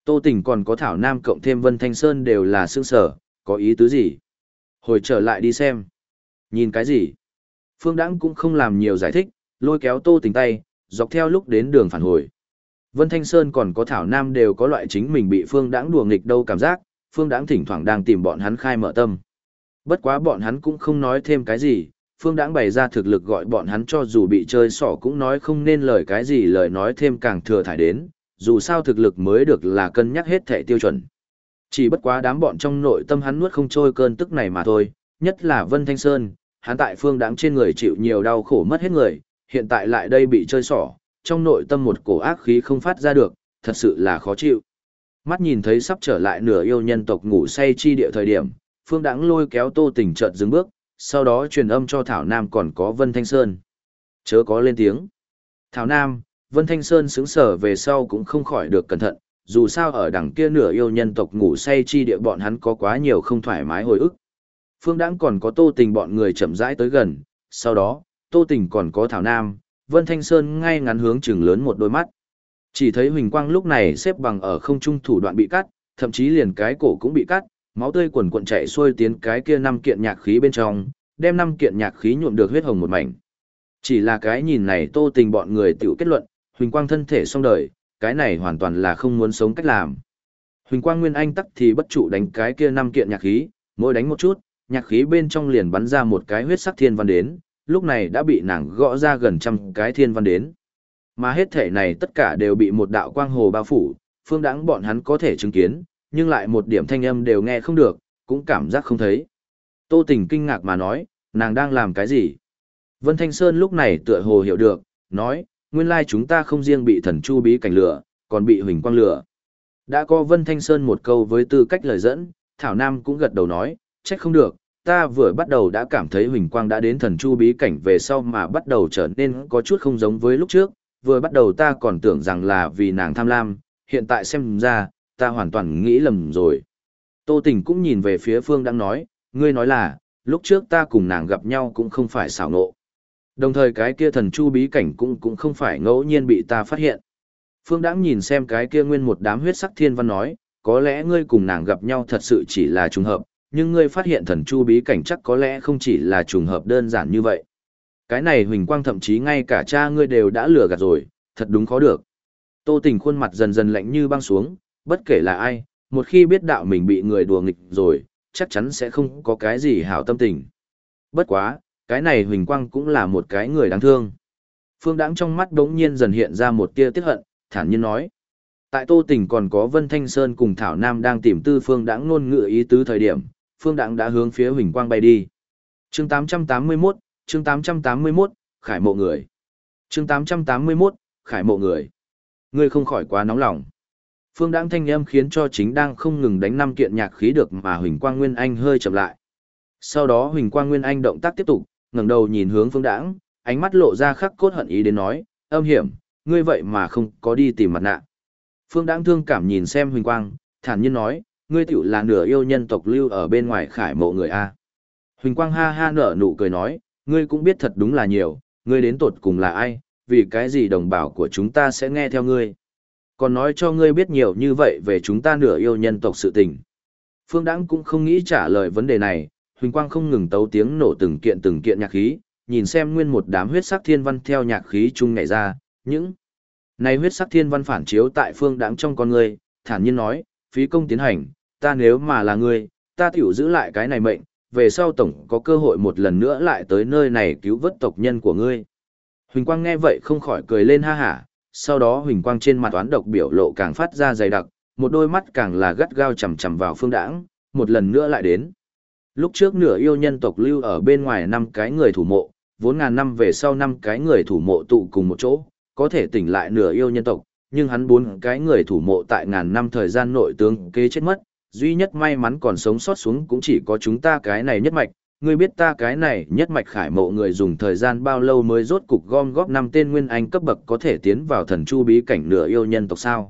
Tô Tình còn có Thảo Nam cộng thêm Vân Thanh Sơn đều là sương sở, có ý tứ gì? Hồi trở lại đi xem. Nhìn cái gì? Phương Đãng cũng không làm nhiều giải thích, lôi kéo Tô Tình tay, dọc theo lúc đến đường phản hồi. Vân Thanh Sơn còn có Thảo Nam đều có loại chính mình bị Phương Đãng đùa nghịch đâu cảm giác, Phương Đãng thỉnh thoảng đang tìm bọn hắn khai mở tâm. Bất quá bọn hắn cũng không nói thêm cái gì, Phương Đãng bày ra thực lực gọi bọn hắn cho dù bị chơi xỏ cũng nói không nên lời cái gì, lời nói thêm càng thừa thải đến, dù sao thực lực mới được là cân nhắc hết thẻ tiêu chuẩn. Chỉ bất quá đám bọn trong nội tâm hắn nuốt không trôi cơn tức này mà thôi, nhất là Vân Thanh Sơn, hắn tại Phương Đãng trên người chịu nhiều đau khổ mất hết người, hiện tại lại đây bị chơi xỏ, trong nội tâm một cổ ác khí không phát ra được, thật sự là khó chịu. Mắt nhìn thấy sắp trở lại nửa yêu nhân tộc ngủ say chi địa thời điểm, Phương Đãng lôi kéo Tô Tình chợt dừng bước, sau đó truyền âm cho Thảo Nam còn có Vân Thanh Sơn. Chớ có lên tiếng. Thảo Nam, Vân Thanh Sơn sững sờ về sau cũng không khỏi được cẩn thận, dù sao ở đằng kia nửa yêu nhân tộc ngủ say chi địa bọn hắn có quá nhiều không thoải mái hồi ức. Phương Đãng còn có Tô Tình bọn người chậm rãi tới gần, sau đó, Tô Tình còn có Thảo Nam, Vân Thanh Sơn ngay ngắn hướng chừng lớn một đôi mắt. Chỉ thấy Huỳnh Quang lúc này xếp bằng ở không trung thủ đoạn bị cắt, thậm chí liền cái cổ cũng bị cắt, máu tươi quần cuộn chảy xuôi tiến cái kia 5 kiện nhạc khí bên trong, đem 5 kiện nhạc khí nhuộm được huyết hồng một mảnh. Chỉ là cái nhìn này Tô Tình bọn người tiểu kết luận, Huỳnh Quang thân thể xong đời, cái này hoàn toàn là không muốn sống cách làm. Huỳnh Quang Nguyên Anh tắc thì bất trụ đánh cái kia 5 kiện nhạc khí, mỗi đánh một chút, nhạc khí bên trong liền bắn ra một cái huyết sắc thiên văn đến, lúc này đã bị nàng gõ ra gần trăm cái thiên văn đến. Mà hết thể này tất cả đều bị một đạo quang hồ bao phủ, Phương Đãng bọn hắn có thể chứng kiến, nhưng lại một điểm thanh âm đều nghe không được, cũng cảm giác không thấy. Tô Tình kinh ngạc mà nói, nàng đang làm cái gì? Vân Thanh Sơn lúc này tựa hồ hiểu được, nói, nguyên lai chúng ta không riêng bị thần chu bí cảnh lửa, còn bị Huỳnh Quang lửa. Đã có Vân Thanh Sơn một câu với tư cách lời dẫn, Thảo Nam cũng gật đầu nói, trách không được, ta vừa bắt đầu đã cảm thấy Huỳnh Quang đã đến thần chu bí cảnh về sau mà bắt đầu trở nên có chút không giống với lúc trước, vừa bắt đầu ta còn tưởng rằng là vì nàng tham lam, hiện tại xem ra, ta hoàn toàn nghĩ lầm rồi. Tô Tình cũng nhìn về phía Phương Đãng nói, ngươi nói là, lúc trước ta cùng nàng gặp nhau cũng không phải xảo nộ. Đồng thời cái kia thần chu bí cảnh cũng không phải ngẫu nhiên bị ta phát hiện. Phương Đãng nhìn xem cái kia nguyên một đám huyết sắc thiên văn nói, có lẽ ngươi cùng nàng gặp nhau thật sự chỉ là trùng hợp, nhưng ngươi phát hiện thần chu bí cảnh chắc có lẽ không chỉ là trùng hợp đơn giản như vậy. Cái này Huỳnh Quang thậm chí ngay cả cha ngươi đều đã lừa gạt rồi, thật đúng khó được. Tô Tình khuôn mặt dần dần lạnh như băng xuống, bất kể là ai, một khi biết đạo mình bị người đùa nghịch rồi, chắc chắn sẽ không có cái gì hảo tâm tình. Bất quá, cái này Huỳnh Quang cũng là một cái người đáng thương. Phương Đãng trong mắt đống nhiên dần hiện ra một tia tiếc hận, thản nhiên nói. Tại Tô Tình còn có Vân Thanh Sơn cùng Thảo Nam đang tìm tư Phương Đãng ngôn ngữ ý tứ thời điểm, Phương Đãng đã hướng phía Huỳnh Quang bay đi. Chương 881, chương 881, Khải mộ người. Chương 881, Khải mộ người. Ngươi không khỏi quá nóng lòng. Phương Đãng thanh âm khiến cho chính đang không ngừng đánh 5 kiện nhạc khí được mà Huỳnh Quang Nguyên Anh hơi chậm lại. Sau đó Huỳnh Quang Nguyên Anh động tác tiếp tục, ngẩng đầu nhìn hướng Phương Đãng, ánh mắt lộ ra khắc cốt hận ý đến nói, âm hiểm, ngươi vậy mà không có đi tìm mặt nạ. Phương Đãng thương cảm nhìn xem Huỳnh Quang, thản nhiên nói, ngươi tiểu là nửa yêu nhân tộc lưu ở bên ngoài khải mộ người a. Huỳnh Quang ha ha nở nụ cười nói, ngươi cũng biết thật đúng là nhiều, ngươi đến tột cùng là ai, vì cái gì đồng bào của chúng ta sẽ nghe theo ngươi. Còn nói cho ngươi biết nhiều như vậy về chúng ta nửa yêu nhân tộc sự tình. Phương Đãng cũng không nghĩ trả lời vấn đề này, Huỳnh Quang không ngừng tấu tiếng nổ từng kiện nhạc khí, nhìn xem nguyên một đám huyết sắc thiên văn theo nhạc khí chung nhảy ra, những này huyết sắc thiên văn phản chiếu tại Phương Đãng trong con ngươi, thản nhiên nói, phí công tiến hành, ta nếu mà là ngươi, ta tiểu giữ lại cái này mệnh, về sau tổng có cơ hội một lần nữa lại tới nơi này cứu vớt tộc nhân của ngươi. Huỳnh Quang nghe vậy không khỏi cười lên ha hả, sau đó Huỳnh Quang trên mặt toán độc biểu lộ càng phát ra dày đặc, một đôi mắt càng là gắt gao chằm chằm vào Phương Đãng, một lần nữa lại đến. Lúc trước nửa yêu nhân tộc lưu ở bên ngoài 5 cái người thủ mộ, vốn ngàn năm về sau 5 cái người thủ mộ tụ cùng một chỗ, có thể tỉnh lại nửa yêu nhân tộc, nhưng hắn 4 cái người thủ mộ tại ngàn năm thời gian nội tướng kế chết mất, duy nhất may mắn còn sống sót xuống cũng chỉ có chúng ta cái này nhất mạch, ngươi biết ta cái này nhất mạch khải mộ người dùng thời gian bao lâu mới rốt cục gom góp 5 tên nguyên anh cấp bậc có thể tiến vào thần chu bí cảnh nửa yêu nhân tộc sao?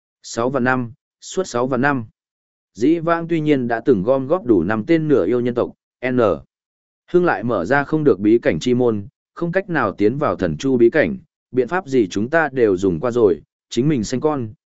6 và 5, suốt 6 và 5. Dĩ vãng tuy nhiên đã từng gom góp đủ 5 tên nửa yêu nhân tộc, N. Hưng lại mở ra không được bí cảnh chi môn, không cách nào tiến vào thần chu bí cảnh, biện pháp gì chúng ta đều dùng qua rồi, chính mình sanh con,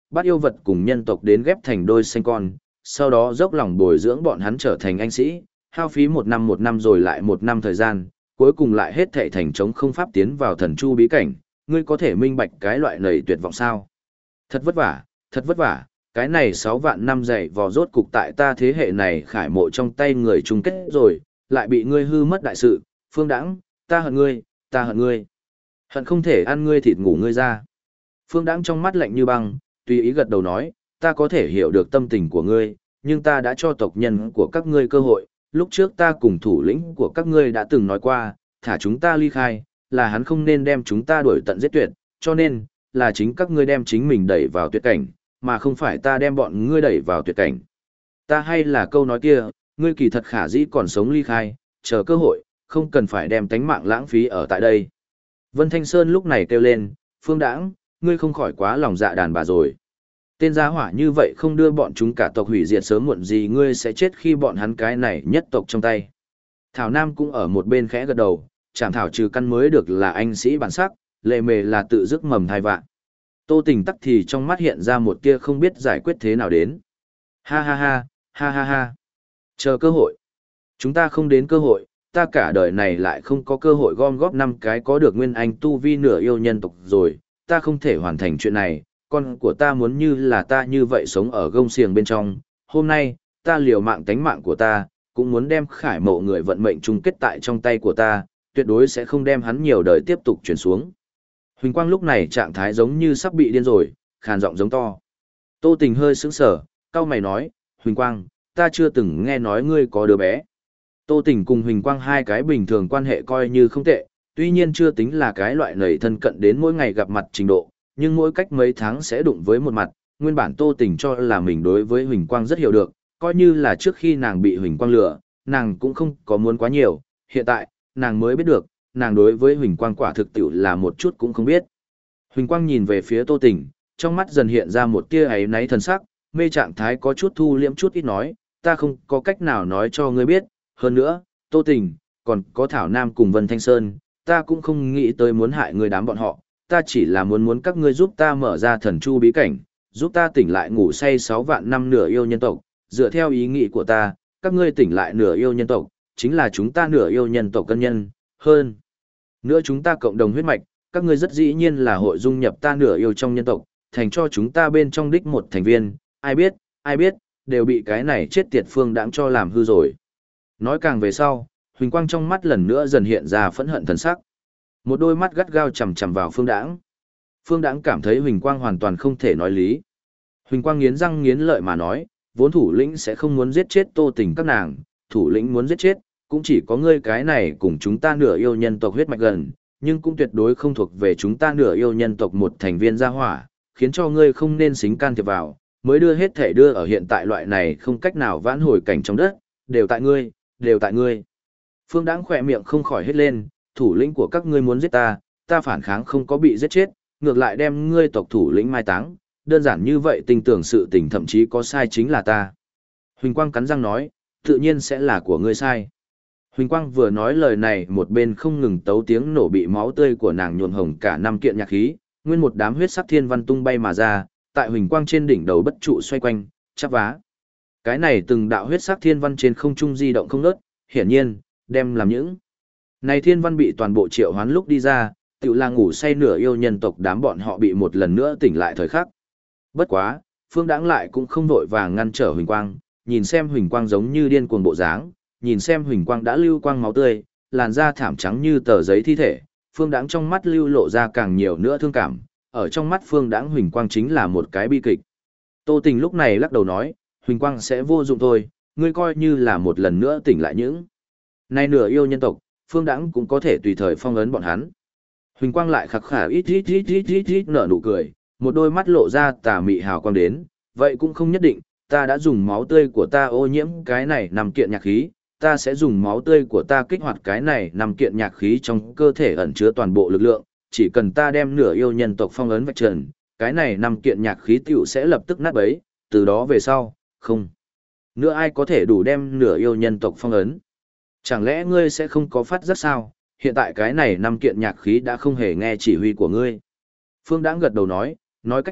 bắt yêu vật cùng nhân tộc đến ghép thành đôi sinh con, sau đó dốc lòng bồi dưỡng bọn hắn trở thành anh sĩ, hao phí một năm rồi lại một năm thời gian, cuối cùng lại hết thảy thành chống không pháp tiến vào thần chu bí cảnh, ngươi có thể minh bạch cái loại này tuyệt vọng sao? Thật vất vả, cái này 6 vạn năm dày vò rốt cục tại ta thế hệ này khải mộ trong tay người chung kết rồi, lại bị ngươi hư mất đại sự, Phương Đãng, ta hận ngươi, ta hận ngươi. Hận không thể ăn ngươi thịt ngủ ngươi ra. Phương Đãng trong mắt lạnh như băng, tùy ý gật đầu nói, ta có thể hiểu được tâm tình của ngươi, nhưng ta đã cho tộc nhân của các ngươi cơ hội, lúc trước ta cùng thủ lĩnh của các ngươi đã từng nói qua, thả chúng ta ly khai, là hắn không nên đem chúng ta đuổi tận giết tuyệt, cho nên, là chính các ngươi đem chính mình đẩy vào tuyệt cảnh, mà không phải ta đem bọn ngươi đẩy vào tuyệt cảnh. Ta hay là câu nói kia, ngươi kỳ thật khả dĩ còn sống ly khai, chờ cơ hội, không cần phải đem tánh mạng lãng phí ở tại đây. Vân Thanh Sơn lúc này kêu lên, Phương Đãng, ngươi không khỏi quá lòng dạ đàn bà rồi. Tên gia hỏa như vậy không đưa bọn chúng cả tộc hủy diệt sớm muộn gì ngươi sẽ chết khi bọn hắn cái này nhất tộc trong tay. Thảo Nam cũng ở một bên khẽ gật đầu, chảm thảo trừ căn mới được là anh sĩ bản sắc, lệ mề là tự dứt mầm thai vạn. Tô Tình tắc thì trong mắt hiện ra một tia không biết giải quyết thế nào đến. Ha ha ha, ha ha ha. Chờ cơ hội. Chúng ta không đến cơ hội, ta cả đời này lại không có cơ hội gom góp 5 cái có được nguyên anh tu vi nửa yêu nhân tộc rồi, ta không thể hoàn thành chuyện này, con của ta muốn như là ta như vậy sống ở gông xiềng bên trong, hôm nay, ta liều mạng tánh mạng của ta, cũng muốn đem khải mộ người vận mệnh chung kết tại trong tay của ta, tuyệt đối sẽ không đem hắn nhiều đời tiếp tục chuyển xuống. Huỳnh Quang lúc này trạng thái giống như sắp bị điên rồi, khàn giọng giống to. Tô Tình hơi sững sờ, cau mày nói, Huỳnh Quang, ta chưa từng nghe nói ngươi có đứa bé. Tô Tình cùng Huỳnh Quang hai cái bình thường quan hệ coi như không tệ, tuy nhiên chưa tính là cái loại nầy thân cận đến mỗi ngày gặp mặt trình độ, nhưng mỗi cách mấy tháng sẽ đụng với một mặt, nguyên bản Tô Tình cho là mình đối với Huỳnh Quang rất hiểu được, coi như là trước khi nàng bị Huỳnh Quang lừa, nàng cũng không có muốn quá nhiều, hiện tại, nàng mới biết được, nàng đối với Huỳnh Quang quả thực tiệu là một chút cũng không biết. Huỳnh Quang nhìn về phía Tô Tình, trong mắt dần hiện ra một tia áy náy thần sắc, mê trạng thái có chút thu liễm chút ít nói, ta không có cách nào nói cho ngươi biết, hơn nữa, Tô Tình, còn có Thảo Nam cùng Vân Thanh Sơn, ta cũng không nghĩ tới muốn hại ngươi đám bọn họ, ta chỉ là muốn các ngươi giúp ta mở ra thần chu bí cảnh, giúp ta tỉnh lại ngủ say 6 vạn năm nửa yêu nhân tộc, dựa theo ý nghĩ của ta, các ngươi tỉnh lại nửa yêu nhân tộc, chính là chúng ta nửa yêu nhân tộc cân nhân, hơn. Nữa chúng ta cộng đồng huyết mạch, các ngươi rất dĩ nhiên là hội dung nhập ta nửa yêu trong nhân tộc, thành cho chúng ta bên trong đích một thành viên, ai biết, đều bị cái này chết tiệt Phương Đãng cho làm hư rồi. Nói càng về sau, Huỳnh Quang trong mắt lần nữa dần hiện ra phẫn hận thần sắc. Một đôi mắt gắt gao chằm chằm vào Phương Đãng. Phương Đãng cảm thấy Huỳnh Quang hoàn toàn không thể nói lý. Huỳnh Quang nghiến răng nghiến lợi mà nói, vốn thủ lĩnh sẽ không muốn giết chết Tô Tình các nàng, thủ lĩnh muốn giết chết, cũng chỉ có ngươi cái này cùng chúng ta nửa yêu nhân tộc huyết mạch gần, nhưng cũng tuyệt đối không thuộc về chúng ta nửa yêu nhân tộc một thành viên gia hỏa, khiến cho ngươi không nên xính can thiệp vào, mới đưa hết thể đưa ở hiện tại loại này không cách nào vãn hồi cảnh trong đất, đều tại ngươi, đều tại ngươi. Phương Đãng khỏe miệng không khỏi hết lên, thủ lĩnh của các ngươi muốn giết ta, ta phản kháng không có bị giết chết, ngược lại đem ngươi tộc thủ lĩnh mai táng, đơn giản như vậy tình tưởng sự tình thậm chí có sai chính là ta. Huỳnh Quang cắn răng nói, tự nhiên sẽ là của ngươi sai. Huỳnh Quang vừa nói lời này một bên không ngừng tấu tiếng nổ bị máu tươi của nàng nhuộm hồng cả 5 kiện nhạc khí, nguyên một đám huyết sắc thiên văn tung bay mà ra, tại Huỳnh Quang trên đỉnh đầu bất trụ xoay quanh, chắp vá. Cái này từng đạo huyết sắc thiên văn trên không trung di động không ngớt, hiển nhiên, đem làm những. Này thiên văn bị toàn bộ triệu hoán lúc đi ra, tự là ngủ say nửa yêu nhân tộc đám bọn họ bị một lần nữa tỉnh lại thời khắc. Bất quá, Phương Đãng lại cũng không vội vàng ngăn trở Huỳnh Quang, nhìn xem Huỳnh Quang giống như điên cuồng bộ dáng, nhìn xem Huỳnh Quang đã lưu quang máu tươi, làn da thảm trắng như tờ giấy thi thể, Phương Đãng trong mắt lưu lộ ra càng nhiều nữa thương cảm, ở trong mắt Phương Đãng Huỳnh Quang chính là một cái bi kịch. Tô Tình lúc này lắc đầu nói, Huỳnh Quang sẽ vô dụng thôi, ngươi coi như là một lần nữa tỉnh lại những. Nay nửa yêu nhân tộc, Phương Đãng cũng có thể tùy thời phong ấn bọn hắn. Huỳnh Quang lại khặc khả ít nở nụ cười, một đôi mắt lộ ra tà mị hào quang đến, vậy cũng không nhất định, ta đã dùng máu tươi của ta ô nhiễm cái này 5 kiện nhạc khí, ta sẽ dùng máu tươi của ta kích hoạt cái này 5 kiện nhạc khí trong cơ thể ẩn chứa toàn bộ lực lượng, chỉ cần ta đem nửa yêu nhân tộc phong ấn vạch trần, cái này 5 kiện nhạc khí tiểu sẽ lập tức nát bấy, từ đó về sau, không. Nữa ai có thể đủ đem nửa yêu nhân tộc phong ấn? Chẳng lẽ ngươi sẽ không có phát giác sao? Hiện tại cái này 5 kiện nhạc khí đã không hề nghe chỉ huy của ngươi. Phương Đãng gật đầu nói cách khác,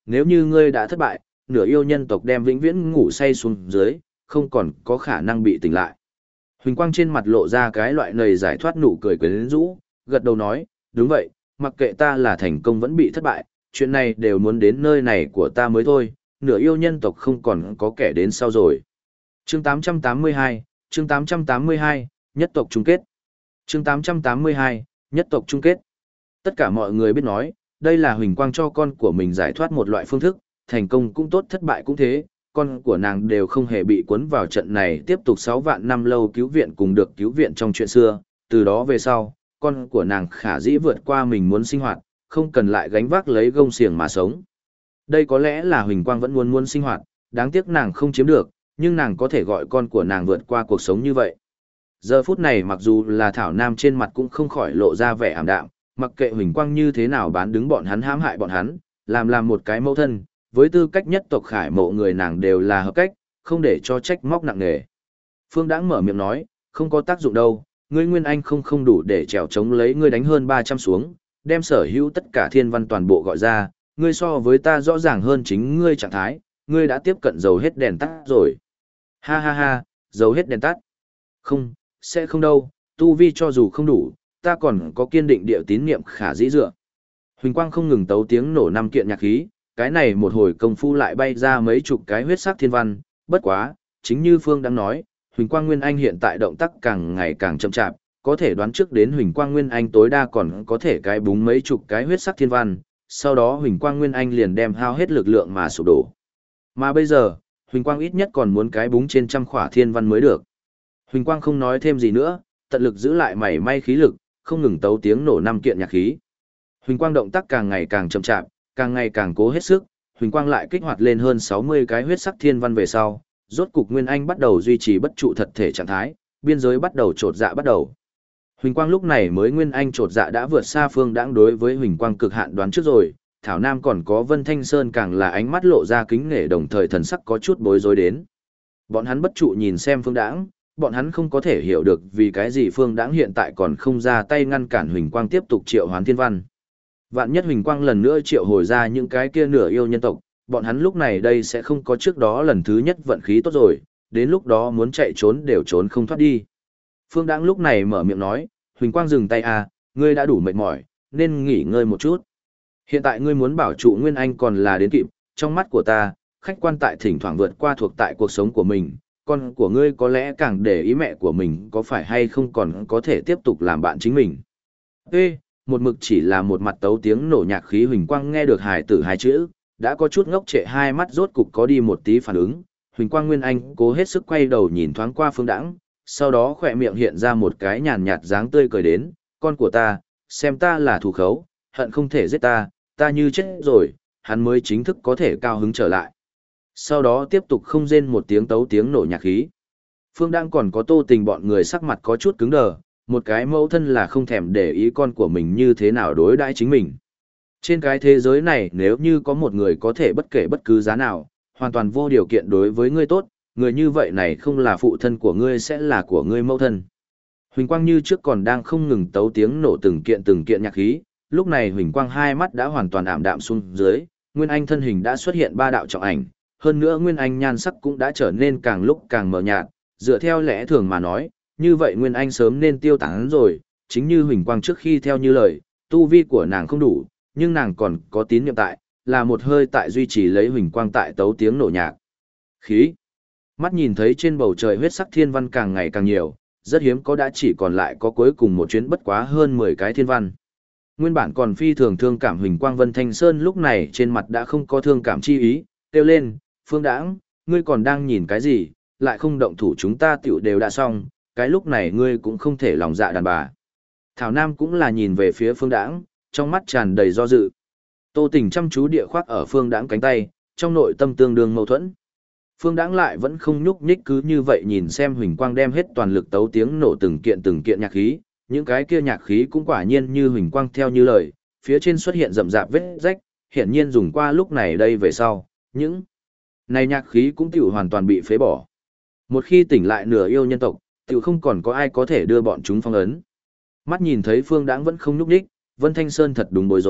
nếu như ngươi đã thất bại, nửa yêu nhân tộc đem vĩnh viễn ngủ say xuống dưới, không còn có khả năng bị tỉnh lại. Huỳnh Quang trên mặt lộ ra cái loại nầy giải thoát nụ cười quyến rũ, gật đầu nói, đúng vậy, mặc kệ ta là thành công vẫn bị thất bại, chuyện này đều muốn đến nơi này của ta mới thôi, nửa yêu nhân tộc không còn có kẻ đến sau rồi. Chương 882, chương 882, nhất tộc chung kết. Chương 882, nhất tộc chung kết. Tất cả mọi người biết nói, đây là Huỳnh Quang cho con của mình giải thoát một loại phương thức, thành công cũng tốt thất bại cũng thế, con của nàng đều không hề bị cuốn vào trận này tiếp tục 6 vạn năm lâu cứu viện cùng được cứu viện trong chuyện xưa, từ đó về sau, con của nàng khả dĩ vượt qua mình muốn sinh hoạt, không cần lại gánh vác lấy gông xiềng mà sống. Đây có lẽ là Huỳnh Quang vẫn muốn sinh hoạt, đáng tiếc nàng không chiếm được, nhưng nàng có thể gọi con của nàng vượt qua cuộc sống như vậy. Giờ phút này mặc dù là Thảo Nam trên mặt cũng không khỏi lộ ra vẻ ảm đạm, mặc kệ Huỳnh Quang như thế nào bán đứng bọn hắn hãm hại bọn hắn, làm một cái mẫu thân, với tư cách nhất tộc khải mộ người nàng đều là hợp cách, không để cho trách móc nặng nề. Phương Đãng mở miệng nói, không có tác dụng đâu, ngươi Nguyên Anh không đủ để trèo chống lấy ngươi đánh hơn 300 xuống, đem sở hữu tất cả thiên văn toàn bộ gọi ra, ngươi so với ta rõ ràng hơn chính ngươi trạng thái, ngươi đã tiếp cận dầu hết đèn tắt rồi. Ha ha ha, dầu hết đèn tắt. Không, sẽ không đâu, tu vi cho dù không đủ, ta còn có kiên định địa tín niệm khả dĩ dựa. Huỳnh Quang không ngừng tấu tiếng nổ 5 kiện nhạc khí, cái này một hồi công phu lại bay ra mấy chục cái huyết sắc thiên văn, bất quá, chính như Phương đang nói, Huỳnh Quang Nguyên Anh hiện tại động tác càng ngày càng chậm chạp, có thể đoán trước đến Huỳnh Quang Nguyên Anh tối đa còn có thể cái búng mấy chục cái huyết sắc thiên văn, sau đó Huỳnh Quang Nguyên Anh liền đem hao hết lực lượng mà sụp đổ. Mà bây giờ, Huỳnh Quang ít nhất còn muốn cái búng trên trăm khỏa thiên văn mới được. Huỳnh Quang không nói thêm gì nữa, tận lực giữ lại mảy may khí lực, không ngừng tấu tiếng nổ 5 kiện nhạc khí. Huỳnh Quang động tác càng ngày càng chậm chạp, càng ngày càng cố hết sức, Huỳnh Quang lại kích hoạt lên hơn 60 cái huyết sắc thiên văn về sau, rốt cục Nguyên Anh bắt đầu duy trì bất trụ thật thể trạng thái, biên giới bắt đầu trột dạ bắt đầu. Huỳnh Quang lúc này mới Nguyên Anh trột dạ đã vượt xa Phương Đãng đối với Huỳnh Quang cực hạn đoán trước rồi, Thảo Nam còn có Vân Thanh Sơn càng là ánh mắt lộ ra kính nể đồng thời thần sắc có chút bối rối đến. Bọn hắn bất trụ nhìn xem Phương Đãng, bọn hắn không có thể hiểu được vì cái gì Phương Đãng hiện tại còn không ra tay ngăn cản Huỳnh Quang tiếp tục triệu hoán thiên văn. Vạn nhất Huỳnh Quang lần nữa triệu hồi ra những cái kia nửa yêu nhân tộc, bọn hắn lúc này đây sẽ không có trước đó lần thứ nhất vận khí tốt rồi, đến lúc đó muốn chạy trốn đều trốn không thoát đi. Phương Đãng lúc này mở miệng nói, Huỳnh Quang dừng tay à, ngươi đã đủ mệt mỏi, nên nghỉ ngơi một chút. Hiện tại ngươi muốn bảo trụ Nguyên Anh còn là đến kịp, trong mắt của ta, khách quan tại thỉnh thoảng vượt qua thuộc tại cuộc sống của mình, con của ngươi có lẽ càng để ý mẹ của mình có phải hay không còn có thể tiếp tục làm bạn chính mình. Ê, một mực chỉ là một mặt tấu tiếng nổ nhạc khí Huỳnh Quang nghe được hài tử hai chữ, đã có chút ngốc trệ hai mắt rốt cục có đi một tí phản ứng, Huỳnh Quang Nguyên Anh cố hết sức quay đầu nhìn thoáng qua Phương Đãng, sau đó khỏe miệng hiện ra một cái nhàn nhạt dáng tươi cười đến, con của ta, xem ta là thủ khấu, hận không thể giết ta, ta như chết rồi, hắn mới chính thức có thể cao hứng trở lại. Sau đó tiếp tục không rên một tiếng tấu tiếng nổ nhạc khí. Phương Đãng còn có Tô Tình bọn người sắc mặt có chút cứng đờ, một cái mẫu thân là không thèm để ý con của mình như thế nào đối đãi chính mình. Trên cái thế giới này nếu như có một người có thể bất kể bất cứ giá nào, hoàn toàn vô điều kiện đối với ngươi tốt, người như vậy này không là phụ thân của ngươi sẽ là của ngươi mẫu thân. Huỳnh Quang như trước còn đang không ngừng tấu tiếng nổ từng kiện nhạc khí, lúc này Huỳnh Quang hai mắt đã hoàn toàn ảm đạm xuống dưới, Nguyên Anh thân hình đã xuất hiện 3 đạo trọng ảnh, hơn nữa Nguyên Anh nhan sắc cũng đã trở nên càng lúc càng mờ nhạt, dựa theo lẽ thường mà nói, như vậy Nguyên Anh sớm nên tiêu tán rồi, chính như Huỳnh Quang trước khi theo như lời, tu vi của nàng không đủ, nhưng nàng còn có tín niệm tại, là một hơi tại duy trì lấy Huỳnh Quang tại tấu tiếng nổ nhạc khí. Mắt nhìn thấy trên bầu trời huyết sắc thiên văn càng ngày càng nhiều, rất hiếm có đã chỉ còn lại có cuối cùng một chuyến bất quá hơn 10 cái thiên văn. Nguyên bản còn phi thường thương cảm Huỳnh Quang Vân Thanh Sơn lúc này trên mặt đã không có thương cảm chi ý, kêu lên, Phương Đãng, ngươi còn đang nhìn cái gì, lại không động thủ chúng ta tiểu đều đã xong, cái lúc này ngươi cũng không thể lòng dạ đàn bà. Thảo Nam cũng là nhìn về phía Phương Đãng, trong mắt tràn đầy do dự. Tô Tình chăm chú địa khoác ở Phương Đãng cánh tay, trong nội tâm tương đương mâu thuẫn. Phương Đãng lại vẫn không nhúc nhích cứ như vậy nhìn xem Huỳnh Quang đem hết toàn lực tấu tiếng nổ từng kiện nhạc khí, những cái kia nhạc khí cũng quả nhiên như Huỳnh Quang theo như lời, phía trên xuất hiện rậm rạp vết rách, hiển nhiên dùng qua lúc này đây về sau, những này nhạc khí cũng tiểu hoàn toàn bị phế bỏ. Một khi tỉnh lại nửa yêu nhân tộc, tiểu không còn có ai có thể đưa bọn chúng phong ấn. Mắt nhìn thấy Phương Đãng vẫn không nhúc nhích, Vân Thanh Sơn thật đúng bối rối,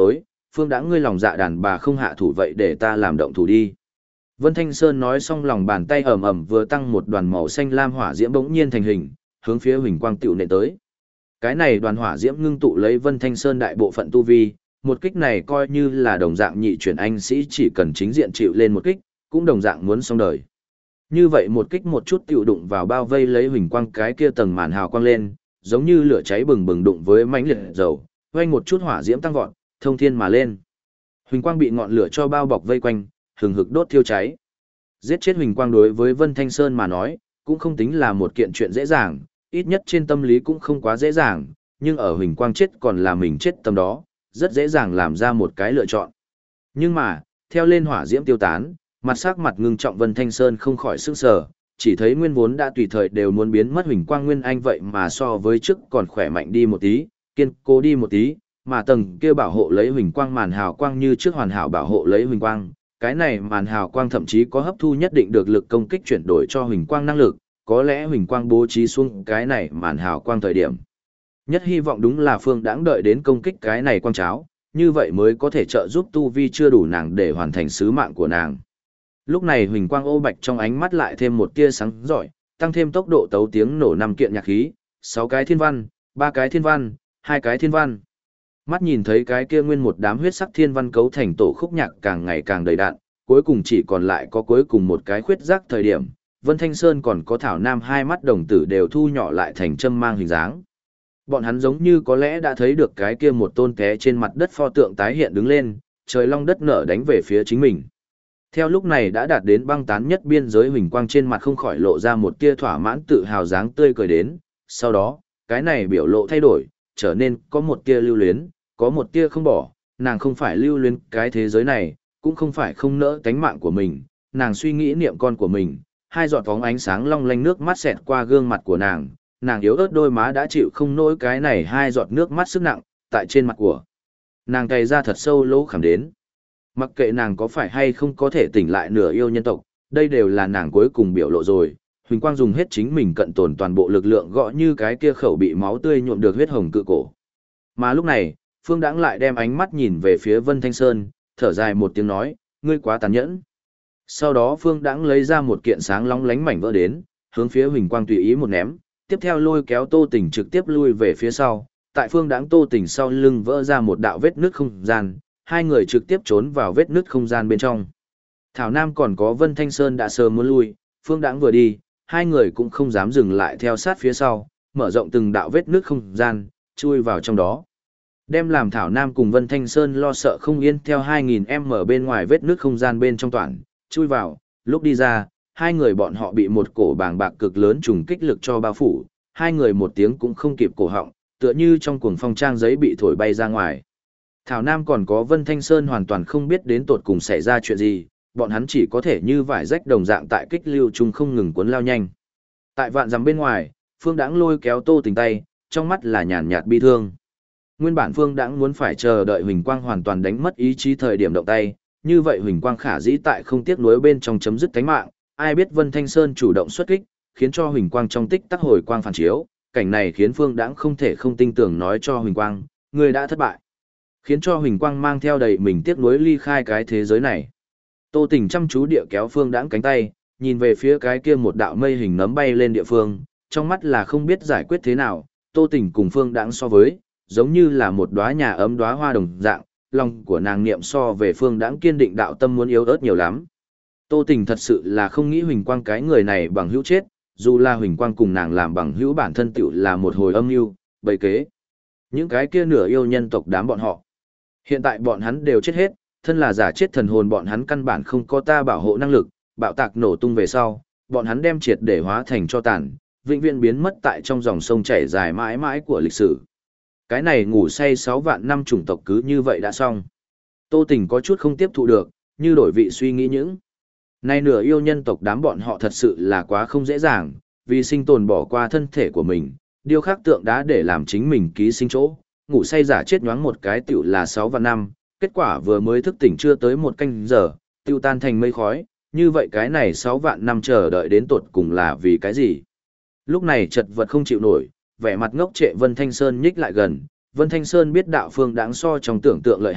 Phương Đãng ngươi lòng dạ đàn bà không hạ thủ vậy để ta làm động thủ đi. Vân Thanh Sơn nói xong lòng bàn tay ầm ầm vừa tăng một đoàn màu xanh lam hỏa diễm bỗng nhiên thành hình, hướng phía Huỳnh Quang tựu nện tới. Cái này đoàn hỏa diễm ngưng tụ lấy Vân Thanh Sơn đại bộ phận tu vi, một kích này coi như là đồng dạng nhị chuyển anh sĩ chỉ cần chính diện chịu lên một kích, cũng đồng dạng muốn xong đời. Như vậy một kích một chút tiểu đụng vào bao vây lấy Huỳnh Quang cái kia tầng màn hào quang lên, giống như lửa cháy bừng bừng đụng với mãnh liệt dầu, vang một chút hỏa diễm tăng vọt, thông thiên mà lên. Huỳnh Quang bị ngọn lửa cho bao bọc vây quanh, hừng hực đốt thiêu cháy. Giết chết Huỳnh Quang đối với Vân Thanh Sơn mà nói, cũng không tính là một kiện chuyện dễ dàng, ít nhất trên tâm lý cũng không quá dễ dàng, nhưng ở Huỳnh Quang chết còn là mình chết tâm đó, rất dễ dàng làm ra một cái lựa chọn. Nhưng mà, theo lên hỏa diễm tiêu tán, mặt sắc mặt ngưng trọng Vân Thanh Sơn không khỏi sửng sở, chỉ thấy nguyên vốn đã tùy thời đều muốn biến mất Huỳnh Quang Nguyên Anh vậy mà so với trước còn khỏe mạnh đi một tí, kiên cố đi một tí, mà tầng kia bảo hộ lấy Huỳnh Quang màn hào quang như trước hoàn hảo bảo hộ lấy Huỳnh Quang. Cái này màn hào quang thậm chí có hấp thu nhất định được lực công kích chuyển đổi cho Huỳnh Quang năng lực, có lẽ Huỳnh Quang bố trí xuống cái này màn hào quang thời điểm. Nhất hy vọng đúng là Phương Đãng đợi đến công kích cái này quang cháo, như vậy mới có thể trợ giúp tu vi chưa đủ nàng để hoàn thành sứ mạng của nàng. Lúc này Huỳnh Quang ô bạch trong ánh mắt lại thêm một tia sáng rọi, tăng thêm tốc độ tấu tiếng nổ 5 kiện nhạc khí, 6 cái thiên văn, 3 cái thiên văn, 2 cái thiên văn. Mắt nhìn thấy cái kia nguyên một đám huyết sắc thiên văn cấu thành tổ khúc nhạc càng ngày càng đầy đặn, cuối cùng chỉ còn lại có cuối cùng một cái khuyết giác thời điểm, Vân Thanh Sơn còn có Thảo Nam hai mắt đồng tử đều thu nhỏ lại thành châm mang hình dáng. Bọn hắn giống như có lẽ đã thấy được cái kia một tôn té trên mặt đất pho tượng tái hiện đứng lên, trời long đất nở đánh về phía chính mình. Theo lúc này đã đạt đến băng tán nhất biên giới Huỳnh Quang trên mặt không khỏi lộ ra một tia thỏa mãn tự hào dáng tươi cười đến, sau đó, cái này biểu lộ thay đổi, trở nên có một tia lưu luyến, có một tia không bỏ, nàng không phải lưu luyến cái thế giới này, cũng không phải không nỡ tánh mạng của mình, nàng suy nghĩ niệm con của mình, hai giọt phóng ánh sáng long lanh nước mắt xẹt qua gương mặt của nàng yếu ớt đôi má đã chịu không nổi cái này hai giọt nước mắt sức nặng, tại trên mặt của nàng cày ra thật sâu lỗ khảm đến. Mặc kệ nàng có phải hay không có thể tỉnh lại nửa yêu nhân tộc, đây đều là nàng cuối cùng biểu lộ rồi. Huỳnh Quang dùng hết chính mình cận tồn toàn bộ lực lượng gõ như cái kia khẩu bị máu tươi nhuộm được huyết hồng cự cổ. Mà lúc này, Phương Đãng lại đem ánh mắt nhìn về phía Vân Thanh Sơn, thở dài một tiếng nói, ngươi quá tàn nhẫn. Sau đó Phương Đãng lấy ra một kiện sáng long lánh mảnh vỡ đến, hướng phía Huỳnh Quang tùy ý một ném, tiếp theo lôi kéo Tô Tỉnh trực tiếp lui về phía sau. Tại Phương Đãng Tô Tỉnh sau lưng vỡ ra một đạo vết nứt không gian, hai người trực tiếp trốn vào vết nứt không gian bên trong. Thảo Nam còn có Vân Thanh Sơn đã sớm muốn lui, Phương Đãng vừa đi, hai người cũng không dám dừng lại theo sát phía sau, mở rộng từng đạo vết nứt không gian, chui vào trong đó. Đem làm Thảo Nam cùng Vân Thanh Sơn lo sợ không yên theo 2000m bên ngoài vết nứt không gian bên trong toàn, chui vào, lúc đi ra, hai người bọn họ bị một cổ bàng bạc cực lớn trùng kích lực cho bao phủ, hai người một tiếng cũng không kịp cổ họng, tựa như trong cuồng phong trang giấy bị thổi bay ra ngoài. Thảo Nam còn có Vân Thanh Sơn hoàn toàn không biết đến tột cùng xảy ra chuyện gì, bọn hắn chỉ có thể như vải rách đồng dạng tại kích lưu chung không ngừng cuốn lao nhanh. Tại vạn dặm bên ngoài, Phương Đãng lôi kéo Tô Tỉnh tay, trong mắt là nhàn nhạt bi thương. Nguyên bản Phương Đãng muốn phải chờ đợi Huỳnh Quang hoàn toàn đánh mất ý chí thời điểm động tay, như vậy Huỳnh Quang khả dĩ tại không tiếc nuối bên trong chấm dứt tánh mạng, ai biết Vân Thanh Sơn chủ động xuất kích, khiến cho Huỳnh Quang trong tích tắc hồi quang phản chiếu, cảnh này khiến Phương Đãng không thể không tin tưởng nói cho Huỳnh Quang, người đã thất bại. Khiến cho Huỳnh Quang mang theo đầy mình tiếc nuối ly khai cái thế giới này. Tô Tỉnh chăm chú địa kéo Phương Đãng cánh tay, nhìn về phía cái kia một đạo mây hình nấm bay lên địa phương, trong mắt là không biết giải quyết thế nào, Tô Tỉnh cùng Phương Đãng so với, giống như là một đóa nhà ấm đóa hoa đồng dạng, lòng của nàng niệm so về Phương Đãng kiên định đạo tâm muốn yếu ớt nhiều lắm. Tô Tỉnh thật sự là không nghĩ Huỳnh Quang cái người này bằng hữu chết, dù là Huỳnh Quang cùng nàng làm bằng hữu bản thân tựu là một hồi âm mưu, bày kế. Những cái kia nửa yêu nhân tộc đám bọn họ. Hiện tại bọn hắn đều chết hết, thân là giả chết thần hồn bọn hắn căn bản không có ta bảo hộ năng lực, bạo tạc nổ tung về sau, bọn hắn đem triệt để hóa thành cho tàn, vĩnh viễn biến mất tại trong dòng sông chảy dài mãi mãi của lịch sử. Cái này ngủ say 6 vạn năm chủng tộc cứ như vậy đã xong. Tô Tỉnh có chút không tiếp thụ được, như đổi vị suy nghĩ những. Nay nửa yêu nhân tộc đám bọn họ thật sự là quá không dễ dàng, vì sinh tồn bỏ qua thân thể của mình, điêu khắc tượng đá để làm chính mình ký sinh chỗ, ngủ say giả chết nhoáng một cái tiểu là 6 vạn năm, kết quả vừa mới thức tỉnh chưa tới một canh giờ, tiêu tan thành mây khói, như vậy cái này 6 vạn năm chờ đợi đến tột cùng là vì cái gì? Lúc này chật vật không chịu nổi, vẻ mặt ngốc trệ Vân Thanh Sơn nhích lại gần, Vân Thanh Sơn biết đạo Phương Đãng so trong tưởng tượng lợi hại,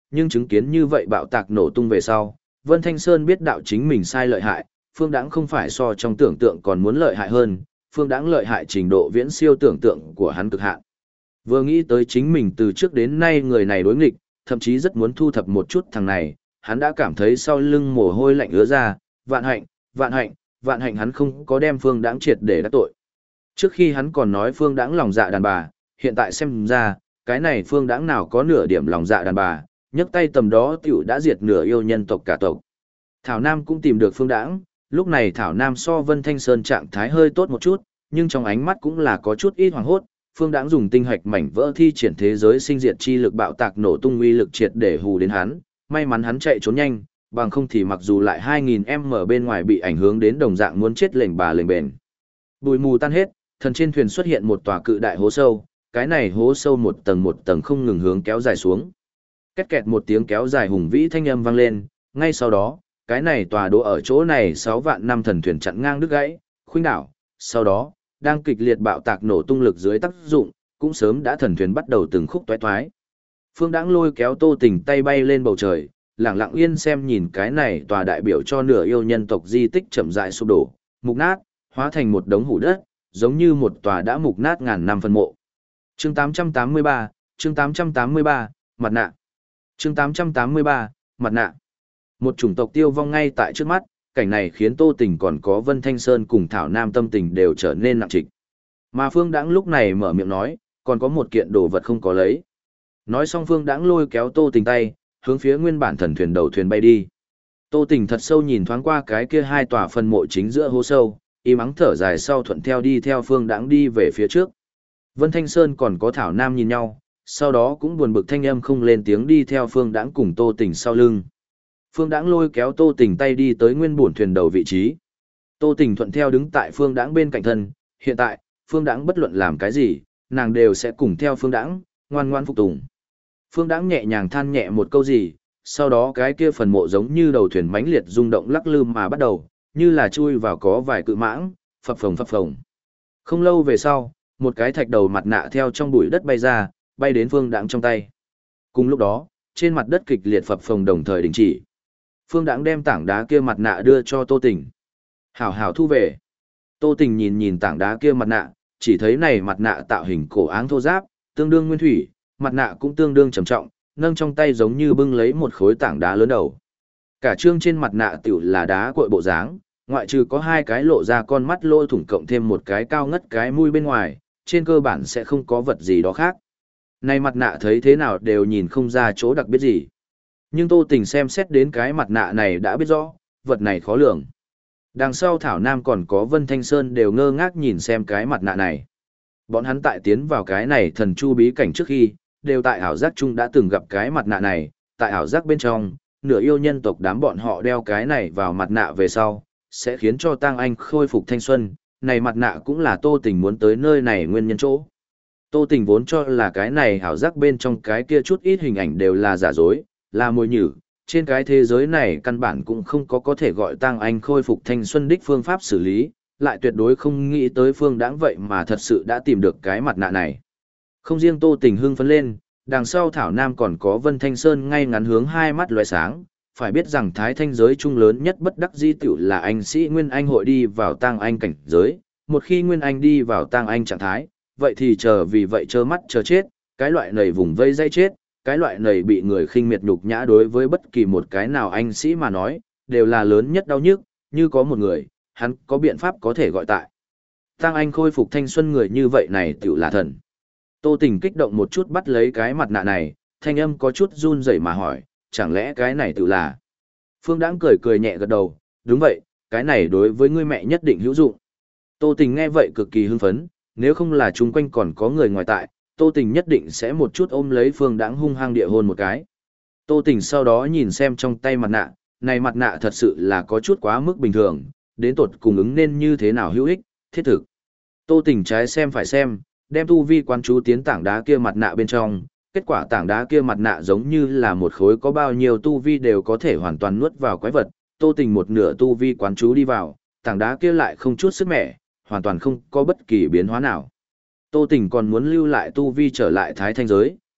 nhưng chứng kiến như vậy bạo tạc nổ tung về sau, Vân Thanh Sơn biết đạo chính mình sai lợi hại, Phương Đãng không phải so trong tưởng tượng còn muốn lợi hại hơn, Phương Đãng lợi hại trình độ viễn siêu tưởng tượng của hắn cực hạn. Vừa nghĩ tới chính mình từ trước đến nay người này đối nghịch, thậm chí rất muốn thu thập một chút thằng này, hắn đã cảm thấy sau lưng mồ hôi lạnh ứa ra, vạn hạnh, vạn hạnh, vạn hạnh hắn không có đem Phương Đãng triệt để đắc tội. Trước khi hắn còn nói Phương Đãng lòng dạ đàn bà, hiện tại xem ra, cái này Phương Đãng nào có nửa điểm lòng dạ đàn bà, nhấc tay tầm đó tiểu đã diệt nửa yêu nhân tộc cả tộc. Thảo Nam cũng tìm được Phương Đãng, lúc này Thảo Nam so Vân Thanh Sơn trạng thái hơi tốt một chút, nhưng trong ánh mắt cũng là có chút ít hoảng hốt. Phương Đãng dùng tinh hạch mảnh vỡ thi triển thế giới sinh diệt chi lực bạo tạc nổ tung uy lực triệt để hù đến hắn, may mắn hắn chạy trốn nhanh, bằng không thì mặc dù lại 2000m bên ngoài bị ảnh hưởng đến đồng dạng muốn chết lềnh bà lềnh bền. Bụi mù tan hết, thần trên thuyền xuất hiện một tòa cự đại hố sâu, cái này hố sâu một tầng không ngừng hướng kéo dài xuống. Két kẹt một tiếng kéo dài hùng vĩ thanh âm vang lên, ngay sau đó, cái này tòa đỗ ở chỗ này 6 vạn năm thần thuyền chặn ngang đứt gãy, khuynh đảo, sau đó, đang kịch liệt bạo tạc nổ tung lực dưới tác dụng, cũng sớm đã thần thuyền bắt đầu từng khúc toái toái. Phương Đãng lôi kéo Tô Tình tay bay lên bầu trời, lặng lặng yên xem nhìn cái này tòa đại biểu cho nửa yêu nhân tộc di tích chậm rãi sụp đổ, mục nát, hóa thành một đống hủ đất, giống như một tòa đã mục nát ngàn năm phân mộ. Chương 883, chương 883, mặt nạ. Chương 883, mặt nạ. Một chủng tộc tiêu vong ngay tại trước mắt, cảnh này khiến Tô Tình còn có Vân Thanh Sơn cùng Thảo Nam tâm tình đều trở nên nặng trịch. Mà Phương Đãng lúc này mở miệng nói, còn có một kiện đồ vật không có lấy. Nói xong Phương Đãng lôi kéo Tô Tình tay, hướng phía nguyên bản thần thuyền đầu thuyền bay đi. Tô Tình thật sâu nhìn thoáng qua cái kia hai tòa phân mộ chính giữa hố sâu, im ắng thở dài sau thuận theo đi theo Phương Đãng đi về phía trước. Vân Thanh Sơn còn có Thảo Nam nhìn nhau, sau đó cũng buồn bực thanh âm không lên tiếng đi theo Phương Đãng cùng Tô Tình sau lưng. Phương Đãng lôi kéo Tô Tình tay đi tới nguyên bổn thuyền đầu vị trí. Tô Tình thuận theo đứng tại Phương Đãng bên cạnh thân, hiện tại, Phương Đãng bất luận làm cái gì, nàng đều sẽ cùng theo Phương Đãng, ngoan ngoãn phục tùng. Phương Đãng nhẹ nhàng than nhẹ một câu gì, sau đó cái kia phần mộ giống như đầu thuyền mãnh liệt rung động lắc lư mà bắt đầu, như là chui vào có vài cự mãng, phập phồng phập phồng. Không lâu về sau, một cái thạch đầu mặt nạ theo trong bụi đất bay ra, bay đến Phương Đãng trong tay. Cùng lúc đó, trên mặt đất kịch liệt phập phồng đồng thời đình chỉ. Phương Đãng đem tảng đá kia mặt nạ đưa cho Tô Tình. Hảo hảo thu về. Tô Tình nhìn nhìn tảng đá kia mặt nạ, chỉ thấy này mặt nạ tạo hình cổ áng thô ráp, tương đương nguyên thủy, mặt nạ cũng tương đương trầm trọng, nâng trong tay giống như bưng lấy một khối tảng đá lớn đầu. Cả trương trên mặt nạ tiểu là đá cuội bộ dáng, ngoại trừ có hai cái lộ ra con mắt lỗ thủng cộng thêm một cái cao ngất cái mũi bên ngoài, trên cơ bản sẽ không có vật gì đó khác. Này mặt nạ thấy thế nào đều nhìn không ra chỗ đặc biệt gì. Nhưng Tô Tình xem xét đến cái mặt nạ này đã biết rõ, vật này khó lường. Đằng sau Thảo Nam còn có Vân Thanh Sơn đều ngơ ngác nhìn xem cái mặt nạ này. Bọn hắn tại tiến vào cái này thần chu bí cảnh trước khi, đều tại ảo giác chung đã từng gặp cái mặt nạ này, tại ảo giác bên trong, nửa yêu nhân tộc đám bọn họ đeo cái này vào mặt nạ về sau, sẽ khiến cho Tang Anh khôi phục thanh xuân, này mặt nạ cũng là Tô Tình muốn tới nơi này nguyên nhân chỗ. Tô Tình vốn cho là cái này ảo giác bên trong cái kia chút ít hình ảnh đều là giả dối, là mồi nhử, trên cái thế giới này căn bản cũng không có thể gọi Tang Anh khôi phục thanh xuân đích phương pháp xử lý, lại tuyệt đối không nghĩ tới Phương Đãng vậy mà thật sự đã tìm được cái mặt nạ này. Không riêng Tô Tình hưng phấn lên, đằng sau Thảo Nam còn có Vân Thanh Sơn ngay ngắn hướng hai mắt lóe sáng, phải biết rằng thái thanh giới trung lớn nhất bất đắc dĩ tiểu là anh sĩ Nguyên Anh hội đi vào Tang Anh cảnh giới, một khi Nguyên Anh đi vào Tang Anh trạng thái, vậy thì vì vậy trơ mắt chờ chết, cái loại này vùng vây dây chết, cái loại này bị người khinh miệt nhục nhã đối với bất kỳ một cái nào anh sĩ mà nói, đều là lớn nhất đau nhức, như có một người, hắn có biện pháp có thể gọi tại. Tang Anh khôi phục thanh xuân người như vậy này tiểu là thần. Tô Tình kích động một chút bắt lấy cái mặt nạ này, thanh âm có chút run rẩy mà hỏi, chẳng lẽ cái này tiểu là. Phương Đãng cười cười nhẹ gật đầu, đúng vậy, cái này đối với ngươi mẹ nhất định hữu dụng. Tô Tình nghe vậy cực kỳ hưng phấn, nếu không là chung quanh còn có người ngoài tại, Tô Tình nhất định sẽ một chút ôm lấy Phương Đãng hung hăng địa hôn một cái. Tô Tình sau đó nhìn xem trong tay mặt nạ, này mặt nạ thật sự là có chút quá mức bình thường, đến tột cùng ứng nên như thế nào hữu ích, thiết thực. Tô Tình trái xem phải xem, đem tu vi quán chú tiến tảng đá kia mặt nạ bên trong, kết quả tảng đá kia mặt nạ giống như là một khối có bao nhiêu tu vi đều có thể hoàn toàn nuốt vào quái vật. Tô Tình một nửa tu vi quán chú đi vào, tảng đá kia lại không chút sức mẻ, hoàn toàn không có bất kỳ biến hóa nào. Tô Tình còn muốn lưu lại tu vi trở lại thái thanh giới,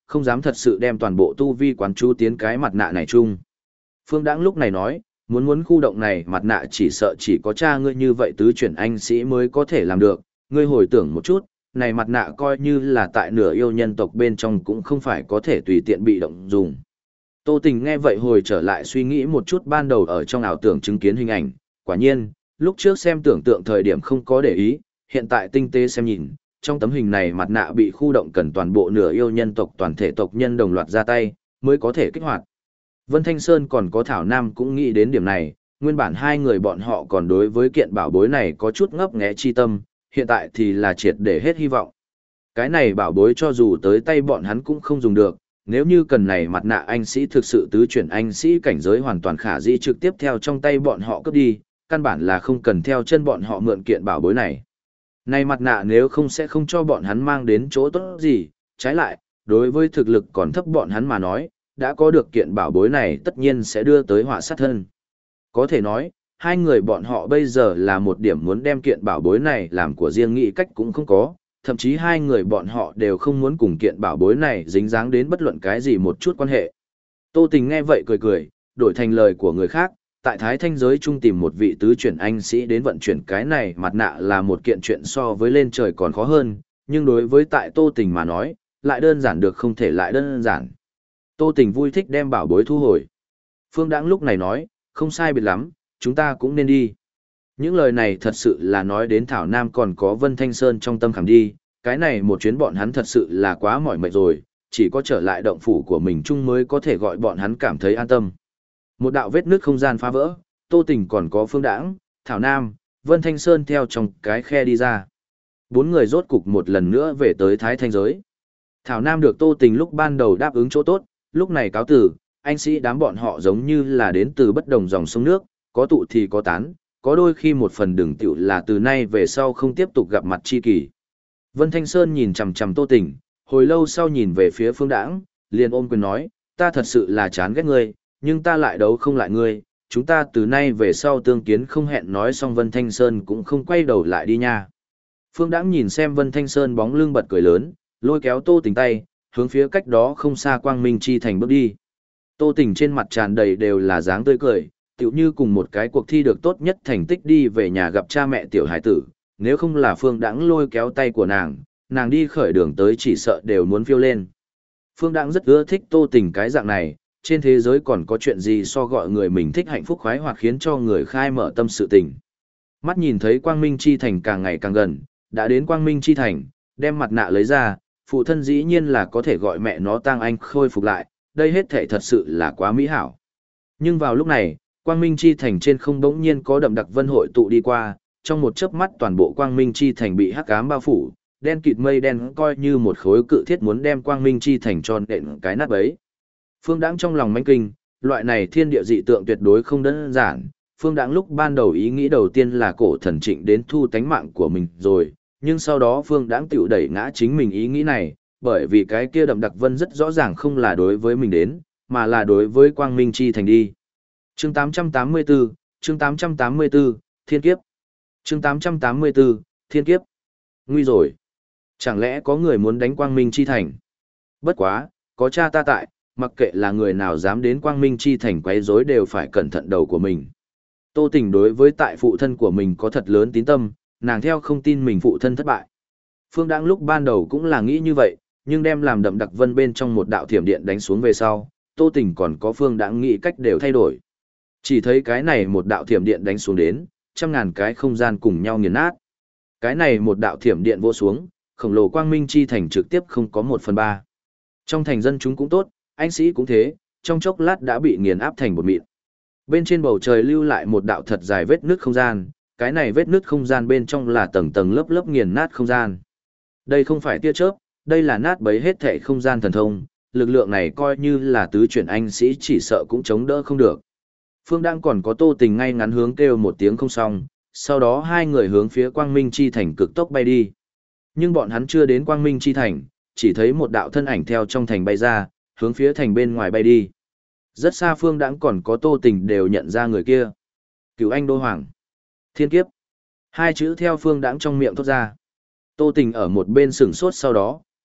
không dám thật sự đem toàn bộ tu vi quán chú tiến cái mặt nạ này chung. Phương Đãng lúc này nói, muốn khu động này mặt nạ chỉ sợ chỉ có cha ngươi như vậy tứ chuyển anh sĩ mới có thể làm được, ngươi hồi tưởng một chút, này mặt nạ coi như là tại nửa yêu nhân tộc bên trong cũng không phải có thể tùy tiện bị động dùng. Tô Tình nghe vậy hồi trở lại suy nghĩ một chút ban đầu ở trong ảo tưởng chứng kiến hình ảnh, quả nhiên, lúc trước xem tưởng tượng thời điểm không có để ý, hiện tại tinh tế xem nhìn, trong tấm hình này mặt nạ bị khu động cần toàn bộ nửa yêu nhân tộc toàn thể tộc nhân đồng loạt ra tay, mới có thể kích hoạt. Vân Thanh Sơn còn có Thảo Nam cũng nghĩ đến điểm này, nguyên bản hai người bọn họ còn đối với kiện bảo bối này có chút ngấp nghé chi tâm, hiện tại thì là triệt để hết hy vọng. Cái này bảo bối cho dù tới tay bọn hắn cũng không dùng được, nếu như cần này mặt nạ anh sĩ thực sự tứ chuyển anh sĩ cảnh giới hoàn toàn khả dĩ trực tiếp theo trong tay bọn họ cướp đi, căn bản là không cần theo chân bọn họ mượn kiện bảo bối này. Này mặt nạ nếu không sẽ không cho bọn hắn mang đến chỗ tốt gì, trái lại, đối với thực lực còn thấp bọn hắn mà nói, đã có được kiện bảo bối này tất nhiên sẽ đưa tới họa sát thân. Có thể nói, hai người bọn họ bây giờ là một điểm muốn đem kiện bảo bối này làm của riêng nghĩ cách cũng không có, thậm chí hai người bọn họ đều không muốn cùng kiện bảo bối này dính dáng đến bất luận cái gì một chút quan hệ. Tô Tình nghe vậy cười cười, đổi thành lời của người khác, tại Thái Thanh giới trung tìm một vị tứ chuyển anh sĩ đến vận chuyển cái này mặt nạ là một kiện chuyện so với lên trời còn khó hơn, nhưng đối với tại Tô Tình mà nói, lại đơn giản được không thể lại đơn giản. Tô Tình vui thích đem bảo bối thu hồi. Phương Đãng lúc này nói, không sai biệt lắm, chúng ta cũng nên đi. Những lời này thật sự là nói đến Thảo Nam còn có Vân Thanh Sơn trong tâm khảm đi, cái này một chuyến bọn hắn thật sự là quá mỏi mệt rồi, chỉ có trở lại động phủ của mình chung mới có thể gọi bọn hắn cảm thấy an tâm. Một đạo vết nước không gian phá vỡ, Tô Tình còn có Phương Đãng, Thảo Nam, Vân Thanh Sơn theo trong cái khe đi ra. Bốn người rốt cục một lần nữa về tới Thái Thanh giới. Thảo Nam được Tô Tình lúc ban đầu đáp ứng chỗ tốt, lúc này cáo tử, anh sĩ đám bọn họ giống như là đến từ bất đồng dòng sông nước, có tụ thì có tán, có đôi khi một phần đường tiểu là từ nay về sau không tiếp tục gặp mặt chi kỷ. Vân Thanh Sơn nhìn chằm chằm Tô Tình, hồi lâu sau nhìn về phía Phương Đãng, liền ôm quyền nói, ta thật sự là chán ghét ngươi, nhưng ta lại đấu không lại ngươi, chúng ta từ nay về sau tương kiến không hẹn nói xong Vân Thanh Sơn cũng không quay đầu lại đi nha. Phương Đãng nhìn xem Vân Thanh Sơn bóng lưng bật cười lớn, lôi kéo Tô Tình tay, hướng phía cách đó không xa Quang Minh Chi Thành bước đi. Tô Tình trên mặt tràn đầy đều là dáng tươi cười, tựu như cùng một cái cuộc thi được tốt nhất thành tích đi về nhà gặp cha mẹ tiểu hải tử, nếu không là Phương Đãng lôi kéo tay của nàng đi khởi đường tới chỉ sợ đều muốn phiêu lên. Phương Đãng rất ưa thích Tô Tình cái dạng này, trên thế giới còn có chuyện gì so gọi người mình thích hạnh phúc khoái hoạt khiến cho người khai mở tâm sự tình. Mắt nhìn thấy Quang Minh Chi Thành càng ngày càng gần, đã đến Quang Minh Chi Thành, đem mặt nạ lấy ra, phụ thân dĩ nhiên là có thể gọi mẹ nó tang anh khôi phục lại, đây hết thể thật sự là quá mỹ hảo. Nhưng vào lúc này, Quang Minh Chi Thành trên không bỗng nhiên có đậm đặc vân hội tụ đi qua, trong một chớp mắt toàn bộ Quang Minh Chi Thành bị hắc ám bao phủ, đen kịt mây đen coi như một khối cự thiết muốn đem Quang Minh Chi Thành tròn đện cái nát bấy. Phương Đãng trong lòng mãnh kinh, loại này thiên địa dị tượng tuyệt đối không đơn giản. Phương Đãng lúc ban đầu ý nghĩ đầu tiên là cổ thần trịnh đến thu tánh mạng của mình rồi, nhưng sau đó Phương Đãng tiểu đẩy ngã chính mình ý nghĩ này, bởi vì cái kia đậm đặc vân rất rõ ràng không là đối với mình đến, mà là đối với Quang Minh Chi Thành đi. Chương 884, chương 884, Thiên Kiếp. Chương 884, Thiên Kiếp. Nguy rồi. Chẳng lẽ có người muốn đánh Quang Minh Chi Thành? Bất quá, có cha ta tại, mặc kệ là người nào dám đến Quang Minh Chi Thành quấy rối đều phải cẩn thận đầu của mình. Tô Tình đối với tại phụ thân của mình có thật lớn tín tâm, nàng theo không tin mình phụ thân thất bại. Phương Đãng lúc ban đầu cũng là nghĩ như vậy, nhưng đem làm đậm đặc vân bên trong một đạo thiểm điện đánh xuống về sau, Tô Tình còn có Phương Đãng nghĩ cách đều thay đổi. Chỉ thấy cái này một đạo thiểm điện đánh xuống đến, trăm ngàn cái không gian cùng nhau nghiền nát. Cái này một đạo thiểm điện vô xuống, khổng lồ Quang Minh Chi Thành trực tiếp không có 1/3. Trong thành dân chúng cũng tốt, anh sĩ cũng thế, trong chốc lát đã bị nghiền áp thành bột mịn. Bên trên bầu trời lưu lại một đạo thật dài vết nứt không gian, cái này vết nứt không gian bên trong là tầng tầng lớp lớp nghiền nát không gian. Đây không phải tia chớp, đây là nát bấy hết thảy không gian thần thông, lực lượng này coi như là tứ chuyển anh sĩ chỉ sợ cũng chống đỡ không được. Phương Đãng còn có Tô Tình ngay ngắn hướng kêu một tiếng không xong, sau đó hai người hướng phía Quang Minh Chi Thành cực tốc bay đi. Nhưng bọn hắn chưa đến Quang Minh Chi Thành, chỉ thấy một đạo thân ảnh theo trong thành bay ra, hướng phía thành bên ngoài bay đi. Rất xa Phương Đãng còn có Tô Tình đều nhận ra người kia. Cửu Anh Đô Hoàng. Thiên Kiếp. Hai chữ theo Phương Đãng trong miệng thốt ra. Tô Tình ở một bên sửng sốt sau đó,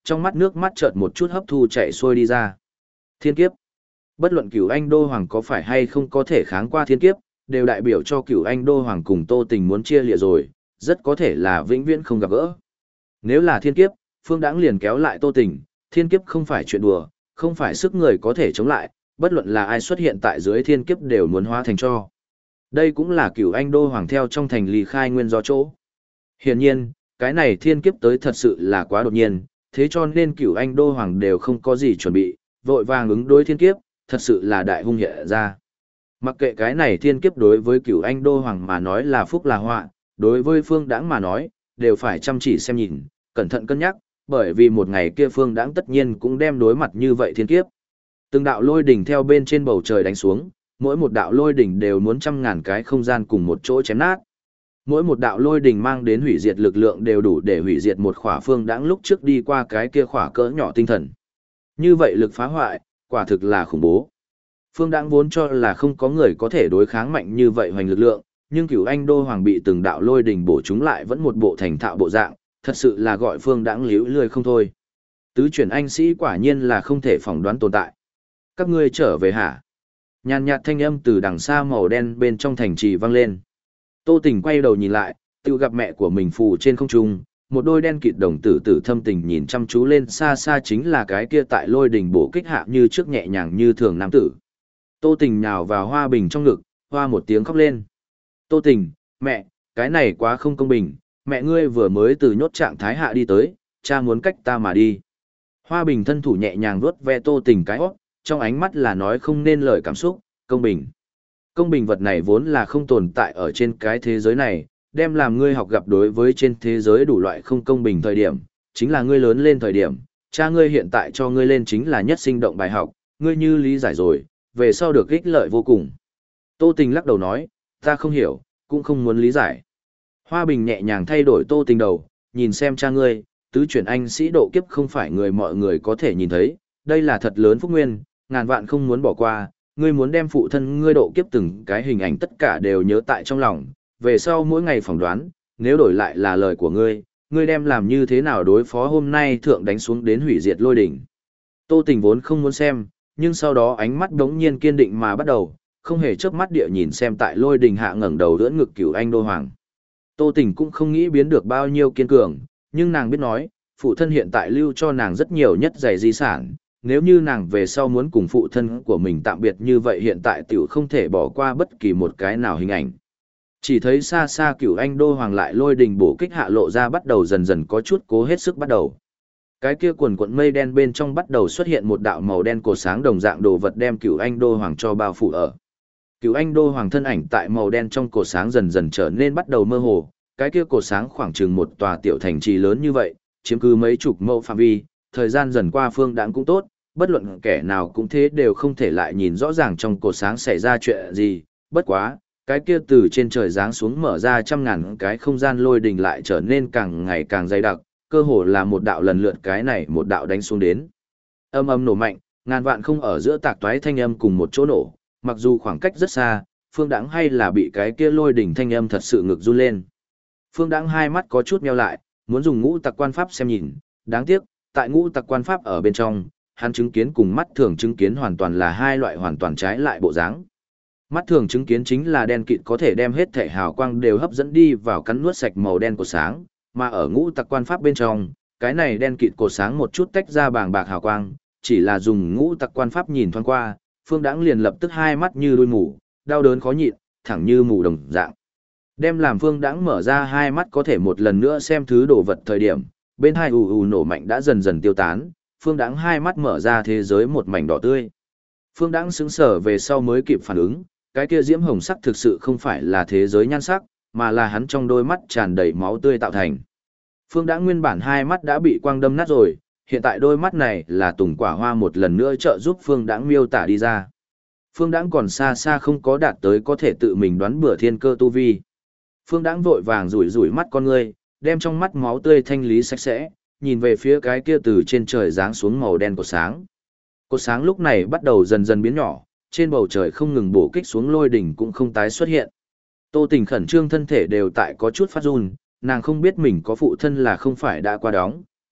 trong mắt nước mắt chợt một chút hấp thu chạy xuôi đi ra. Thiên kiếp. Bất luận Cửu Anh Đô Hoàng có phải hay không có thể kháng qua thiên kiếp, đều đại biểu cho Cửu Anh Đô Hoàng cùng Tô Tình muốn chia lìa rồi, rất có thể là vĩnh viễn không gặp gỡ. Nếu là thiên kiếp, Phương Đãng liền kéo lại Tô Tình, thiên kiếp không phải chuyện đùa, không phải sức người có thể chống lại, bất luận là ai xuất hiện tại dưới thiên kiếp đều muốn hóa thành tro. Đây cũng là Cửu Anh Đô Hoàng theo trong thành ly khai nguyên do chỗ. Hiển nhiên, cái này thiên kiếp tới thật sự là quá đột nhiên, thế cho nên Cửu Anh Đô Hoàng đều không có gì chuẩn bị, vội vàng ứng đối thiên kiếp, thật sự là đại hung hiện ra. Mặc kệ cái này thiên kiếp đối với Cửu Anh Đô Hoàng mà nói là phúc là họa, đối với Phương Đãng mà nói, đều phải chăm chỉ xem nhìn, cẩn thận cân nhắc, bởi vì một ngày kia Phương Đãng tất nhiên cũng đem đối mặt như vậy thiên kiếp. Từng đạo lôi đỉnh theo bên trên bầu trời đánh xuống, mỗi một đạo lôi đỉnh đều muốn trăm ngàn cái không gian cùng một chỗ chém nát. Mỗi một đạo lôi đỉnh mang đến hủy diệt lực lượng đều đủ để hủy diệt một khỏa Phương Đãng lúc trước đi qua cái kia khỏa cỡ nhỏ tinh thần. Như vậy lực phá hoại, quả thực là khủng bố. Phương Đãng vốn cho là không có người có thể đối kháng mạnh như vậy hoành lực lượng, nhưng Cửu Anh Đô Hoàng bị từng đạo lôi đỉnh bổ chúng lại vẫn một bộ thành thạo bộ dạng, thật sự là gọi Phương Đãng líu lười không thôi. Tứ chuyển anh sĩ quả nhiên là không thể phỏng đoán tồn tại. Các ngươi trở về hả? Nhàn nhạt thanh âm từ đằng xa màu đen bên trong thành trì vang lên. Tô Tình quay đầu nhìn lại, tự gặp mẹ của mình phù trên không trung, một đôi đen kịt đồng tử tử thâm tình nhìn chăm chú lên xa xa chính là cái kia tại lôi đỉnh bổ kích hạ như trước nhẹ nhàng như thường nam tử. Tô Tình nhào vào Hoa Bình trong ngực, hoa một tiếng khóc lên. Tô Tình, mẹ, cái này quá không công bình, mẹ ngươi vừa mới từ nhốt trạng thái hạ đi tới, cha muốn cách ta mà đi. Hoa Bình thân thủ nhẹ nhàng vuốt ve Tô Tình cái hót, trong ánh mắt là nói không nên lời cảm xúc, công bình. Công bình vật này vốn là không tồn tại ở trên cái thế giới này, đem làm ngươi học gặp đối với trên thế giới đủ loại không công bình thời điểm, chính là ngươi lớn lên thời điểm, cha ngươi hiện tại cho ngươi lên chính là nhất sinh động bài học, ngươi như lý giải rồi, về sau được ích lợi vô cùng. Tô Tình lắc đầu nói, ta không hiểu, cũng không muốn lý giải. Hoa Bình nhẹ nhàng thay đổi Tô Tình đầu, nhìn xem cha ngươi, tứ chuyển anh sĩ độ kiếp không phải người mọi người có thể nhìn thấy, đây là thật lớn phúc nguyên, ngàn vạn không muốn bỏ qua, ngươi muốn đem phụ thân ngươi độ kiếp từng cái hình ảnh tất cả đều nhớ tại trong lòng, về sau mỗi ngày phỏng đoán, nếu đổi lại là lời của ngươi, ngươi đem làm như thế nào đối phó hôm nay thượng đánh xuống đến hủy diệt lôi đỉnh. Tô Tình vốn không muốn xem, nhưng sau đó ánh mắt đống nhiên kiên định mà bắt đầu, không hề chớp mắt địa nhìn xem tại lôi đỉnh hạ ngẩng đầu đỡ ngực Cửu Anh Đô Hoàng. Tô Tình cũng không nghĩ biến được bao nhiêu kiên cường, nhưng nàng biết nói, phụ thân hiện tại lưu cho nàng rất nhiều nhất giày di sản, nếu như nàng về sau muốn cùng phụ thân của mình tạm biệt như vậy hiện tại tiểu không thể bỏ qua bất kỳ một cái nào hình ảnh. Chỉ thấy xa xa Cửu Anh Đô Hoàng lại lôi đình bổ kích hạ lộ ra bắt đầu dần dần có chút cố hết sức bắt đầu. Cái kia quần quần mây đen bên trong bắt đầu xuất hiện một đạo màu đen cột sáng đồng dạng đồ vật đem Cửu Anh Đô Hoàng cho bao phủ ở. Cửu Anh Đô Hoàng thân ảnh tại màu đen trong cột sáng dần dần trở nên bắt đầu mơ hồ, cái kia cột sáng khoảng chừng một tòa tiểu thành trì lớn như vậy, chiếm cứ mấy chục mẫu phạm vi, thời gian dần qua Phương Đãng cũng tốt, bất luận kẻ nào cũng thế đều không thể lại nhìn rõ ràng trong cột sáng xảy ra chuyện gì, bất quá, cái kia từ trên trời giáng xuống mở ra trăm ngàn cái không gian lôi đình lại trở nên càng ngày càng dày đặc, cơ hồ là một đạo lần lượt cái này một đạo đánh xuống đến. Âm âm nổ mạnh, ngàn vạn không ở giữa tạc toái thanh âm cùng một chỗ nổ, mặc dù khoảng cách rất xa, Phương Đãng hay là bị cái kia lôi đỉnh thanh âm thật sự ngực run lên. Phương Đãng hai mắt có chút meo lại, muốn dùng ngũ tặc quan pháp xem nhìn, đáng tiếc, tại ngũ tặc quan pháp ở bên trong, hắn chứng kiến cùng mắt thường chứng kiến hoàn toàn là hai loại hoàn toàn trái lại bộ dáng. Mắt thường chứng kiến chính là đen kịt có thể đem hết thể hào quang đều hấp dẫn đi vào cắn nuốt sạch màu đen của sáng, mà ở ngũ tặc quan pháp bên trong, cái này đen kịt cột sáng một chút tách ra bàng bạc hào quang, chỉ là dùng ngũ tặc quan pháp nhìn thoáng qua, Phương Đãng liền lập tức hai mắt như đuôi mù, đau đớn khó nhịn, thẳng như mù đồng dạng. Đem làm Phương Đãng mở ra hai mắt có thể một lần nữa xem thứ đồ vật thời điểm, bên hai ù ù nổ mạnh đã dần dần tiêu tán, Phương Đãng hai mắt mở ra thế giới một mảnh đỏ tươi. Phương Đãng sững sờ về sau mới kịp phản ứng, cái kia diễm hồng sắc thực sự không phải là thế giới nhan sắc, mà là hắn trong đôi mắt tràn đầy máu tươi tạo thành. Phương Đãng nguyên bản hai mắt đã bị quang đâm nát rồi, hiện tại đôi mắt này là Tùng Quả Hoa một lần nữa trợ giúp Phương Đãng miêu tả đi ra. Phương Đãng còn xa xa không có đạt tới có thể tự mình đoán bừa thiên cơ tu vi. Phương Đãng vội vàng rủi rủi mắt con ngươi, đem trong mắt máu tươi thanh lý sạch sẽ, nhìn về phía cái kia từ trên trời giáng xuống màu đen của sáng. Cột sáng lúc này bắt đầu dần dần biến nhỏ, trên bầu trời không ngừng bổ kích xuống lôi đỉnh cũng không tái xuất hiện. Tô Tình khẩn trương thân thể đều tại có chút phát run, nàng không biết mình có phụ thân là không phải đã qua đóng,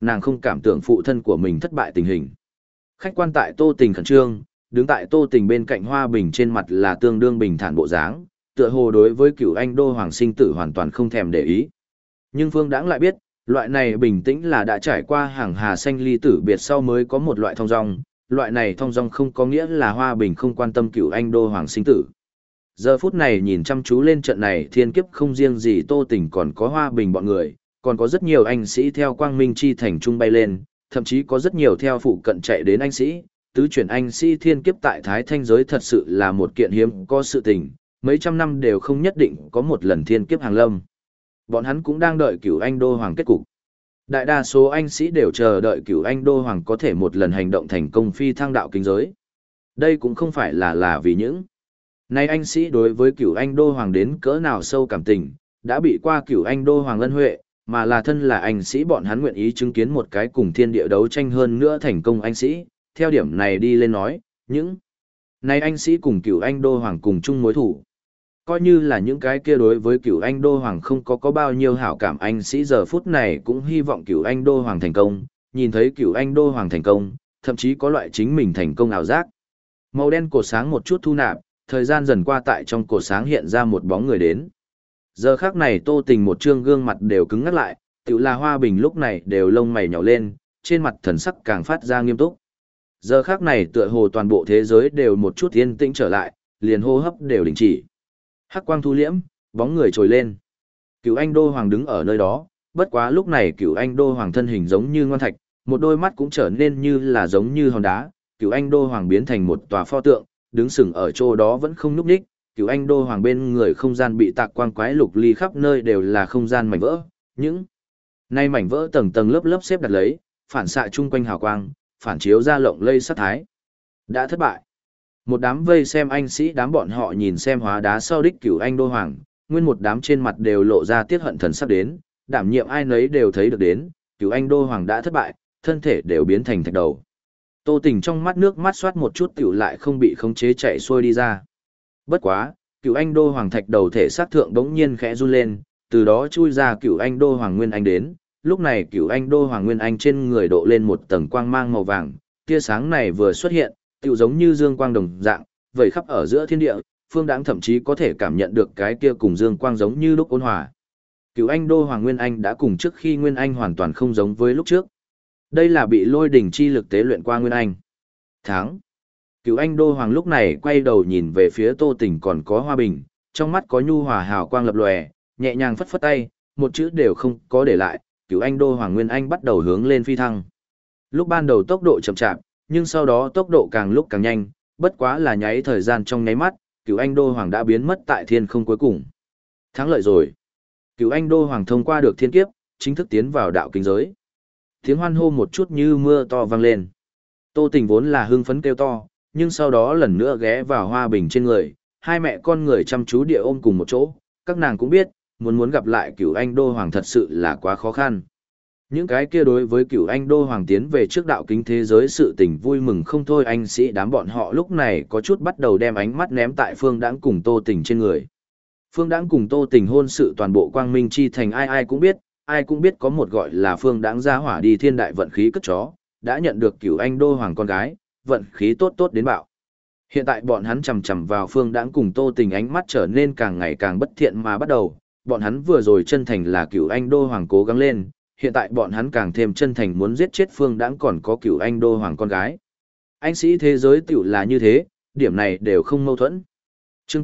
nàng không cảm tưởng phụ thân của mình thất bại tình hình. Khách quan tại Tô Tình khẩn trương, đứng tại Tô Tình bên cạnh Hoa Bình trên mặt là tương đương bình thản bộ dáng, tựa hồ đối với Cửu Anh Đô Hoàng sinh tử hoàn toàn không thèm để ý. Nhưng Phương Đãng lại biết, loại này bình tĩnh là đã trải qua hàng hà sanh ly tử biệt sau mới có một loại thong dong, loại này thong dong không có nghĩa là Hoa Bình không quan tâm Cửu Anh Đô Hoàng sinh tử. Giờ phút này nhìn chăm chú lên trận này thiên kiếp không riêng gì Tô Tình còn có Hoa Bình bọn người, còn có rất nhiều anh sĩ theo Quang Minh Chi thành trung bay lên, thậm chí có rất nhiều theo phụ cận chạy đến anh sĩ, tứ chuyển anh sĩ thiên kiếp tại Thái Thanh giới thật sự là một kiện hiếm có sự tình, mấy trăm năm đều không nhất định có một lần thiên kiếp hàng lâm. Bọn hắn cũng đang đợi Cửu Anh Đô Hoàng kết cục. Đại đa số anh sĩ đều chờ đợi Cửu Anh Đô Hoàng có thể một lần hành động thành công phi thăng đạo kinh giới. Đây cũng không phải là vì những nay anh sĩ đối với Cửu Anh Đô Hoàng đến cỡ nào sâu cảm tình, đã bị qua Cửu Anh Đô Hoàng ân huệ, mà là thân là anh sĩ bọn hắn nguyện ý chứng kiến một cái cùng thiên địa đấu tranh hơn nữa thành công anh sĩ. Theo điểm này đi lên nói, những nay anh sĩ cùng Cửu Anh Đô Hoàng cùng chung mối thủ. Coi như là những cái kia đối với Cửu Anh Đô Hoàng không có bao nhiêu hảo cảm anh sĩ giờ phút này cũng hy vọng Cửu Anh Đô Hoàng thành công, nhìn thấy Cửu Anh Đô Hoàng thành công, thậm chí có loại chính mình thành công ảo giác. Màu đen cột sáng một chút thu nạp, thời gian dần qua tại trong cột sáng hiện ra một bóng người đến. Giờ khắc này Tô Tình một trương gương mặt đều cứng ngắt lại, tự là Hoa Bình lúc này đều lông mày nhảy lên, trên mặt thần sắc càng phát ra nghiêm túc. Giờ khắc này tựa hồ toàn bộ thế giới đều một chút yên tĩnh trở lại, liền hô hấp đều đình chỉ. Hắc quang thu liễm, bóng người trồi lên. Cửu Anh Đô Hoàng đứng ở nơi đó, bất quá lúc này Cửu Anh Đô Hoàng thân hình giống như ngoan thạch, một đôi mắt cũng trở nên như là giống như hòn đá. Cửu Anh Đô Hoàng biến thành một tòa pho tượng, đứng sừng ở chỗ đó vẫn không nhúc nhích. Cửu Anh Đô Hoàng bên người không gian bị tạc quang quái lục ly khắp nơi đều là không gian mảnh vỡ, những nay mảnh vỡ tầng tầng lớp lớp xếp đặt lấy, phản xạ chung quanh hào quang, phản chiếu ra lộng lây sát thái. Đã thất bại. Một đám vây xem anh sĩ đám bọn họ nhìn xem hóa đá sau đích Cửu Anh Đô Hoàng, nguyên một đám trên mặt đều lộ ra tiết hận thần sắc đến, đảm nhiệm ai nấy đều thấy được đến, Cửu Anh Đô Hoàng đã thất bại, thân thể đều biến thành thạch đầu. Tô Tình trong mắt nước mắt xoát một chút tiểu lại không bị khống chế chạy xuôi đi ra. Bất quá, Cửu Anh Đô Hoàng thạch đầu thể xác thượng đống nhiên khẽ run lên, từ đó chui ra Cửu Anh Đô Hoàng Nguyên Anh đến. Lúc này Cửu Anh Đô Hoàng Nguyên Anh trên người độ lên một tầng quang mang màu vàng, tia sáng này vừa xuất hiện, tựu giống như dương quang đồng dạng, vẩy khắp ở giữa thiên địa, Phương Đãng thậm chí có thể cảm nhận được cái kia cùng dương quang giống như lúc ôn hòa. Cửu Anh Đô Hoàng Nguyên Anh đã cùng trước khi Nguyên Anh hoàn toàn không giống với lúc trước. Đây là bị lôi đỉnh chi lực tế luyện qua Nguyên Anh. Tháng. Cửu Anh Đô Hoàng lúc này quay đầu nhìn về phía Tô Tình còn có Hoa Bình, trong mắt có nhu hòa hào quang lập lòe, nhẹ nhàng phất phất tay, một chữ đều không có để lại, Cửu Anh Đô Hoàng Nguyên Anh bắt đầu hướng lên phi thăng. Lúc ban đầu tốc độ chậm chạp, nhưng sau đó tốc độ càng lúc càng nhanh, bất quá là nháy thời gian trong nháy mắt, Cửu Anh Đô Hoàng đã biến mất tại thiên không cuối cùng. Thắng lợi rồi. Cửu Anh Đô Hoàng thông qua được thiên kiếp, chính thức tiến vào đạo kinh giới. Tiếng hoan hô một chút như mưa to vang lên. Tô Tình vốn là hưng phấn kêu to, nhưng sau đó lần nữa ghé vào Hoa Bình trên người, hai mẹ con người chăm chú địa ôm cùng một chỗ, các nàng cũng biết, muốn gặp lại Cửu Anh Đô Hoàng thật sự là quá khó khăn. Những cái kia đối với Cửu Anh Đô Hoàng tiến về trước đạo kính thế giới sự tình vui mừng không thôi, anh sĩ đám bọn họ lúc này có chút bắt đầu đem ánh mắt ném tại Phương Đãng cùng Tô Tình trên người. Phương Đãng cùng Tô Tình hôn sự toàn bộ Quang Minh Chi thành ai cũng biết có một gọi là Phương Đãng ra hỏa đi thiên đại vận khí cất chó, đã nhận được Cửu Anh Đô Hoàng con gái, vận khí tốt tốt đến bạo. Hiện tại bọn hắn chằm chằm vào Phương Đãng cùng Tô Tình ánh mắt trở nên càng ngày càng bất thiện mà bắt đầu, bọn hắn vừa rồi chân thành là Cửu Anh Đô Hoàng cố gắng lên, hiện tại bọn hắn càng thêm chân thành muốn giết chết Phương Đãng còn có Cửu Anh Đô Hoàng con gái. Anh sĩ thế giới tiểu là như thế, điểm này đều không mâu thuẫn. Chương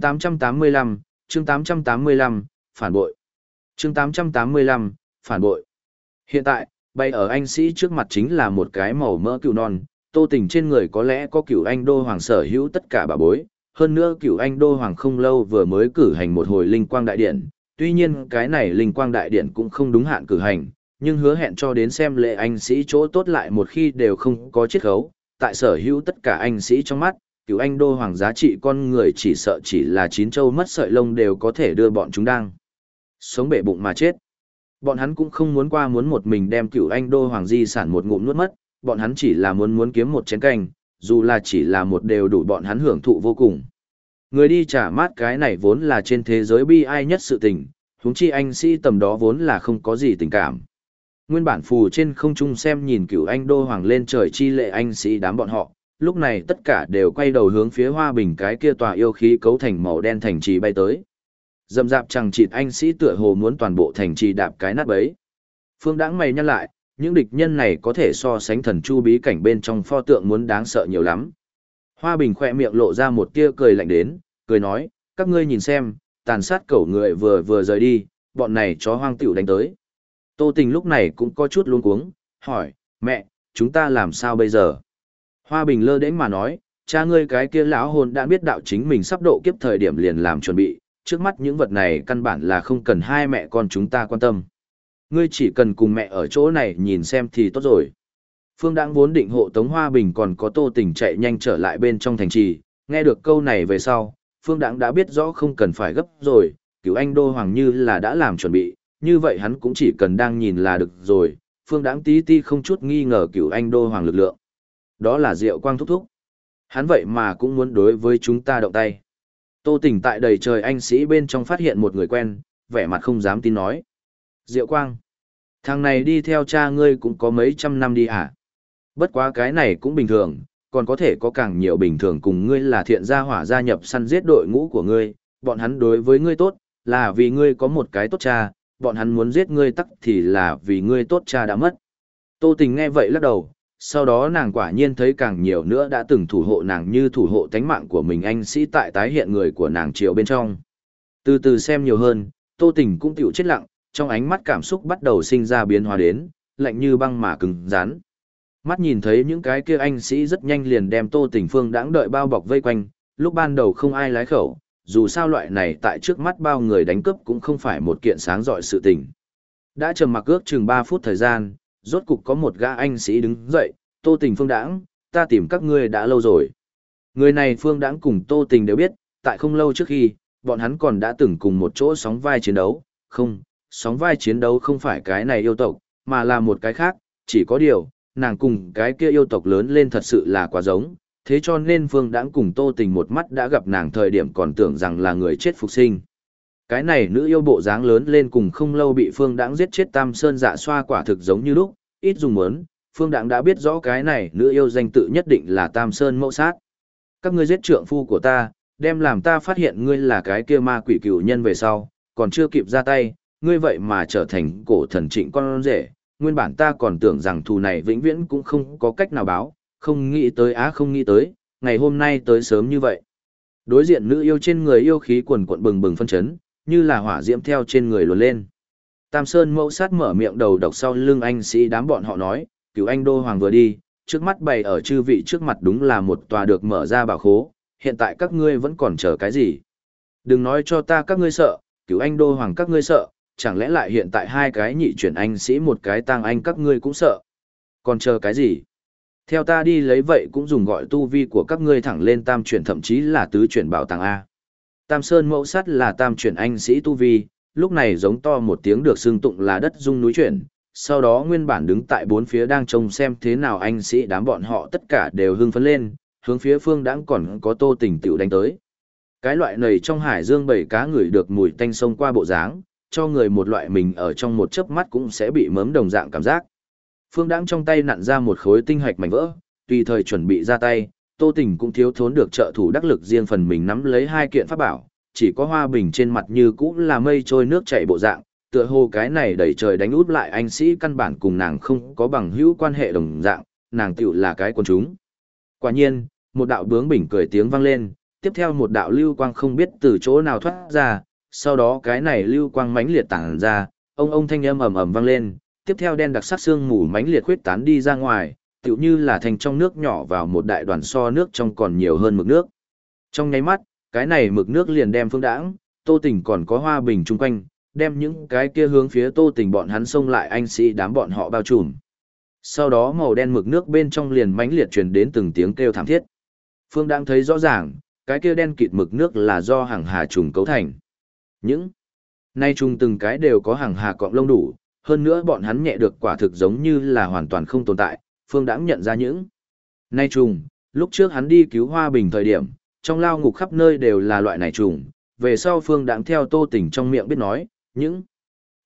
885, phản bội. Chương 885, phản bội. Hiện tại, bay ở anh sĩ trước mặt chính là một cái màu mỡ cừu non, Tô Tình trên người có lẽ có Cửu Anh Đô Hoàng sở hữu tất cả bảo bối, hơn nữa Cửu Anh Đô Hoàng không lâu vừa mới cử hành một hồi linh quang đại điện, tuy nhiên cái này linh quang đại điện cũng không đúng hạn cử hành, nhưng hứa hẹn cho đến xem lễ anh sĩ chỗ tốt lại một khi đều không có chiết khấu, tại sở hữu tất cả anh sĩ trong mắt, Cửu Anh Đô Hoàng giá trị con người chỉ sợ chỉ là chín châu mất sợi lông đều có thể đưa bọn chúng đang sống bể bụng mà chết. Bọn hắn cũng không muốn một mình đem Cửu Anh Đô Hoàng di sản một ngụm nuốt mất, bọn hắn chỉ là muốn kiếm một chén canh, dù là chỉ là một đều đủ bọn hắn hưởng thụ vô cùng. Người đi trả mát cái này vốn là trên thế giới bi ai nhất sự tình, huống chi anh sĩ tầm đó vốn là không có gì tình cảm. Nguyên bản phù trên không trung xem nhìn Cửu Anh Đô Hoàng lên trời chi lệ anh sĩ đám bọn họ, lúc này tất cả đều quay đầu hướng phía Hoa Bình cái kia tòa yêu khí cấu thành màu đen thành trì bay tới. Dầm dạp chẳng chịt anh sĩ tựa hồ muốn toàn bộ thành trì đạp cái nát bấy. Phương Đãng mày nhăn lại, những địch nhân này có thể so sánh thần chu bí cảnh bên trong pho tượng muốn đáng sợ nhiều lắm. Hoa Bình khỏe miệng lộ ra một tia cười lạnh đến, cười nói, các ngươi nhìn xem, tàn sát cẩu người vừa vừa rời đi, bọn này chó hoang tiểu đánh tới. Tô Tình lúc này cũng có chút luống cuống, hỏi, mẹ, chúng ta làm sao bây giờ? Hoa Bình lơ đễnh mà nói, cha ngươi cái kia lão hồn đã biết đạo chính mình sắp độ kiếp thời điểm liền làm chuẩn bị, trước mắt những vật này căn bản là không cần hai mẹ con chúng ta quan tâm. Ngươi chỉ cần cùng mẹ ở chỗ này nhìn xem thì tốt rồi. Phương Đãng vốn định hộ tống Hoa Bình còn có Tô Tình chạy nhanh trở lại bên trong thành trì, nghe được câu này về sau, Phương Đãng đã biết rõ không cần phải gấp rồi, Cửu Anh Đô Hoàng như là đã làm chuẩn bị, như vậy hắn cũng chỉ cần đang nhìn là được rồi. Phương Đãng tí ti không chút nghi ngờ Cửu Anh Đô Hoàng lực lượng. Đó là Diệu Quang thúc thúc. Hắn vậy mà cũng muốn đối với chúng ta động tay. Tô Tình tại đầy trời anh sĩ bên trong phát hiện một người quen, vẻ mặt không dám tin nói. Diệu Quang, thằng này đi theo cha ngươi cũng có mấy trăm năm đi hả? Bất quá cái này cũng bình thường, còn có thể có càng nhiều bình thường cùng ngươi là thiện gia hỏa gia nhập săn giết đội ngũ của ngươi, bọn hắn đối với ngươi tốt, là vì ngươi có một cái tốt cha, bọn hắn muốn giết ngươi tắc thì là vì ngươi tốt cha đã mất. Tô Tình nghe vậy lắc đầu, sau đó nàng quả nhiên thấy càng nhiều nữa đã từng thủ hộ nàng như thủ hộ tánh mạng của mình anh sĩ tại tái hiện người của nàng chiều bên trong. Từ từ xem nhiều hơn, Tô Tình cũng tiểu chết lặng, trong ánh mắt cảm xúc bắt đầu sinh ra biến hóa đến, lạnh như băng mà cứng rắn. Mắt nhìn thấy những cái kia anh sĩ rất nhanh liền đem Tô Tình Phương đãng đợi bao bọc vây quanh, lúc ban đầu không ai lái khẩu, dù sao loại này tại trước mắt bao người đánh cướp cũng không phải một kiện sáng rọi sự tình. Đã trầm mặc ước chừng 3 phút thời gian, rốt cục có một gã anh sĩ đứng dậy, Tô Tình Phương đãng, ta tìm các ngươi đã lâu rồi. Người này Phương đãng cùng Tô Tình đều biết, tại không lâu trước khi, bọn hắn còn đã từng cùng một chỗ sóng vai chiến đấu, không, sóng vai chiến đấu không phải cái này yêu tộc, mà là một cái khác, chỉ có điều, nàng cùng cái kia yêu tộc lớn lên thật sự là quá giống, thế cho nên Phương Đãng cùng Tô Tình một mắt đã gặp nàng thời điểm còn tưởng rằng là người chết phục sinh. Cái này nữ yêu bộ dáng lớn lên cùng không lâu bị Phương Đãng giết chết Tam Sơn Dạ Xoa quả thực giống như lúc, ít dùng mớn, Phương Đãng đã biết rõ cái này nữ yêu danh tự nhất định là Tam Sơn Mẫu Sát. Các ngươi giết trượng phu của ta, đem làm ta phát hiện ngươi là cái kia ma quỷ cửu nhân về sau, còn chưa kịp ra tay, ngươi vậy mà trở thành cổ thần Trịnh con rể, nguyên bản ta còn tưởng rằng thù này vĩnh viễn cũng không có cách nào báo, không nghĩ tới không nghĩ tới, ngày hôm nay tới sớm như vậy. Đối diện nữ yêu trên người yêu khí quần quận bừng bừng phân chấn, như là hỏa diễm theo trên người luồn lên. Tam Sơn Mẫu Sát mở miệng đầu độc sau lưng anh sĩ đám bọn họ nói, Cửu Anh Đô Hoàng vừa đi, trước mắt bày ở chư vị trước mặt đúng là một tòa được mở ra bảo khố, hiện tại các ngươi vẫn còn chờ cái gì? Đừng nói cho ta các ngươi sợ, Cửu Anh Đô Hoàng các ngươi sợ, chẳng lẽ lại hiện tại hai cái nhị chuyển anh sĩ một cái tang anh các ngươi cũng sợ? Còn chờ cái gì? Theo ta đi lấy vậy cũng dùng gọi tu vi của các ngươi thẳng lên tam chuyển thậm chí là tứ chuyển bảo tàng A. Tam Sơn Mẫu Sát là tam chuyển anh sĩ tu vi, lúc này giống to một tiếng được xưng tụng là đất rung núi chuyển, sau đó nguyên bản đứng tại bốn phía đang trông xem thế nào anh sĩ đám bọn họ tất cả đều hưng phấn lên, hướng phía Phương Đãng còn có Tô Tình tiểu đánh tới. Cái loại này trong hải dương bảy cá ngửi được mùi tanh sông qua bộ dáng, cho người một loại mình ở trong một chớp mắt cũng sẽ bị mớm đồng dạng cảm giác. Phương Đãng trong tay nặn ra một khối tinh hạch mảnh vỡ, tùy thời chuẩn bị ra tay, Tô Tình cũng thiếu thốn được trợ thủ đắc lực riêng phần mình nắm lấy hai kiện pháp bảo, chỉ có Hoa Bình trên mặt như cũ là mây trôi nước chảy bộ dạng, tựa hồ cái này đẩy trời đánh út lại anh sĩ căn bản cùng nàng không có bằng hữu quan hệ đồng dạng, nàng tiểu là cái quần chúng. Quả nhiên, một đạo bướng bỉnh cười tiếng vang lên, tiếp theo một đạo lưu quang không biết từ chỗ nào thoát ra, sau đó cái này lưu quang mãnh liệt tản ra, ông thanh âm ầm ầm vang lên, tiếp theo đen đặc sắc xương mù mãnh liệt khuyết tán đi ra ngoài, tựu như là thành trong nước nhỏ vào một đại đoàn so nước trong còn nhiều hơn mực nước. Trong nháy mắt, cái này mực nước liền đem Phương Đãng, Tô Tình còn có Hoa Bình chung quanh, đem những cái kia hướng phía Tô Tình bọn hắn xông lại anh sĩ đám bọn họ bao trùm. Sau đó màu đen mực nước bên trong liền mãnh liệt truyền đến từng tiếng kêu thảm thiết. Phương Đãng thấy rõ ràng, cái kia đen kịt mực nước là do hàng hà trùng cấu thành. Những nay trùng từng cái đều có hàng hà cọng lông đủ, hơn nữa bọn hắn nhẹ được quả thực giống như là hoàn toàn không tồn tại, Phương Đãng nhận ra những nay trùng, lúc trước hắn đi cứu Hoa Bình thời điểm, trong lao ngục khắp nơi đều là loại này trùng, về sau Phương Đãng theo Tô Tình trong miệng biết nói, những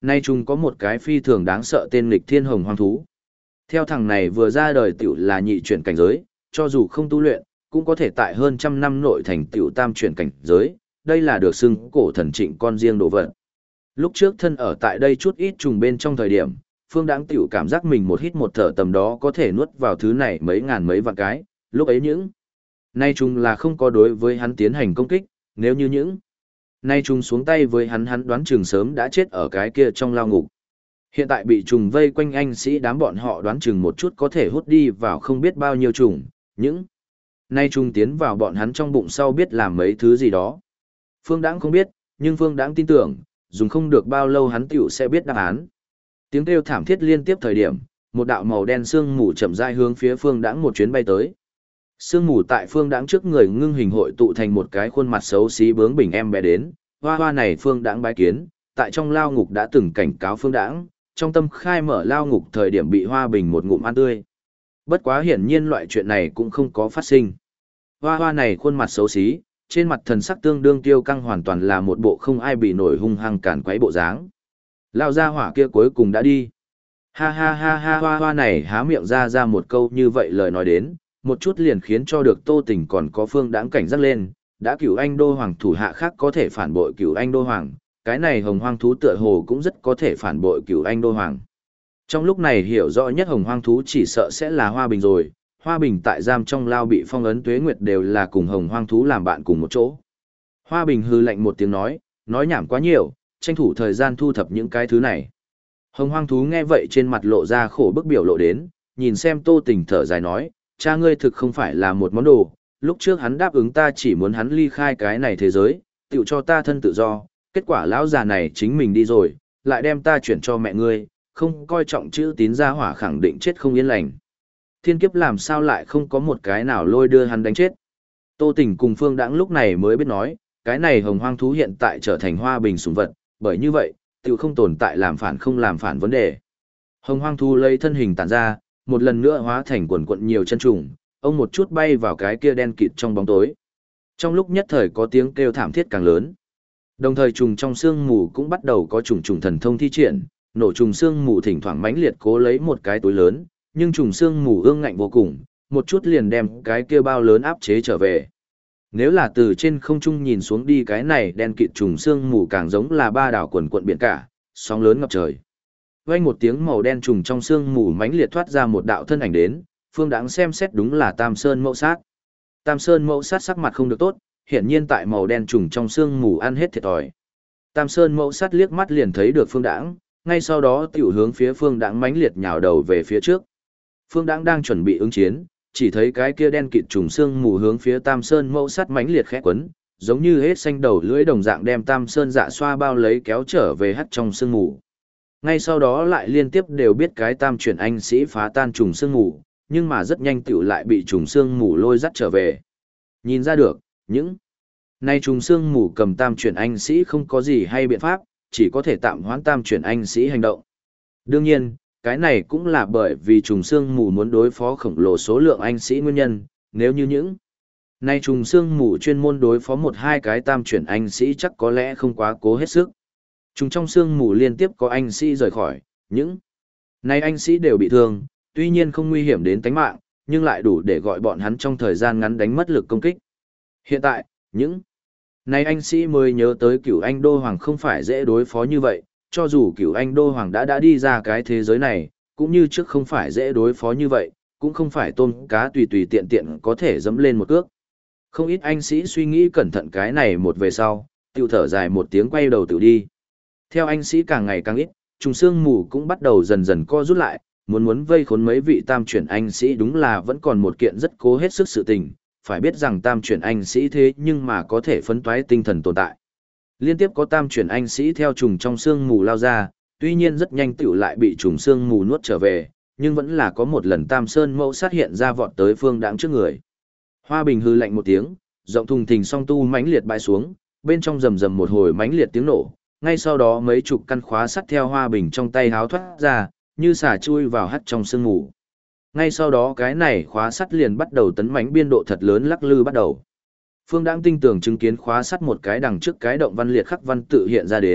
Nay chung có một cái phi thường đáng sợ tên nghịch thiên hồng hoang thú. Theo thằng này vừa ra đời tiểu là nhị chuyển cảnh giới, cho dù không tu luyện, cũng có thể tại hơn trăm năm nội thành tiểu tam chuyển cảnh giới, đây là được xưng cổ thần trịnh con riêng đồ vật. Lúc trước thân ở tại đây chút ít trùng bên trong thời điểm, Phương Đãng tiểu cảm giác mình một hít một thở tầm đó có thể nuốt vào thứ này mấy ngàn mấy vạn cái, lúc ấy những nay trùng là không có đối với hắn tiến hành công kích, nếu như những nay trùng xuống tay với hắn đoán chừng sớm đã chết ở cái kia trong lao ngục. Hiện tại bị trùng vây quanh anh sĩ đám bọn họ đoán chừng một chút có thể hút đi vào không biết bao nhiêu trùng, những nay trùng tiến vào bọn hắn trong bụng sau biết làm mấy thứ gì đó. Phương Đãng không biết, nhưng Phương Đãng tin tưởng, dùng không được bao lâu hắn tiểu sẽ biết đáp án. Tiếng kêu thảm thiết liên tiếp thời điểm, một đạo màu đen sương mù chậm rãi hướng phía Phương Đãng một chuyến bay tới. Sương mù tại Phương Đãng trước người ngưng hình hội tụ thành một cái khuôn mặt xấu xí bướng bỉnh em bé đến, hoa hoa này Phương Đãng bái kiến, tại trong lao ngục đã từng cảnh cáo Phương Đãng, trong tâm khai mở lao ngục thời điểm bị Hoa Bình một ngụm ăn tươi. Bất quá hiển nhiên loại chuyện này cũng không có phát sinh. Hoa hoa này khuôn mặt xấu xí, trên mặt thần sắc tương đương tiêu căng hoàn toàn là một bộ không ai bị nổi hung hăng cản quấy bộ dáng. Lao ra hỏa kia cuối cùng đã đi. Ha ha ha ha, hoa hoa này há miệng ra một câu như vậy lời nói đến, một chút liền khiến cho được Tô Tình còn có Phương Đãng cảnh giác lên, đã Cửu Anh Đô Hoàng thủ hạ khác có thể phản bội Cửu Anh Đô Hoàng, cái này hồng hoang thú tựa hồ cũng rất có thể phản bội Cửu Anh Đô Hoàng. Trong lúc này hiểu rõ nhất hồng hoang thú chỉ sợ sẽ là Hoa Bình rồi, Hoa Bình tại giam trong lao bị phong ấn Tuế Nguyệt đều là cùng hồng hoang thú làm bạn cùng một chỗ. Hoa Bình hừ lạnh một tiếng nói nhảm quá nhiều, tranh thủ thời gian thu thập những cái thứ này. Hồng hoang thú nghe vậy trên mặt lộ ra khổ bức biểu lộ đến, nhìn xem Tô Tình thở dài nói, cha ngươi thực không phải là một món đồ, lúc trước hắn đáp ứng ta chỉ muốn hắn ly khai cái này thế giới, tự cho ta thân tự do, kết quả lão già này chính mình đi rồi, lại đem ta chuyển cho mẹ ngươi, không coi trọng chữ tín gia hỏa khẳng định chết không yên lành. Thiên kiếp làm sao lại không có một cái nào lôi đưa hắn đánh chết. Tô Tình cùng Phương Đãng lúc này mới biết nói, cái này hồng hoang thú hiện tại trở thành Hoa Bình sủng vật, bởi như vậy, tự không tồn tại làm phản không làm phản vấn đề. Hồng hoang thú lấy thân hình tản ra, một lần nữa hóa thành quần quận nhiều chân trùng, ông một chút bay vào cái kia đen kịt trong bóng tối. Trong lúc nhất thời có tiếng kêu thảm thiết càng lớn. Đồng thời trùng trong sương mù cũng bắt đầu có trùng thần thông thi triển, nổ trùng sương mù thỉnh thoảng mãnh liệt cố lấy một cái túi lớn, nhưng trùng sương mù ương ngạnh vô cùng, một chút liền đem cái kia bao lớn áp chế trở về. Nếu là từ trên không trung nhìn xuống đi cái này đen kịt trùng sương mù càng giống là ba đảo quần quận biển cả, sóng lớn ngập trời. Vang một tiếng màu đen trùng trong sương mù mãnh liệt thoát ra một đạo thân ảnh đến, Phương Đãng xem xét đúng là Tam Sơn Mẫu Sát. Tam Sơn Mẫu Sát sắc mặt không được tốt, hiển nhiên tại màu đen trùng trong sương mù ăn hết thiệt thòi. Tam Sơn Mẫu Sát liếc mắt liền thấy được Phương Đãng, ngay sau đó tiểu hướng phía Phương Đãng mãnh liệt nhào đầu về phía trước. Phương Đãng đang chuẩn bị ứng chiến, chỉ thấy cái kia đen kịt trùng sương mù hướng phía Tam Sơn Mẫu Sát mãnh liệt khẽ quấn, giống như hết xanh đầu lưỡi đồng dạng đem Tam Sơn Dạ Xoa bao lấy kéo trở về hắt trong sương mù. Ngay sau đó lại liên tiếp đều biết cái tam chuyển anh sĩ phá tan trùng sương mù, nhưng mà rất nhanh tiểu lại bị trùng sương mù lôi dắt trở về. Nhìn ra được, những nay trùng sương mù cầm tam chuyển anh sĩ không có gì hay biện pháp, chỉ có thể tạm hoãn tam chuyển anh sĩ hành động. Đương nhiên, cái này cũng là bởi vì trùng sương mù muốn đối phó khổng lồ số lượng anh sĩ nguyên nhân, nếu như những nay trùng sương mù chuyên môn đối phó một hai cái tam chuyển anh sĩ chắc có lẽ không quá cố hết sức. Trùng trong sương mù liên tiếp có anh sĩ rời khỏi, những nay anh sĩ đều bị thương, tuy nhiên không nguy hiểm đến tính mạng, nhưng lại đủ để gọi bọn hắn trong thời gian ngắn đánh mất lực công kích. Hiện tại, những nay anh sĩ mới nhớ tới Cửu Anh Đô Hoàng không phải dễ đối phó như vậy, cho dù Cửu Anh Đô Hoàng đã đi ra cái thế giới này, cũng như trước không phải dễ đối phó như vậy, cũng không phải tôm cá tùy tùy tiện tiện có thể dẫm lên một cước. Không ít anh sĩ suy nghĩ cẩn thận cái này một về sau, tiêu thở dài một tiếng quay đầu tự đi. Theo anh sĩ càng ngày càng ít, trùng sương mù cũng bắt đầu dần dần co rút lại, muốn vây khốn mấy vị tam chuyển anh sĩ đúng là vẫn còn một kiện rất cố hết sức sự tình, phải biết rằng tam chuyển anh sĩ thế nhưng mà có thể phấn toái tinh thần tồn tại. Liên tiếp có tam chuyển anh sĩ theo trùng trong sương mù lao ra, tuy nhiên rất nhanh tiểu lại bị trùng sương mù nuốt trở về, nhưng vẫn là có một lần Tam Sơn Mẫu Sát hiện ra vọt tới Phương Đãng trước người. Hoa Bình hư lạnh một tiếng, rộng thùng thình song tu mãnh liệt bãi xuống, bên trong rầm rầm một hồi mãnh liệt tiếng nổ, ngay sau đó mấy chục căn khóa sắt theo Hoa Bình trong tay háo thoát ra, như xả chui vào hắt trong sương mù. Ngay sau đó cái này khóa sắt liền bắt đầu tấn mãnh biên độ thật lớn lắc lư bắt đầu. Phương Đãng tinh tường chứng kiến khóa sắt một cái đằng trước cái động văn liệt khắc văn tự hiện ra đến,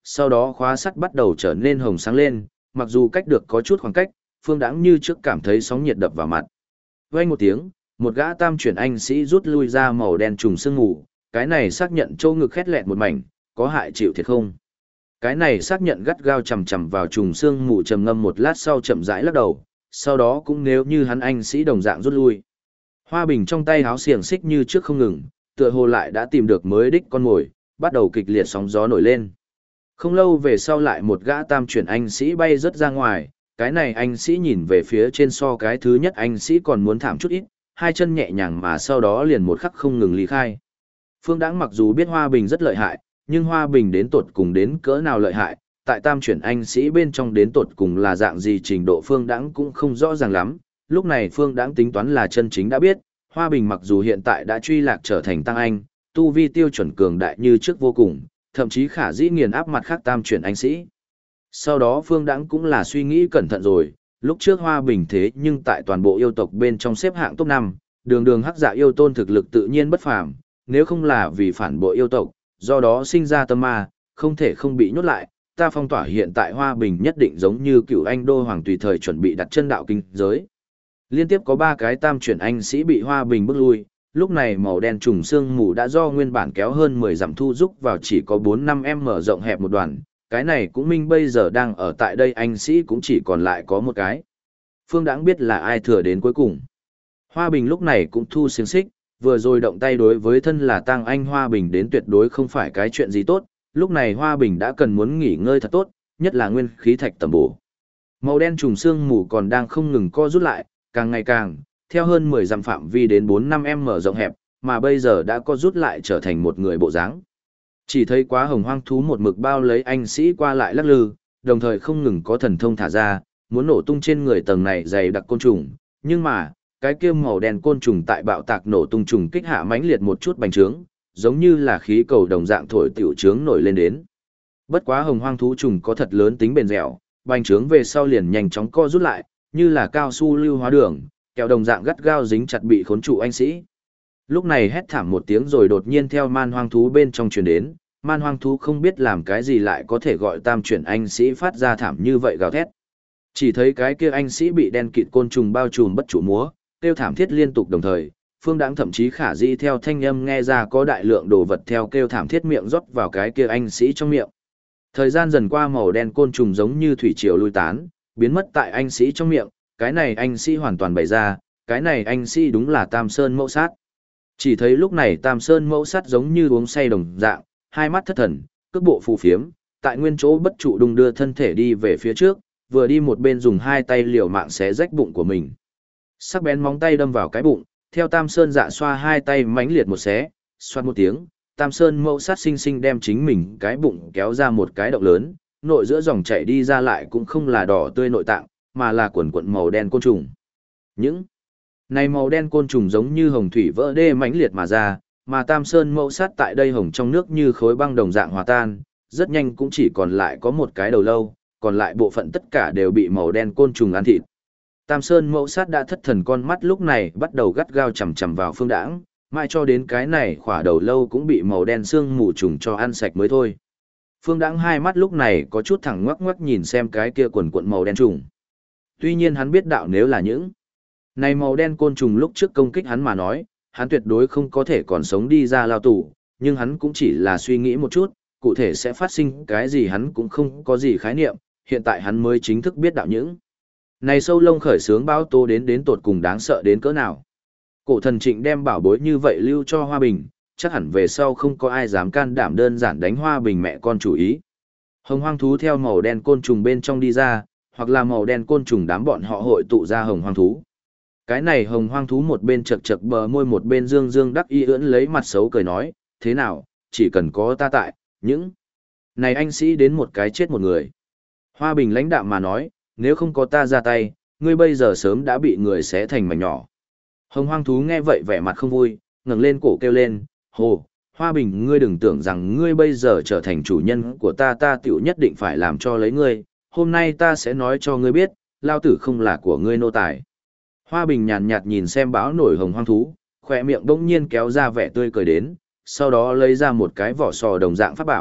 sau đó khóa sắt bắt đầu trở nên hồng sáng lên, mặc dù cách được có chút khoảng cách, Phương Đãng như trước cảm thấy sóng nhiệt đập vào mặt. Vang một tiếng, một gã tam chuyển anh sĩ rút lui ra màu đen trùng sương mù, cái này xác nhận châu ngực khét lẹt một mảnh, có hại chịu thiệt không? Cái này xác nhận gắt gao chầm chầm vào trùng sương mù trầm ngâm một lát sau chậm rãi lắc đầu, sau đó cũng nếu như hắn anh sĩ đồng dạng rút lui. Hoa bình trong tay háo xiềng xích như trước không ngừng, tựa hồ lại đã tìm được mới đích con mồi, bắt đầu kịch liệt sóng gió nổi lên. Không lâu về sau lại một gã tam chuyển anh sĩ bay rớt ra ngoài, cái này anh sĩ nhìn về phía trên so cái thứ nhất anh sĩ còn muốn thảm chút ít, hai chân nhẹ nhàng mà sau đó liền một khắc không ngừng ly khai. Phương Đãng mặc dù biết Hoa Bình rất lợi hại, nhưng Hoa Bình đến tột cùng đến cỡ nào lợi hại, tại tam chuyển anh sĩ bên trong đến tột cùng là dạng gì trình độ Phương Đãng cũng không rõ ràng lắm. Lúc này Phương Đãng tính toán là chân chính đã biết, Hoa Bình mặc dù hiện tại đã truy lạc trở thành tăng anh, tu vi tiêu chuẩn cường đại như trước vô cùng, thậm chí khả dĩ nghiền áp mặt khác tam chuyển anh sĩ. Sau đó Phương Đãng cũng là suy nghĩ cẩn thận rồi, lúc trước Hoa Bình thế nhưng tại toàn bộ yêu tộc bên trong xếp hạng top 5, đường đường hắc dạ yêu tôn thực lực tự nhiên bất phàm, nếu không là vì phản bội yêu tộc, do đó sinh ra tâm ma, không thể không bị nhốt lại, ta phong tỏa hiện tại Hoa Bình nhất định giống như cựu anh đô hoàng tùy thời chuẩn bị đặt chân đạo kinh giới. Liên tiếp có 3 cái tam chuyển anh sĩ bị Hoa Bình bước lui, lúc này màu đen trùng xương mù đã do nguyên bản kéo hơn 10 dặm thu rút vào chỉ có 4-5 m rộng hẹp một đoàn, cái này cũng minh bây giờ đang ở tại đây anh sĩ cũng chỉ còn lại có một cái. Phương Đãng biết là ai thừa đến cuối cùng. Hoa Bình lúc này cũng thu xiềng xích, vừa rồi động tay đối với thân là Tăng Anh Hoa Bình đến tuyệt đối không phải cái chuyện gì tốt, lúc này Hoa Bình đã cần muốn nghỉ ngơi thật tốt, nhất là nguyên khí thạch tầm bổ. Màu đen trùng xương mù còn đang không ngừng co rút lại, càng ngày càng, theo hơn 10 dặm phạm vi đến 4-5 m rộng hẹp, mà bây giờ đã co rút lại trở thành một người bộ dáng. Chỉ thấy quá hồng hoang thú một mực bao lấy anh sĩ qua lại lắc lư, đồng thời không ngừng có thần thông thả ra, muốn nổ tung trên người tầng này dày đặc côn trùng, nhưng mà, cái kia màu đen côn trùng tại bạo tạc nổ tung trùng kích hạ mãnh liệt một chút bành trướng, giống như là khí cầu đồng dạng thổi tiểu trướng nổi lên đến. Bất quá hồng hoang thú trùng có thật lớn tính bền dẻo, bành trướng về sau liền nhanh chóng co rút lại, như là cao su lưu hóa đường, kẹo đồng dạng gắt gao dính chặt bị khốn trụ anh sĩ. Lúc này hét thảm một tiếng rồi đột nhiên theo man hoang thú bên trong truyền đến, man hoang thú không biết làm cái gì lại có thể gọi tam chuyển anh sĩ phát ra thảm như vậy gào thét. Chỉ thấy cái kia anh sĩ bị đen kịt côn trùng bao trùm bất chủ múa, kêu thảm thiết liên tục đồng thời, Phương Đãng thậm chí khả dĩ theo thanh âm nghe ra có đại lượng đồ vật theo kêu thảm thiết miệng rót vào cái kia anh sĩ trong miệng. Thời gian dần qua màu đen côn trùng giống như thủy triều lui tán, biến mất tại anh sĩ trong miệng, cái này anh sĩ hoàn toàn bày ra, cái này anh sĩ đúng là Tam Sơn Mẫu Sát. Chỉ thấy lúc này Tam Sơn Mẫu Sát giống như uống say đồng dạng, hai mắt thất thần, cước bộ phù phiếm, tại nguyên chỗ bất trụ đung đưa thân thể đi về phía trước, vừa đi một bên dùng hai tay liều mạng xé rách bụng của mình. Sắc bén móng tay đâm vào cái bụng, theo Tam Sơn Dạ xoa hai tay mãnh liệt một xé, xoát một tiếng, Tam Sơn Mẫu Sát sinh sinh đem chính mình cái bụng kéo ra một cái động lớn, nội giữa dòng chảy đi ra lại cũng không là đỏ tươi nội tạng, mà là quần quần màu đen côn trùng. Những này màu đen côn trùng giống như hồng thủy vỡ đê mãnh liệt mà ra, mà Tam Sơn Mẫu Sát tại đây hồng trong nước như khối băng đồng dạng hòa tan, rất nhanh cũng chỉ còn lại có một cái đầu lâu, còn lại bộ phận tất cả đều bị màu đen côn trùng ăn thịt. Tam Sơn Mẫu Sát đã thất thần con mắt lúc này bắt đầu gắt gao chằm chằm vào Phương Đãng, mãi cho đến cái này khỏa đầu lâu cũng bị màu đen xương mù trùng cho ăn sạch mới thôi. Phương Đãng hai mắt lúc này có chút thẳng ngoắc ngoắc nhìn xem cái kia quần cuộn màu đen trùng. Tuy nhiên hắn biết đạo nếu là những này màu đen côn trùng lúc trước công kích hắn mà nói, hắn tuyệt đối không có thể còn sống đi ra lao tù, nhưng hắn cũng chỉ là suy nghĩ một chút, cụ thể sẽ phát sinh cái gì hắn cũng không có gì khái niệm, hiện tại hắn mới chính thức biết đạo những này sâu lông khởi sướng báo tố đến tột cùng đáng sợ đến cỡ nào. Cổ thần Trịnh đem bảo bối như vậy lưu cho Hoa Bình, chắc hẳn về sau không có ai dám can đảm đơn giản đánh Hoa Bình mẹ con chủ ý. Hồng hoang thú theo màu đen côn trùng bên trong đi ra, hoặc là màu đen côn trùng đám bọn họ hội tụ ra hồng hoang thú. Cái này hồng hoang thú một bên chật chật bờ môi một bên dương dương đắc y ưỡn lấy mặt xấu cười nói, thế nào, chỉ cần có ta tại, những này anh sĩ đến một cái chết một người. Hoa Bình lãnh đạm mà nói, nếu không có ta ra tay, ngươi bây giờ sớm đã bị người xé thành mảnh nhỏ. Hồng hoang thú nghe vậy vẻ mặt không vui, ngẩng lên cổ kêu lên, hồ, Hoa Bình ngươi đừng tưởng rằng ngươi bây giờ trở thành chủ nhân của ta tiểu nhất định phải làm cho lấy ngươi, hôm nay ta sẽ nói cho ngươi biết, lao tử không là của ngươi nô tài. Hoa Bình nhàn nhạt nhìn xem báo nổi hồng hoang thú, khỏe miệng bỗng nhiên kéo ra vẻ tươi cười đến, sau đó lấy ra một cái vỏ sò đồng dạng pháp bảo,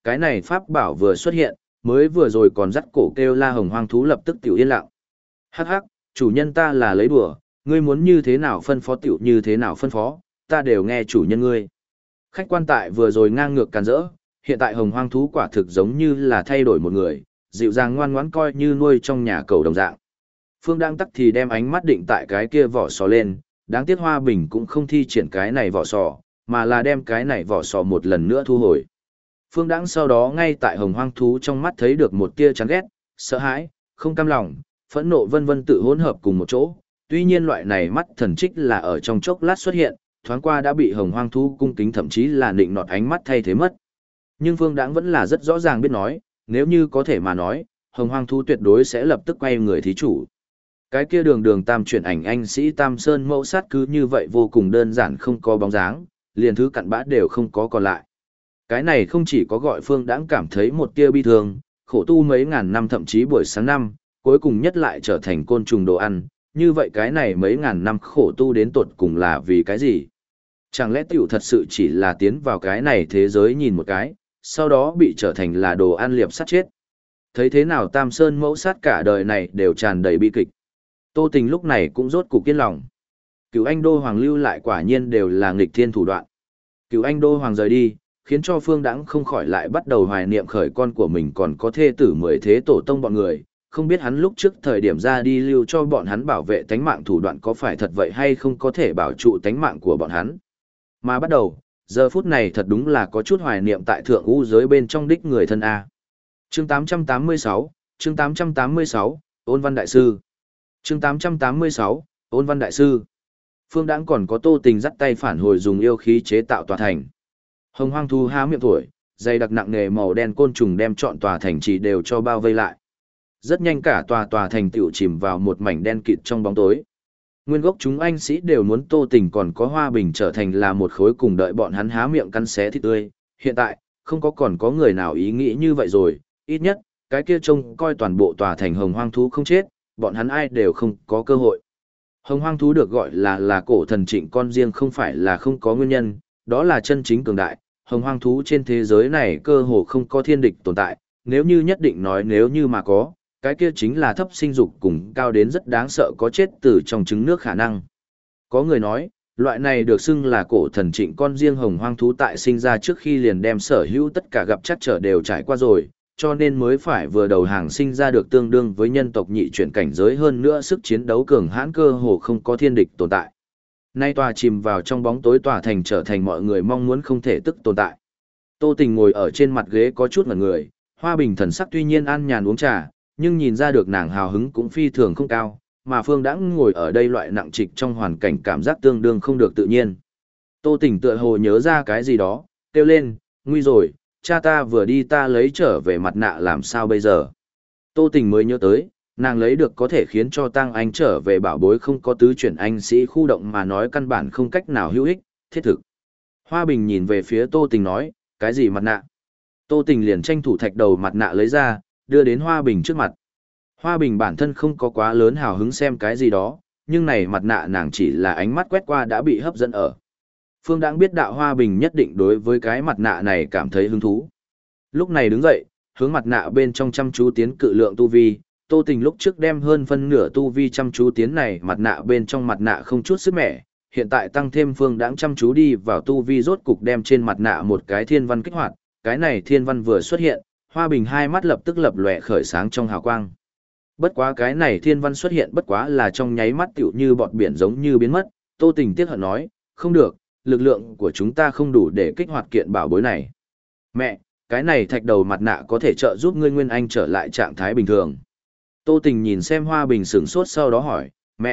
Cái này pháp bảo vừa xuất hiện, mới vừa rồi còn dắt cổ kêu la hồng hoang thú lập tức tiểu yên lặng. Hắc hắc, chủ nhân ta là lấy đùa, ngươi muốn như thế nào phân phó tiểu như thế nào phân phó, ta đều nghe chủ nhân ngươi. Khách quan tại vừa rồi ngang ngược càn rỡ, hiện tại hồng hoang thú quả thực giống như là thay đổi một người, dịu dàng ngoan ngoãn coi như nuôi trong nhà cầu đồng dạng. Phương đang tắc thì đem ánh mắt định tại cái kia vỏ sò lên, đáng tiếc Hoa Bình cũng không thi triển cái này vỏ sò, mà là đem cái này vỏ sò một lần nữa thu hồi. Phương Đãng sau đó ngay tại hồng hoang thú trong mắt thấy được một tia chán ghét, sợ hãi, không cam lòng, phẫn nộ vân vân tự hỗn hợp cùng một chỗ. Tuy nhiên loại này mắt thần trích là ở trong chốc lát xuất hiện, thoáng qua đã bị hồng hoang thú cung kính thậm chí là nịnh nọt ánh mắt thay thế mất. Nhưng Phương Đãng vẫn là rất rõ ràng biết nói, nếu như có thể mà nói, hồng hoang thú tuyệt đối sẽ lập tức quay người thí chủ. Cái kia đường tam chuyển ảnh anh sĩ Tam Sơn mẫu sát cứ như vậy vô cùng đơn giản không có bóng dáng, liền thứ cặn bã đều không có còn lại. Cái này không chỉ có gọi Phương Đãng cảm thấy một tia bi thương, khổ tu mấy ngàn năm thậm chí buổi sáng năm, cuối cùng nhất lại trở thành côn trùng đồ ăn, như vậy cái này mấy ngàn năm khổ tu đến tột cùng là vì cái gì? Chẳng lẽ tiểu thật sự chỉ là tiến vào cái này thế giới nhìn một cái, sau đó bị trở thành là đồ ăn liệp sát chết? Thấy thế nào Tam Sơn mẫu sát cả đời này đều tràn đầy bi kịch. Tô Tình lúc này cũng rốt cục kiên lòng. Cửu Anh Đô Hoàng lưu lại quả nhiên đều là nghịch thiên thủ đoạn. Cửu Anh Đô Hoàng rời đi, khiến cho Phương Đãng không khỏi lại bắt đầu hoài niệm khởi con của mình còn có thê tử 10 thế tổ tông bọn người, không biết hắn lúc trước thời điểm ra đi lưu cho bọn hắn bảo vệ tánh mạng thủ đoạn có phải thật vậy hay không có thể bảo trụ tánh mạng của bọn hắn. Mà bắt đầu, giờ phút này thật đúng là có chút hoài niệm tại thượng u giới bên trong đích người thân A. Chương 886, chương 886, Ôn Văn Đại Sư. Chương 886, Ôn Văn Đại Sư. Phương Đãng còn có Tô Tình dắt tay phản hồi dùng yêu khí chế tạo tòa thành. Hồng hoang thú há miệng thổi, dày đặc nặng nề màu đen côn trùng đem trọn tòa thành trì đều cho bao vây lại. Rất nhanh cả tòa thành tựu chìm vào một mảnh đen kịt trong bóng tối. Nguyên gốc chúng anh sĩ đều muốn Tô Tình còn có Hoa Bình trở thành là một khối cùng đợi bọn hắn há miệng cắn xé thịt tươi. Hiện tại, không có còn có người nào ý nghĩ như vậy rồi, ít nhất, cái kia trông coi toàn bộ tòa thành hồng hoang thú không chết, bọn hắn ai đều không có cơ hội. Hồng hoang thú được gọi là cổ thần trịnh con riêng không phải là không có nguyên nhân, đó là chân chính cường đại. Hồng hoang thú trên thế giới này cơ hồ không có thiên địch tồn tại, nếu như nhất định nói nếu như mà có, cái kia chính là thấp sinh dục cùng cao đến rất đáng sợ có chết từ trong trứng nước khả năng. Có người nói, loại này được xưng là cổ thần trịnh con riêng hồng hoang thú tại sinh ra trước khi liền đem sở hữu tất cả gặp chắc trở đều trải qua rồi, cho nên mới phải vừa đầu hàng sinh ra được tương đương với nhân tộc nhị chuyển cảnh giới hơn nữa sức chiến đấu cường hãn cơ hồ không có thiên địch tồn tại. Nay tòa chìm vào trong bóng tối tòa thành trở thành mọi người mong muốn không thể tức tồn tại. Tô Tình ngồi ở trên mặt ghế có chút ngẩn người, Hoa Bình thần sắc tuy nhiên an nhàn uống trà, nhưng nhìn ra được nàng hào hứng cũng phi thường không cao, mà Phương Đãng ngồi ở đây loại nặng trịch trong hoàn cảnh cảm giác tương đương không được tự nhiên. Tô Tình tựa hồ nhớ ra cái gì đó, kêu lên, nguy rồi, cha ta vừa đi ta lấy trở về mặt nạ làm sao bây giờ. Tô Tình mới nhớ tới, nàng lấy được có thể khiến cho Tăng Anh trở về bảo bối không có tứ chuyển anh sĩ khu động mà nói căn bản không cách nào hữu ích, thiết thực. Hoa Bình nhìn về phía Tô Tình nói, cái gì mặt nạ? Tô Tình liền tranh thủ thạch đầu mặt nạ lấy ra, đưa đến Hoa Bình trước mặt. Hoa Bình bản thân không có quá lớn hào hứng xem cái gì đó, nhưng này mặt nạ nàng chỉ là ánh mắt quét qua đã bị hấp dẫn ở. Phương Đãng biết đạo Hoa Bình nhất định đối với cái mặt nạ này cảm thấy hứng thú. Lúc này đứng dậy, hướng mặt nạ bên trong chăm chú tiến cự lượng tu vi, Tô Tình lúc trước đem hơn phân nửa tu vi chăm chú tiến này mặt nạ bên trong mặt nạ không chút sức mẻ, hiện tại tăng thêm Phương Đãng chăm chú đi vào tu vi rốt cục đem trên mặt nạ một cái thiên văn kích hoạt, cái này thiên văn vừa xuất hiện, Hoa Bình hai mắt lập tức lập lòe khởi sáng trong hào quang. Bất quá cái này thiên văn xuất hiện bất quá là trong nháy mắt tựu như bọt biển giống như biến mất, Tô Tình tiếc hận nói, không được, lực lượng của chúng ta không đủ để kích hoạt kiện bảo bối này. Mẹ, cái này thạch đầu mặt nạ có thể trợ giúp ngươi Nguyên Anh trở lại trạng thái bình thường. Tô Tình nhìn xem Hoa Bình sửng sốt sau đó hỏi,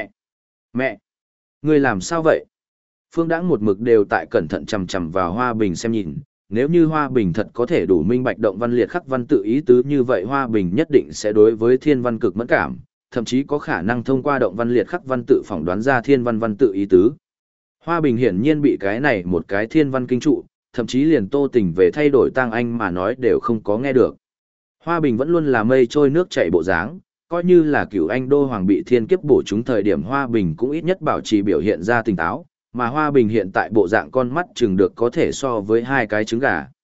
mẹ, ngươi làm sao vậy? Phương Đãng một mực đều tại cẩn thận chằm chằm vào Hoa Bình xem nhìn, nếu như Hoa Bình thật có thể đủ minh bạch động văn liệt khắc văn tự ý tứ như vậy Hoa Bình nhất định sẽ đối với thiên văn cực mẫn cảm, thậm chí có khả năng thông qua động văn liệt khắc văn tự phỏng đoán ra thiên văn văn tự ý tứ. Hoa Bình hiển nhiên bị cái này một cái thiên văn kinh trụ, thậm chí liền Tô Tình về thay đổi Tăng Anh mà nói đều không có nghe được. Hoa Bình vẫn luôn là mây trôi nước chảy bộ dáng, coi như là Cửu Anh Đô Hoàng bị thiên kiếp bổ trúng thời điểm Hoa Bình cũng ít nhất bảo trì biểu hiện ra tỉnh táo, mà Hoa Bình hiện tại bộ dạng con mắt chừng được có thể so với hai cái trứng gà.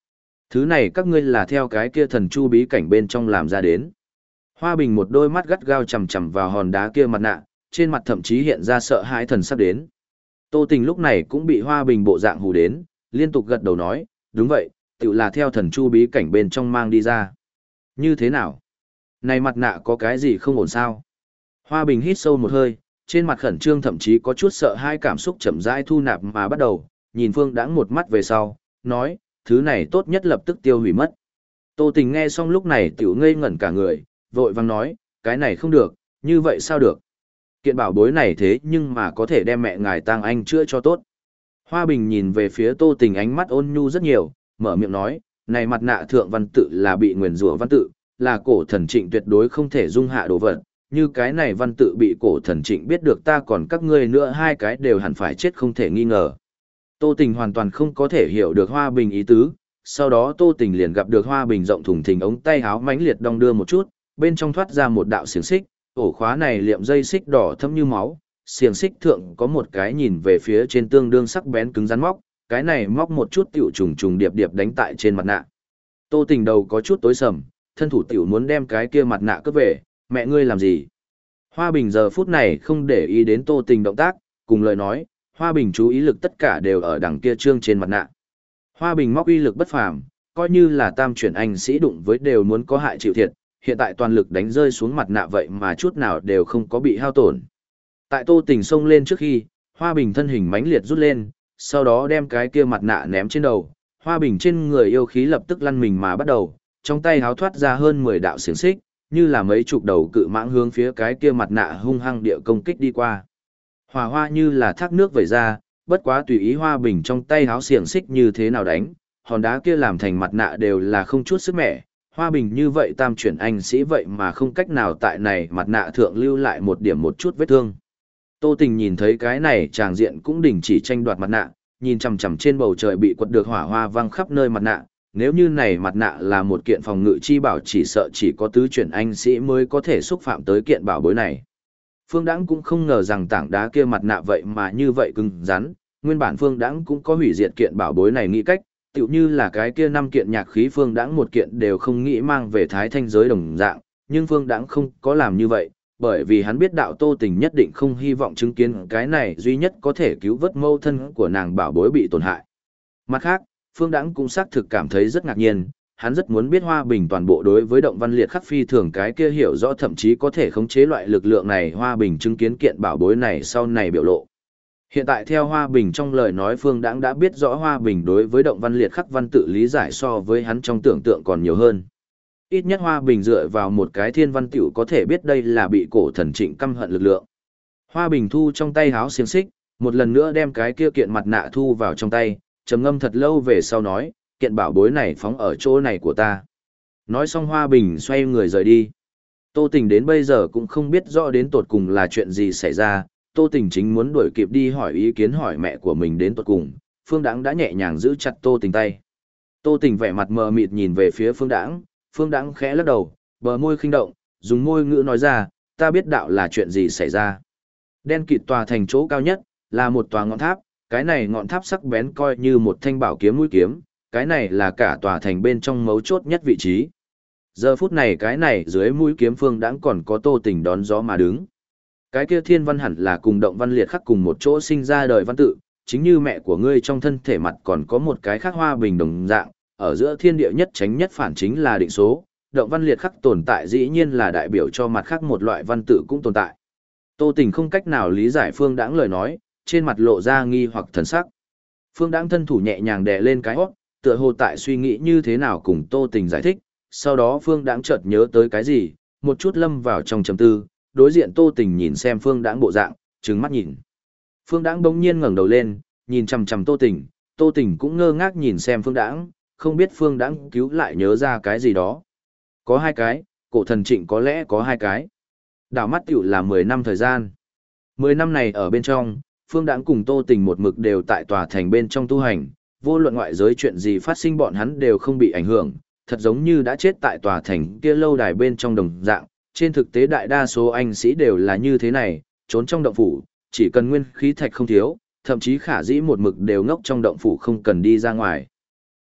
Thứ này các ngươi là theo cái kia thần chu bí cảnh bên trong làm ra đến. Hoa Bình một đôi mắt gắt gao chằm chằm vào hòn đá kia mặt nạ, trên mặt thậm chí hiện ra sợ hãi thần sắp đến. Tô Tình lúc này cũng bị Hoa Bình bộ dạng hù đến, liên tục gật đầu nói, đúng vậy, tự là theo thần chu bí cảnh bên trong mang đi ra. Như thế nào? Này mặt nạ có cái gì không ổn sao? Hoa Bình hít sâu một hơi, trên mặt khẩn trương thậm chí có chút sợ hai cảm xúc chậm rãi thu nạp mà bắt đầu, nhìn Phương Đãng một mắt về sau, nói, thứ này tốt nhất lập tức tiêu hủy mất. Tô Tình nghe xong lúc này tiểu ngây ngẩn cả người, vội vang nói, cái này không được, như vậy sao được? Kiện bảo bối này thế nhưng mà có thể đem mẹ ngài tang anh chữa cho tốt. Hoa Bình nhìn về phía Tô Tình ánh mắt ôn nhu rất nhiều, mở miệng nói, này mặt nạ thượng văn tự là bị nguyền rủa văn tự, là cổ thần Trịnh tuyệt đối không thể dung hạ đồ vật, như cái này văn tự bị cổ thần Trịnh biết được ta còn các ngươi nữa hai cái đều hẳn phải chết không thể nghi ngờ. Tô Tình hoàn toàn không có thể hiểu được Hoa Bình ý tứ, sau đó Tô Tình liền gặp được Hoa Bình rộng thùng thình ống tay áo mãnh liệt đong đưa một chút, bên trong thoát ra một đạo xiềng xích, ổ khóa này liệm dây xích đỏ thẫm như máu, xiềng xích thượng có một cái nhìn về phía trên tương đương sắc bén cứng rắn móc, cái này móc một chút tiểu trùng trùng điệp điệp đánh tại trên mặt nạ. Tô Tình đầu có chút tối sầm, thân thủ tiểu muốn đem cái kia mặt nạ cướp về, mẹ ngươi làm gì? Hoa Bình giờ phút này không để ý đến Tô Tình động tác, cùng lời nói, Hoa Bình chú ý lực tất cả đều ở đằng kia trương trên mặt nạ. Hoa Bình móc uy lực bất phàm, coi như là tam chuyển anh sĩ đụng với đều muốn có hại chịu thiệt, hiện tại toàn lực đánh rơi xuống mặt nạ vậy mà chút nào đều không có bị hao tổn. Tại Tô Tình xông lên trước khi, Hoa Bình thân hình mãnh liệt rút lên, sau đó đem cái kia mặt nạ ném trên đầu. Hoa Bình trên người yêu khí lập tức lăn mình mà bắt đầu, trong tay háo thoát ra hơn 10 đạo xiềng xích, như là mấy chục đầu cự mãng hướng phía cái kia mặt nạ hung hăng địa công kích đi qua. Hỏa hoa như là thác nước vẩy ra, bất quá tùy ý Hoa Bình trong tay háo xiềng xích như thế nào đánh, hòn đá kia làm thành mặt nạ đều là không chút sức mẻ. Hoa Bình như vậy tam chuyển anh sĩ vậy mà không cách nào tại này mặt nạ thượng lưu lại một điểm một chút vết thương. Tô Tình nhìn thấy cái này tràng diện cũng đình chỉ tranh đoạt mặt nạ, nhìn chằm chằm trên bầu trời bị quật được hỏa hoa văng khắp nơi mặt nạ, nếu như này mặt nạ là một kiện phòng ngự chi bảo chỉ sợ chỉ có tứ chuyển anh sĩ mới có thể xúc phạm tới kiện bảo bối này. Phương Đãng cũng không ngờ rằng tảng đá kia mặt nạ vậy mà như vậy cứng rắn, nguyên bản Phương Đãng cũng có hủy diệt kiện bảo bối này nghĩ cách, tựu như là cái kia 5 kiện nhạc khí Phương Đãng một kiện đều không nghĩ mang về Thái Thanh giới đồng dạng, nhưng Phương Đãng không có làm như vậy, bởi vì hắn biết đạo Tô Tình nhất định không hy vọng chứng kiến cái này duy nhất có thể cứu vớt mâu thân của nàng bảo bối bị tổn hại. Mặt khác, Phương Đãng cũng xác thực cảm thấy rất ngạc nhiên, hắn rất muốn biết Hoa Bình toàn bộ đối với động văn liệt khắc phi thường cái kia hiểu rõ thậm chí có thể khống chế loại lực lượng này Hoa Bình chứng kiến kiện bảo bối này sau này biểu lộ. Hiện tại theo Hoa Bình trong lời nói Phương Đãng đã biết rõ Hoa Bình đối với động văn liệt khắc văn tự lý giải so với hắn trong tưởng tượng còn nhiều hơn. Ít nhất Hoa Bình dựa vào một cái thiên văn tiểu có thể biết đây là bị cổ thần Trịnh căm hận lực lượng. Hoa Bình thu trong tay háo xiềng xích, một lần nữa đem cái kia kiện mặt nạ thu vào trong tay, trầm ngâm thật lâu về sau nói, kiện bảo bối này phóng ở chỗ này của ta. Nói xong Hoa Bình xoay người rời đi. Tô Tình đến bây giờ cũng không biết rõ đến tột cùng là chuyện gì xảy ra, Tô Tình chính muốn đuổi kịp đi hỏi ý kiến hỏi mẹ của mình đến tột cùng, Phương Đãng đã nhẹ nhàng giữ chặt Tô Tình tay. Tô Tình vẻ mặt mờ mịt nhìn về phía Phương Đãng khẽ lắc đầu, bờ môi khinh động, dùng môi ngữ nói ra, ta biết đạo là chuyện gì xảy ra. Đen kịt tòa thành chỗ cao nhất, là một tòa ngọn tháp, cái này ngọn tháp sắc bén coi như một thanh bảo kiếm mũi kiếm, cái này là cả tòa thành bên trong mấu chốt nhất vị trí. Giờ phút này cái này dưới mũi kiếm Phương Đãng còn có Tô Tình đón gió mà đứng. Cái kia thiên văn hẳn là cùng động văn liệt khắc cùng một chỗ sinh ra đời văn tự, chính như mẹ của ngươi trong thân thể mặt còn có một cái khác Hoa Bình đồng dạng, ở giữa thiên địa nhất tránh nhất phản chính là định số, động văn liệt khắc tồn tại dĩ nhiên là đại biểu cho mặt khác một loại văn tự cũng tồn tại. Tô Tình không cách nào lý giải Phương Đãng lời nói, trên mặt lộ ra nghi hoặc thần sắc. Phương Đãng thân thủ nhẹ nhàng đè lên cái hót, tựa hồ tại suy nghĩ như thế nào cùng Tô Tình giải thích, sau đó Phương Đãng chợt nhớ tới cái gì, một chút lâm vào trong trầm tư, đối diện Tô Tình nhìn xem Phương Đãng bộ dạng, trừng mắt nhìn. Phương Đãng bỗng nhiên ngẩng đầu lên, nhìn chằm chằm Tô Tình cũng ngơ ngác nhìn xem Phương Đãng, không biết Phương Đãng cứu lại nhớ ra cái gì đó. Có 2 cái, cổ thần Trịnh có lẽ có 2 cái. Đảo mắt tiểu là 10 năm thời gian. 10 năm này ở bên trong, Phương Đãng cùng Tô Tình một mực đều tại tòa thành bên trong tu hành, vô luận ngoại giới chuyện gì phát sinh bọn hắn đều không bị ảnh hưởng, thật giống như đã chết tại tòa thành kia lâu đài bên trong đồng dạng. Trên thực tế đại đa số anh sĩ đều là như thế này, trốn trong động phủ, chỉ cần nguyên khí thạch không thiếu, thậm chí khả dĩ một mực đều ngốc trong động phủ không cần đi ra ngoài.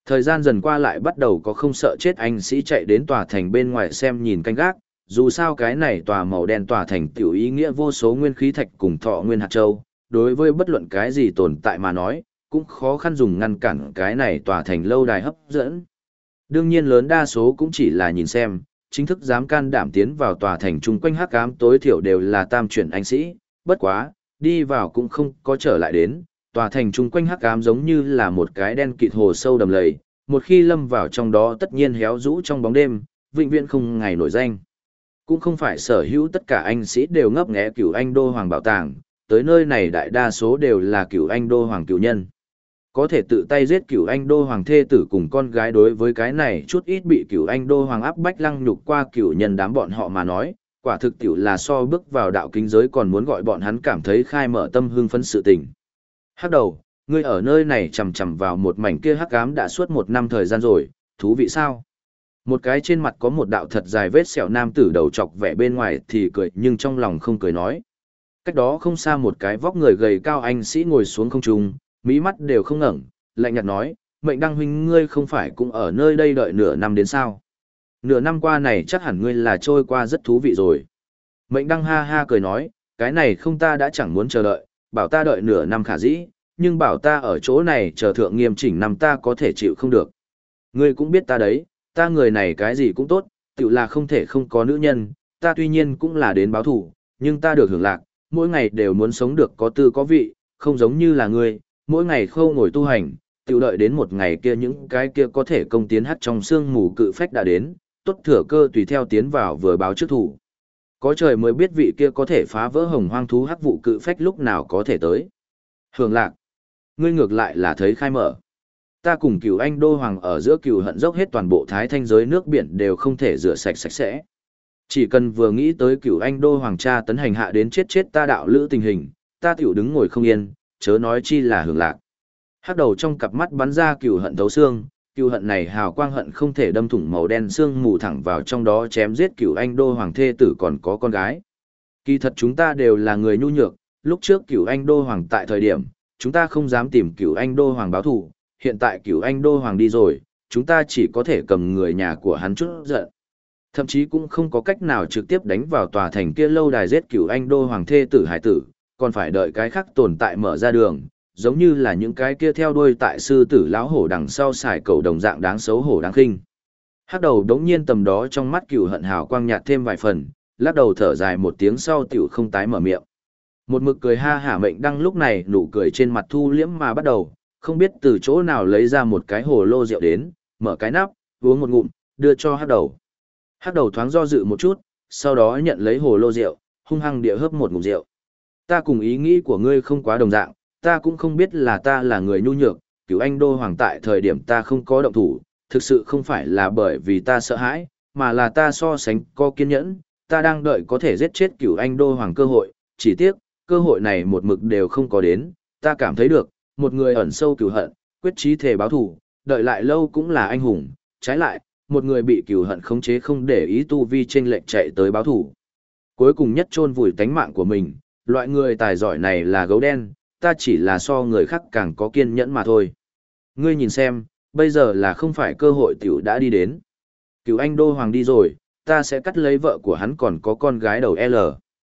Thời gian dần qua lại bắt đầu có không sợ chết anh sĩ chạy đến tòa thành bên ngoài xem nhìn canh gác, dù sao cái này tòa màu đen tòa thành tiểu ý nghĩa vô số nguyên khí thạch cùng thọ nguyên hạt châu, đối với bất luận cái gì tồn tại mà nói, cũng khó khăn dùng ngăn cản cái này tòa thành lâu đài hấp dẫn. Đương nhiên lớn đa số cũng chỉ là nhìn xem, chính thức dám can đảm tiến vào tòa thành chung quanh hắc ám tối thiểu đều là tam chuyển anh sĩ, bất quá, đi vào cũng không có trở lại đến, tòa thành chung quanh hắc ám giống như là một cái đen kịt hồ sâu đầm lầy, một khi lâm vào trong đó tất nhiên héo rũ trong bóng đêm, vĩnh viễn không ngày nổi danh. Cũng không phải sở hữu tất cả anh sĩ đều ngấp nghé Cửu Anh Đô Hoàng bảo tàng, tới nơi này đại đa số đều là Cửu Anh Đô Hoàng cửu nhân. Có thể tự tay giết Cửu Anh Đô Hoàng thê tử cùng con gái đối với cái này chút ít bị Cửu Anh Đô Hoàng áp bách lăng nhục qua cửu nhân đám bọn họ mà nói, quả thực tiểu là so bước vào đạo kính giới còn muốn gọi bọn hắn cảm thấy khai mở tâm hưng phấn sự tình. Hắc đầu, ngươi ở nơi này chầm chầm vào một mảnh kia hắc ám đã suốt 1 năm thời gian rồi, thú vị sao? Một cái trên mặt có một đạo thật dài vết sẹo nam tử đầu chọc vẻ bên ngoài thì cười nhưng trong lòng không cười nói. Cách đó không xa một cái vóc người gầy cao anh sĩ ngồi xuống không trung, mí mắt đều không ngẩng, lạnh nhạt nói, Mệnh Đăng huynh ngươi không phải cũng ở nơi đây đợi nửa năm đến sao? Nửa năm qua này chắc hẳn ngươi là trôi qua rất thú vị rồi. Mệnh Đăng ha ha cười nói, cái này không ta đã chẳng muốn chờ đợi, bảo ta đợi nửa năm khả dĩ, nhưng bảo ta ở chỗ này chờ thượng nghiêm chỉnh năm ta có thể chịu không được. Ngươi cũng biết ta đấy, ta người này cái gì cũng tốt, tự là không thể không có nữ nhân, ta tuy nhiên cũng là đến báo thủ, nhưng ta được hưởng lạc, mỗi ngày đều muốn sống được có tư có vị, không giống như là ngươi, mỗi ngày khâu ngồi tu hành, tự đợi đến một ngày kia những cái kia có thể công tiến hắt trong xương mù cự phách đã đến, tốt thừa cơ tùy theo tiến vào vừa báo trước thủ. Có trời mới biết vị kia có thể phá vỡ hồng hoang thú hắc vụ cự phách lúc nào có thể tới. Hưởng lạc, ngươi ngược lại là thấy khai mở. Ta cùng Cửu Anh Đô Hoàng ở giữa cừu hận dốc hết toàn bộ thái thanh giới nước biển đều không thể rửa sạch sạch sẽ. Chỉ cần vừa nghĩ tới Cửu Anh Đô Hoàng cha tấn hành hạ đến chết chết ta đạo lữ tình hình, ta tiểu đứng ngồi không yên, chớ nói chi là hưởng lạc. Hắc đầu trong cặp mắt bắn ra cừu hận thấu xương, cừu hận này hào quang hận không thể đâm thủng màu đen xương mù thẳng vào trong đó chém giết Cửu Anh Đô Hoàng thê tử còn có con gái. Kỳ thật chúng ta đều là người nhu nhược, lúc trước Cửu Anh Đô Hoàng tại thời điểm, chúng ta không dám tìm Cửu Anh Đô Hoàng báo thù, hiện tại Cửu Anh Đô Hoàng đi rồi, chúng ta chỉ có thể cầm người nhà của hắn chút giận. Thậm chí cũng không có cách nào trực tiếp đánh vào tòa thành kia lâu đài giết Cửu Anh Đô Hoàng thê tử hải tử, còn phải đợi cái khác tồn tại mở ra đường, giống như là những cái kia theo đuôi tại sư tử lão hổ đằng sau xài cầu đồng dạng đáng xấu hổ đáng khinh. Hắc đầu đống nhiên tầm đó trong mắt cừu hận hào quang nhạt thêm vài phần, lắc đầu thở dài một tiếng sau tiểu không tái mở miệng. Một mực cười ha hả Mệnh Đăng lúc này nụ cười trên mặt thu liễm mà bắt đầu, không biết từ chỗ nào lấy ra một cái hồ lô rượu đến, mở cái nắp, uống một ngụm, đưa cho Hắc đầu. Hắc đầu thoáng do dự một chút, sau đó nhận lấy hồ lô rượu, hung hăng địa hớp một ngụm rượu. Ta cùng ý nghĩ của ngươi không quá đồng dạng, ta cũng không biết là ta là người nhu nhược, Cửu Anh Đô Hoàng tại thời điểm ta không có động thủ, thực sự không phải là bởi vì ta sợ hãi, mà là ta so sánh có kiên nhẫn, ta đang đợi có thể giết chết Cửu Anh Đô Hoàng cơ hội, chỉ tiếc, cơ hội này một mực đều không có đến, ta cảm thấy được, một người ẩn sâu cừu hận, quyết chí thề báo thù, đợi lại lâu cũng là anh hùng, trái lại, một người bị cừu hận khống chế không để ý tu vi chênh lệch chạy tới báo thù. Cuối cùng nhất chôn vùi tánh mạng của mình, loại người tài giỏi này là gấu đen, ta chỉ là so người khác càng có kiên nhẫn mà thôi. Ngươi nhìn xem, bây giờ là không phải cơ hội tiểu đã đi đến. Cửu Anh Đô Hoàng đi rồi, ta sẽ cắt lấy vợ của hắn còn có con gái đầu L.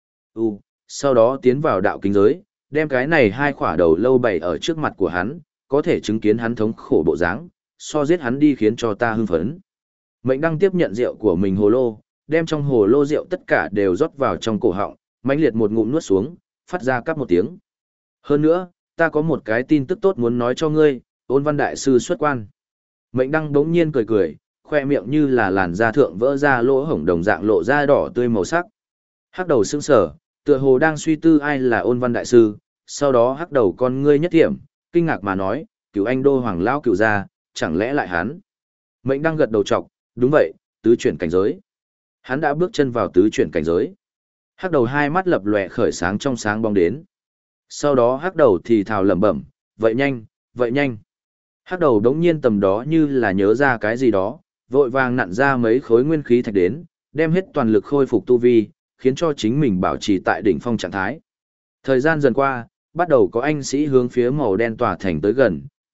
Sau đó tiến vào đạo kính giới, đem cái này hai khỏa đầu lâu bày ở trước mặt của hắn, có thể chứng kiến hắn thống khổ bộ dáng, so giết hắn đi khiến cho ta hưng phấn. Mệnh Đăng tiếp nhận rượu của mình hồ lô, đem trong hồ lô rượu tất cả đều rót vào trong cổ họng, mãnh liệt một ngụm nuốt xuống, phát ra cắp một tiếng. Hơn nữa, ta có một cái tin tức tốt muốn nói cho ngươi, Ôn Văn Đại Sư xuất quan. Mệnh Đăng đống nhiên cười cười, khoe miệng như là làn da thượng vỡ ra lỗ hổng đồng dạng lộ ra đỏ tươi màu sắc. Hắc đầu sững sờ, tựa hồ đang suy tư ai là Ôn Văn Đại Sư, sau đó hắc đầu con ngươi nhất thiểm, kinh ngạc mà nói, Cửu Anh Đô Hoàng lão cửu gia, chẳng lẽ lại hắn? Mệnh Đăng gật đầu chọc, đúng vậy, tứ chuyển cảnh giới. Hắn đã bước chân vào tứ chuyển cảnh giới. Hắc đầu hai mắt lập lòe khởi sáng trong sáng bóng đến. Sau đó hắc đầu thì thào lẩm bẩm, vậy nhanh, vậy nhanh. Hắc đầu đống nhiên tầm đó như là nhớ ra cái gì đó, vội vàng nặn ra mấy khối nguyên khí thạch đến, đem hết toàn lực khôi phục tu vi, khiến cho chính mình bảo trì tại đỉnh phong trạng thái. Thời gian dần qua, bắt đầu có anh sĩ hướng phía màu đen tỏa thành tới gần,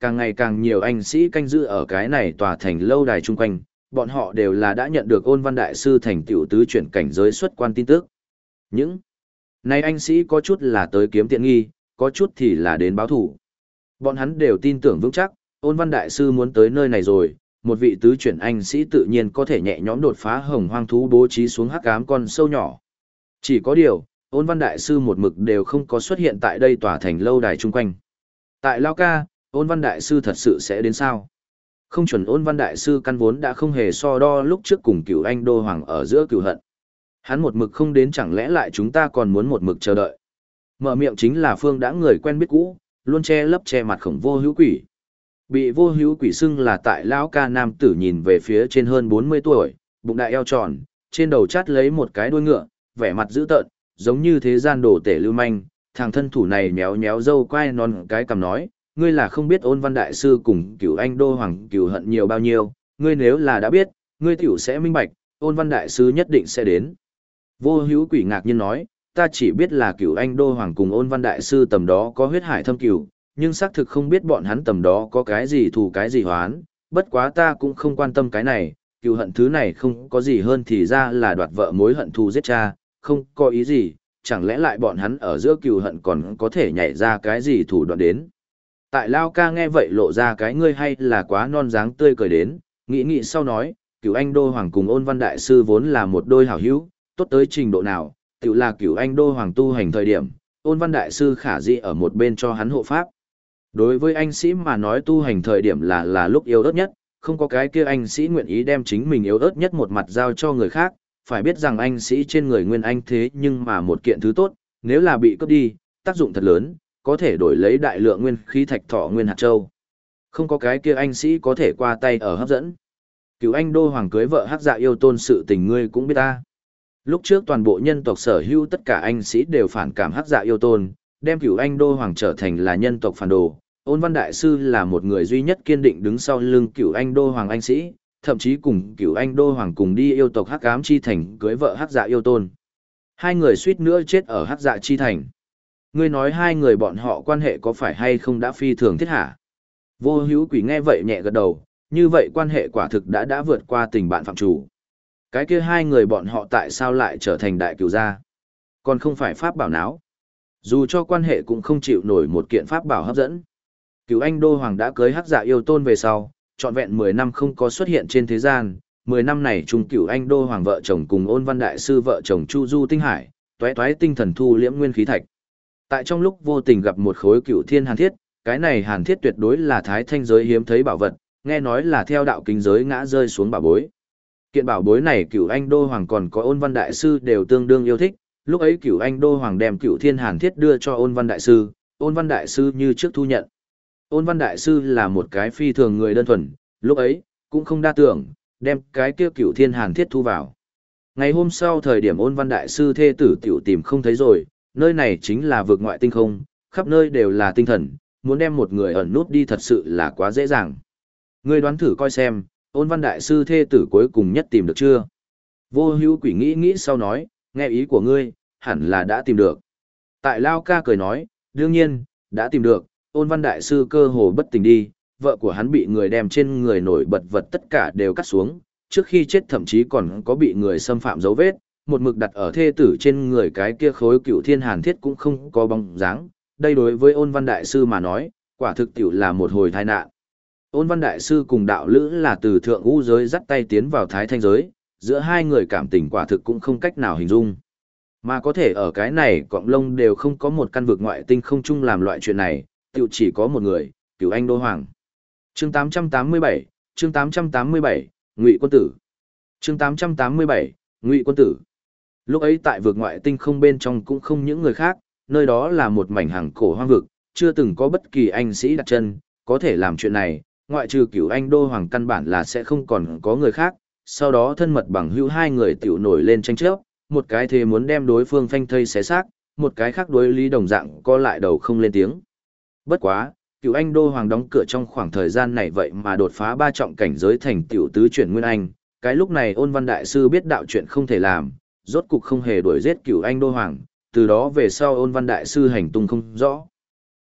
càng ngày càng nhiều anh sĩ canh giữ ở cái này tòa thành lâu đài chung quanh, bọn họ đều là đã nhận được Ôn Văn Đại Sư thành tựu tứ chuyển cảnh giới xuất quan tin tức. Những này anh sĩ có chút là tới kiếm tiện nghi, có chút thì là đến báo thủ. Bọn hắn đều tin tưởng vững chắc, Ôn Văn Đại Sư muốn tới nơi này rồi, một vị tứ chuyển anh sĩ tự nhiên có thể nhẹ nhõm đột phá hồng hoang thú bố trí xuống hắc ám con sâu nhỏ. Chỉ có điều, Ôn Văn Đại Sư một mực đều không có xuất hiện tại đây tòa thành lâu đài chung quanh. Tại Lao Ca, Ôn Văn Đại Sư thật sự sẽ đến sao? Không chuẩn Ôn Văn Đại Sư căn vốn đã không hề so đo lúc trước cùng cửu anh đô hoàng ở giữa cửu hận. Hắn một mực không đến chẳng lẽ lại chúng ta còn muốn một mực chờ đợi. Mở miệng chính là Phương đã người quen biết cũ, luôn che lấp che mặt khổng vô hữu quỷ. Bị vô hữu quỷ xưng là tại lão ca nam tử nhìn về phía trên hơn 40 tuổi, bụng đại eo tròn, trên đầu chát lấy một cái đuôi ngựa, vẻ mặt dữ tợn, giống như thế gian đồ tể lưu manh, thằng thân thủ này méo méo râu quai non cái cằm nói, ngươi là không biết Ôn Văn Đại Sư cùng cửu anh đô hoàng cửu hận nhiều bao nhiêu, ngươi nếu là đã biết, ngươi tiểu sẽ minh bạch, Ôn Văn Đại Sư nhất định sẽ đến. Vô hữu quỷ ngạc nhiên nói, ta chỉ biết là cửu anh đô hoàng cùng Ôn Văn Đại Sư tầm đó có huyết hải thâm cửu, nhưng xác thực không biết bọn hắn tầm đó có cái gì thù cái gì hoán, bất quá ta cũng không quan tâm cái này, cửu hận thứ này không có gì hơn thì ra là đoạt vợ mối hận thù giết cha, không có ý gì, chẳng lẽ lại bọn hắn ở giữa cửu hận còn có thể nhảy ra cái gì thủ đoạn đến. Tại Lao Ca nghe vậy lộ ra cái ngươi hay là quá non dáng tươi cười đến, nghĩ sau nói, cửu anh đô hoàng cùng Ôn Văn Đại Sư vốn là một đôi hảo hữu, tốt tới trình độ nào, tự là cửu anh đô hoàng tu hành thời điểm, Ôn Văn Đại Sư khả dĩ ở một bên cho hắn hộ pháp. Đối với anh sĩ mà nói tu hành thời điểm là lúc yếu ớt nhất, không có cái kia anh sĩ nguyện ý đem chính mình yếu ớt nhất một mặt giao cho người khác, phải biết rằng anh sĩ trên người nguyên anh thế nhưng mà một kiện thứ tốt, nếu là bị cướp đi, tác dụng thật lớn, có thể đổi lấy đại lượng nguyên khí thạch thọ nguyên hạt châu. Không có cái kia anh sĩ có thể qua tay ở hấp dẫn. Cửu anh đô hoàng cưới vợ hắc dạ yêu tôn sự tình ngươi cũng biết ta. Lúc trước toàn bộ nhân tộc sở hữu tất cả anh sĩ đều phản cảm hắc dạ yêu tôn, đem cửu anh đô hoàng trở thành là nhân tộc phản đồ. Ôn Văn Đại Sư là một người duy nhất kiên định đứng sau lưng cửu anh đô hoàng anh sĩ, thậm chí cùng cửu anh đô hoàng cùng đi yêu tộc hắc ám chi thành cưới vợ hắc dạ yêu tôn. Hai người suýt nữa chết ở hắc dạ chi thành. Ngươi nói hai người bọn họ quan hệ có phải hay không đã phi thường thiết hả? Vô hữu quỷ nghe vậy nhẹ gật đầu, như vậy quan hệ quả thực đã vượt qua tình bạn phạm chủ. Cái kia hai người bọn họ tại sao lại trở thành đại cửu gia? Còn không phải pháp bảo náo. Dù cho quan hệ cũng không chịu nổi một kiện pháp bảo hấp dẫn. Cửu anh đô hoàng đã cưới hắc dạ yêu tôn về sau, trọn vẹn 10 năm không có xuất hiện trên thế gian. 10 năm này chung cửu anh đô hoàng vợ chồng cùng Ôn Văn Đại Sư vợ chồng Chu Du Tinh Hải, toé toé tinh thần thu liễm nguyên khí thạch. Tại trong lúc vô tình gặp một khối cựu thiên hàn thiết, cái này hàn thiết tuyệt đối là thái thanh giới hiếm thấy bảo vật, nghe nói là theo đạo kính giới ngã rơi xuống bảo bối. Kiện bảo bối này cựu anh đô hoàng còn có Ôn Văn Đại Sư đều tương đương yêu thích, lúc ấy cựu anh đô hoàng đem cựu thiên hàn thiết đưa cho Ôn Văn Đại Sư, Ôn Văn Đại Sư như trước thu nhận. Ôn Văn Đại Sư là một cái phi thường người đơn thuần, lúc ấy cũng không đa tưởng, đem cái kia cựu thiên hàn thiết thu vào. Ngày hôm sau thời điểm Ôn Văn Đại Sư thê tử tiểu tìm không thấy rồi, nơi này chính là vực ngoại tinh không, khắp nơi đều là tinh thần, muốn đem một người ẩn nút đi thật sự là quá dễ dàng. Ngươi đoán thử coi xem, Ôn Văn Đại Sư thê tử cuối cùng nhất tìm được chưa? Vô hữu quỷ nghĩ sau nói, nghe ý của ngươi, hẳn là đã tìm được. Tại Lao Ca cười nói, đương nhiên, đã tìm được, Ôn Văn Đại Sư cơ hồ bất tỉnh đi, vợ của hắn bị người đem trên người nổi bật vật tất cả đều cắt xuống, trước khi chết thậm chí còn có bị người xâm phạm dấu vết, một mực đặt ở thê tử trên người cái kia khối cựu thiên hàn thiết cũng không có bóng dáng. Đây đối với Ôn Văn Đại Sư mà nói, quả thực tiểu là một hồi tai nạn. Ôn Văn Đại Sư cùng đạo lữ là từ thượng ngũ giới dắt tay tiến vào thái thanh giới, giữa hai người cảm tình quả thực cũng không cách nào hình dung. Mà có thể ở cái này cọng lông đều không có một căn vực ngoại tinh không chung làm loại chuyện này, tiểu chỉ có một người, Cửu Anh Đô Hoàng. Chương 887, chương 887, Ngụy Quân Tử. Chương 887, Ngụy Quân Tử. Lúc ấy tại vực ngoại tinh không bên trong cũng không những người khác, nơi đó là một mảnh hàng cổ hoang vực, chưa từng có bất kỳ anh sĩ đặt chân, có thể làm chuyện này, ngoại trừ Cửu Anh Đô Hoàng căn bản là sẽ không còn có người khác. Sau đó thân mật bằng hữu hai người tiểu nổi lên tranh chấp, một cái thế muốn đem đối phương phanh thây xé xác, một cái khác đối lý đồng dạng co lại đầu không lên tiếng. Bất quá, Cửu Anh Đô Hoàng đóng cửa trong khoảng thời gian này vậy mà đột phá 3 trọng cảnh giới thành tiểu tứ chuyển nguyên anh, cái lúc này Ôn Văn Đại Sư biết đạo chuyện không thể làm, rốt cục không hề đuổi giết Cửu Anh Đô Hoàng, từ đó về sau Ôn Văn Đại Sư hành tung không rõ.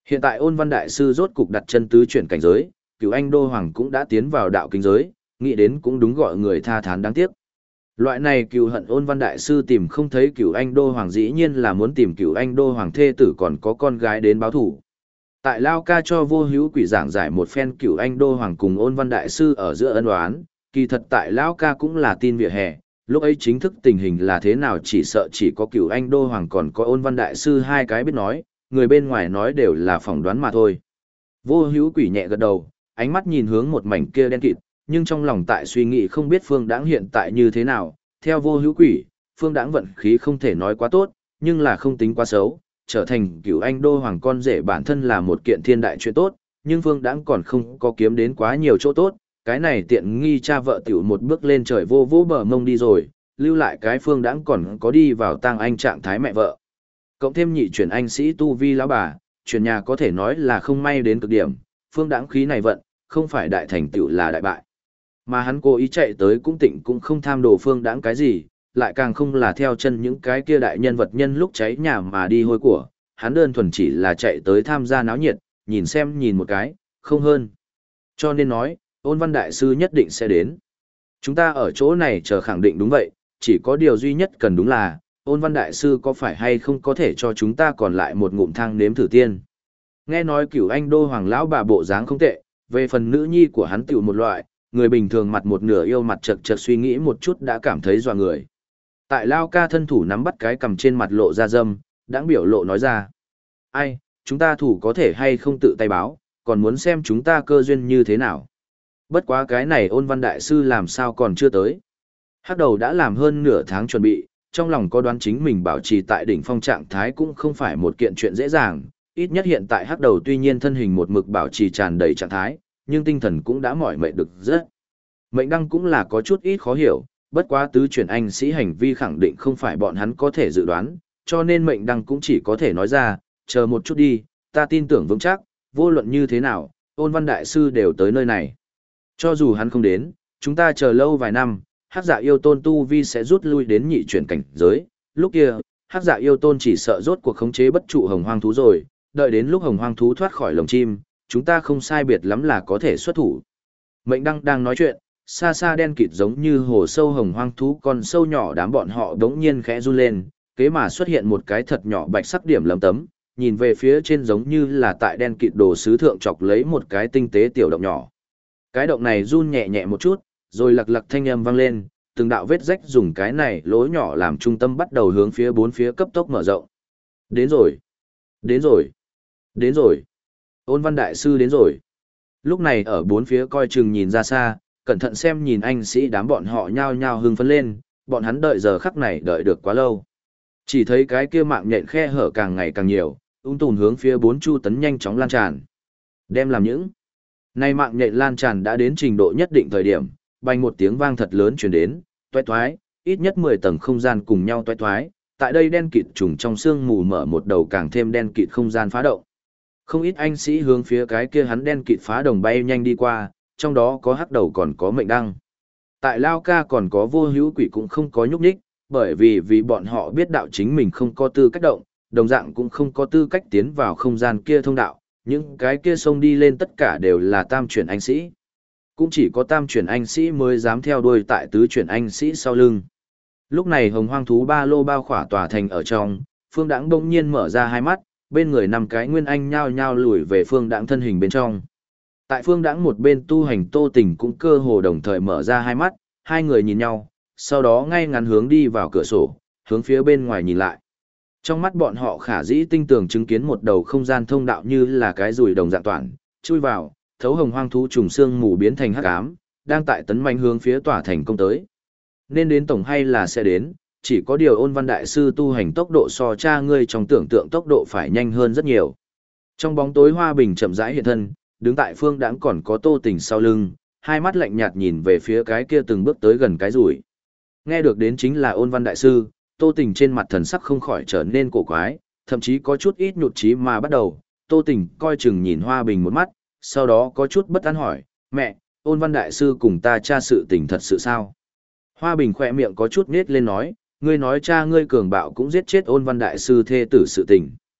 Hiện tại Ôn Văn Đại Sư rốt cục đặt chân tứ chuyển cảnh giới, Cửu Anh Đô Hoàng cũng đã tiến vào đạo kinh giới, nghĩ đến cũng đúng gọi người tha thán đáng tiếc. Loại này cừu hận Ôn Văn Đại Sư tìm không thấy Cửu Anh Đô Hoàng dĩ nhiên là muốn tìm Cửu Anh Đô Hoàng thê tử còn có con gái đến báo thủ. Tại Lao Ca cho Vô Hữu Quỷ giảng giải một phen Cửu Anh Đô Hoàng cùng Ôn Văn Đại Sư ở giữa ân oán, kỳ thật tại Lao Ca cũng là tin vỉa hè, lúc ấy chính thức tình hình là thế nào chỉ sợ chỉ có Cửu Anh Đô Hoàng còn có Ôn Văn Đại Sư hai cái biết nói, người bên ngoài nói đều là phỏng đoán mà thôi. Vô Hữu Quỷ nhẹ gật đầu, ánh mắt nhìn hướng một mảnh kia đen kịt, nhưng trong lòng tại suy nghĩ không biết Phương Đãng hiện tại như thế nào. Theo Vô Hữu Quỷ, Phương Đãng vận khí không thể nói quá tốt, nhưng là không tính quá xấu, trở thành Cửu Anh Đô Hoàng con rể bản thân là một kiện thiên đại chuyện tốt, nhưng Phương Đãng còn không có kiếm đến quá nhiều chỗ tốt, cái này tiện nghi cha vợ tiểu một bước lên trời vô vô bờ mông đi rồi, lưu lại cái Phương Đãng còn có đi vào tang anh trạng thái mẹ vợ. Cộng thêm nhị chuyển anh sĩ tu vi lão bà, chuyển nhà có thể nói là không may đến cực điểm, Phương Đãng khí này vận, không phải đại thành tựu là đại bại. Mà hắn cố ý chạy tới cũng tịnh cũng không tham đồ Phương Đãng cái gì, lại càng không là theo chân những cái kia đại nhân vật nhân lúc cháy nhà mà đi hôi của, hắn đơn thuần chỉ là chạy tới tham gia náo nhiệt, nhìn xem nhìn một cái, không hơn. Cho nên nói, Ôn Văn Đại Sư nhất định sẽ đến. Chúng ta ở chỗ này chờ khẳng định đúng vậy, chỉ có điều duy nhất cần đúng là, Ôn Văn Đại Sư có phải hay không có thể cho chúng ta còn lại một ngụm thang nếm thử tiên. Nghe nói Cửu Anh Đô Hoàng lão bà bộ dáng không tệ, về phần nữ nhi của hắn tiểu một loại, người bình thường mặt một nửa yêu mặt chật chật suy nghĩ một chút đã cảm thấy dọa người. Tại Lao Ca thân thủ nắm bắt cái cầm trên mặt lộ ra dâm, đãng biểu lộ nói ra. Ai, chúng ta thủ có thể hay không tự tay báo, còn muốn xem chúng ta cơ duyên như thế nào. Bất quá cái này Ôn Văn Đại Sư làm sao còn chưa tới. Hắc đầu đã làm hơn nửa tháng chuẩn bị, trong lòng có đoán chính mình bảo trì tại đỉnh phong trạng thái cũng không phải một kiện chuyện dễ dàng, ít nhất hiện tại Hắc đầu tuy nhiên thân hình một mực bảo trì tràn đầy trạng thái, nhưng tinh thần cũng đã mỏi mệt được rất. Mệnh đăng cũng là có chút ít khó hiểu, bất quá tứ chuyển anh sĩ hành vi khẳng định không phải bọn hắn có thể dự đoán, cho nên mệnh đăng cũng chỉ có thể nói ra, chờ một chút đi, ta tin tưởng vững chắc, vô luận như thế nào, Ôn Văn Đại Sư đều tới nơi này. Cho dù hắn không đến, chúng ta chờ lâu vài năm, Hắc Dạ Yêu Tôn tu vi sẽ rút lui đến nhị chuyển cảnh giới, lúc kia, Hắc Dạ Yêu Tôn chỉ sợ rốt cuộc khống chế bất trụ hồng hoang thú rồi, đợi đến lúc hồng hoang thú thoát khỏi lồng chim, chúng ta không sai biệt lắm là có thể xuất thủ. Mệnh đăng đang nói chuyện, xa xa đen kịt giống như hồ sâu hồng hoang thú con sâu nhỏ đám bọn họ đống nhiên khẽ run lên, kế mà xuất hiện một cái thật nhỏ bạch sắc điểm lấm tấm, nhìn về phía trên giống như là tại đen kịt đồ sứ thượng chọc lấy một cái tinh tế tiểu động nhỏ. Cái động này run nhẹ nhẹ một chút, rồi lặc lặc thanh âm vang lên, từng đạo vết rách dùng cái này lỗ nhỏ làm trung tâm bắt đầu hướng phía bốn phía cấp tốc mở rộng. Đến rồi, đến rồi, đến rồi. Ôn Văn Đại Sư đến rồi. Lúc này ở bốn phía coi chừng nhìn ra xa, cẩn thận xem nhìn anh sĩ đám bọn họ nhao nhao hưng phấn lên, bọn hắn đợi giờ khắc này đợi được quá lâu. Chỉ thấy cái kia mạng nhện khe hở càng ngày càng nhiều, tùn hướng phía bốn chu tấn nhanh chóng lan tràn. Đem làm những. Nay mạng nhện lan tràn đã đến trình độ nhất định thời điểm, bành một tiếng vang thật lớn truyền đến, toét toái, ít nhất 10 tầng không gian cùng nhau toét toái, tại đây đen kịt trùng trong sương mù mở một đầu càng thêm đen kịt không gian phá động. Không ít anh sĩ hướng phía cái kia hắn đen kịt phá đồng bay nhanh đi qua, trong đó có hắc đầu còn có mệnh đăng. Tại Lao Ca còn có Vô Hữu Quỷ cũng không có nhúc nhích, bởi vì bọn họ biết đạo chính mình không có tư cách động, đồng dạng cũng không có tư cách tiến vào không gian kia thông đạo, những cái kia xông đi lên tất cả đều là tam chuyển anh sĩ. Cũng chỉ có tam chuyển anh sĩ mới dám theo đuôi tại tứ chuyển anh sĩ sau lưng. Lúc này hồng hoang thú ba lô bao khỏa tòa thành ở trong, Phương Đãng bỗng nhiên mở ra hai mắt, bên người năm cái nguyên anh nhao nhao lùi về Phương Đãng thân hình bên trong. Tại Phương Đãng một bên tu hành Tô Tình cũng cơ hồ đồng thời mở ra hai mắt, hai người nhìn nhau, sau đó ngay ngắn hướng đi vào cửa sổ, hướng phía bên ngoài nhìn lại. Trong mắt bọn họ khả dĩ tinh tường chứng kiến một đầu không gian thông đạo như là cái rùi đồng dạng toàn, chui vào, thấu hồng hoang thú trùng xương mù biến thành hắc ám, đang tại tấn manh hướng phía tỏa thành công tới. Nên đến tổng hay là sẽ đến, chỉ có điều Ôn Văn Đại Sư tu hành tốc độ so cha ngươi trong tưởng tượng tốc độ phải nhanh hơn rất nhiều. Trong bóng tối Hoa Bình chậm rãi hiện thân, đứng tại Phương Đãng còn có Tô Tình sau lưng, hai mắt lạnh nhạt nhìn về phía cái kia từng bước tới gần cái rủi. Nghe được đến chính là Ôn Văn Đại Sư, Tô Tình trên mặt thần sắc không khỏi trở nên cổ quái, thậm chí có chút ít nhụt chí mà bắt đầu. Tô Tình coi chừng nhìn Hoa Bình một mắt, sau đó có chút bất an hỏi, mẹ, Ôn Văn Đại Sư cùng ta cha sự tình thật sự sao? Hoa Bình khỏe miệng có chút nết lên nói, ngươi nói cha ngươi cường bạo cũng giết chết Ôn Văn Đại Sư thê tử sự tình.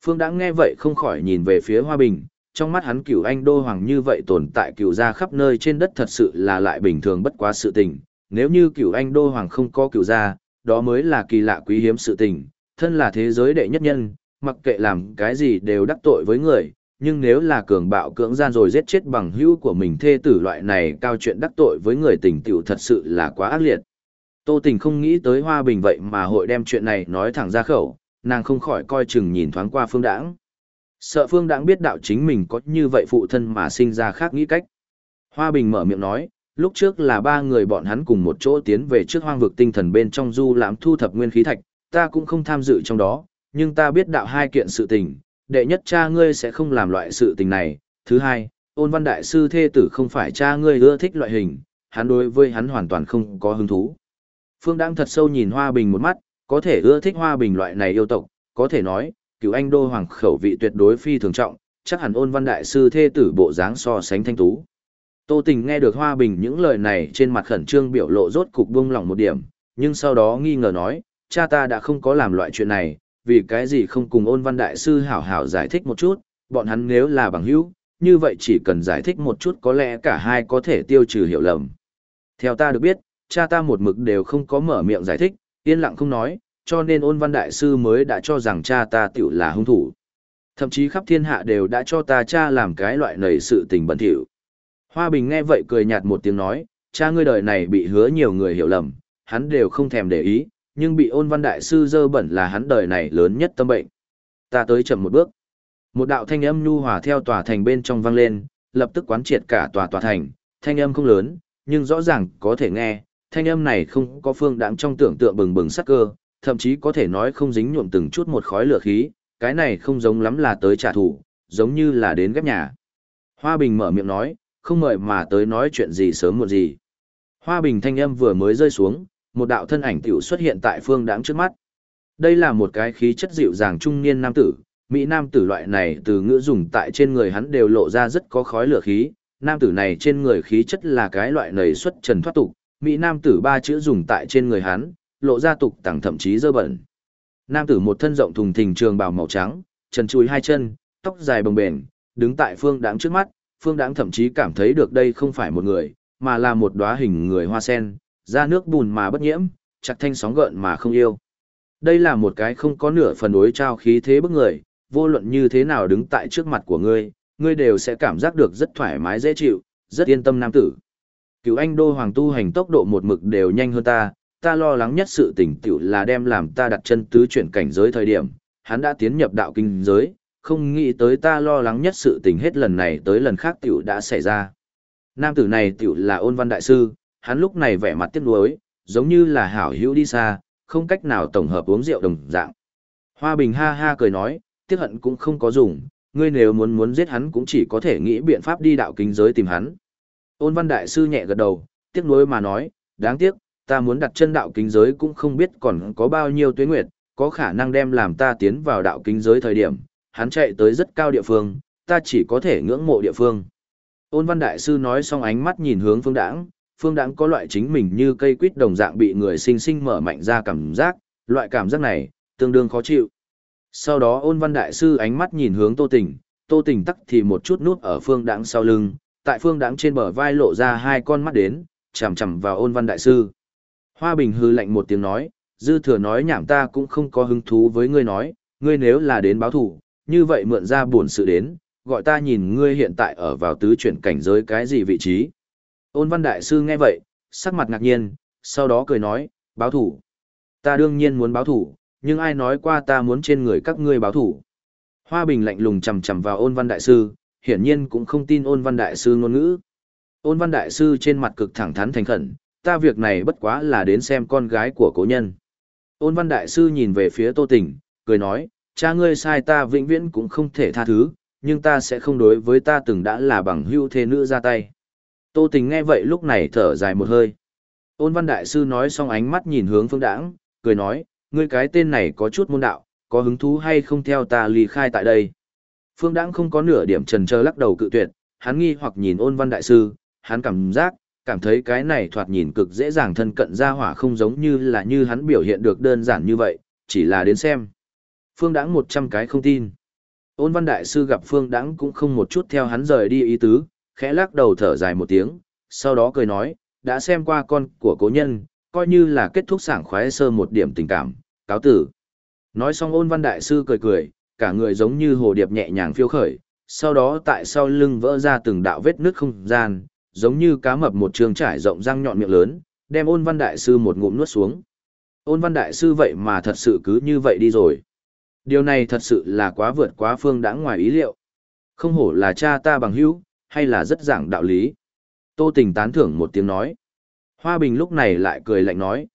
Phương Đãng nghe vậy không khỏi nhìn về phía Hoa Bình, trong mắt hắn Cửu Anh Đô Hoàng như vậy tồn tại cửu gia khắp nơi trên đất thật sự là lại bình thường bất quá sự tình. Nếu như Cửu Anh Đô Hoàng không có cửu gia, đó mới là kỳ lạ quý hiếm sự tình. Thân là thế giới đệ nhất nhân, mặc kệ làm cái gì đều đắc tội với người, nhưng nếu là cường bạo cưỡng gian rồi giết chết bằng hữu của mình thê tử loại này cao chuyện đắc tội với người tình tiểu thật sự là quá ác liệt. Tô Tình không nghĩ tới Hoa Bình vậy mà hội đem chuyện này nói thẳng ra khẩu, nàng không khỏi coi chừng nhìn thoáng qua Phương Đãng. Sợ Phương Đãng biết đạo chính mình có như vậy phụ thân mà sinh ra khác nghĩ cách. Hoa Bình mở miệng nói, lúc trước là ba người bọn hắn cùng một chỗ tiến về trước hoang vực tinh thần bên trong du lãm thu thập nguyên khí thạch, ta cũng không tham dự trong đó, nhưng ta biết đạo hai kiện sự tình, đệ nhất cha ngươi sẽ không làm loại sự tình này, thứ hai, Ôn Văn Đại Sư thê tử không phải cha ngươi ưa thích loại hình, hắn đối với hắn hoàn toàn không có hứng thú. Phương Đãng thật sâu nhìn Hoa Bình một mắt, có thể ưa thích Hoa Bình loại này yêu tộc, có thể nói, Cửu Anh Đô Hoàng khẩu vị tuyệt đối phi thường trọng, chắc hẳn Ôn Văn Đại Sư thê tử bộ dáng so sánh thanh tú. Tô Tình nghe được Hoa Bình những lời này trên mặt khẩn trương biểu lộ rốt cục buông lỏng một điểm, nhưng sau đó nghi ngờ nói, cha ta đã không có làm loại chuyện này, vì cái gì không cùng Ôn Văn Đại Sư hảo hảo giải thích một chút, bọn hắn nếu là bằng hữu, như vậy chỉ cần giải thích một chút có lẽ cả hai có thể tiêu trừ hiểu lầm. Theo ta được biết, cha ta một mực đều không có mở miệng giải thích, yên lặng không nói, cho nên Ôn Văn Đại Sư mới đã cho rằng cha ta tiểu là hung thủ. Thậm chí khắp thiên hạ đều đã cho ta cha làm cái loại nầy sự tình bẩn thỉu. Hoa Bình nghe vậy cười nhạt một tiếng nói, cha ngươi đời này bị hứa nhiều người hiểu lầm, hắn đều không thèm để ý, nhưng bị Ôn Văn Đại Sư dơ bẩn là hắn đời này lớn nhất tâm bệnh. Ta tới chậm một bước. Một đạo thanh âm nhu hòa theo tòa thành bên trong vang lên, lập tức quán triệt cả tòa thành, thanh âm không lớn, nhưng rõ ràng có thể nghe, thanh âm này không có Phương Đãng trong tưởng tượng bừng bừng sắc cơ, thậm chí có thể nói không dính nhuộm từng chút một khói lửa khí, cái này không giống lắm là tới trả thù, giống như là đến ghép nhà. Hoa Bình mở miệng nói, không mời mà tới nói chuyện gì sớm muộn gì. Hoa Bình thanh âm vừa mới rơi xuống, một đạo thân ảnh tiểu xuất hiện tại Phương Đãng trước mắt. Đây là một cái khí chất dịu dàng trung niên nam tử, mỹ nam tử loại này từ ngữ dùng tại trên người hắn đều lộ ra rất có khói lửa khí, nam tử này trên người khí chất là cái loại nầy xuất trần thoát tục, mỹ nam tử ba chữ dùng tại trên người hắn, lộ ra tục tẳng thậm chí dơ bẩn. Nam tử một thân rộng thùng thình trường bào màu trắng, trần chùi hai chân, tóc dài bồng bềnh, đứng tại Phương Đãng trước mắt, Phương Đãng thậm chí cảm thấy được đây không phải một người, mà là một đóa hình người hoa sen, da nước bùn mà bất nhiễm, chặt thanh sóng gợn mà không yêu. Đây là một cái không có nửa phần đối trao khí thế bức người, vô luận như thế nào đứng tại trước mặt của ngươi, ngươi đều sẽ cảm giác được rất thoải mái dễ chịu, rất yên tâm nam tử. Cửu Anh Đô Hoàng tu hành tốc độ một mực đều nhanh hơn ta lo lắng nhất sự tình tiểu là đem làm ta đặt chân tứ chuyển cảnh giới thời điểm, hắn đã tiến nhập đạo kinh giới, không nghĩ tới ta lo lắng nhất sự tình hết lần này tới lần khác tiểu đã xảy ra. Nam tử này tiểu là Ôn Văn Đại Sư, hắn lúc này vẻ mặt tiếc nuối, giống như là hảo hữu đi xa, không cách nào tổng hợp uống rượu đồng dạng. Hoa Bình ha ha cười nói, tiếc hận cũng không có dùng, ngươi nếu muốn giết hắn cũng chỉ có thể nghĩ biện pháp đi đạo kinh giới tìm hắn. Ôn Văn Đại Sư nhẹ gật đầu, tiếc nuối mà nói, đáng tiếc, ta muốn đặt chân đạo kinh giới cũng không biết còn có bao nhiêu tuế nguyệt, có khả năng đem làm ta tiến vào đạo kinh giới thời điểm, hắn chạy tới rất cao địa phương, ta chỉ có thể ngưỡng mộ địa phương. Ôn Văn Đại Sư nói xong ánh mắt nhìn hướng Phương Đãng có loại chính mình như cây quýt đồng dạng bị người sinh sinh mở mạnh ra cảm giác, loại cảm giác này, tương đương khó chịu. Sau đó Ôn Văn Đại Sư ánh mắt nhìn hướng Tô Tình tắc thì một chút nút ở Phương Đãng sau lưng, tại Phương Đãng trên bờ vai lộ ra hai con mắt đến, chằm chằm vào Ôn Văn Đại Sư. Hoa Bình hư lạnh một tiếng nói, dư thừa nói nhảm ta cũng không có hứng thú với ngươi nói, ngươi nếu là đến báo thủ, như vậy mượn ra buồn sự đến, gọi ta nhìn ngươi hiện tại ở vào tứ chuyển cảnh giới cái gì vị trí. Ôn Văn Đại Sư nghe vậy, sắc mặt ngạc nhiên, sau đó cười nói, báo thủ. Ta đương nhiên muốn báo thủ, nhưng ai nói qua ta muốn trên người các ngươi báo thủ. Hoa Bình lạnh lùng chằm chằm vào Ôn Văn Đại Sư, hiển nhiên cũng không tin Ôn Văn Đại Sư ngôn ngữ. Ôn Văn Đại Sư trên mặt cực thẳng thắn thành khẩn, ta việc này bất quá là đến xem con gái của cố nhân. Ôn Văn Đại Sư nhìn về phía Tô Tình, cười nói, cha ngươi sai ta vĩnh viễn cũng không thể tha thứ, nhưng ta sẽ không đối với ta từng đã là bằng hữu thế nữ ra tay. Tô Tình nghe vậy lúc này thở dài một hơi. Ôn Văn Đại Sư nói xong ánh mắt nhìn hướng Phương Đãng, cười nói, ngươi cái tên này có chút môn đạo, có hứng thú hay không theo ta ly khai tại đây. Phương Đãng không có nửa điểm chần chờ lắc đầu cự tuyệt, hắn nghi hoặc nhìn Ôn Văn Đại Sư, hắn cảm thấy cái này thoạt nhìn cực dễ dàng thân cận ra hỏa không giống như là như hắn biểu hiện được đơn giản như vậy, chỉ là đến xem. Phương Đãng 100 cái không tin. Ôn Văn Đại Sư gặp Phương Đãng cũng không một chút theo hắn rời đi ý tứ, khẽ lắc đầu thở dài một tiếng, sau đó cười nói, đã xem qua con của cố nhân, coi như là kết thúc sảng khoái sơ một điểm tình cảm, cáo tử. Nói xong Ôn Văn Đại Sư cười cười, cả người giống như hồ điệp nhẹ nhàng phiêu khởi, sau đó tại sau lưng vỡ ra từng đạo vết nứt không gian, giống như cá mập một trường trải rộng răng nhọn miệng lớn, đem Ôn Văn Đại Sư một ngụm nuốt xuống. Ôn Văn Đại Sư vậy mà thật sự cứ như vậy đi rồi. Điều này thật sự là quá vượt quá Phương Đãng ngoài ý liệu. Không hổ là cha ta bằng hữu, hay là rất giảng đạo lý. Tô Tình tán thưởng một tiếng nói. Hoa Bình lúc này lại cười lạnh nói,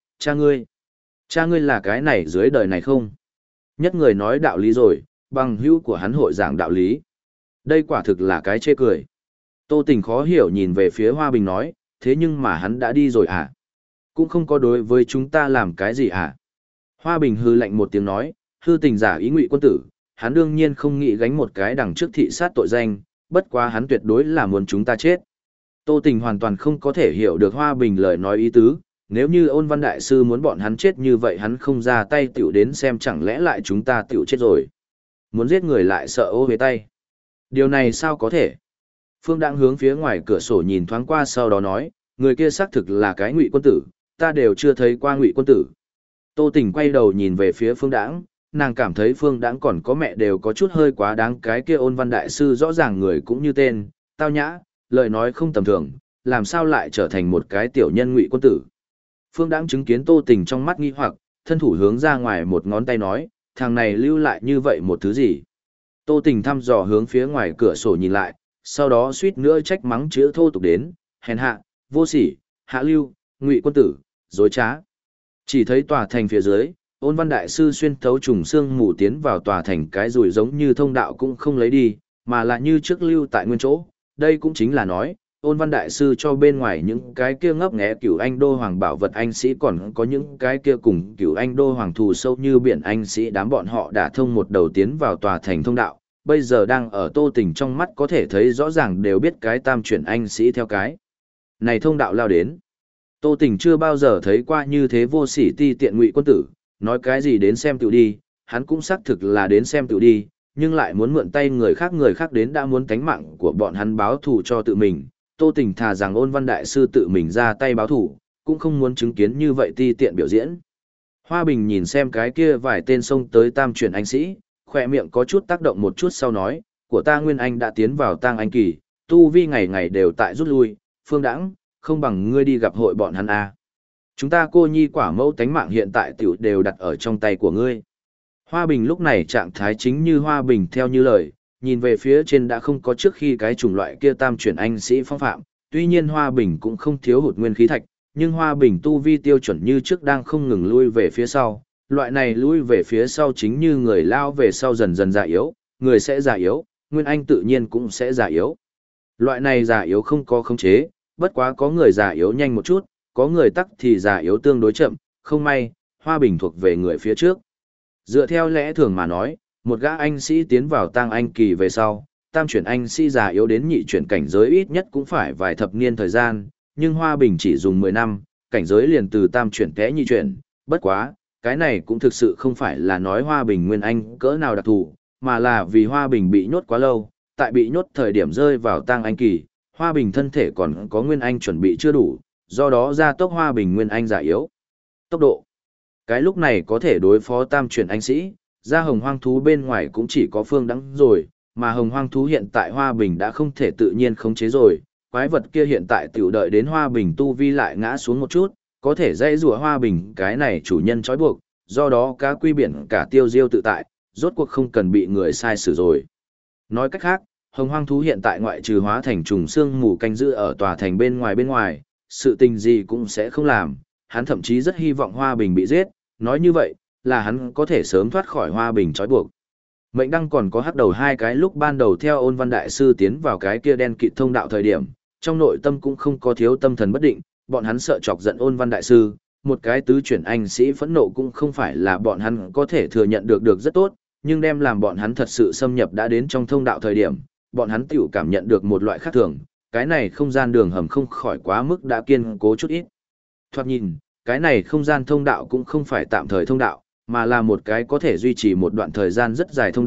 cha ngươi là cái này dưới đời này không? Nhất người nói đạo lý rồi, bằng hữu của hắn hội giảng đạo lý. Đây quả thực là cái chê cười. Tô Tình khó hiểu nhìn về phía Hoa Bình nói, thế nhưng mà hắn đã đi rồi à? Cũng không có đối với chúng ta làm cái gì à? Hoa Bình hư lạnh một tiếng nói, hư tình giả ý ngụy quân tử, hắn đương nhiên không nghĩ gánh một cái đằng trước thị sát tội danh, bất quá hắn tuyệt đối là muốn chúng ta chết. Tô Tình hoàn toàn không có thể hiểu được Hoa Bình lời nói ý tứ, nếu như Ôn Văn Đại Sư muốn bọn hắn chết như vậy hắn không ra tay tiểu đến xem chẳng lẽ lại chúng ta tiểu chết rồi. Muốn giết người lại sợ ô về tay. Điều này sao có thể? Phương đang hướng phía ngoài cửa sổ nhìn thoáng qua sau đó nói, người kia xác thực là cái ngụy quân tử, ta đều chưa thấy qua ngụy quân tử. Tô Tình quay đầu nhìn về phía Phương Đãng, nàng cảm thấy Phương Đãng còn có mẹ đều có chút hơi quá đáng, cái kia Ôn Văn Đại Sư rõ ràng người cũng như tên, tao nhã, lời nói không tầm thường, làm sao lại trở thành một cái tiểu nhân ngụy quân tử. Phương Đãng chứng kiến Tô Tình trong mắt nghi hoặc, thân thủ hướng ra ngoài một ngón tay nói, thằng này lưu lại như vậy một thứ gì. Tô Tình thăm dò hướng phía ngoài cửa sổ nhìn lại, sau đó suýt nữa trách mắng chữ thô tục đến, hèn hạ, vô sỉ, hạ lưu, ngụy quân tử, dối trá. Chỉ thấy tòa thành phía dưới, Ôn Văn Đại Sư xuyên thấu trùng xương mù tiến vào tòa thành, cái rùi giống như thông đạo cũng không lấy đi, mà là như trước lưu tại nguyên chỗ. Đây cũng chính là nói, Ôn Văn Đại Sư cho bên ngoài những cái kia ngấp nghé Cửu Anh Đô Hoàng bảo vật anh sĩ, còn có những cái kia cùng Cửu Anh Đô Hoàng thù sâu như biển anh sĩ, đám bọn họ đã thông một đầu tiến vào tòa thành thông đạo, bây giờ đang ở Tô Tình trong mắt có thể thấy rõ ràng, đều biết cái tam chuyển anh sĩ theo cái này thông đạo lao đến. Tô Tình chưa bao giờ thấy qua như thế vô sỉ ti tiện ngụy quân tử, nói cái gì đến xem tiểu đi, hắn cũng xác thực là đến xem tiểu đi, nhưng lại muốn mượn tay người khác đến đã muốn tánh mạng của bọn hắn báo thù cho tự mình. Tô Tình thà rằng Ôn Văn Đại Sư tự mình ra tay báo thù, cũng không muốn chứng kiến như vậy ti tiện biểu diễn. Hoa Bình nhìn xem cái kia vài tên xông tới tam chuyển anh sĩ, khỏe miệng có chút tác động một chút sau nói, của ta Nguyên Anh đã tiến vào tang anh kỳ, tu vi ngày ngày đều tại rút lui, Phương Đãng, không bằng ngươi đi gặp hội bọn hắn a. Chúng ta cô nhi quả mẫu tánh mạng hiện tại tiểu đều đặt ở trong tay của ngươi. Hoa Bình lúc này trạng thái chính như Hoa Bình theo như lời, nhìn về phía trên đã không có trước khi cái chủng loại kia tam chuyển anh sĩ phong phạm, tuy nhiên Hoa Bình cũng không thiếu hụt nguyên khí thạch, nhưng Hoa Bình tu vi tiêu chuẩn như trước đang không ngừng lui về phía sau, loại này lui về phía sau chính như người lao về sau dần dần già yếu, người sẽ già yếu, Nguyên Anh tự nhiên cũng sẽ già yếu. Loại này già yếu không có khống chế, bất quá có người già yếu nhanh một chút, có người tắc thì già yếu tương đối chậm, không may, Hoa Bình thuộc về người phía trước. Dựa theo lẽ thường mà nói, một gã anh sĩ tiến vào tang anh kỳ về sau, tam chuyển anh sĩ già yếu đến nhị chuyển cảnh giới ít nhất cũng phải vài thập niên thời gian, nhưng Hoa Bình chỉ dùng 10 năm, cảnh giới liền từ tam chuyển té nhị chuyển, bất quá, cái này cũng thực sự không phải là nói Hoa Bình Nguyên Anh cỡ nào đặc thù, mà là vì Hoa Bình bị nhốt quá lâu, tại bị nhốt thời điểm rơi vào tang anh kỳ, Hoa Bình thân thể còn có Nguyên Anh chuẩn bị chưa đủ, do đó gia tốc Hoa Bình Nguyên Anh già yếu. Tốc độ. Cái lúc này có thể đối phó tam chuyển anh sĩ, ra hồng hoang thú bên ngoài cũng chỉ có Phương Đãng rồi, mà hồng hoang thú hiện tại Hoa Bình đã không thể tự nhiên khống chế rồi, quái vật kia hiện tại tiểu đợi đến Hoa Bình tu vi lại ngã xuống một chút, có thể dây rùa Hoa Bình cái này chủ nhân trói buộc, do đó cá quy biển cả tiêu diêu tự tại, rốt cuộc không cần bị người sai xử rồi. Nói cách khác, hồng hoang thú hiện tại ngoại trừ hóa thành trùng xương mù canh giữ ở tòa thành bên ngoài, sự tình gì cũng sẽ không làm, hắn thậm chí rất hy vọng Hoa Bình bị giết, nói như vậy, là hắn có thể sớm thoát khỏi Hoa Bình trói buộc. Mệnh Đăng còn có hắc đầu hai cái lúc ban đầu theo Ôn Văn Đại Sư tiến vào cái kia đen kịt thông đạo thời điểm, trong nội tâm cũng không có thiếu tâm thần bất định, bọn hắn sợ chọc giận Ôn Văn Đại Sư, một cái tứ chuyển anh sĩ phẫn nộ cũng không phải là bọn hắn có thể thừa nhận được rất tốt, nhưng đem làm bọn hắn thật sự xâm nhập đã đến trong thông đạo thời điểm, bọn hắn tiểu cảm nhận được một loại khác thường, cái này không gian đường hầm không khỏi quá mức đã kiên cố chút ít. Thoạt nhìn, cái này không gian thông đạo cũng không phải tạm thời thông đạo, mà là một cái có thể duy trì một đoạn thời gian rất dài thông đạo,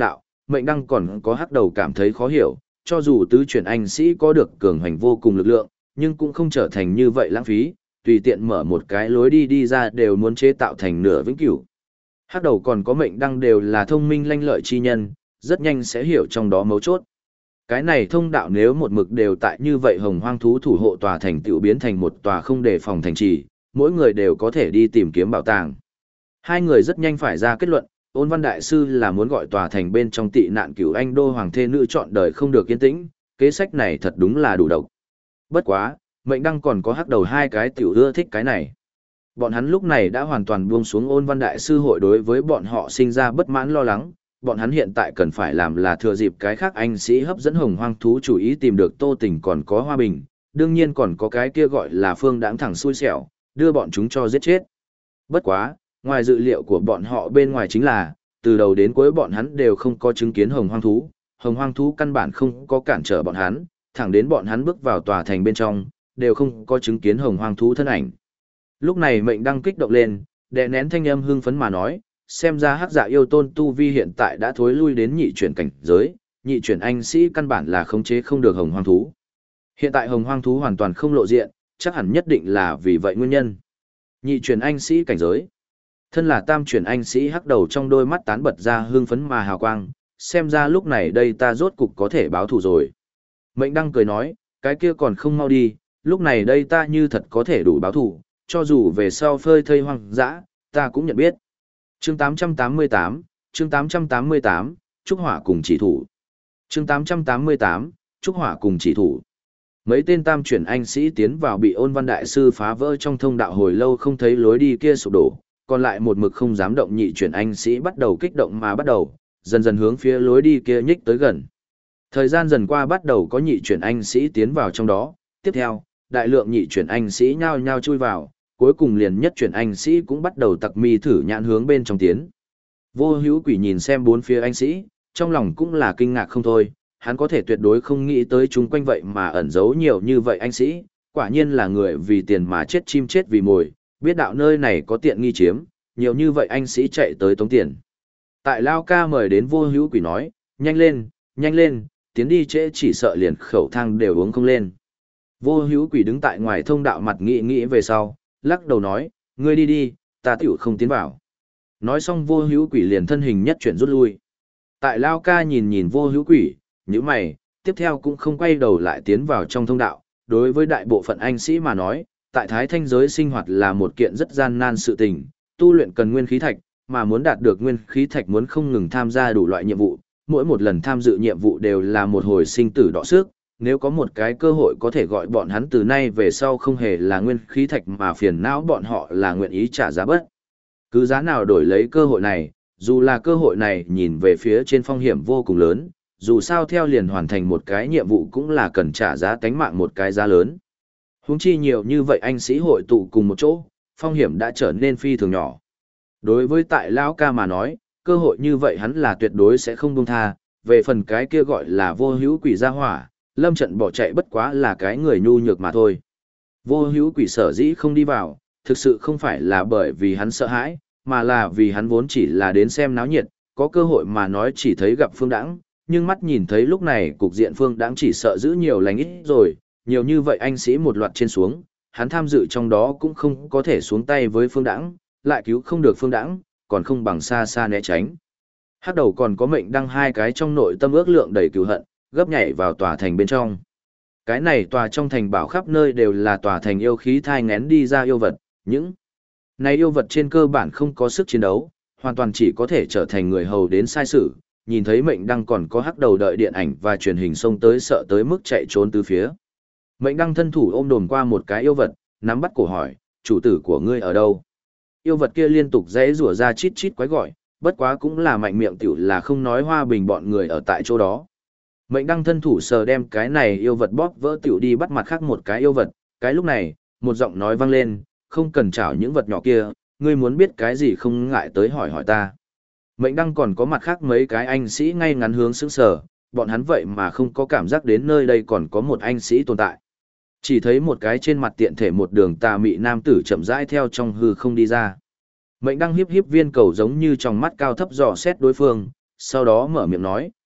Mệnh Đăng còn có hắc đầu cảm thấy khó hiểu, cho dù tứ chuyển anh sĩ có được cường hành vô cùng lực lượng, nhưng cũng không trở thành như vậy lãng phí, tùy tiện mở một cái lối đi ra đều muốn chế tạo thành nửa vĩnh cửu. Hắc đầu còn có Mệnh Đăng đều là thông minh lanh lợi chi nhân, rất nhanh sẽ hiểu trong đó mấu chốt. Cái này thông đạo nếu một mực đều tại như vậy hồng hoang thú thủ hộ tòa thành tựu biến thành một tòa không đề phòng thành trì, mỗi người đều có thể đi tìm kiếm bảo tàng. Hai người rất nhanh phải ra kết luận, Ôn Văn Đại Sư là muốn gọi tòa thành bên trong tị nạn cửu anh đô hoàng thê nữ chọn đời không được yên tĩnh, kế sách này thật đúng là đủ độc. Bất quá, Mệnh Đăng còn có hắc đầu hai cái tiểu ưa thích cái này. Bọn hắn lúc này đã hoàn toàn buông xuống Ôn Văn Đại Sư hội đối với bọn họ sinh ra bất mãn lo lắng, bọn hắn hiện tại cần phải làm là thừa dịp cái khác anh sĩ hấp dẫn hồng hoang thú chủ ý tìm được Tô Tình còn có Hoa Bình, đương nhiên còn có cái kia gọi là Phương Đãng thẳng xui xẻo, đưa bọn chúng cho giết chết. Bất quá, ngoài dự liệu của bọn họ bên ngoài chính là, từ đầu đến cuối bọn hắn đều không có chứng kiến hồng hoang thú căn bản không có cản trở bọn hắn, thẳng đến bọn hắn bước vào tòa thành bên trong, đều không có chứng kiến hồng hoang thú thân ảnh. Lúc này Mệnh Đăng kích động lên, đè nén thanh âm hưng phấn mà nói, xem ra hắc dạ yêu tôn tu vi hiện tại đã thối lui đến nhị chuyển cảnh giới, nhị chuyển anh sĩ căn bản là khống chế không được hồng hoang thú. Hiện tại hồng hoang thú hoàn toàn không lộ diện, chắc hẳn nhất định là vì vậy nguyên nhân. Nhị chuyển anh sĩ cảnh giới. Thân là tam chuyển anh sĩ hắc đầu trong đôi mắt tán bật ra hương phấn mà hào quang, xem ra lúc này đây ta rốt cục có thể báo thù rồi. Mệnh Đăng cười nói, cái kia còn không mau đi, lúc này đây ta như thật có thể đủ báo thù, cho dù về sau phơi thây hoang dã, ta cũng nhận biết. Chương 888, chương 888, Trúc Hỏa cùng chỉ thủ. Chương 888, Trúc Hỏa cùng chỉ thủ. Mấy tên tam chuyển anh sĩ tiến vào bị Ôn Văn Đại Sư phá vỡ trong thông đạo hồi lâu không thấy lối đi kia sụp đổ, còn lại một mực không dám động nhị chuyển anh sĩ bắt đầu kích động mà bắt đầu, dần dần hướng phía lối đi kia nhích tới gần. Thời gian dần qua bắt đầu có nhị chuyển anh sĩ tiến vào trong đó, tiếp theo, đại lượng nhị chuyển anh sĩ nhao nhao chui vào, cuối cùng liền nhất chuyển anh sĩ cũng bắt đầu tặc mi thử nhãn hướng bên trong tiến. Vô Hữu Quỷ nhìn xem bốn phía anh sĩ, trong lòng cũng là kinh ngạc không thôi, hắn có thể tuyệt đối không nghĩ tới chúng quanh vậy mà ẩn giấu nhiều như vậy anh sĩ, quả nhiên là người vì tiền mà chết chim chết vì mồi, biết đạo nơi này có tiện nghi chiếm, nhiều như vậy anh sĩ chạy tới tống tiền. Tại Lao Ca mời đến Vô Hữu Quỷ nói, nhanh lên, tiến đi trễ chỉ sợ liền khẩu thang đều uống không lên. Vô Hữu Quỷ đứng tại ngoài thông đạo mặt nghĩ về sau, lắc đầu nói, ngươi đi, ta tiểu không tiến vào. Nói xong Vô Hữu Quỷ liền thân hình nhất chuyển rút lui. Tại Lao Ca nhìn Vô Hữu Quỷ, nhíu mày, tiếp theo cũng không quay đầu lại tiến vào trong thông đạo. Đối với đại bộ phận anh sĩ mà nói, tại Thái Thanh giới sinh hoạt là một kiện rất gian nan sự tình, tu luyện cần nguyên khí thạch, mà muốn đạt được nguyên khí thạch muốn không ngừng tham gia đủ loại nhiệm vụ, mỗi một lần tham dự nhiệm vụ đều là một hồi sinh tử đọ sức, nếu có một cái cơ hội có thể gọi bọn hắn từ nay về sau không hề là nguyên khí thạch mà phiền não bọn họ là nguyện ý trả giá bất cứ giá nào đổi lấy cơ hội này, dù là cơ hội này nhìn về phía trên phong hiểm vô cùng lớn, dù sao theo liền hoàn thành một cái nhiệm vụ cũng là cần trả giá tánh mạng một cái giá lớn. Huống chi nhiều như vậy anh sĩ hội tụ cùng một chỗ, phong hiểm đã trở nên phi thường nhỏ. Đối với tại Lão Ca mà nói, cơ hội như vậy hắn là tuyệt đối sẽ không buông tha, về phần cái kia gọi là Vô Hữu Quỷ gia hỏa, lâm trận bỏ chạy bất quá là cái người nhu nhược mà thôi. Vô Hữu Quỷ sở dĩ không đi vào, thực sự không phải là bởi vì hắn sợ hãi, mà là vì hắn vốn chỉ là đến xem náo nhiệt, có cơ hội mà nói chỉ thấy gặp Phương Đãng, nhưng mắt nhìn thấy lúc này cục diện Phương Đãng chỉ sợ giữ nhiều lành ít rồi, nhiều như vậy anh sĩ một loạt trên xuống, hắn tham dự trong đó cũng không có thể xuống tay với Phương Đãng, lại cứu không được Phương Đãng, còn không bằng xa xa né tránh. Hắc đầu còn có Mệnh Đăng hai cái trong nội tâm ước lượng đầy cừu hận, gấp nhảy vào tòa thành bên trong. Cái này tòa trong thành bảo khắp nơi đều là tòa thành yêu khí thai ngén đi ra yêu vật, những này yêu vật trên cơ bản không có sức chiến đấu, hoàn toàn chỉ có thể trở thành người hầu đến sai sự, nhìn thấy Mệnh Đăng còn có Hắc đầu đợi điện ảnh và truyền hình xông tới sợ tới mức chạy trốn từ phía. Mệnh Đăng thân thủ ôm đồm qua một cái yêu vật, nắm bắt cổ hỏi, chủ tử của ngươi ở đâu? Yêu vật kia liên tục giãy rủa ra chít chít quái gọi, bất quá cũng là mạnh miệng tiểu là không nói Hoa Bình bọn người ở tại chỗ đó. Mệnh Đăng thân thủ sờ đem cái này yêu vật bóp vỡ tiểu đi bắt mặt khác một cái yêu vật, cái lúc này, một giọng nói vang lên, không cần chảo những vật nhỏ kia, ngươi muốn biết cái gì không ngại tới hỏi hỏi ta. Mệnh Đăng còn có mặt khác mấy cái anh sĩ ngay ngắn hướng sững sờ, bọn hắn vậy mà không có cảm giác đến nơi đây còn có một anh sĩ tồn tại. Chỉ thấy một cái trên mặt tiện thể một đường tà mị nam tử chậm rãi theo trong hư không đi ra. Mệnh Đăng hiếp hiếp viên cầu giống như trong mắt cao thấp dò xét đối phương, sau đó mở miệng nói,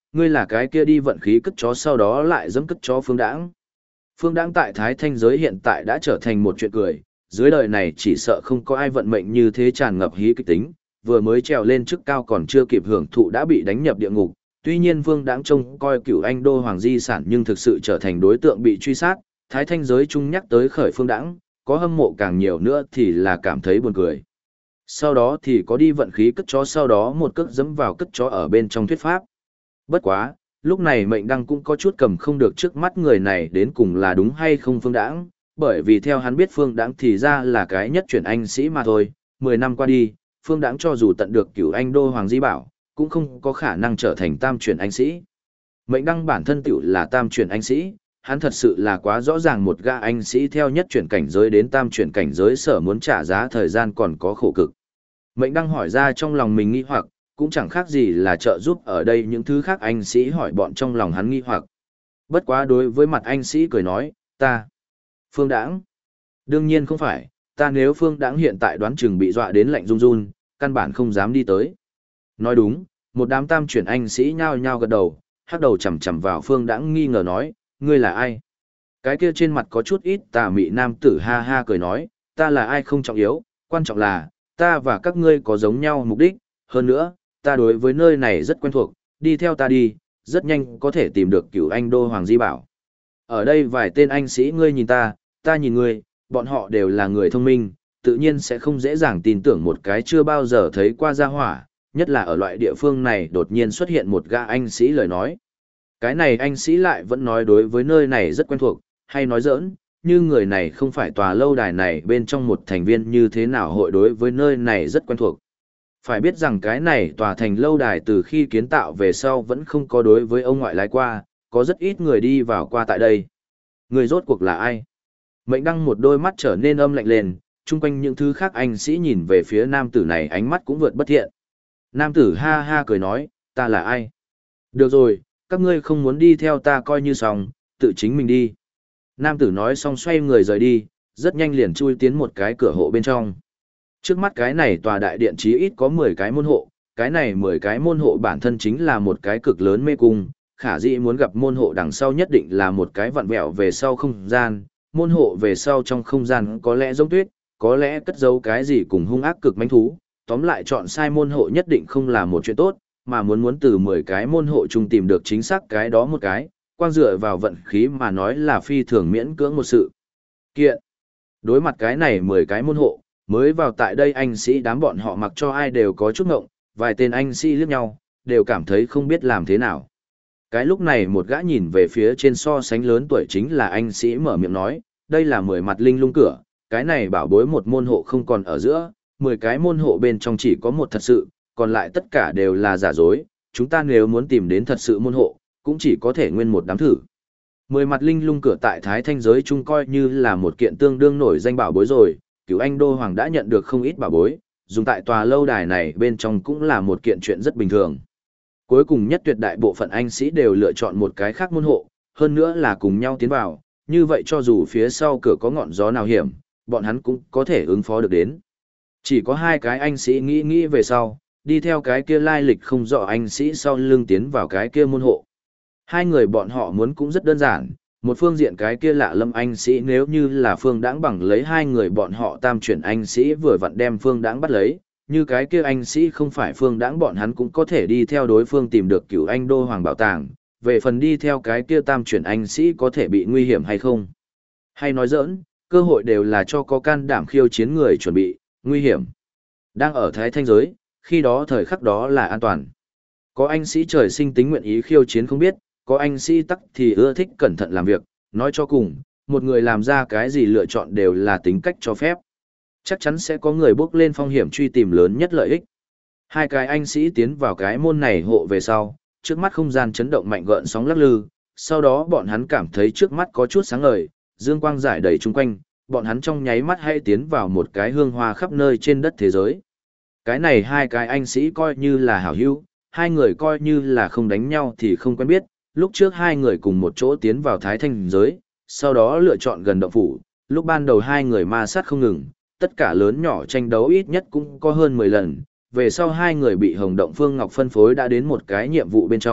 ngươi là cái kia đi vận khí cất chó sau đó lại dẫm cất chó Phương Đãng. Phương Đãng tại Thái Thanh giới hiện tại đã trở thành một chuyện cười, dưới đời này chỉ sợ không có ai vận mệnh như thế tràn ngập hí kịch tính, vừa mới trèo lên chức cao còn chưa kịp hưởng thụ đã bị đánh nhập địa ngục. Tuy nhiên Phương Đãng trông coi Cửu Anh Đô Hoàng di sản nhưng thực sự trở thành đối tượng bị truy sát, Thái Thanh giới chung nhắc tới khởi Phương Đãng, có hâm mộ càng nhiều nữa thì là cảm thấy buồn cười. Sau đó thì có đi vận khí cất chó, sau đó một cước dẫm vào cất chó ở bên trong thuyết pháp. Bất quá, lúc này Mệnh Đăng cũng có chút cầm không được trước mắt người này đến cùng là đúng hay không Phương Đãng, bởi vì theo hắn biết Phương Đãng thì ra là cái nhất chuyển anh sĩ mà thôi, 10 năm qua đi, Phương Đãng cho dù tận được Cửu Anh Đô Hoàng di bảo, cũng không có khả năng trở thành tam chuyển anh sĩ. Mệnh Đăng bản thân tiểu là tam chuyển anh sĩ, hắn thật sự là quá rõ ràng một gã anh sĩ theo nhất chuyển cảnh giới đến tam chuyển cảnh giới sở muốn trả giá thời gian còn có khổ cực. Mệnh Đăng hỏi ra trong lòng mình nghi hoặc, cũng chẳng khác gì là trợ giúp ở đây những thứ khác anh sĩ hỏi bọn trong lòng hắn nghi hoặc. Bất quá đối với mặt anh sĩ cười nói, ta, Phương Đãng. Đương nhiên không phải, ta nếu Phương Đãng hiện tại đoán chừng bị dọa đến lạnh run run, căn bản không dám đi tới. Nói đúng, một đám tam chuyển anh sĩ nhao nhao gật đầu, hắc đầu chầm chầm vào Phương Đãng nghi ngờ nói, ngươi là ai? Cái kia trên mặt có chút ít tà mị nam tử ha ha cười nói, ta là ai không trọng yếu, quan trọng là, ta và các ngươi có giống nhau mục đích, hơn nữa, ta đối với nơi này rất quen thuộc, đi theo ta đi, rất nhanh có thể tìm được Cửu Anh Đô Hoàng di bảo. Ở đây vài tên anh sĩ ngươi nhìn ta nhìn ngươi, bọn họ đều là người thông minh, tự nhiên sẽ không dễ dàng tin tưởng một cái chưa bao giờ thấy qua gia hỏa, nhất là ở loại địa phương này đột nhiên xuất hiện một gã anh sĩ lời nói. Cái này anh sĩ lại vẫn nói đối với nơi này rất quen thuộc, hay nói giỡn, như người này không phải tòa lâu đài này bên trong một thành viên như thế nào hội đối với nơi này rất quen thuộc. Phải biết rằng cái này tòa thành lâu đài từ khi kiến tạo về sau vẫn không có đối với ông ngoại lái qua, có rất ít người đi vào qua tại đây. Người rốt cuộc là ai? Mệnh Đăng một đôi mắt trở nên âm lạnh lên, chung quanh những thứ khác anh sĩ nhìn về phía nam tử này ánh mắt cũng vượt bất thiện. Nam tử ha ha cười nói, ta là ai? Được rồi, các ngươi không muốn đi theo ta coi như xong, tự chính mình đi. Nam tử nói xong xoay người rời đi, rất nhanh liền chui tiến một cái cửa hộ bên trong. Trước mắt cái này tòa đại điện chí ít có 10 cái môn hộ, cái này 10 cái môn hộ bản thân chính là một cái cực lớn mê cung, khả dĩ muốn gặp môn hộ đằng sau nhất định là một cái vặn vẹo về sau không gian, môn hộ về sau trong không gian có lẽ giống tuyết, có lẽ cất giấu cái gì cùng hung ác cực manh thú, tóm lại chọn sai môn hộ nhất định không là một chuyện tốt, mà muốn từ 10 cái môn hộ chung tìm được chính xác cái đó một cái, quang dựa vào vận khí mà nói là phi thường miễn cưỡng một sự kiện. Đối mặt cái này 10 cái môn hộ, mới vào tại đây anh sĩ đám bọn họ mặc cho ai đều có chút ngộng, vài tên anh sĩ liếc nhau, đều cảm thấy không biết làm thế nào. Cái lúc này một gã nhìn về phía trên so sánh lớn tuổi chính là anh sĩ mở miệng nói, đây là 10 mặt linh lung cửa, cái này bảo bối một môn hộ không còn ở giữa, 10 cái môn hộ bên trong chỉ có một thật sự, còn lại tất cả đều là giả dối, chúng ta nếu muốn tìm đến thật sự môn hộ, cũng chỉ có thể nguyên một đám thử. 10 mặt linh lung cửa tại Thái Thanh giới chung coi như là một kiện tương đương nổi danh bảo bối rồi, Cửu Anh Đô Hoàng đã nhận được không ít bảo bối, dùng tại tòa lâu đài này bên trong cũng là một kiện chuyện rất bình thường. Cuối cùng nhất tuyệt đại bộ phận anh sĩ đều lựa chọn một cái khác môn hộ, hơn nữa là cùng nhau tiến vào, như vậy cho dù phía sau cửa có ngọn gió nào hiểm, bọn hắn cũng có thể ứng phó được đến. Chỉ có hai cái anh sĩ nghĩ về sau, đi theo cái kia lai lịch không rõ anh sĩ sau lưng tiến vào cái kia môn hộ. Hai người bọn họ muốn cũng rất đơn giản, một phương diện cái kia lạ lâm anh sĩ nếu như là Phương Đãng bằng lấy hai người bọn họ tam chuyển anh sĩ vừa vặn đem Phương Đãng bắt lấy, như cái kia anh sĩ không phải Phương Đãng bọn hắn cũng có thể đi theo đối phương tìm được Cửu Anh Đô Hoàng bảo tàng, về phần đi theo cái kia tam chuyển anh sĩ có thể bị nguy hiểm hay không. Hay nói giỡn, cơ hội đều là cho có can đảm khiêu chiến người chuẩn bị, nguy hiểm. Đang ở Thái Thanh giới, khi đó thời khắc đó là an toàn. Có anh sĩ trời sinh tính nguyện ý khiêu chiến không biết, có anh sĩ tắc thì ưa thích cẩn thận làm việc, nói cho cùng, một người làm ra cái gì lựa chọn đều là tính cách cho phép. Chắc chắn sẽ có người bước lên phong hiểm truy tìm lớn nhất lợi ích. Hai cái anh sĩ tiến vào cái môn này hộ về sau, trước mắt không gian chấn động mạnh gợn sóng lắc lư, sau đó bọn hắn cảm thấy trước mắt có chút sáng ngời, dương quang rải đầy chung quanh, bọn hắn trong nháy mắt hay tiến vào một cái hương hoa khắp nơi trên đất thế giới. Cái này hai cái anh sĩ coi như là hảo hữu, hai người coi như là không đánh nhau thì không quen biết, lúc trước hai người cùng một chỗ tiến vào Thái Thanh giới, sau đó lựa chọn gần động phủ, lúc ban đầu hai người ma sát không ngừng, tất cả lớn nhỏ tranh đấu ít nhất cũng có hơn 10 lần, về sau hai người bị Hồng Động Phương Ngọc phân phối đã đến một cái nhiệm vụ bên trong,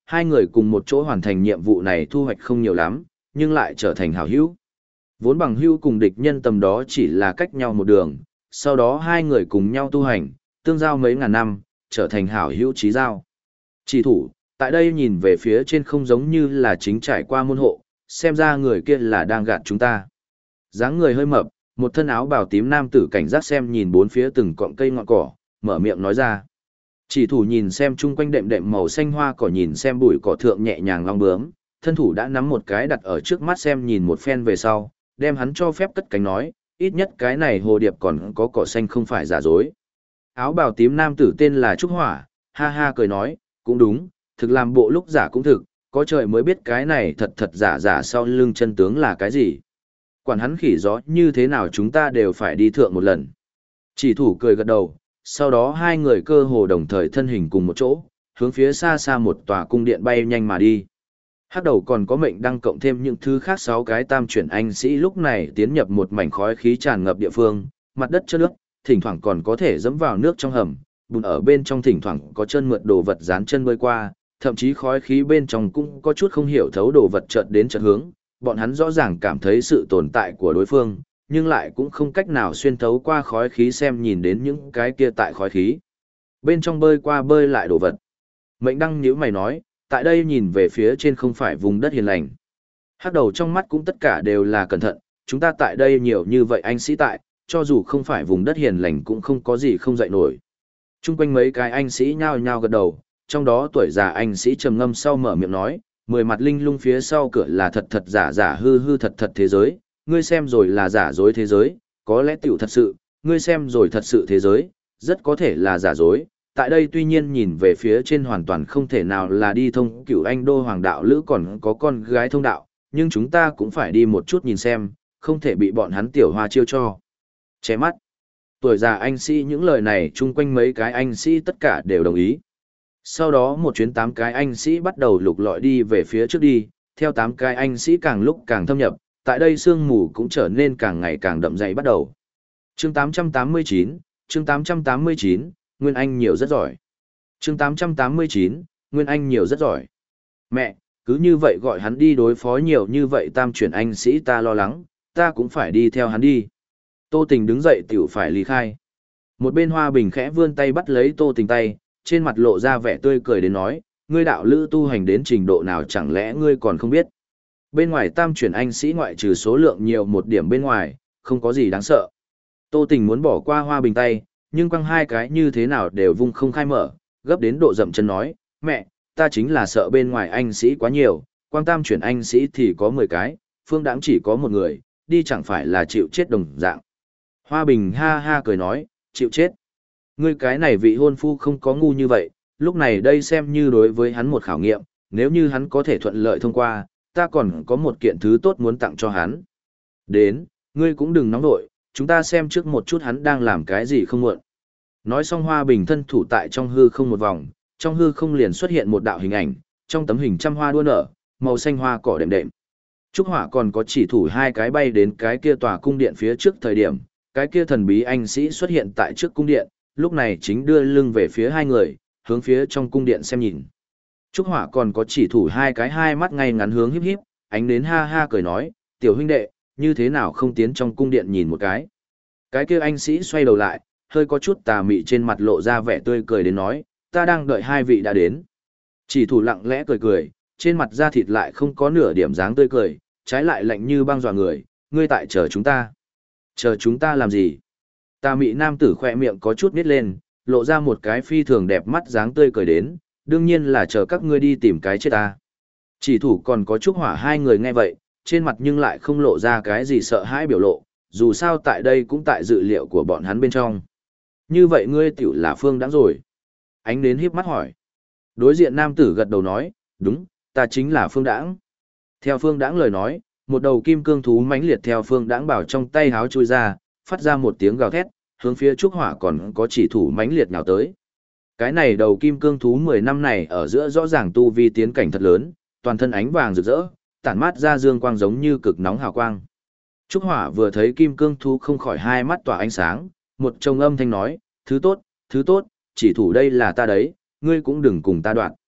hai người cùng một chỗ hoàn thành nhiệm vụ này thu hoạch không nhiều lắm, nhưng lại trở thành hảo hữu. Vốn bằng hữu cùng địch nhân tầm đó chỉ là cách nhau một đường, sau đó hai người cùng nhau tu hành, tương giao mấy ngàn năm, trở thành hảo hữu chí giao. Chỉ thủ, tại đây nhìn về phía trên không giống như là chính trải qua môn hộ, xem ra người kia là đang gạt chúng ta. Dáng người hơi mập, một thân áo bào tím nam tử cảnh giác xem nhìn bốn phía từng cọng cây ngọn cỏ, mở miệng nói ra. Chỉ thủ nhìn xem chung quanh đệm đệm màu xanh hoa cỏ, nhìn xem bụi cỏ thượng nhẹ nhàng long bướm, thân thủ đã nắm một cái đặt ở trước mắt xem nhìn một phen về sau, đem hắn cho phép cất cánh nói, ít nhất cái này hồ điệp còn có cỏ xanh không phải giả dối. Áo bào tím nam tử tên là Trúc Hỏa, ha ha cười nói, cũng đúng, thực làm bộ lúc giả cũng thực, có trời mới biết cái này thật thật giả giả sau lưng chân tướng là cái gì. Quản hắn khỉ gió như thế nào chúng ta đều phải đi thượng một lần. Chỉ thủ cười gật đầu, sau đó hai người cơ hồ đồng thời thân hình cùng một chỗ, hướng phía xa xa một tòa cung điện bay nhanh mà đi. Hắc đầu còn có mệnh đang cộng thêm những thứ khác 6 cái tam chuyển anh sĩ lúc này tiến nhập một mảnh khói khí tràn ngập địa phương, mặt đất trơn nước, thỉnh thoảng còn có thể dẫm vào nước trong hầm, bùn ở bên trong thỉnh thoảng có chân mượt đồ vật dán chân bơi qua, thậm chí khói khí bên trong cũng có chút không hiểu thấu đồ vật chợt đến chợt hướng, bọn hắn rõ ràng cảm thấy sự tồn tại của đối phương, nhưng lại cũng không cách nào xuyên thấu qua khói khí xem nhìn đến những cái kia tại khói khí. Bên trong bơi qua bơi lại đồ vật. Mệnh đăng nhíu mày nói, tại đây nhìn về phía trên không phải vùng đất hiền lành. Hắc đầu trong mắt cũng tất cả đều là cẩn thận, chúng ta tại đây nhiều như vậy anh sĩ tại, cho dù không phải vùng đất hiền lành cũng không có gì không dậy nổi. Trung quanh mấy cái anh sĩ nhao nhao gật đầu, trong đó tuổi già anh sĩ trầm ngâm sau mở miệng nói, 10 mặt linh lung phía sau cửa là thật thật giả giả hư hư thật thật thế giới, ngươi xem rồi là giả dối thế giới, có lẽ tiểu thật sự, ngươi xem rồi thật sự thế giới, rất có thể là giả dối. Tại đây tuy nhiên nhìn về phía trên hoàn toàn không thể nào là đi thông cửu anh đô hoàng đạo lữ còn có con gái thông đạo, nhưng chúng ta cũng phải đi một chút nhìn xem, không thể bị bọn hắn tiểu hoa chiêu cho. Che mắt. Tuổi già anh sĩ những lời này chung quanh mấy cái anh sĩ tất cả đều đồng ý. Sau đó một chuyến 8 cái anh sĩ bắt đầu lục lọi đi về phía trước đi, theo 8 cái anh sĩ càng lúc càng thâm nhập, tại đây sương mù cũng trở nên càng ngày càng đậm dày bắt đầu. Chương 889, chương 889, Nguyên Anh nhiều rất giỏi. Chương 889, Nguyên Anh nhiều rất giỏi. Mẹ, cứ như vậy gọi hắn đi đối phó nhiều như vậy tam chuyển anh sĩ ta lo lắng, ta cũng phải đi theo hắn đi. Tô Tình đứng dậy tiểu phải ly khai. Một bên Hoa Bình khẽ vươn tay bắt lấy Tô Tình tay, trên mặt lộ ra vẻ tươi cười đến nói, ngươi đạo lữ tu hành đến trình độ nào chẳng lẽ ngươi còn không biết. Bên ngoài tam chuyển anh sĩ ngoại trừ số lượng nhiều một điểm bên ngoài, không có gì đáng sợ. Tô Tình muốn bỏ qua Hoa Bình tay, nhưng quăng hai cái như thế nào đều vung không khai mở, gấp đến độ dậm chân nói, mẹ, ta chính là sợ bên ngoài anh sĩ quá nhiều, quang tam chuyển anh sĩ thì có 10 cái, Phương Đãng chỉ có một người, đi chẳng phải là chịu chết đồng dạng. Hoa Bình ha ha cười nói, chịu chết. Ngươi cái này vị hôn phu không có ngu như vậy, lúc này đây xem như đối với hắn một khảo nghiệm, nếu như hắn có thể thuận lợi thông qua, ta còn có một kiện thứ tốt muốn tặng cho hắn. Đến, ngươi cũng đừng nóng nội, chúng ta xem trước một chút hắn đang làm cái gì không muộn. Nói xong Hoa Bình thân thủ tại trong hư không một vòng, trong hư không liền xuất hiện một đạo hình ảnh, trong tấm hình trăm hoa đua nở, màu xanh hoa cỏ đệm đệm. Trúc Hỏa còn có chỉ thủ hai cái bay đến cái kia tòa cung điện phía trước thời điểm, cái kia thần bí anh sĩ xuất hiện tại trước cung điện, lúc này chính đưa lưng về phía hai người, hướng phía trong cung điện xem nhìn. Trúc Hỏa còn có chỉ thủ hai cái hai mắt ngay ngắn hướng híp híp, ánh đến ha ha cười nói, tiểu huynh đệ, như thế nào không tiến trong cung điện nhìn một cái. Cái kia anh sĩ xoay đầu lại, hơi có chút tà mị trên mặt lộ ra vẻ tươi cười đến nói, ta đang đợi hai vị đã đến. Chỉ thủ lặng lẽ cười cười, trên mặt da thịt lại không có nửa điểm dáng tươi cười, trái lại lạnh như băng dọa người, ngươi tại chờ chúng ta. Chờ chúng ta làm gì? Tà mị nam tử khỏe miệng có chút nít lên, lộ ra một cái phi thường đẹp mắt dáng tươi cười đến, đương nhiên là chờ các ngươi đi tìm cái chết ta. Chỉ thủ còn có Trúc Hỏa hai người nghe vậy, trên mặt nhưng lại không lộ ra cái gì sợ hãi biểu lộ, dù sao tại đây cũng tại dự liệu của bọn hắn bên trong. Như vậy ngươi tiểu là Phương Đãng rồi. Ánh đến híp mắt hỏi. Đối diện nam tử gật đầu nói, đúng, ta chính là Phương Đãng. Theo Phương Đãng lời nói, một đầu kim cương thú mãnh liệt theo Phương Đãng bảo trong tay háo chui ra, phát ra một tiếng gào thét, hướng phía Trúc Hỏa còn có chỉ thủ mãnh liệt nhào tới. Cái này đầu kim cương thú 10 năm này ở giữa rõ ràng tu vi tiến cảnh thật lớn, toàn thân ánh vàng rực rỡ, tản mát ra dương quang giống như cực nóng hào quang. Trúc Hỏa vừa thấy kim cương thú không khỏi hai mắt tỏa ánh sáng, một trông âm thanh nói, thứ tốt, chỉ thủ đây là ta đấy, ngươi cũng đừng cùng ta đoạn.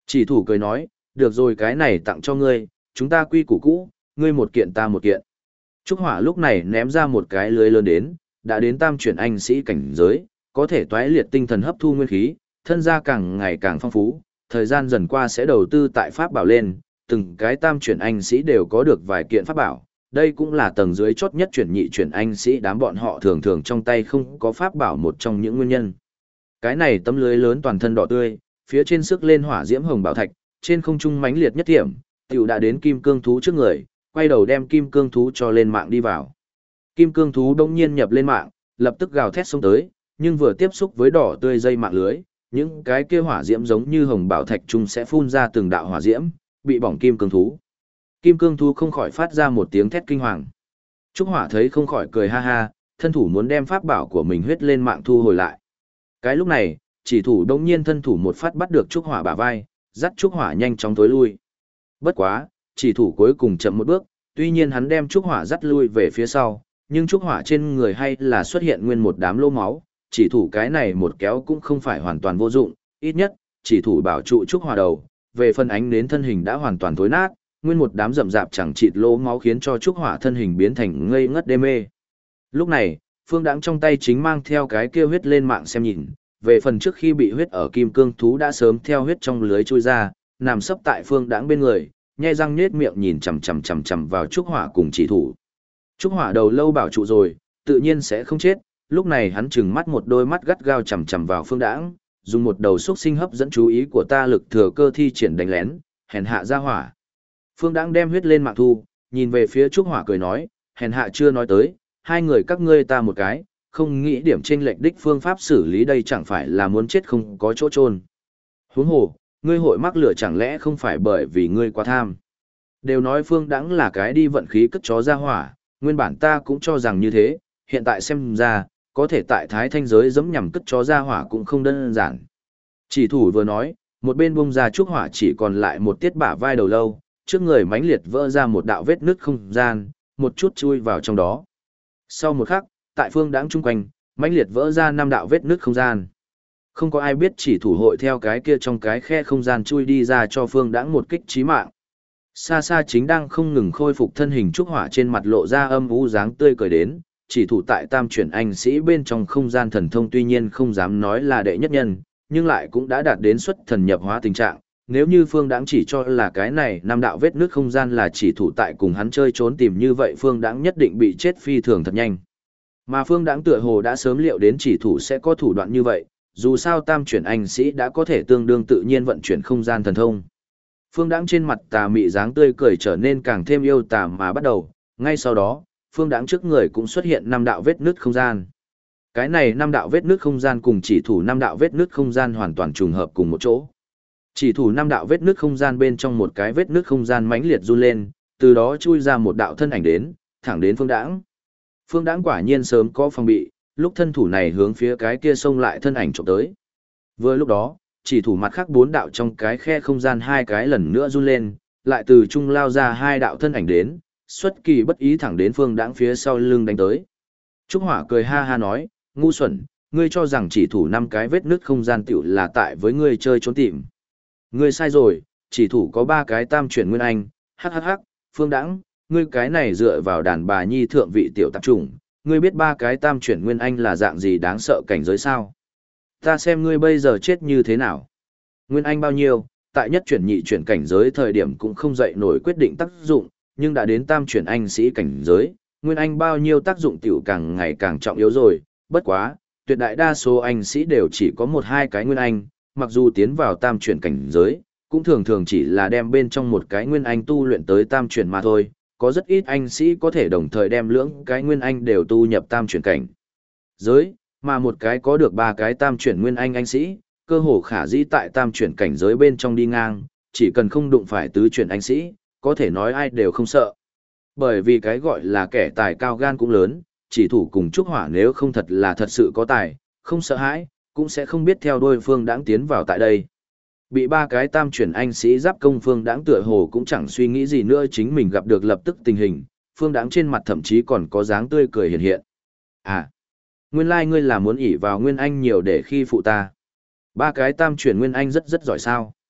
Chỉ thủ cười nói, được rồi cái này tặng cho ngươi, chúng ta quy củ cũ, ngươi một kiện ta một kiện. Trúc Hỏa lúc này ném ra một cái lưới lớn đến, đã đến tam chuyển anh sĩ cảnh giới, có thể toái liệt tinh thần hấp thu nguyên khí, thân gia càng ngày càng phong phú, thời gian dần qua sẽ đầu tư tại pháp bảo lên, từng cái tam chuyển anh sĩ đều có được vài kiện pháp bảo, đây cũng là tầng dưới chốt nhất chuyển nhị chuyển anh sĩ đám bọn họ thường thường trong tay không có pháp bảo một trong những nguyên nhân. Cái này tấm lưới lớn toàn thân đỏ tươi, phía trên sức lên hỏa diễm hồng bảo thạch, trên không trung mãnh liệt nhất thiểm, tiểu đã đến kim cương thú trước người, quay đầu đem kim cương thú cho lên mạng đi vào. Kim cương thú đông nhiên nhập lên mạng, lập tức gào thét xông tới, nhưng vừa tiếp xúc với đỏ tươi dây mạng lưới, những cái kia hỏa diễm giống như hồng bảo thạch trung sẽ phun ra từng đạo hỏa diễm, bị bỏng kim cương thú. Kim cương thú không khỏi phát ra một tiếng thét kinh hoàng. Trúc Hỏa thấy không khỏi cười ha ha, thân thủ muốn đem pháp bảo của mình huyết lên mạng thu hồi lại. Cái lúc này, chỉ thủ đông nhiên thân thủ một phát bắt được Trúc Hỏa bả vai, dắt Trúc Hỏa nhanh chóng tối lui. Bất quá, chỉ thủ cuối cùng chậm một bước, tuy nhiên hắn đem Trúc Hỏa dắt lui về phía sau, nhưng Trúc Hỏa trên người hay là xuất hiện nguyên một đám lỗ máu, chỉ thủ cái này một kéo cũng không phải hoàn toàn vô dụng, ít nhất, chỉ thủ bảo trụ Trúc Hỏa đầu, về phần ánh nến thân hình đã hoàn toàn thối nát, nguyên một đám rậm rạp chẳng chịt lỗ máu khiến cho Trúc Hỏa thân hình biến thành ngây ngất đê mê. Lúc này, Phương Đãng trong tay chính mang theo cái kia huyết lên mạng xem nhìn, về phần trước khi bị huyết ở kim cương thú đã sớm theo huyết trong lưới chui ra, nằm sấp tại Phương Đãng bên người, nhe răng nhếch miệng nhìn chằm chằm vào Trúc Hỏa cùng chỉ thủ. Trúc Hỏa đầu lâu bảo trụ rồi, tự nhiên sẽ không chết, lúc này hắn trừng mắt một đôi mắt gắt gao chằm vào Phương Đãng, dùng một đầu xúc sinh hấp dẫn chú ý của ta lực thừa cơ thi triển đánh lén, hèn hạ ra hỏa. Phương Đãng đem huyết lên mạng thu, nhìn về phía Trúc Hỏa cười nói, hèn hạ chưa nói tới, hai người các ngươi ta một cái, không nghĩ điểm chênh lệch đích phương pháp xử lý đây chẳng phải là muốn chết không có chỗ chôn. Huống hồ, ngươi hội mắc lửa chẳng lẽ không phải bởi vì ngươi quá tham. Đều nói Phương Đãng là cái đi vận khí cất chó ra hỏa, nguyên bản ta cũng cho rằng như thế, hiện tại xem ra, có thể tại thái thanh giới giẫm nhằm cất chó ra hỏa cũng không đơn giản. Chỉ thủ vừa nói, một bên bung ra Trúc Hỏa chỉ còn lại một tiết bả vai đầu lâu, trước người mãnh liệt vỡ ra một đạo vết nứt không gian, một chút chui vào trong đó. Sau một khắc, tại Phương Đãng chung quanh, mãnh liệt vỡ ra 5 đạo vết nứt không gian. Không có ai biết chỉ thủ hội theo cái kia trong cái khe không gian chui đi ra cho Phương Đãng một kích chí mạng. Xa xa chính đang không ngừng khôi phục thân hình Trúc Hỏa trên mặt lộ ra âm u dáng tươi cười đến, chỉ thủ tại tam chuyển anh sĩ bên trong không gian thần thông tuy nhiên không dám nói là đệ nhất nhân, nhưng lại cũng đã đạt đến xuất thần nhập hóa tình trạng. Nếu như Phương Đãng chỉ cho là cái này 5 đạo vết nứt không gian là chỉ thủ tại cùng hắn chơi trốn tìm như vậy Phương Đãng nhất định bị chết phi thường thật nhanh. Mà Phương Đãng tựa hồ đã sớm liệu đến chỉ thủ sẽ có thủ đoạn như vậy, dù sao tam chuyển anh sĩ đã có thể tương đương tự nhiên vận chuyển không gian thần thông. Phương Đãng trên mặt tà mị dáng tươi cười trở nên càng thêm yêu tà mà bắt đầu, ngay sau đó, Phương Đãng trước người cũng xuất hiện 5 đạo vết nứt không gian. Cái này 5 đạo vết nứt không gian cùng chỉ thủ 5 đạo vết nứt không gian hoàn toàn trùng hợp cùng một chỗ. Chỉ thủ 5 đạo vết nứt không gian bên trong một cái vết nứt không gian mãnh liệt run lên, từ đó chui ra một đạo thân ảnh đến, thẳng đến Phương Đãng. Phương Đãng quả nhiên sớm có phòng bị, lúc thân thủ này hướng phía cái kia xông lại thân ảnh chụp tới. Vừa lúc đó, chỉ thủ mặt khác 4 đạo trong cái khe không gian 2 cái lần nữa run lên, lại từ trung lao ra 2 đạo thân ảnh đến, xuất kỳ bất ý thẳng đến Phương Đãng phía sau lưng đánh tới. Trúc Hỏa cười ha ha nói, ngu xuẩn, ngươi cho rằng chỉ thủ 5 cái vết nứt không gian tiểu là tại với ngươi chơi trốn tìm. Ngươi sai rồi, chỉ thủ có 3 cái tam chuyển nguyên anh, hắc hắc hắc, Phương Đãng, ngươi cái này dựa vào đàn bà nhi thượng vị tiểu tạp chủng, ngươi biết 3 cái tam chuyển nguyên anh là dạng gì đáng sợ cảnh giới sao? Ta xem ngươi bây giờ chết như thế nào? Nguyên anh bao nhiêu, tại nhất chuyển nhị chuyển cảnh giới thời điểm cũng không dậy nổi quyết định tác dụng, nhưng đã đến tam chuyển anh sĩ cảnh giới, nguyên anh bao nhiêu tác dụng tiểu càng ngày càng trọng yếu rồi, bất quá, tuyệt đại đa số anh sĩ đều chỉ có 1-2 cái nguyên anh, mặc dù tiến vào tam chuyển cảnh giới, cũng thường thường chỉ là đem bên trong một cái nguyên anh tu luyện tới tam chuyển mà thôi, có rất ít anh sĩ có thể đồng thời đem lưỡng cái nguyên anh đều tu nhập tam chuyển cảnh giới, mà một cái có được 3 cái tam chuyển nguyên anh sĩ, cơ hồ khả dĩ tại tam chuyển cảnh giới bên trong đi ngang, chỉ cần không đụng phải tứ chuyển anh sĩ, có thể nói ai đều không sợ. Bởi vì cái gọi là kẻ tài cao gan cũng lớn, chỉ thủ cùng Trúc Hỏa nếu không thật là thật sự có tài, không sợ hãi, cũng sẽ không biết theo đôi Phương Đãng tiến vào tại đây. Bị 3 cái tam chuyển anh sĩ giáp công Phương Đãng tựa hồ cũng chẳng suy nghĩ gì nữa chính mình gặp được lập tức tình hình, Phương Đãng trên mặt thậm chí còn có dáng tươi cười hiện hiện. À, nguyên lai ngươi là muốn ỷ vào nguyên anh nhiều để khi phụ ta. 3 cái tam chuyển nguyên anh rất giỏi sao.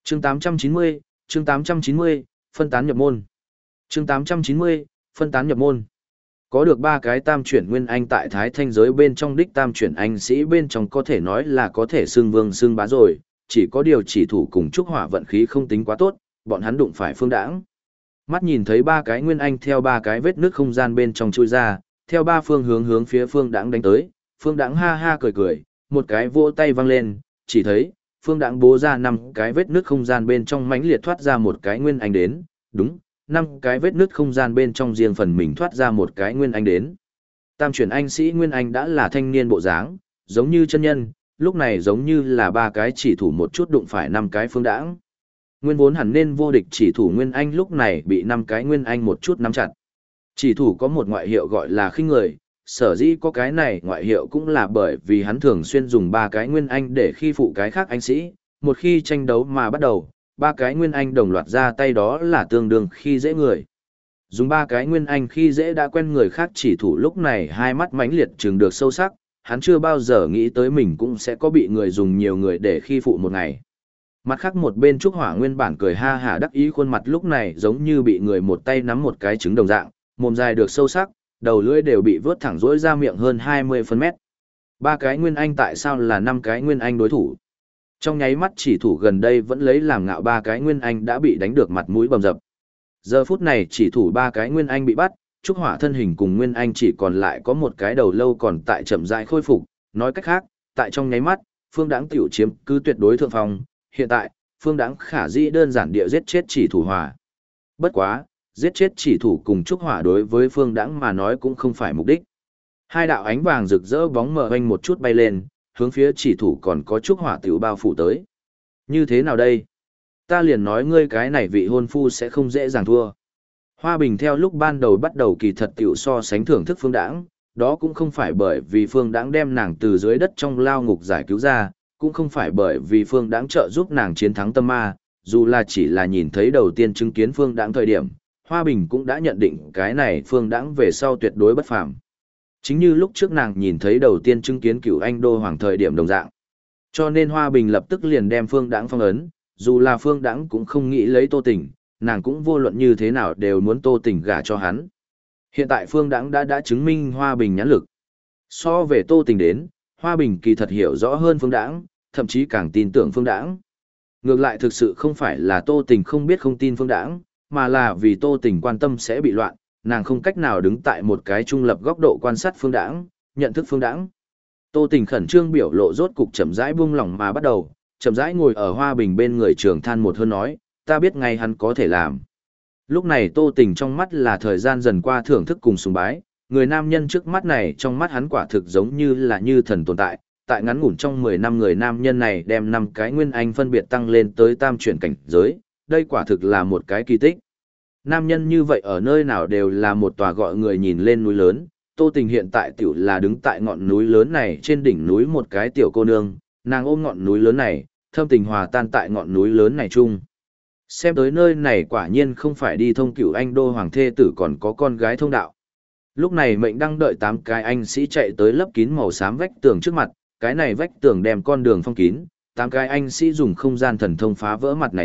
Chương 890, chương 890, phân tán nhập môn. Chương 890, phân tán nhập môn. Có được 3 cái tam chuyển nguyên anh tại Thái Thanh giới bên trong đích tam chuyển anh sĩ bên trong có thể nói là có thể xưng vương xưng bá rồi, chỉ có điều chỉ thủ cùng trúc hỏa vận khí không tính quá tốt, bọn hắn đụng phải Phương Đãng. Mắt nhìn thấy 3 cái nguyên anh theo 3 cái vết nước không gian bên trong chui ra, theo 3 phương hướng phía Phương Đãng đánh tới, Phương Đãng ha ha cười cười, một cái vỗ tay văng lên, chỉ thấy Phương Đãng bố ra 5 cái vết nước không gian bên trong mãnh liệt thoát ra một cái nguyên anh đến, đúng, 5 cái vết nứt không gian bên trong riêng phần mình thoát ra một cái nguyên anh đến. Tam chuyển anh sĩ nguyên anh đã là thanh niên bộ dáng, giống như chân nhân, lúc này giống như là 3 cái chỉ thủ một chút đụng phải 5 cái Phương Đãng. Nguyên vốn hẳn nên vô địch chỉ thủ nguyên anh lúc này bị 5 cái nguyên anh một chút nắm chặt. Chỉ thủ có một ngoại hiệu gọi là khinh người, sở dĩ có cái này ngoại hiệu cũng là bởi vì hắn thường xuyên dùng 3 cái nguyên anh để khi phụ cái khác anh sĩ, một khi tranh đấu mà bắt đầu, 3 cái nguyên anh đồng loạt ra tay đó là tương đương khi dễ người. Dùng 3 cái nguyên anh khi dễ đã quen người khác chỉ thủ lúc này hai mắt mãnh liệt trừng được sâu sắc, hắn chưa bao giờ nghĩ tới mình cũng sẽ có bị người dùng nhiều người để khi phụ một ngày. Mặt khác một bên Trúc Hỏa nguyên bản cười ha hả đắc ý khuôn mặt lúc này giống như bị người một tay nắm một cái trứng đồng dạng, mồm dài được sâu sắc, đầu lưỡi đều bị vớt thẳng rỗi ra miệng hơn 20 phân mét. 3 cái nguyên anh tại sao là 5 cái nguyên anh đối thủ? Trong nháy mắt chỉ thủ gần đây vẫn lấy làm ngạo 3 cái nguyên anh đã bị đánh được mặt mũi bầm dập. Giờ phút này chỉ thủ 3 cái nguyên anh bị bắt, Trúc Hỏa thân hình cùng nguyên anh chỉ còn lại có một cái đầu lâu còn tại chậm rãi khôi phục, nói cách khác, tại trong nháy mắt, Phương Đãng tiểu chiếm cứ tuyệt đối thượng phong, hiện tại, Phương Đãng khả dĩ đơn giản địa giết chết chỉ thủ Hỏa. Bất quá, giết chết chỉ thủ cùng Trúc Hỏa đối với Phương Đãng mà nói cũng không phải mục đích. Hai đạo ánh vàng rực rỡ bóng mờ vênh một chút bay lên, hướng phía chỉ thủ còn có Trúc Hỏa tiểu bao phủ tới. Như thế nào đây? Ta liền nói ngươi cái này vị hôn phu sẽ không dễ dàng thua. Hoa Bình theo lúc ban đầu bắt đầu kỳ thật tiểu so sánh thưởng thức Phương Đãng, đó cũng không phải bởi vì Phương Đãng đem nàng từ dưới đất trong lao ngục giải cứu ra, cũng không phải bởi vì Phương Đãng trợ giúp nàng chiến thắng tâm ma, dù là chỉ là nhìn thấy đầu tiên chứng kiến Phương Đãng thời điểm, Hoa Bình cũng đã nhận định cái này Phương Đãng về sau tuyệt đối bất phàm. Chính như lúc trước nàng nhìn thấy đầu tiên chứng kiến Cửu Anh Đô Hoàng thời điểm đồng dạng. Cho nên Hoa Bình lập tức liền đem Phương Đãng phong ấn, dù là Phương Đãng cũng không nghĩ lấy Tô Tình, nàng cũng vô luận như thế nào đều muốn Tô Tình gả cho hắn. Hiện tại Phương Đãng đã chứng minh Hoa Bình nhãn lực. So về Tô Tình đến, Hoa Bình kỳ thật hiểu rõ hơn Phương Đãng, thậm chí càng tin tưởng Phương Đãng. Ngược lại thực sự không phải là Tô Tình không biết không tin Phương Đãng, mà là vì Tô Tình quan tâm sẽ bị loạn, nàng không cách nào đứng tại một cái trung lập góc độ quan sát Phương Đãng, nhận thức Phương Đãng. Tô Tình khẩn trương biểu lộ rốt cục chậm rãi buông lỏng mà bắt đầu, chậm rãi ngồi ở Hoa Bình bên người trường than một hơi nói, ta biết ngay hắn có thể làm. Lúc này Tô Tình trong mắt là thời gian dần qua thưởng thức cùng sùng bái, người nam nhân trước mắt này trong mắt hắn quả thực giống như là như thần tồn tại, tại ngắn ngủn trong 10 năm người nam nhân này đem 5 cái nguyên anh phân biệt tăng lên tới tam chuyển cảnh giới, đây quả thực là một cái kỳ tích. Nam nhân như vậy ở nơi nào đều là một tòa gọi người nhìn lên núi lớn, Tô Tình hiện tại tiểu là đứng tại ngọn núi lớn này trên đỉnh núi một cái tiểu cô nương, nàng ôm ngọn núi lớn này, thâm tình hòa tan tại ngọn núi lớn này chung. Xem tới nơi này quả nhiên không phải đi thông Cửu Anh Đô Hoàng thê tử còn có con gái thông đạo. Lúc này mệnh đang đợi 8 cái anh sĩ chạy tới lấp kín màu xám vách tường trước mặt, cái này vách tường đem con đường phong kín, 8 cái anh sĩ dùng không gian thần thông phá vỡ mặt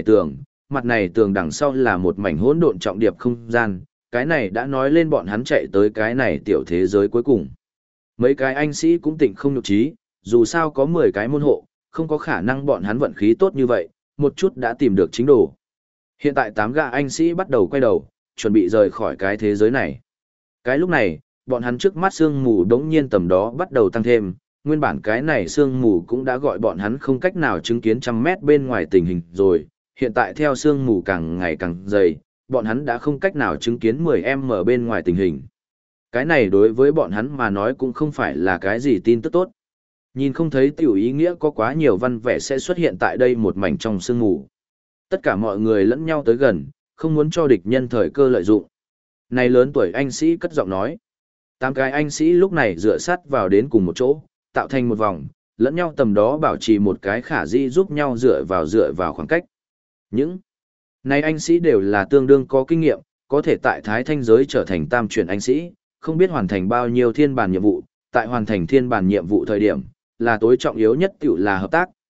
này tường đằng sau là một mảnh hỗn độn trọng điệp không gian, cái này đã nói lên bọn hắn chạy tới cái này tiểu thế giới cuối cùng. Mấy cái anh sĩ cũng tỉnh không nhục trí, dù sao có 10 cái môn hộ, không có khả năng bọn hắn vận khí tốt như vậy, một chút đã tìm được chính đồ. Hiện tại 8 gã anh sĩ bắt đầu quay đầu, chuẩn bị rời khỏi cái thế giới này. Cái lúc này, bọn hắn trước mắt sương mù đống nhiên tầm đó bắt đầu tăng thêm, nguyên bản cái này sương mù cũng đã gọi bọn hắn không cách nào chứng kiến trăm mét bên ngoài tình hình rồi, hiện tại theo sương mù càng ngày càng dày, bọn hắn đã không cách nào chứng kiến 10m bên ngoài tình hình. Cái này đối với bọn hắn mà nói cũng không phải là cái gì tin tức tốt. Nhìn không thấy tiểu ý nghĩa có quá nhiều văn vẻ sẽ xuất hiện tại đây một mảnh trong sương mù. Tất cả mọi người lẫn nhau tới gần, không muốn cho địch nhân thời cơ lợi dụng. Này lớn tuổi anh sĩ cất giọng nói. 8 cái anh sĩ lúc này dựa sát vào đến cùng một chỗ, tạo thành một vòng, lẫn nhau tầm đó bảo trì một cái khả dĩ giúp nhau dựa vào khoảng cách. Những này anh sĩ đều là tương đương có kinh nghiệm, có thể tại Thái Thanh giới trở thành tam chuyển anh sĩ, không biết hoàn thành bao nhiêu thiên bản nhiệm vụ, tại hoàn thành thiên bản nhiệm vụ thời điểm, là tối trọng yếu nhất tiểu là hợp tác,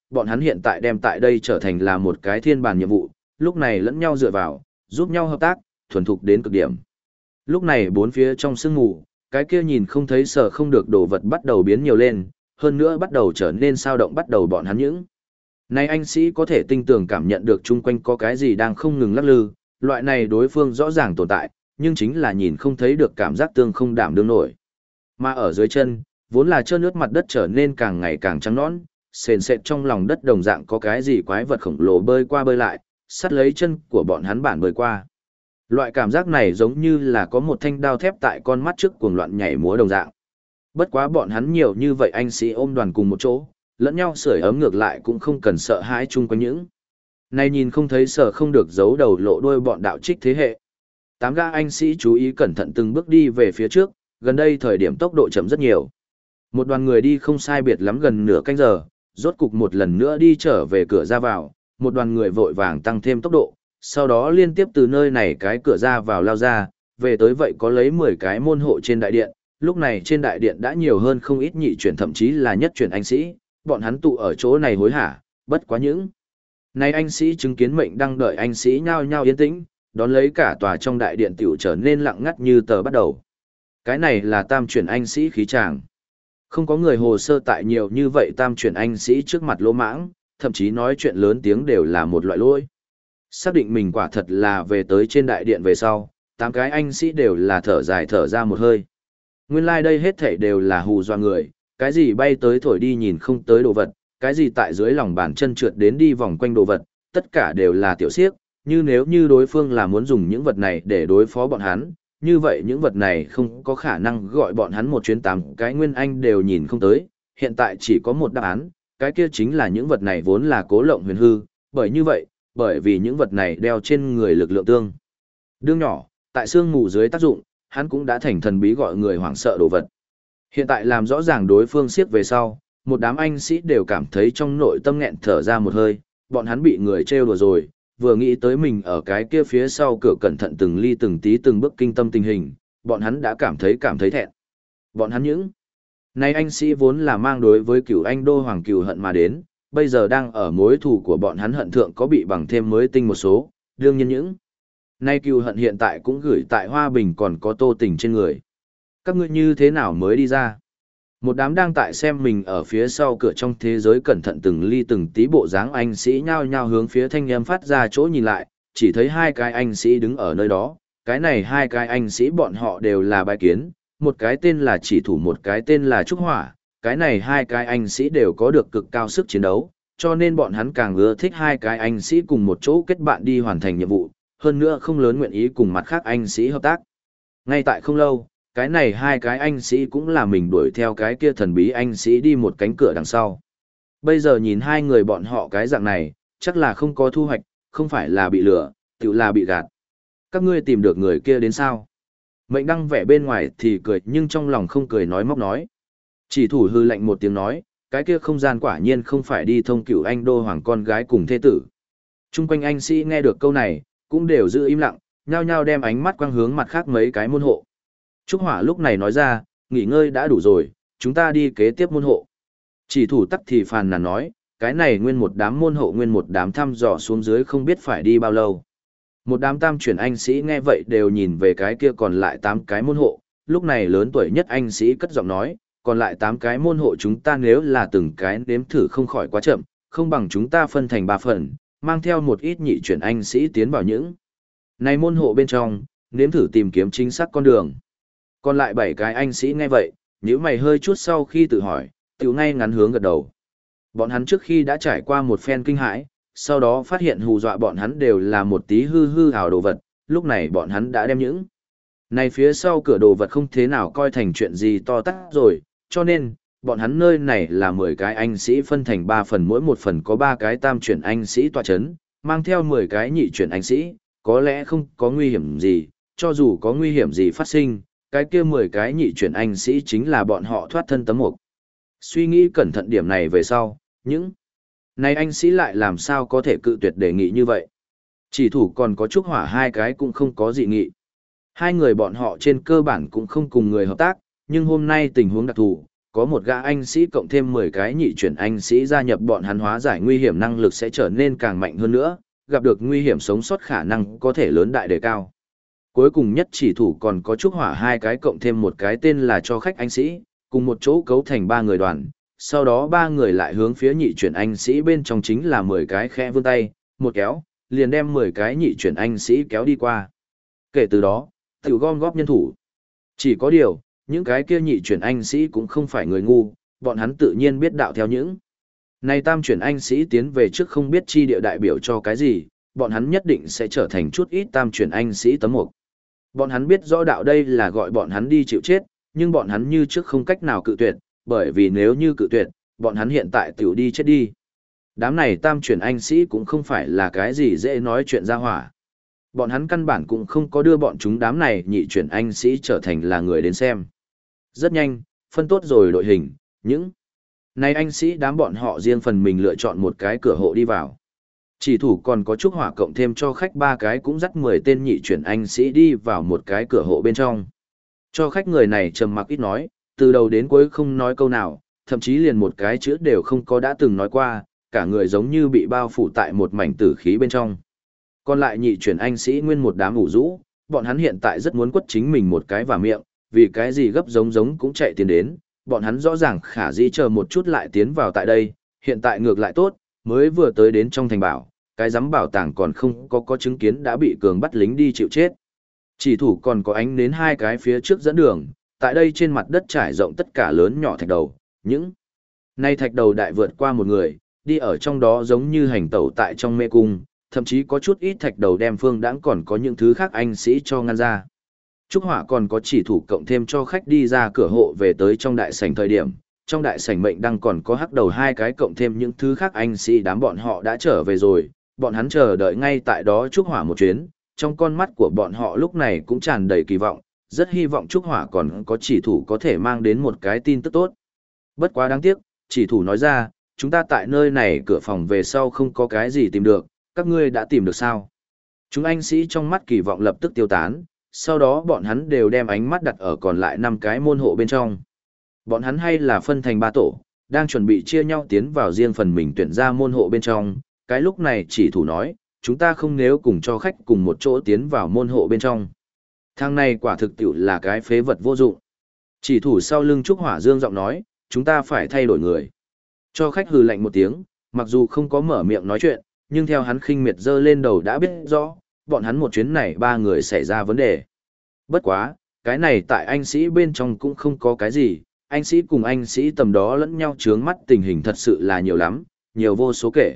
bọn hắn hiện tại đem tại đây trở thành là một cái thiên bàn nhiệm vụ, lúc này lẫn nhau dựa vào, giúp nhau hợp tác, thuần thục đến cực điểm. Lúc này bốn phía trong sương mù, cái kia nhìn không thấy sợ không được đồ vật bắt đầu biến nhiều lên, hơn nữa bắt đầu trở nên sao động bắt đầu bọn hắn những. Này anh sĩ có thể tinh tường cảm nhận được chung quanh có cái gì đang không ngừng lắc lư, loại này đối phương rõ ràng tồn tại, nhưng chính là nhìn không thấy được cảm giác tương không đảm đương nổi. Mà ở dưới chân, vốn là trơn ướt mặt đất trở nên càng ngày càng trắng nõn, sền sệt trong lòng đất đồng dạng có cái gì quái vật khổng lồ bơi qua bơi lại, sắt lấy chân của bọn hắn bản bơi qua. Loại cảm giác này giống như là có một thanh đao thép tại con mắt trước cuồng loạn nhảy múa đồng dạng. Bất quá bọn hắn nhiều như vậy anh sĩ ôm đoàn cùng một chỗ, lẫn nhau sưởi ấm ngược lại cũng không cần sợ hãi chung quanh những. Này nhìn không thấy sợ không được giấu đầu lộ đuôi bọn đạo trích thế hệ. Tám gã anh sĩ chú ý cẩn thận từng bước đi về phía trước, gần đây thời điểm tốc độ chậm rất nhiều. Một đoàn người đi không sai biệt lắm gần nửa canh giờ, rốt cục một lần nữa đi trở về cửa ra vào, một đoàn người vội vàng tăng thêm tốc độ, sau đó liên tiếp từ nơi này cái cửa ra vào lao ra, về tới vậy có lấy 10 cái môn hộ trên đại điện, lúc này trên đại điện đã nhiều hơn không ít nhị chuyển thậm chí là nhất chuyển anh sĩ, bọn hắn tụ ở chỗ này hối hả, bất quá những. Này anh sĩ chứng kiến mệnh đang đợi anh sĩ nhao nhao yên tĩnh, đón lấy cả tòa trong đại điện tiểu trở nên lặng ngắt như tờ bắt đầu. Cái này là tam chuyển anh sĩ khí tràng. Không có người hồ sơ tại nhiều như vậy tam chuyển anh sĩ trước mặt lỗ mãng, thậm chí nói chuyện lớn tiếng đều là một loại lỗi. Xác định mình quả thật là về tới trên đại điện về sau, 8 cái anh sĩ đều là thở dài thở ra một hơi. Nguyên lai đây hết thảy đều là hù dọa người, cái gì bay tới thổi đi nhìn không tới đồ vật, cái gì tại dưới lòng bàn chân trượt đến đi vòng quanh đồ vật, tất cả đều là tiểu xiếc, như nếu như đối phương là muốn dùng những vật này để đối phó bọn hắn, như vậy những vật này không có khả năng gọi bọn hắn một chuyến 8 cái nguyên anh đều nhìn không tới, hiện tại chỉ có một đáp án, cái kia chính là những vật này vốn là cố lộng huyền hư, bởi như vậy, bởi vì những vật này đeo trên người lực lượng tương. Đương nhỏ, tại xương mù dưới tác dụng, hắn cũng đã thành thần bí gọi người hoảng sợ đồ vật. Hiện tại làm rõ ràng đối phương siết về sau, một đám anh sĩ đều cảm thấy trong nội tâm nghẹn thở ra một hơi, bọn hắn bị người trêu đùa rồi, vừa nghĩ tới mình ở cái kia phía sau cửa cẩn thận từng ly từng tí từng bước kinh tâm tình hình, bọn hắn đã cảm thấy thẹn. Bọn hắn những này anh sĩ vốn là mang đối với cửu anh đô hoàng cửu hận mà đến, bây giờ đang ở mối thù của bọn hắn hận thượng có bị bằng thêm mới tinh một số, đương nhiên những nay cửu hận hiện tại cũng gửi tại Hoa Bình còn có Tô Tình trên người. Các ngươi như thế nào mới đi ra? Một đám đang tại xem mình ở phía sau cửa trong thế giới cẩn thận từng ly từng tí bộ dáng anh sĩ nhao nhao hướng phía thanh âm phát ra chỗ nhìn lại, chỉ thấy 2 cái anh sĩ đứng ở nơi đó, cái này 2 cái anh sĩ bọn họ đều là bái kiến, một cái tên là Chỉ Thủ một cái tên là Trúc Hỏa, cái này 2 cái anh sĩ đều có được cực cao sức chiến đấu, cho nên bọn hắn càng ưa thích 2 cái anh sĩ cùng một chỗ kết bạn đi hoàn thành nhiệm vụ, hơn nữa không lớn nguyện ý cùng mặt khác anh sĩ hợp tác. Ngay tại không lâu, cái này 2 cái anh sĩ cũng là mình đuổi theo cái kia thần bí anh sĩ đi một cánh cửa đằng sau. Bây giờ nhìn 2 người bọn họ cái dạng này, chắc là không có thu hoạch, không phải là bị lừa, tự là bị gạt. Các ngươi tìm được người kia đến sao? Mệnh Đăng vẻ bên ngoài thì cười nhưng trong lòng không cười nói móc nói. Chỉ Thủ hư lạnh một tiếng nói, cái kia không gian quả nhiên không phải đi thông cửu anh đô hoàng con gái cùng thế tử. Trung quanh anh sĩ nghe được câu này, cũng đều giữ im lặng, nhao nhao đem ánh mắt quang hướng mặt khác mấy cái môn hộ. Trúc Hỏa lúc này nói ra, nghỉ ngơi đã đủ rồi, chúng ta đi kế tiếp môn hộ. Chỉ Thủ tắc thì phàn nàn nói, cái này nguyên một đám môn hộ nguyên một đám thăm dò xuống dưới không biết phải đi bao lâu. Một đám tam chuyển anh sĩ nghe vậy đều nhìn về cái kia còn lại 8 cái môn hộ, lúc này lớn tuổi nhất anh sĩ cất giọng nói, còn lại 8 cái môn hộ chúng ta nếu là từng cái nếm thử không khỏi quá chậm, không bằng chúng ta phân thành 3 phần, mang theo một ít nhị chuyển anh sĩ tiến vào những này môn hộ bên trong, nếm thử tìm kiếm chính xác con đường. Còn lại 7 cái anh sĩ nghe vậy, nếu mày hơi chút sau khi tự hỏi, tiểu ngay ngắn hướng gật đầu. Bọn hắn trước khi đã trải qua một phen kinh hãi, sau đó phát hiện hù dọa bọn hắn đều là một tí hư hư ảo đồ vật, lúc này bọn hắn đã đem những này phía sau cửa đồ vật không thế nào coi thành chuyện gì to tát rồi, cho nên, bọn hắn nơi này là 10 cái anh sĩ phân thành 3 phần mỗi một phần có 3 cái tam chuyển anh sĩ tọa chấn, mang theo 10 cái nhị chuyển anh sĩ, có lẽ không có nguy hiểm gì, cho dù có nguy hiểm gì phát sinh, cái kia 10 cái nhị chuyển anh sĩ chính là bọn họ thoát thân tấm mục. Suy nghĩ cẩn thận điểm này về sau, những này anh sĩ lại làm sao có thể cự tuyệt đề nghị như vậy. Chỉ Thủ còn có Trúc Hỏa 2 cái cũng không có dị nghị. 2 người bọn họ trên cơ bản cũng không cùng người hợp tác, nhưng hôm nay tình huống đặc thù, có một gã anh sĩ cộng thêm 10 cái nhị chuyển anh sĩ gia nhập bọn hắn hóa giải nguy hiểm năng lực sẽ trở nên càng mạnh hơn nữa, gặp được nguy hiểm sống sót khả năng có thể lớn đại đề cao. Cuối cùng nhất chỉ thủ còn có trúc hỏa 2 cái cộng thêm một cái tên là cho khách anh sĩ, cùng một chỗ cấu thành 3 người đoàn, sau đó 3 người lại hướng phía nhị chuyển anh sĩ bên trong chính là 10 cái khẽ vươn tay, một kéo, liền đem 10 cái nhị chuyển anh sĩ kéo đi qua. Kể từ đó, tiểu gom góp nhân thủ. Chỉ có điều, những cái kia nhị chuyển anh sĩ cũng không phải người ngu, bọn hắn tự nhiên biết đạo theo những. Này tam chuyển anh sĩ tiến về trước không biết chi địa đại biểu cho cái gì, bọn hắn nhất định sẽ trở thành chút ít tam chuyển anh sĩ tấm mục. Bọn hắn biết rõ đạo đây là gọi bọn hắn đi chịu chết, nhưng bọn hắn như trước không cách nào cự tuyệt, bởi vì nếu như cự tuyệt, bọn hắn hiện tại tiểu đi chết đi. Đám này tam chuyển anh sĩ cũng không phải là cái gì dễ nói chuyện ra hỏa. Bọn hắn căn bản cũng không có đưa bọn chúng đám này nhị chuyển anh sĩ trở thành là người đến xem. Rất nhanh, phân tốt rồi đội hình, những này anh sĩ đám bọn họ riêng phần mình lựa chọn một cái cửa hộ đi vào. Chỉ thủ còn có trúc hỏa cộng thêm cho khách 3 cái cũng dắt 10 tên nhị chuyển anh sĩ đi vào một cái cửa hộ bên trong. Cho khách người này trầm mặc ít nói, từ đầu đến cuối không nói câu nào, thậm chí liền một cái chữ đều không có đã từng nói qua, cả người giống như bị bao phủ tại một mảnh tử khí bên trong. Còn lại nhị chuyển anh sĩ nguyên một đám ủ rũ, bọn hắn hiện tại rất muốn quất chính mình một cái vào miệng, vì cái gì gấp giống cũng chạy tiến đến, bọn hắn rõ ràng khả dĩ chờ một chút lại tiến vào tại đây, hiện tại ngược lại tốt, mới vừa tới đến trong thành bảo, cái giám bảo tàng còn không có chứng kiến đã bị cường bắt lính đi chịu chết. Chỉ thủ còn có ánh đến 2 cái phía trước dẫn đường, tại đây trên mặt đất trải rộng tất cả lớn nhỏ thạch đầu, những nay thạch đầu đại vượt qua một người, đi ở trong đó giống như hành tẩu tại trong mê cung, thậm chí có chút ít thạch đầu đem Phương Đãng còn có những thứ khác anh sĩ cho ngăn ra. Trúc Hỏa còn có chỉ thủ cộng thêm cho khách đi ra cửa hộ về tới trong đại sảnh thời điểm, trong đại sảnh mệnh đăng còn có hắc đầu 2 cái cộng thêm những thứ khác anh sĩ đám bọn họ đã trở về rồi, bọn hắn chờ đợi ngay tại đó Trúc Hỏa một chuyến, trong con mắt của bọn họ lúc này cũng tràn đầy kỳ vọng, rất hy vọng Trúc Hỏa còn có chỉ thủ có thể mang đến một cái tin tức tốt. Bất quá đáng tiếc, chỉ thủ nói ra, chúng ta tại nơi này cửa phòng về sau không có cái gì tìm được, các ngươi đã tìm được sao? Chúng anh sĩ trong mắt kỳ vọng lập tức tiêu tán, sau đó bọn hắn đều đem ánh mắt đặt ở còn lại 5 cái môn hộ bên trong. Bọn hắn hay là phân thành 3 tổ, đang chuẩn bị chia nhau tiến vào riêng phần mình tuyển ra môn hộ bên trong, cái lúc này chỉ thủ nói, chúng ta không nếu cùng cho khách cùng một chỗ tiến vào môn hộ bên trong. Thang này quả thực tiểu là cái phế vật vô dụng. Chỉ thủ sau lưng Trúc Hỏa dương giọng nói, chúng ta phải thay đổi người. Cho khách hừ lạnh một tiếng, mặc dù không có mở miệng nói chuyện, nhưng theo hắn khinh miệt giơ lên đầu đã biết rõ, bọn hắn một chuyến này 3 người xảy ra vấn đề. Bất quá, cái này tại anh sĩ bên trong cũng không có cái gì, anh sĩ cùng anh sĩ tầm đó lẫn nhau chướng mắt tình hình thật sự là nhiều lắm, nhiều vô số kể.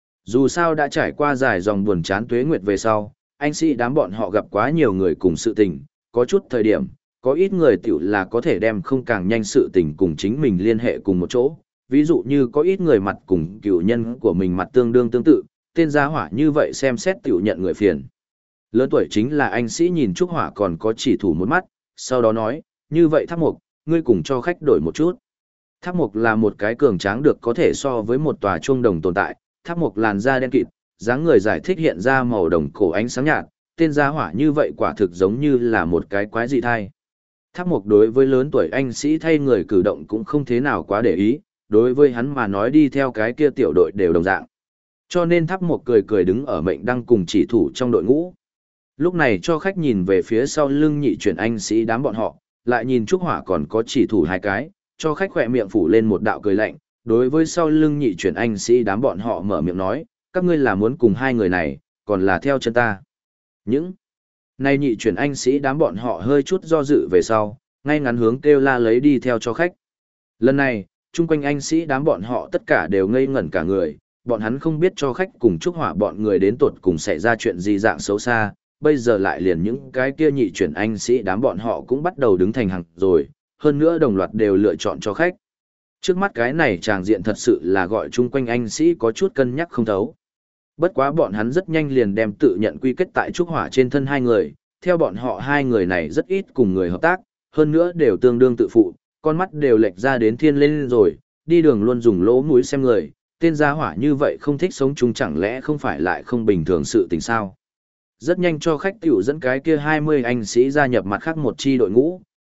Dù sao đã trải qua dài dòng buồn chán tuế nguyệt về sau, anh sĩ đám bọn họ gặp quá nhiều người cùng sự tình, có chút thời điểm, có ít người tiểu là có thể đem không càng nhanh sự tình cùng chính mình liên hệ cùng một chỗ. Ví dụ như có ít người mặt cùng cựu nhân của mình mặt tương đương tương tự, tên gia hỏa như vậy xem xét tiểu nhận người phiền. Lớn tuổi chính là anh sĩ nhìn Trúc Hỏa còn có chỉ thủ một mắt, sau đó nói, như vậy Tháp Mục, ngươi cùng cho khách đổi một chút. Tháp Mục là một cái cường tráng được có thể so với một tòa chuông đồng tồn tại, Tháp Mục làn da đen kịt, dáng người giải thích hiện ra màu đồng cổ ánh sáng nhạt, tên gia hỏa như vậy quả thực giống như là một cái quái dị thai. Tháp Mục đối với lớn tuổi anh sĩ thay người cử động cũng không thế nào quá để ý, đối với hắn mà nói đi theo cái kia tiểu đội đều đồng dạng. Cho nên Tháp Mục cười cười đứng ở mệnh đăng cùng chỉ thủ trong đội ngũ. Lúc này cho khách nhìn về phía sau lưng nhị chuyển anh sĩ đám bọn họ, lại nhìn Trúc Hỏa còn có chỉ thủ 2 cái, cho khách khỏe miệng phủ lên một đạo cười lạnh, đối với sau lưng nhị chuyển anh sĩ đám bọn họ mở miệng nói, các ngươi là muốn cùng 2 người này, còn là theo chân ta. Những này nhị chuyển anh sĩ đám bọn họ hơi chút do dự về sau, ngay ngắn hướng kêu la lấy đi theo cho khách. Lần này, chung quanh anh sĩ đám bọn họ tất cả đều ngây ngẩn cả người, bọn hắn không biết cho khách cùng Trúc Hỏa bọn người đến tột cùng xảy ra chuyện gì dạng xấu xa, bây giờ lại liền những cái kia nhị chuyển anh sĩ đám bọn họ cũng bắt đầu đứng thành hàng rồi, hơn nữa đồng loạt đều lựa chọn cho khách. Trước mắt cái này tràng diện thật sự là gọi chung quanh anh sĩ có chút cân nhắc không thấu. Bất quá bọn hắn rất nhanh liền đem tự nhận quy kết tại Trúc Hỏa trên thân 2 người, theo bọn họ 2 người này rất ít cùng người hợp tác, hơn nữa đều tương đương tự phụ, con mắt đều lệch ra đến thiên lên rồi, đi đường luôn dùng lỗ mũi xem người, tên gia hỏa như vậy không thích sống chung chẳng lẽ không phải lại không bình thường sự tình sao. Rất nhanh cho khách tiểu dẫn cái kia 20 anh sĩ gia nhập mặt khác một chi đội ngũ,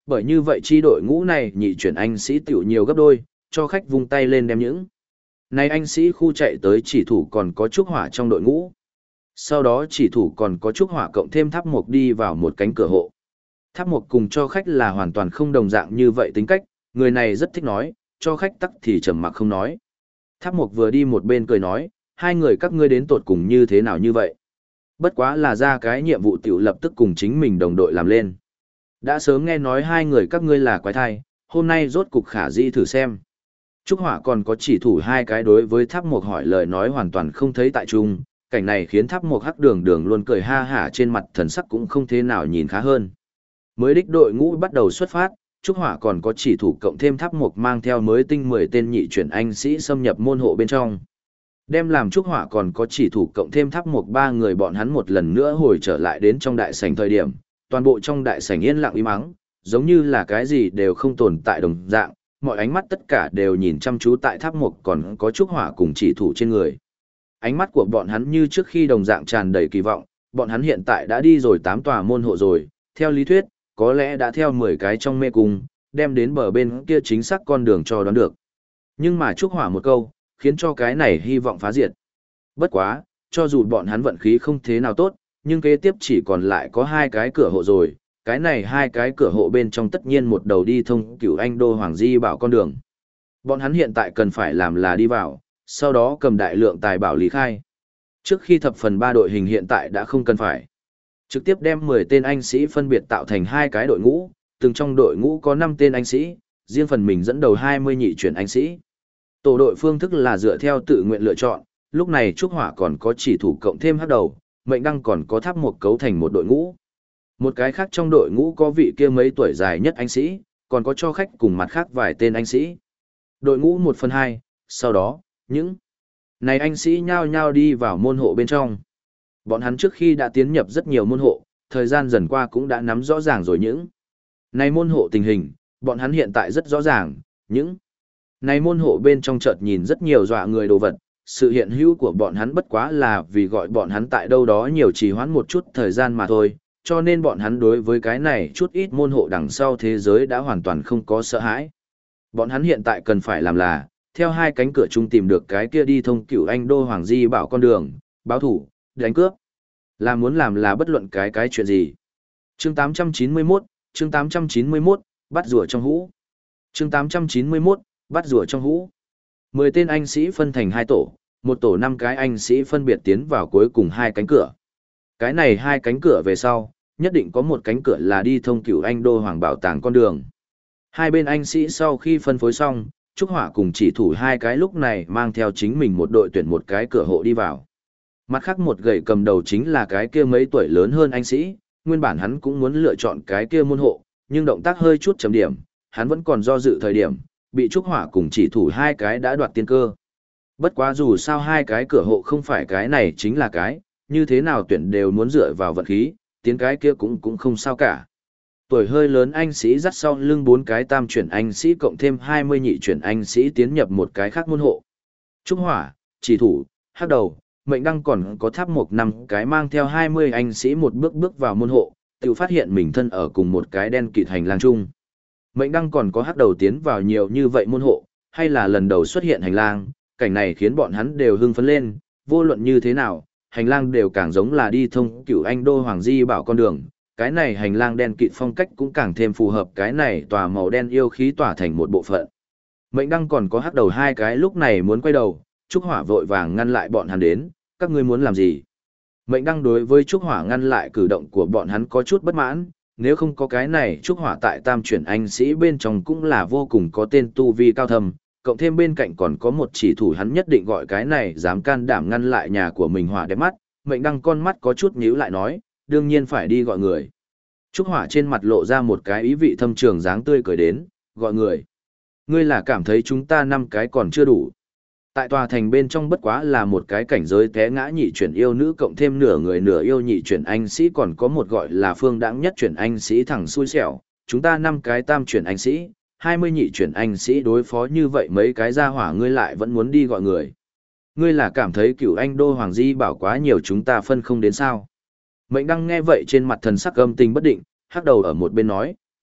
bởi như vậy chi đội ngũ này nhị chuyển anh sĩ tiểu nhiều gấp đôi, cho khách vung tay lên đem những. Này anh sĩ khu chạy tới chỉ thủ còn có trúc hỏa trong đội ngũ. Sau đó chỉ thủ còn có trúc hỏa cộng thêm tháp mục đi vào một cánh cửa hộ. Tháp mục cùng cho khách là hoàn toàn không đồng dạng như vậy tính cách, người này rất thích nói, cho khách tắc thì trầm mặc không nói. Tháp mục vừa đi một bên cười nói, hai người các ngươi đến tột cùng như thế nào như vậy. Bất quá là ra cái nhiệm vụ tiểu lập tức cùng chính mình đồng đội làm lên. Đã sớm nghe nói hai người các ngươi là quái thai, hôm nay rốt cục khả di thử xem. Trúc Hỏa còn có chỉ thủ hai cái đối với Tháp Mục hỏi lời nói hoàn toàn không thấy tại trung, cảnh này khiến Tháp Mục hắc đường đường luôn cười ha hả trên mặt thần sắc cũng không thế nào nhìn khá hơn. Mới đích đội ngũ bắt đầu xuất phát, Trúc Hỏa còn có chỉ thủ cộng thêm Tháp Mục mang theo mới tinh 10 tên nhị chuyển anh sĩ xâm nhập môn hộ bên trong. Đem làm Trúc Hỏa còn có chỉ thủ cộng thêm Tháp Mục ba người bọn hắn một lần nữa hồi trở lại đến trong đại sảnh thời điểm, toàn bộ trong đại sảnh yên lặng im ắng, giống như là cái gì đều không tồn tại đồng dạng, mọi ánh mắt tất cả đều nhìn chăm chú tại Tháp Mục còn có Trúc Hỏa cùng chỉ thủ trên người. Ánh mắt của bọn hắn như trước khi đồng dạng tràn đầy kỳ vọng, bọn hắn hiện tại đã đi rồi 8 tòa môn hộ rồi, theo lý thuyết, có lẽ đã theo 10 cái trong mê cung, đem đến bờ bên kia chính xác con đường cho đoán được. Nhưng mà Trúc Hỏa một câu, khiến cho cái này hy vọng phá diệt. Bất quá, cho dù bọn hắn vận khí không thế nào tốt, nhưng kế tiếp chỉ còn lại có 2 cái cửa hộ rồi, cái này 2 cái cửa hộ bên trong tất nhiên một đầu đi thông Cửu Anh Đô Hoàng Di bảo con đường. Bọn hắn hiện tại cần phải làm là đi vào, sau đó cầm đại lượng tài bảo lý khai. Trước khi thập phần 3 đội hình hiện tại đã không cần phải. Trực tiếp đem 10 tên anh sĩ phân biệt tạo thành 2 cái đội ngũ, từng trong đội ngũ có 5 tên anh sĩ, riêng phần mình dẫn đầu 20 nhị chuyển anh sĩ. Tổ đội phương thức là dựa theo tự nguyện lựa chọn, lúc này Trúc Hỏa còn có chỉ thủ cộng thêm hắc đầu, Mệnh Đăng còn có Tháp Mục cấu thành một đội ngũ. Một cái khác trong đội ngũ có vị kia mấy tuổi dài nhất anh sĩ, còn có cho khách cùng mặt khác vài tên anh sĩ. Đội ngũ 1/2, sau đó, những này anh sĩ nhao nhao đi vào môn hộ bên trong. Bọn hắn trước khi đã tiến nhập rất nhiều môn hộ, thời gian dần qua cũng đã nắm rõ ràng rồi những này môn hộ tình hình, bọn hắn hiện tại rất rõ ràng, những này môn hộ bên trong chợt nhìn rất nhiều dọa người đồ vật, sự hiện hữu của bọn hắn bất quá là vì gọi bọn hắn tại đâu đó nhiều trì hoãn một chút thời gian mà thôi, cho nên bọn hắn đối với cái này chút ít môn hộ đằng sau thế giới đã hoàn toàn không có sợ hãi. Bọn hắn hiện tại cần phải làm là, theo 2 cánh cửa chung tìm được cái kia đi thông Cửu Anh Đô Hoàng Di bảo con đường, báo thủ, đánh cướp. Là muốn làm là bất luận cái chuyện gì. Chương 891, chương 891, bắt rùa trong hũ. Chương 891, bắt rùa trong hũ. 10 tên anh sĩ phân thành 2 tổ, một tổ 5 cái anh sĩ phân biệt tiến vào cuối cùng 2 cánh cửa. Cái này 2 cánh cửa về sau, nhất định có một cánh cửa là đi thông Cửu Anh Đô Hoàng bảo tàng con đường. Hai bên anh sĩ sau khi phân phối xong, Trúc Hỏa cùng chỉ thủ 2 cái lúc này mang theo chính mình một đội tuyển một cái cửa hộ đi vào. Mặt khác một gậy cầm đầu chính là cái kia mấy tuổi lớn hơn anh sĩ, nguyên bản hắn cũng muốn lựa chọn cái kia môn hộ, nhưng động tác hơi chút chấm điểm, hắn vẫn còn do dự thời điểm, bị Trúc Hỏa cùng chỉ thủ 2 cái đã đoạt tiên cơ. Bất quá dù sao 2 cái cửa hộ không phải cái này chính là cái, như thế nào tuyển đều muốn dựa vào vận khí, tiến cái kia cũng không sao cả. Tuổi hơi lớn anh sĩ dắt sau lưng 4 cái tam chuyển anh sĩ cộng thêm 20 nhị chuyển anh sĩ tiến nhập một cái khác môn hộ. Trúc Hỏa, chỉ thủ, hắc đầu, Mệnh Đăng còn có Tháp Mục 5 cái mang theo 20 anh sĩ một bước bước vào môn hộ, tự phát hiện mình thân ở cùng một cái đen kịt hành lang chung. Mệnh Đăng còn có hắc đầu tiến vào nhiều như vậy môn hộ, hay là lần đầu xuất hiện hành lang, cảnh này khiến bọn hắn đều hưng phấn lên, vô luận như thế nào, hành lang đều càng giống là đi thông Cửu Anh Đô Hoàng Di bảo con đường, cái này hành lang đen kịt phong cách cũng càng thêm phù hợp cái này tòa màu đen yêu khí tỏa thành một bộ phận. Mệnh Đăng còn có hắc đầu 2 cái lúc này muốn quay đầu, Trúc Hỏa vội vàng ngăn lại bọn hắn đến, các ngươi muốn làm gì? Mệnh Đăng đối với Trúc Hỏa ngăn lại cử động của bọn hắn có chút bất mãn, nếu không có cái này Trúc Hỏa tại tam chuyển anh sĩ bên trong cũng là vô cùng có tên tu vi cao thâm, cộng thêm bên cạnh còn có một chỉ thủ hắn nhất định gọi cái này dám can đảm ngăn lại nhà của mình Hỏa đẹp mắt, Mệnh Đăng con mắt có chút nhíu lại nói, đương nhiên phải đi gọi người. Trúc Hỏa trên mặt lộ ra một cái ý vị thâm trường dáng tươi cười đến, gọi người. Ngươi là cảm thấy chúng ta 5 cái còn chưa đủ. Tại tòa thành bên trong bất quá là một cái cảnh giới té ngã nhị chuyển yêu nữ cộng thêm nửa người nửa yêu nhị chuyển anh sĩ còn có một gọi là phương đãng nhất chuyển anh sĩ thẳng xui xẻo, chúng ta 5 cái tam chuyển anh sĩ, 20 nhị chuyển anh sĩ đối phó như vậy mấy cái gia hỏa ngươi lại vẫn muốn đi gọi người. Ngươi là cảm thấy Cửu Anh Đô Hoàng Di bảo quá nhiều chúng ta phân không đến sao. Mệnh Đăng nghe vậy trên mặt thần sắc âm tình bất định, hắc đầu ở một bên nói,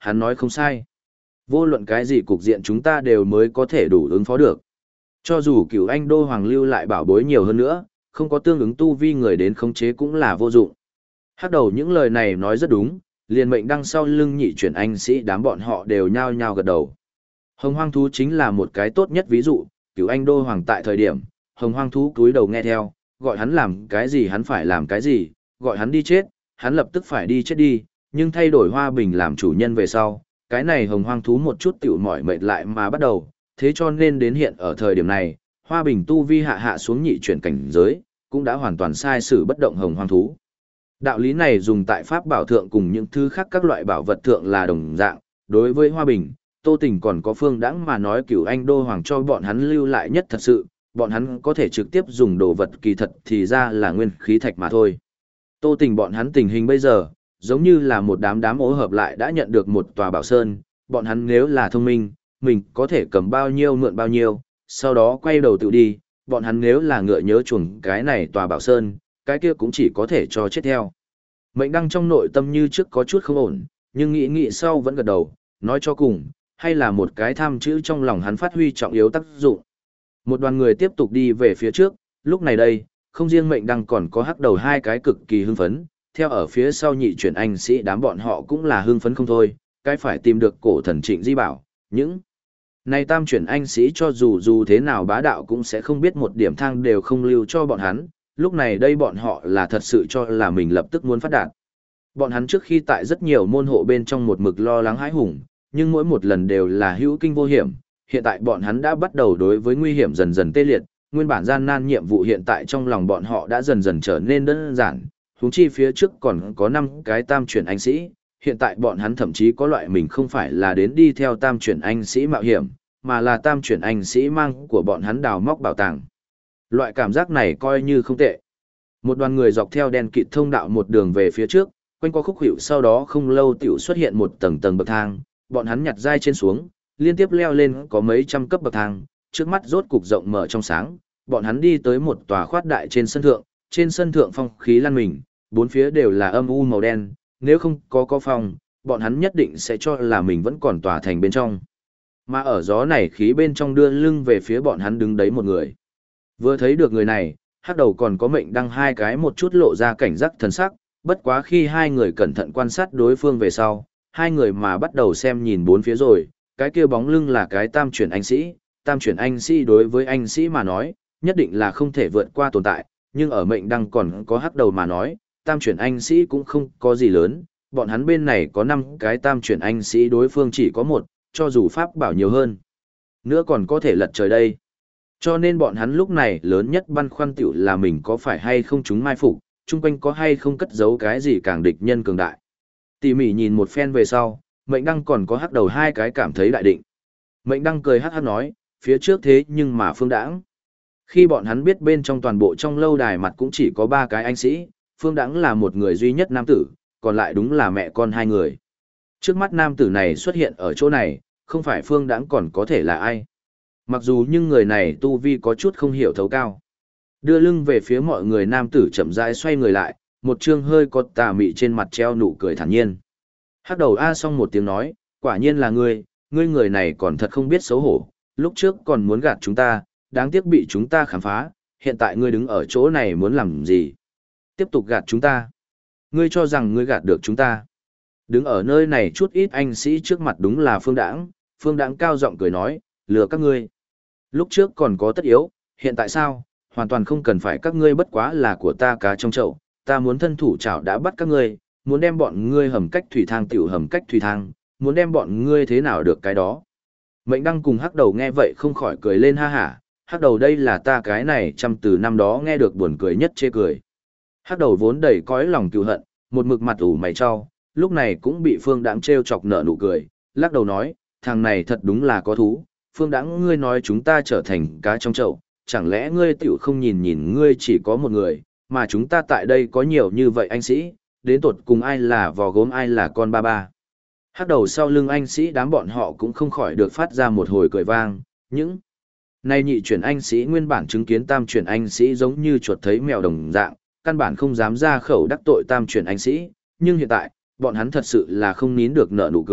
hắn nói không sai. Vô luận cái gì cục diện chúng ta đều mới có thể đủ ứng phó được. Cho dù cửu anh đô hoàng lưu lại bảo bối nhiều hơn nữa, không có tương ứng tu vi người đến khống chế cũng là vô dụng. Hắc đầu những lời này nói rất đúng, liền mệnh đăng sau lưng nhị chuyển anh sĩ đám bọn họ đều nhao nhao gật đầu. Hồng hoang thú chính là một cái tốt nhất ví dụ, cửu anh đô hoàng tại thời điểm, hồng hoang thú cúi đầu nghe theo, gọi hắn làm cái gì hắn phải làm cái gì, gọi hắn đi chết, hắn lập tức phải đi chết đi, nhưng thay đổi Hoa Bình làm chủ nhân về sau, cái này hồng hoang thú một chút tiểu mỏi mệt lại mà bắt đầu, thế cho nên đến hiện ở thời điểm này, Hoa Bình tu vi hạ xuống nhị chuyển cảnh giới, cũng đã hoàn toàn sai sử bất động hồng hoang thú. Đạo lý này dùng tại pháp bảo thượng cùng những thứ khác các loại bảo vật thượng là đồng dạng, đối với Hoa Bình, Tô Tình còn có Phương Đãng mà nói cửu anh đô hoàng cho bọn hắn lưu lại nhất thật sự, bọn hắn có thể trực tiếp dùng đồ vật kỳ thật thì ra là nguyên khí thạch mà thôi. Tô Tình bọn hắn tình hình bây giờ, giống như là một đám ố hợp lại đã nhận được một tòa bảo sơn, bọn hắn nếu là thông minh, mình có thể cầm bao nhiêu mượn bao nhiêu, sau đó quay đầu tự đi, bọn hắn nếu là ngựa nhớ chuồng cái này tòa bảo sơn, cái kia cũng chỉ có thể cho chết theo. Mệnh đăng trong nội tâm như trước có chút không ổn, nhưng nghĩ sau vẫn gật đầu, nói cho cùng, hay là một cái tham chữ trong lòng hắn phát huy trọng yếu tác dụng. Một đoàn người tiếp tục đi về phía trước, lúc này đây, không riêng mệnh đăng còn có hắc đầu hai cái cực kỳ hưng phấn, theo ở phía sau nhị chuyển anh sĩ đám bọn họ cũng là hưng phấn không thôi, cái phải tìm được cổ thần Trịnh Di Bảo, những này tam chuyển anh sĩ cho dù thế nào bá đạo cũng sẽ không biết một điểm thang đều không lưu cho bọn hắn, lúc này đây bọn họ là thật sự cho là mình lập tức muốn phát đạt. Bọn hắn trước khi tại rất nhiều môn hộ bên trong một mực lo lắng hãi hùng, nhưng mỗi một lần đều là hữu kinh vô hiểm, hiện tại bọn hắn đã bắt đầu đối với nguy hiểm dần dần tê liệt, nguyên bản gian nan nhiệm vụ hiện tại trong lòng bọn họ đã dần dần trở nên đơn giản, huống chi phía trước còn có 5 cái tam chuyển anh sĩ, hiện tại bọn hắn thậm chí có loại mình không phải là đến đi theo tam chuyển anh sĩ mạo hiểm, mà là tam chuyển anh sĩ mang của bọn hắn đào móc bảo tàng. Loại cảm giác này coi như không tệ. Một đoàn người dọc theo đen kịt thông đạo một đường về phía trước, quanh qua khúc hiệu sau đó không lâu tiểu xuất hiện một tầng tầng bậc thang, bọn hắn nhặt dai trên xuống, liên tiếp leo lên có mấy trăm cấp bậc thang, trước mắt rốt cục rộng mở trong sáng, bọn hắn đi tới một tòa khoát đại trên sân thượng phong khí lan mình, bốn phía đều là âm u màu đen, nếu không có phòng, bọn hắn nhất định sẽ cho là mình vẫn còn tòa thành bên trong. Mà ở gió này khí bên trong đưa lưng về phía bọn hắn đứng đấy một người. Vừa thấy được người này, hắc đầu còn có mệnh đăng hai cái một chút lộ ra cảnh giác thần sắc, bất quá khi hai người cẩn thận quan sát đối phương về sau, hai người mà bắt đầu xem nhìn bốn phía rồi, cái kia bóng lưng là cái tam chuyển anh sĩ đối với anh sĩ mà nói, nhất định là không thể vượt qua tồn tại, nhưng ở mệnh đăng còn có hắc đầu mà nói, tam chuyển anh sĩ cũng không có gì lớn, bọn hắn bên này có 5 cái tam chuyển anh sĩ đối phương chỉ có một, cho dù pháp bảo nhiều hơn, nữa còn có thể lật trời đây. Cho nên bọn hắn lúc này lớn nhất băn khoăn tiểu là mình có phải hay không chúng mai phục, chung quanh có hay không cất giấu cái gì càng địch nhân cường đại. Tỉ mỉ nhìn một phen về sau, mệnh đăng còn có hắc đầu hai cái cảm thấy đại định. Mệnh đăng cười hắc hắc nói, phía trước thế nhưng mà Phương Đãng. Khi bọn hắn biết bên trong toàn bộ trong lâu đài mặt cũng chỉ có 3 cái anh sĩ, Phương Đãng là một người duy nhất nam tử, còn lại đúng là mẹ con hai người. Trước mắt nam tử này xuất hiện ở chỗ này, không phải Phương Đãng còn có thể là ai. Mặc dù nhưng người này tu vi có chút không hiểu thấu cao. Đưa lưng về phía mọi người nam tử chậm rãi xoay người lại, một trương hơi có tà mị trên mặt treo nụ cười thản nhiên. Hắc đầu A xong một tiếng nói, quả nhiên là ngươi người này còn thật không biết xấu hổ, lúc trước còn muốn gạt chúng ta, đáng tiếc bị chúng ta khám phá, hiện tại ngươi đứng ở chỗ này muốn làm gì? Tiếp tục gạt chúng ta. Ngươi cho rằng ngươi gạt được chúng ta. Đứng ở nơi này chút ít anh sĩ trước mặt đúng là Phương Đãng cao giọng cười nói, lừa các ngươi. Lúc trước còn có tất yếu, hiện tại sao? Hoàn toàn không cần phải các ngươi bất quá là của ta cá trong chậu, ta muốn thân thủ chảo đã bắt các ngươi, muốn đem bọn ngươi hầm cách thủy thang tiểu hầm cách thủy thang, muốn đem bọn ngươi thế nào được cái đó. Mệnh đăng cùng hắc đầu nghe vậy không khỏi cười lên ha hả, hắc đầu đây là ta cái này trăm từ năm đó nghe được buồn cười nhất chê cười. Hắc đầu vốn đầy cõi lòng cừu hận, một mực mặt ủ mày cho, lúc này cũng bị Phương Đãng trêu chọc nở nụ cười, lắc đầu nói, thằng này thật đúng là có thú, Phương Đãng ngươi nói chúng ta trở thành cá trong chậu, chẳng lẽ ngươi tiểu không nhìn ngươi chỉ có một người, mà chúng ta tại đây có nhiều như vậy anh sĩ, đến tột cùng ai là vò gốm ai là con ba ba. Hắc đầu sau lưng anh sĩ đám bọn họ cũng không khỏi được phát ra một hồi cười vang, những nay nhị chuyển anh sĩ nguyên bản chứng kiến tam chuyển anh sĩ giống như chuột thấy mèo đồng dạng, căn bản không dám ra khẩu đắc tội tam chuyển anh sĩ, nhưng hiện tại, bọn hắn thật sự là không nín được nở nụ cười,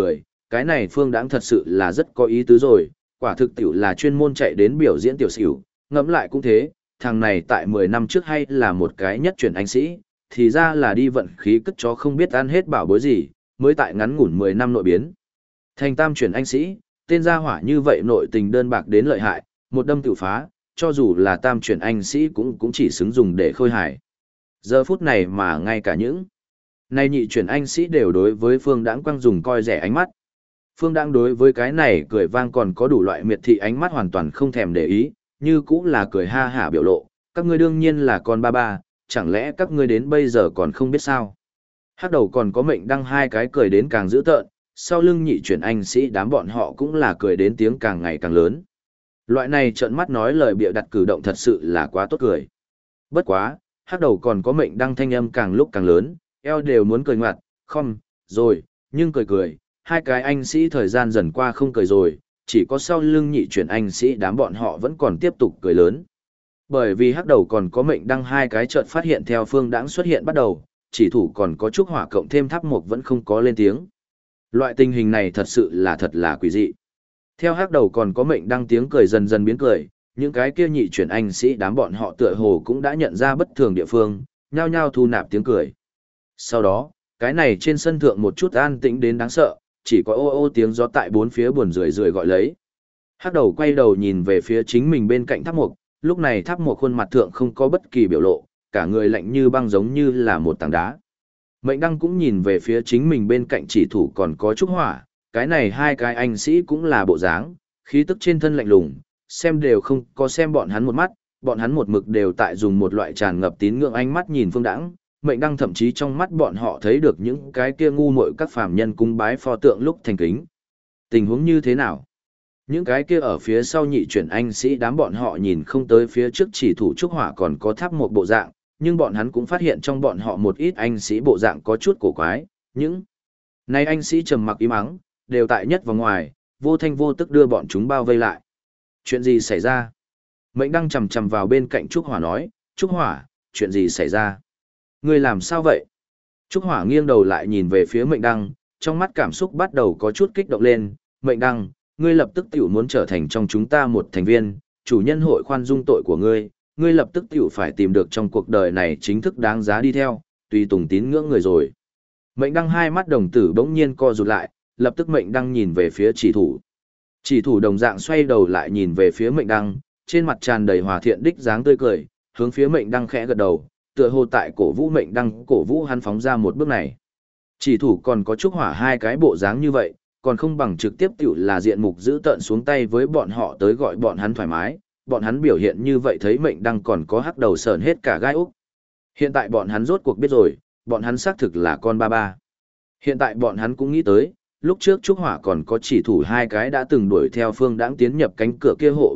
cái này Phương Đãng thật sự là rất có ý tứ rồi, quả thực tiểu là chuyên môn chạy đến biểu diễn tiểu xỉu, ngẫm lại cũng thế, thằng này tại 10 năm trước hay là một cái nhất chuyển anh sĩ, thì ra là đi vận khí cất chó không biết ăn hết bảo bối gì, mới tại ngắn ngủn 10 năm nội biến. Thành tam chuyển anh sĩ, tên gia hỏa như vậy nội tình đơn bạc đến lợi hại, một đâm tự phá, cho dù là tam chuyển anh sĩ cũng chỉ xứng dùng để khôi hài. Giờ phút này mà ngay cả những này nhị chuyển anh sĩ đều đối với Phương Đãng quang dùng coi rẻ ánh mắt. Phương Đãng đối với cái này cười vang còn có đủ loại miệt thị ánh mắt hoàn toàn không thèm để ý, như cũng là cười ha hả biểu lộ, các ngươi đương nhiên là con ba ba, chẳng lẽ các ngươi đến bây giờ còn không biết sao? Hắc đầu còn có Mệnh Đăng hai cái cười đến càng dữ tợn, sau lưng nhị chuyển anh sĩ đám bọn họ cũng là cười đến tiếng càng ngày càng lớn. Loại này trợn mắt nói lời bịa đặt cử động thật sự là quá tốt cười. Bất quá, Hắc đầu còn có Mệnh Đăng thanh âm càng lúc càng lớn, eo đều muốn cười ngoặt, không, rồi, nhưng cười cười, hai cái anh sĩ thời gian dần qua không cười rồi, chỉ có sau lưng nhị chuyển anh sĩ đám bọn họ vẫn còn tiếp tục cười lớn. Bởi vì Hắc đầu còn có Mệnh Đăng hai cái chợt phát hiện theo Phương Đãng xuất hiện bắt đầu, chỉ thủ còn có Trúc Hỏa cộng thêm Tháp Mộc vẫn không có lên tiếng. Loại tình hình này thật sự là thật là quỷ dị. Theo Hắc đầu còn có Mệnh Đăng tiếng cười dần dần biến cười, những cái kia nhị chuyển anh sĩ đám bọn họ tựa hồ cũng đã nhận ra bất thường địa phương, nhao nhao thu nạp tiếng cười. Sau đó, cái này trên sân thượng một chút an tĩnh đến đáng sợ, chỉ có ô ô tiếng gió tại bốn phía buồn rười rười gọi lấy. Hắc đầu quay đầu nhìn về phía chính mình bên cạnh Tháp Mộc, lúc này Tháp Mộc khuôn mặt thượng không có bất kỳ biểu lộ, cả người lạnh như băng giống như là một tảng đá. Mệnh Đăng cũng nhìn về phía chính mình bên cạnh chỉ thủ còn có Trúc Hỏa, cái này hai cái anh sĩ cũng là bộ dáng, khí tức trên thân lạnh lùng, xem đều không có xem bọn hắn một mắt, bọn hắn một mực đều tại dùng một loại tràn ngập tín ngưỡng ánh mắt nhìn Phương Đãng. Mệnh Đăng thậm chí trong mắt bọn họ thấy được những cái kia ngu muội các phàm nhân cung bái pho tượng lúc thành kính. Tình huống như thế nào? Những cái kia ở phía sau nhị chuyển anh sĩ đám bọn họ nhìn không tới phía trước chỉ thủ Trúc Hỏa còn có Tháp một bộ dạng, nhưng bọn hắn cũng phát hiện trong bọn họ một ít anh sĩ bộ dạng có chút cổ quái, những này anh sĩ trầm mặc im ắng, đều tại nhất và ngoài, vô thanh vô tức đưa bọn chúng bao vây lại. Chuyện gì xảy ra? Mệnh Đăng chầm chầm vào bên cạnh Trúc Hỏa nói, Trúc Hỏa, chuyện gì xảy ra? Ngươi làm sao vậy? Trúc Hỏa nghiêng đầu lại nhìn về phía Mệnh Đăng, trong mắt cảm xúc bắt đầu có chút kích động lên. Mệnh Đăng, ngươi lập tức tiểu muốn trở thành trong chúng ta một thành viên, chủ nhân hội khoan dung tội của ngươi, ngươi lập tức tiểu phải tìm được trong cuộc đời này chính thức đáng giá đi theo, tùy tùng tín ngưỡng người rồi. Mệnh Đăng hai mắt đồng tử bỗng nhiên co rụt lại, lập tức Mệnh Đăng nhìn về phía chỉ thủ. Chỉ thủ đồng dạng xoay đầu lại nhìn về phía Mệnh Đăng, trên mặt tràn đầy hòa thiện đích dáng tươi cười, hướng phía Mệnh Đăng khẽ gật đầu, tựa hồ tại cổ vũ Mệnh Đăng cổ vũ hắn phóng ra một bước này. Chỉ thủ còn có Trúc Hỏa hai cái bộ dáng như vậy, còn không bằng trực tiếp tiểu là diện mục giữ tợn xuống tay với bọn họ tới gọi bọn hắn thoải mái, bọn hắn biểu hiện như vậy thấy Mệnh Đăng còn có hắc đầu sờn hết cả gai úc. Hiện tại bọn hắn rốt cuộc biết rồi, bọn hắn xác thực là con ba ba. Hiện tại bọn hắn cũng nghĩ tới, lúc trước Trúc Hỏa còn có chỉ thủ hai cái đã từng đuổi theo Phương Đãng tiến nhập cánh cửa kia hộ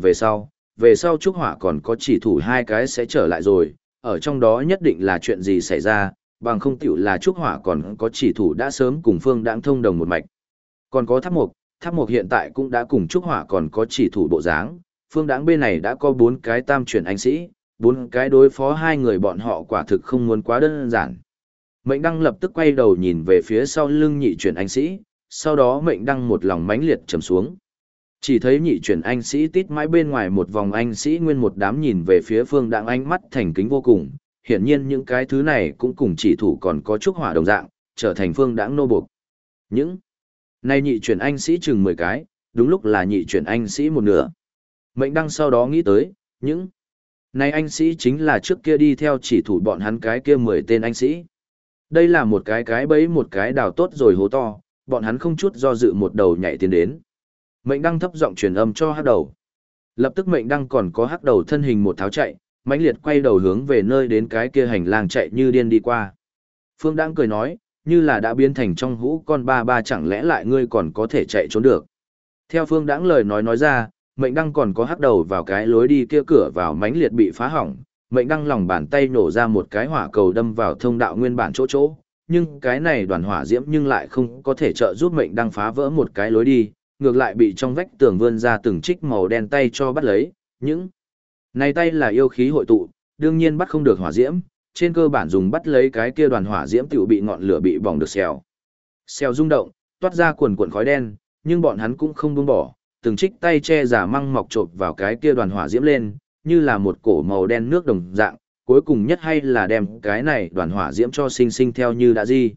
về sau Trúc Hỏa còn có chỉ thủ hai cái sẽ trở lại rồi, ở trong đó nhất định là chuyện gì xảy ra, bằng không tiểu là Trúc Hỏa còn có chỉ thủ đã sớm cùng Phương Đãng thông đồng một mạch. Còn có Tháp Mộc hiện tại cũng đã cùng Trúc Hỏa còn có chỉ thủ bộ dáng, Phương Đãng bên này đã có 4 cái tam chuyển anh sĩ, 4 cái đối phó hai người bọn họ quả thực không muốn quá đơn giản. Mệnh Đăng lập tức quay đầu nhìn về phía sau lưng nhị chuyển anh sĩ, sau đó Mệnh Đăng một lòng mãnh liệt trầm xuống. Chỉ thấy nhị chuyển anh sĩ tít mãi bên ngoài một vòng anh sĩ nguyên một đám nhìn về phía Phương Đãng ánh mắt thành kính vô cùng, hiển nhiên những cái thứ này cũng cùng chỉ thủ còn có Trúc Hỏa đồng dạng, trở thành Phương Đãng nô buộc. Những này nhị chuyển anh sĩ chừng 10 cái, đúng lúc là nhị chuyển anh sĩ một nửa. Mệnh Đăng sau đó nghĩ tới, những này anh sĩ chính là trước kia đi theo chỉ thủ bọn hắn cái kia 10 tên anh sĩ. Đây là một cái bẫy một cái đào tốt rồi hố to, bọn hắn không chút do dự một đầu nhảy tiến đến. Mệnh Đăng thấp giọng truyền âm cho hắc đầu. Lập tức Mệnh Đăng còn có hắc đầu thân hình một tháo chạy, mãnh liệt quay đầu hướng về nơi đến cái kia hành lang chạy như điên đi qua. Phương Đãng cười nói, như là đã biến thành trong hũ con ba ba chẳng lẽ lại ngươi còn có thể chạy trốn được. Theo Phương Đãng lời nói ra, Mệnh Đăng còn có hắc đầu vào cái lối đi kia cửa vào mãnh liệt bị phá hỏng, Mệnh Đăng lòng bàn tay nổ ra một cái hỏa cầu đâm vào thông đạo nguyên bản chỗ, nhưng cái này đoàn hỏa diễm nhưng lại không có thể trợ giúp Mệnh Đăng phá vỡ một cái lối đi, ngược lại bị trong vách tường vươn ra từng trích màu đen tay cho bắt lấy, những này tay là yêu khí hội tụ, đương nhiên bắt không được hỏa diễm, trên cơ bản dùng bắt lấy cái kia đoàn hỏa diễm tiểu bị ngọn lửa bị bỏng được xèo. Xèo rung động, toát ra cuồn cuộn khói đen, nhưng bọn hắn cũng không buông bỏ, từng trích tay che giả măng mọc chộp vào cái kia đoàn hỏa diễm lên, như là một cổ màu đen nước đồng dạng, cuối cùng nhất hay là đem cái này đoàn hỏa diễm cho sinh sinh theo như đã di.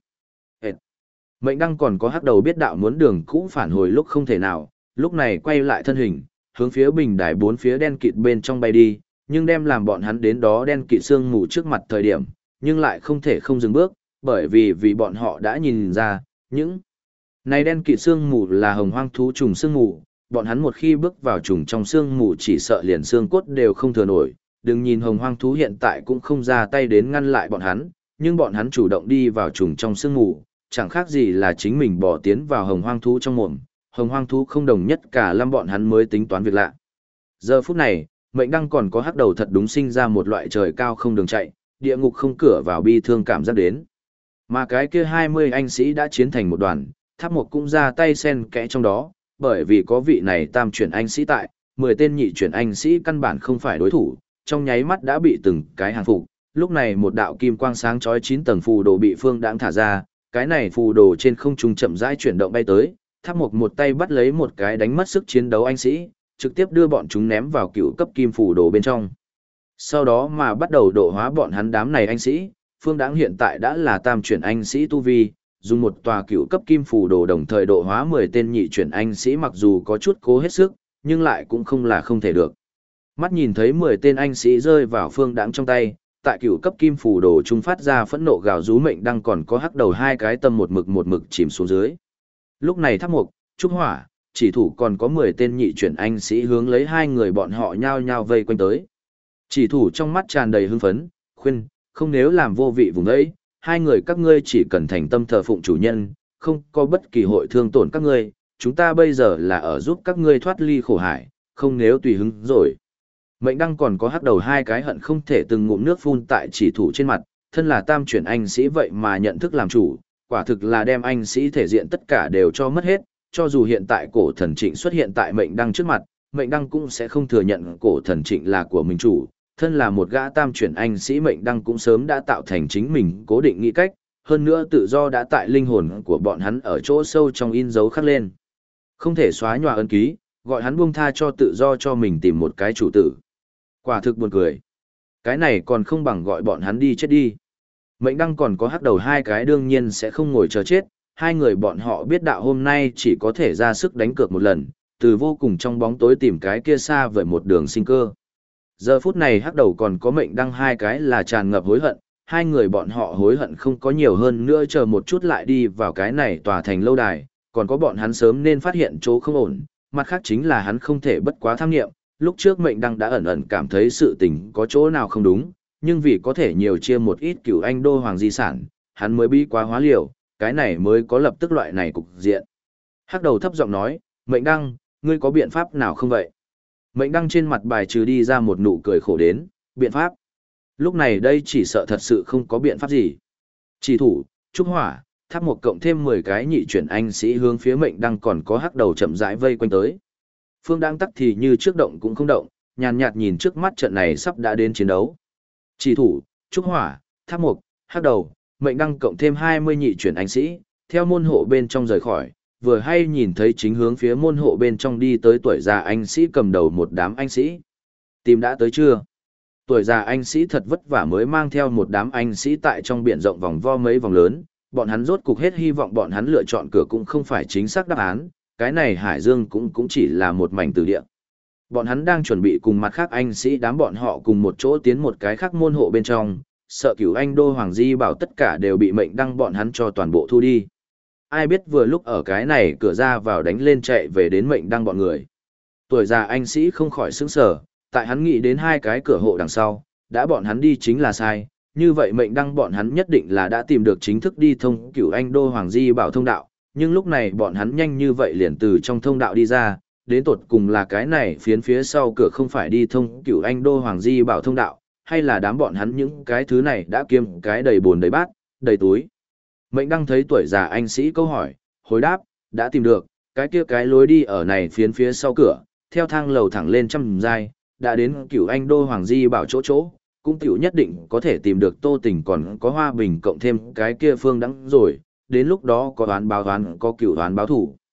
Mệnh Đăng còn có hắc đầu biết đạo muốn đường cũ phản hồi lúc không thể nào, lúc này quay lại thân hình, hướng phía bình đài bốn phía đen kịt bên trong bay đi, nhưng đem làm bọn hắn đến đó đen kịt sương mù trước mặt thời điểm, nhưng lại không thể không dừng bước, bởi vì bọn họ đã nhìn ra, những này đen kịt sương mù là hồng hoang thú trùng sương mù, bọn hắn một khi bước vào trùng trong sương mù chỉ sợ liền xương cốt đều không thừa nổi, đừng nhìn hồng hoang thú hiện tại cũng không ra tay đến ngăn lại bọn hắn, nhưng bọn hắn chủ động đi vào trùng trong sương mù, chẳng khác gì là chính mình bỏ tiến vào hồng hoang thú trong mồm, hồng hoang thú không đồng nhất cả lâm bọn hắn mới tính toán việc lạ. Giờ phút này, Mệnh Đăng còn có hắc đầu thật đúng sinh ra một loại trời cao không đường chạy, địa ngục không cửa vào bi thương cảm giác đến. Mà cái kia 20 anh sĩ đã chiến thành một đoàn, Tháp Mộc cũng ra tay xen kẽ trong đó, bởi vì có vị này tam chuyển anh sĩ tại, 10 tên nhị chuyển anh sĩ căn bản không phải đối thủ, trong nháy mắt đã bị từng cái hàng phục. Lúc này một đạo kim quang sáng chói 9 tầng phù đồ bị Phương Đãng thả ra, cái này phù đồ trên không trung chậm rãi chuyển động bay tới, Tháp Mộc một tay bắt lấy một cái đánh mất sức chiến đấu anh sĩ, trực tiếp đưa bọn chúng ném vào cựu cấp kim phù đồ bên trong. Sau đó mà bắt đầu độ hóa bọn hắn đám này anh sĩ, Phương Đãng hiện tại đã là tam chuyển anh sĩ tu vi, dùng một tòa cựu cấp kim phù đồ đồng thời độ hóa 10 tên nhị chuyển anh sĩ mặc dù có chút cố hết sức, nhưng lại cũng không là không thể được. Mắt nhìn thấy 10 tên anh sĩ rơi vào Phương Đãng trong tay, tại cựu cấp kim phù đồ trung phát ra phẫn nộ gào rú. Mệnh Đăng còn có hắc đầu hai cái tâm một mực chìm xuống dưới. Lúc này Tháp Mộc, Trúc Hỏa, Chỉ Thủ còn có 10 tên nhị chuyển anh sĩ hướng lấy hai người bọn họ nhao nhao vây quanh tới. Chỉ Thủ trong mắt tràn đầy hưng phấn, khuyên, không nếu làm vô vị vùng ấy, hai người các ngươi chỉ cần thành tâm thờ phụng chủ nhân, không có bất kỳ hội thương tổn các ngươi, chúng ta bây giờ là ở giúp các ngươi thoát ly khổ hải, không nếu tùy hứng rồi. Mệnh Đăng còn có hắc đầu hai cái hận không thể từng ngụm nước phun tại Chỉ Thủ trên mặt, thân là tam chuyển anh sĩ vậy mà nhận thức làm chủ, quả thực là đem anh sĩ thể diện tất cả đều cho mất hết, cho dù hiện tại cổ thần trịnh xuất hiện tại Mệnh Đăng trước mặt, Mệnh Đăng cũng sẽ không thừa nhận cổ thần trịnh là của mình chủ, thân là một gã tam chuyển anh sĩ Mệnh Đăng cũng sớm đã tạo thành chính mình cố định nghĩ cách, hơn nữa tự do đã tại linh hồn của bọn hắn ở chỗ sâu trong in dấu khắc lên. Không thể xóa nhòa ân ký, gọi hắn buông tha cho tự do cho mình tìm một cái chủ tử. Quả thực buồn cười. Cái này còn không bằng gọi bọn hắn đi chết đi. Mệnh Đăng còn có hắc đầu hai cái đương nhiên sẽ không ngồi chờ chết, hai người bọn họ biết đạo hôm nay chỉ có thể ra sức đánh cược một lần, từ vô cùng trong bóng tối tìm cái kia xa vời một đường sinh cơ. Giờ phút này hắc đầu còn có Mệnh Đăng hai cái là tràn ngập hối hận, hai người bọn họ hối hận không có nhiều hơn nữa chờ một chút lại đi vào cái này tòa thành lâu đài, còn có bọn hắn sớm nên phát hiện chỗ không ổn, mặt khác chính là hắn không thể bất quá tham nghiệm, lúc trước Mệnh Đăng đã ẩn ẩn cảm thấy sự tình có chỗ nào không đúng, nhưng vì có thể nhiều chia một ít cửu anh đô hoàng di sản, hắn mới bí quá hóa liều, cái này mới có lập tức loại này cục diện. Hắc đầu thấp giọng nói, Mệnh Đăng, ngươi có biện pháp nào không vậy? Mệnh Đăng trên mặt bài trừ đi ra một nụ cười khổ đến, biện pháp. Lúc này đây chỉ sợ thật sự không có biện pháp gì. Chỉ Thủ, Trúc Hỏa, Tháp Mộc cộng thêm 10 cái nhị chuyển anh sĩ hướng phía Mệnh Đăng còn có hắc đầu chậm rãi vây quanh tới. Phương Đăng tắc thì như trước động cũng không động, nhàn nhạt nhìn trước mắt trận này sắp đã đến chiến đấu. Chỉ Thủ, Trúc Hỏa, Tháp Mộc, hắc đầu, Mệnh Đăng cộng thêm 20 nhị chuyển anh sĩ, theo môn hộ bên trong rời khỏi, vừa hay nhìn thấy chính hướng phía môn hộ bên trong đi tới tuổi già anh sĩ cầm đầu một đám anh sĩ. Tìm đã tới chưa? Tuổi già anh sĩ thật vất vả mới mang theo một đám anh sĩ tại trong biển rộng vòng vo mấy vòng lớn, bọn hắn rốt cục hết hy vọng bọn hắn lựa chọn cửa cũng không phải chính xác đáp án, cái này Hải Dương cũng chỉ là một mảnh từ địa. Bọn hắn đang chuẩn bị cùng mặt khác anh sĩ đám bọn họ cùng một chỗ tiến một cái khác môn hộ bên trong, sợ cửu anh đô hoàng di bảo tất cả đều bị Mệnh Đăng bọn hắn cho toàn bộ thu đi. Ai biết vừa lúc ở cái này cửa ra vào đánh lên chạy về đến Mệnh Đăng bọn người. Tuổi già anh sĩ không khỏi sững sờ, tại hắn nghĩ đến hai cái cửa hộ đằng sau, đã bọn hắn đi chính là sai, như vậy Mệnh Đăng bọn hắn nhất định là đã tìm được chính thức đi thông cửu anh đô hoàng di bảo thông đạo, nhưng lúc này bọn hắn nhanh như vậy liền từ trong thông đạo đi ra, đến tột cùng là cái này phiến phía sau cửa không phải đi thông cửu anh đô hoàng di bảo thông đạo, hay là đám bọn hắn những cái thứ này đã kiêm cái đầy bồn đầy bát, đầy túi. Mệnh Đăng thấy tuổi già anh sĩ câu hỏi, hồi đáp, đã tìm được, cái kia cái lối đi ở này phiến phía sau cửa, theo thang lầu thẳng lên trăm giai, đã đến cửu anh đô hoàng di bảo chỗ, cũng tiểu nhất định có thể tìm được Tô Tình còn có Hoa Bình cộng thêm cái kia Phương Đãng rồi, đến lúc đó có oán báo oán, có cửu oán báo thủ.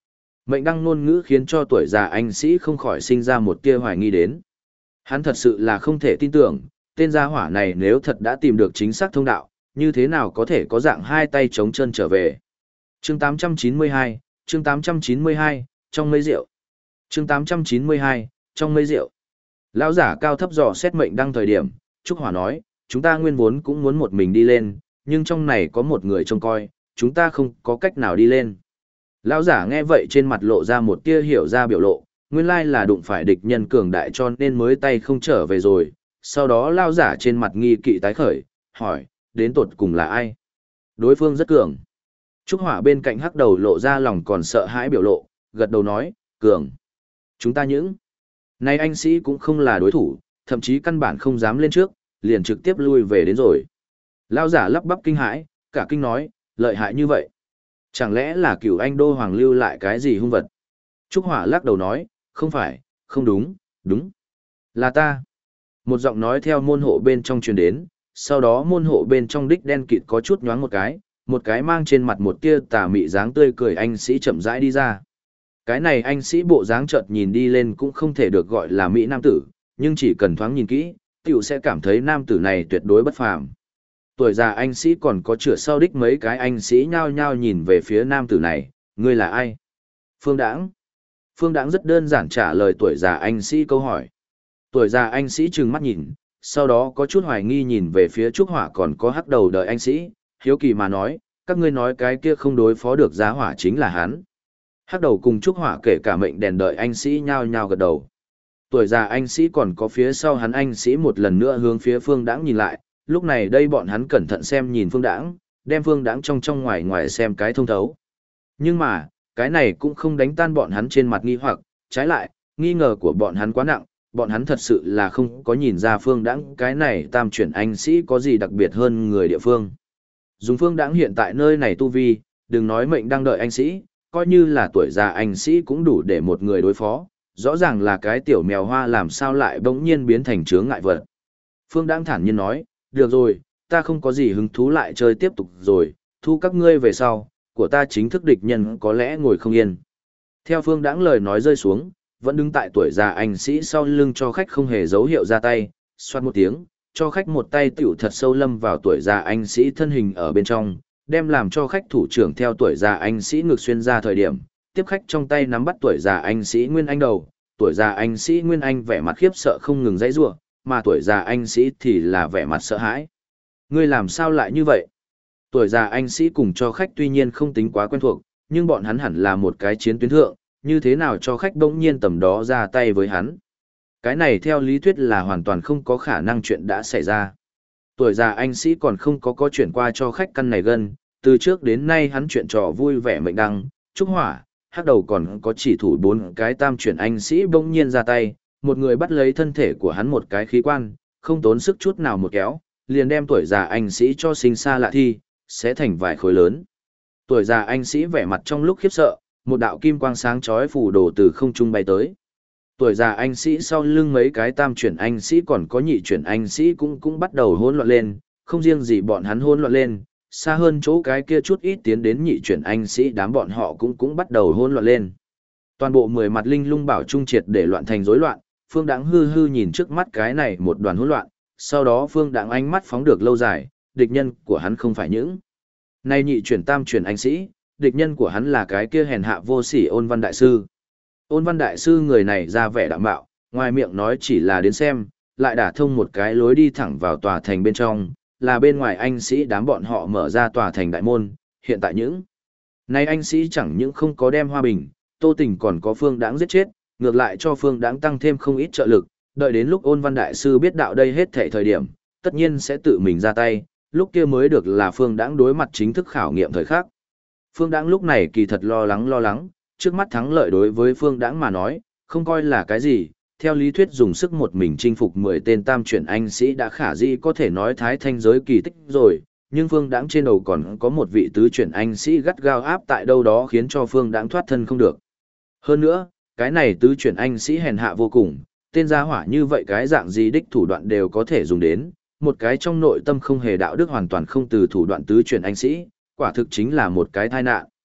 Mệnh đăng ngôn ngữ khiến cho tuổi già anh sĩ không khỏi sinh ra một tia hoài nghi đến. Hắn thật sự là không thể tin tưởng, tên gia hỏa này nếu thật đã tìm được chính xác thông đạo, như thế nào có thể có dạng hai tay chống chân trở về. Chương 892, chương 892, trong mây rượu. Chương 892, trong mây rượu. Lão giả cao thấp dò xét mệnh đăng thời điểm, Trúc Hỏa nói, chúng ta nguyên vốn cũng muốn một mình đi lên, nhưng trong này có một người trông coi, chúng ta không có cách nào đi lên. Lão giả nghe vậy trên mặt lộ ra một tia hiểu ra biểu lộ, nguyên lai là đụng phải địch nhân cường đại cho nên mới tay không trở về rồi. Sau đó lão giả trên mặt nghi kỵ tái khởi, hỏi, đến tột cùng là ai? Đối phương rất cường. Trúc Hỏa bên cạnh hắc đầu lộ ra lòng còn sợ hãi biểu lộ, gật đầu nói, cường. Chúng ta những nay anh sĩ cũng không là đối thủ, thậm chí căn bản không dám lên trước, liền trực tiếp lui về đến rồi. Lão giả lắp bắp kinh hãi, cả kinh nói, lợi hại như vậy. Chẳng lẽ là cửu anh đô hoàng lưu lại cái gì hung vật? Trúc Hỏa lắc đầu nói, không phải, không đúng, đúng. Là ta. Một giọng nói theo môn hộ bên trong truyền đến, sau đó môn hộ bên trong đích đen kịt có chút nhoáng một cái mang trên mặt một tia tà mị dáng tươi cười anh sĩ chậm rãi đi ra. Cái này anh sĩ bộ dáng chợt nhìn đi lên cũng không thể được gọi là mỹ nam tử, nhưng chỉ cần thoáng nhìn kỹ, tiểu sẽ cảm thấy nam tử này tuyệt đối bất phàm. Tuổi già anh sĩ còn có chữa sau đích mấy cái anh sĩ nhao nhao nhìn về phía nam tử này, ngươi là ai? Phương Đãng. Phương Đãng rất đơn giản trả lời tuổi già anh sĩ câu hỏi. Tuổi già anh sĩ trừng mắt nhìn, sau đó có chút hoài nghi nhìn về phía Trúc Hỏa còn có hắc đầu đợi anh sĩ, hiếu kỳ mà nói, các ngươi nói cái kia không đối phó được giá hỏa chính là hắn. Hắc đầu cùng Trúc Hỏa kể cả mệnh đèn đợi anh sĩ nhao nhao gật đầu. Tuổi già anh sĩ còn có phía sau hắn anh sĩ một lần nữa hướng phía Phương Đãng nhìn lại, lúc này đây bọn hắn cẩn thận xem nhìn Phương Đãng, đem Phương Đãng trong ngoài ngoài xem cái thông thấu. Nhưng mà, cái này cũng không đánh tan bọn hắn trên mặt nghi hoặc, trái lại, nghi ngờ của bọn hắn quá nặng, bọn hắn thật sự là không có nhìn ra Phương Đãng cái này tam chuyển anh sĩ có gì đặc biệt hơn người địa phương. Dùng Phương Đãng hiện tại nơi này tu vi, đừng nói mệnh đang đợi anh sĩ, coi như là tuổi già anh sĩ cũng đủ để một người đối phó, rõ ràng là cái tiểu mèo hoa làm sao lại bỗng nhiên biến thành chướng ngại vật. Phương Đãng thản nhiên nói, được rồi, ta không có gì hứng thú lại chơi tiếp tục rồi, thu các ngươi về sau, của ta chính thức địch nhân có lẽ ngồi không yên. Theo Phương Đãng lời nói rơi xuống, vẫn đứng tại tuổi già anh sĩ sau lưng cho khách không hề dấu hiệu ra tay, xoát một tiếng, cho khách một tay tiểu thật sâu lâm vào tuổi già anh sĩ thân hình ở bên trong, đem làm cho khách thủ trưởng theo tuổi già anh sĩ ngược xuyên ra thời điểm, tiếp khách trong tay nắm bắt tuổi già anh sĩ Nguyên Anh đầu, tuổi già anh sĩ Nguyên Anh vẻ mặt khiếp sợ không ngừng dãy rủa, mà tuổi già anh sĩ thì là vẻ mặt sợ hãi. Ngươi làm sao lại như vậy? Tuổi già anh sĩ cùng cho khách tuy nhiên không tính quá quen thuộc, nhưng bọn hắn hẳn là một cái chiến tuyến thượng, như thế nào cho khách bỗng nhiên tầm đó ra tay với hắn. Cái này theo lý thuyết là hoàn toàn không có khả năng chuyện đã xảy ra. Tuổi già anh sĩ còn không có chuyển qua cho khách căn này gần, từ trước đến nay hắn chuyện trò vui vẻ mệnh đăng, Trúc Hỏa, hắc đầu còn có chỉ thủ 4 cái tam chuyển anh sĩ bỗng nhiên ra tay, một người bắt lấy thân thể của hắn một cái khí quan, không tốn sức chút nào một kéo, liền đem tuổi già anh sĩ cho sinh xa lạ thi, sẽ thành vài khối lớn. Tuổi già anh sĩ vẻ mặt trong lúc khiếp sợ, một đạo kim quang sáng chói phủ đồ từ không trung bay tới. Tuổi già anh sĩ sau lưng mấy cái tam chuyển anh sĩ còn có nhị chuyển anh sĩ cũng bắt đầu hỗn loạn lên, không riêng gì bọn hắn hỗn loạn lên, xa hơn chỗ cái kia chút ít tiến đến nhị chuyển anh sĩ đám bọn họ cũng bắt đầu hỗn loạn lên. Toàn bộ 10 mặt linh lung bảo trung triệt để loạn thành rối loạn, Phương Đãng hư hư nhìn trước mắt cái này một đoàn hỗn loạn, sau đó Phương Đãng ánh mắt phóng được lâu dài, địch nhân của hắn không phải những nay nhị chuyển tam chuyển anh sĩ, địch nhân của hắn là cái kia hèn hạ vô sỉ Ôn Văn đại sư. Ôn Văn đại sư người này ra vẻ đạm bạo, ngoài miệng nói chỉ là đến xem, lại đả thông một cái lối đi thẳng vào tòa thành bên trong, là bên ngoài anh sĩ đám bọn họ mở ra tòa thành đại môn, hiện tại những nay anh sĩ chẳng những không có đem Hoa Bình, Tô Tình còn có Phương Đãng giết chết, ngược lại cho Phương Đãng tăng thêm không ít trợ lực, đợi đến lúc Ôn Văn đại sư biết đạo đây hết thảy thời điểm, tất nhiên sẽ tự mình ra tay, lúc kia mới được là Phương Đãng đối mặt chính thức khảo nghiệm thời khắc. Phương Đãng lúc này kỳ thật lo lắng, trước mắt thắng lợi đối với Phương Đãng mà nói, không coi là cái gì, theo lý thuyết dùng sức một mình chinh phục 10 tên tam chuyển anh sĩ đã khả dĩ có thể nói thái thanh giới kỳ tích rồi, nhưng Phương Đãng trên đầu còn có một vị tứ chuyển anh sĩ gắt gao áp tại đâu đó khiến cho Phương Đãng thoát thân không được. Hơn nữa, cái này tứ chuyển anh sĩ hèn hạ vô cùng, tên gia hỏa như vậy cái dạng gì đích thủ đoạn đều có thể dùng đến, một cái trong nội tâm không hề đạo đức hoàn toàn không từ thủ đoạn tứ chuyển anh sĩ, quả thực chính là một cái tai nạn.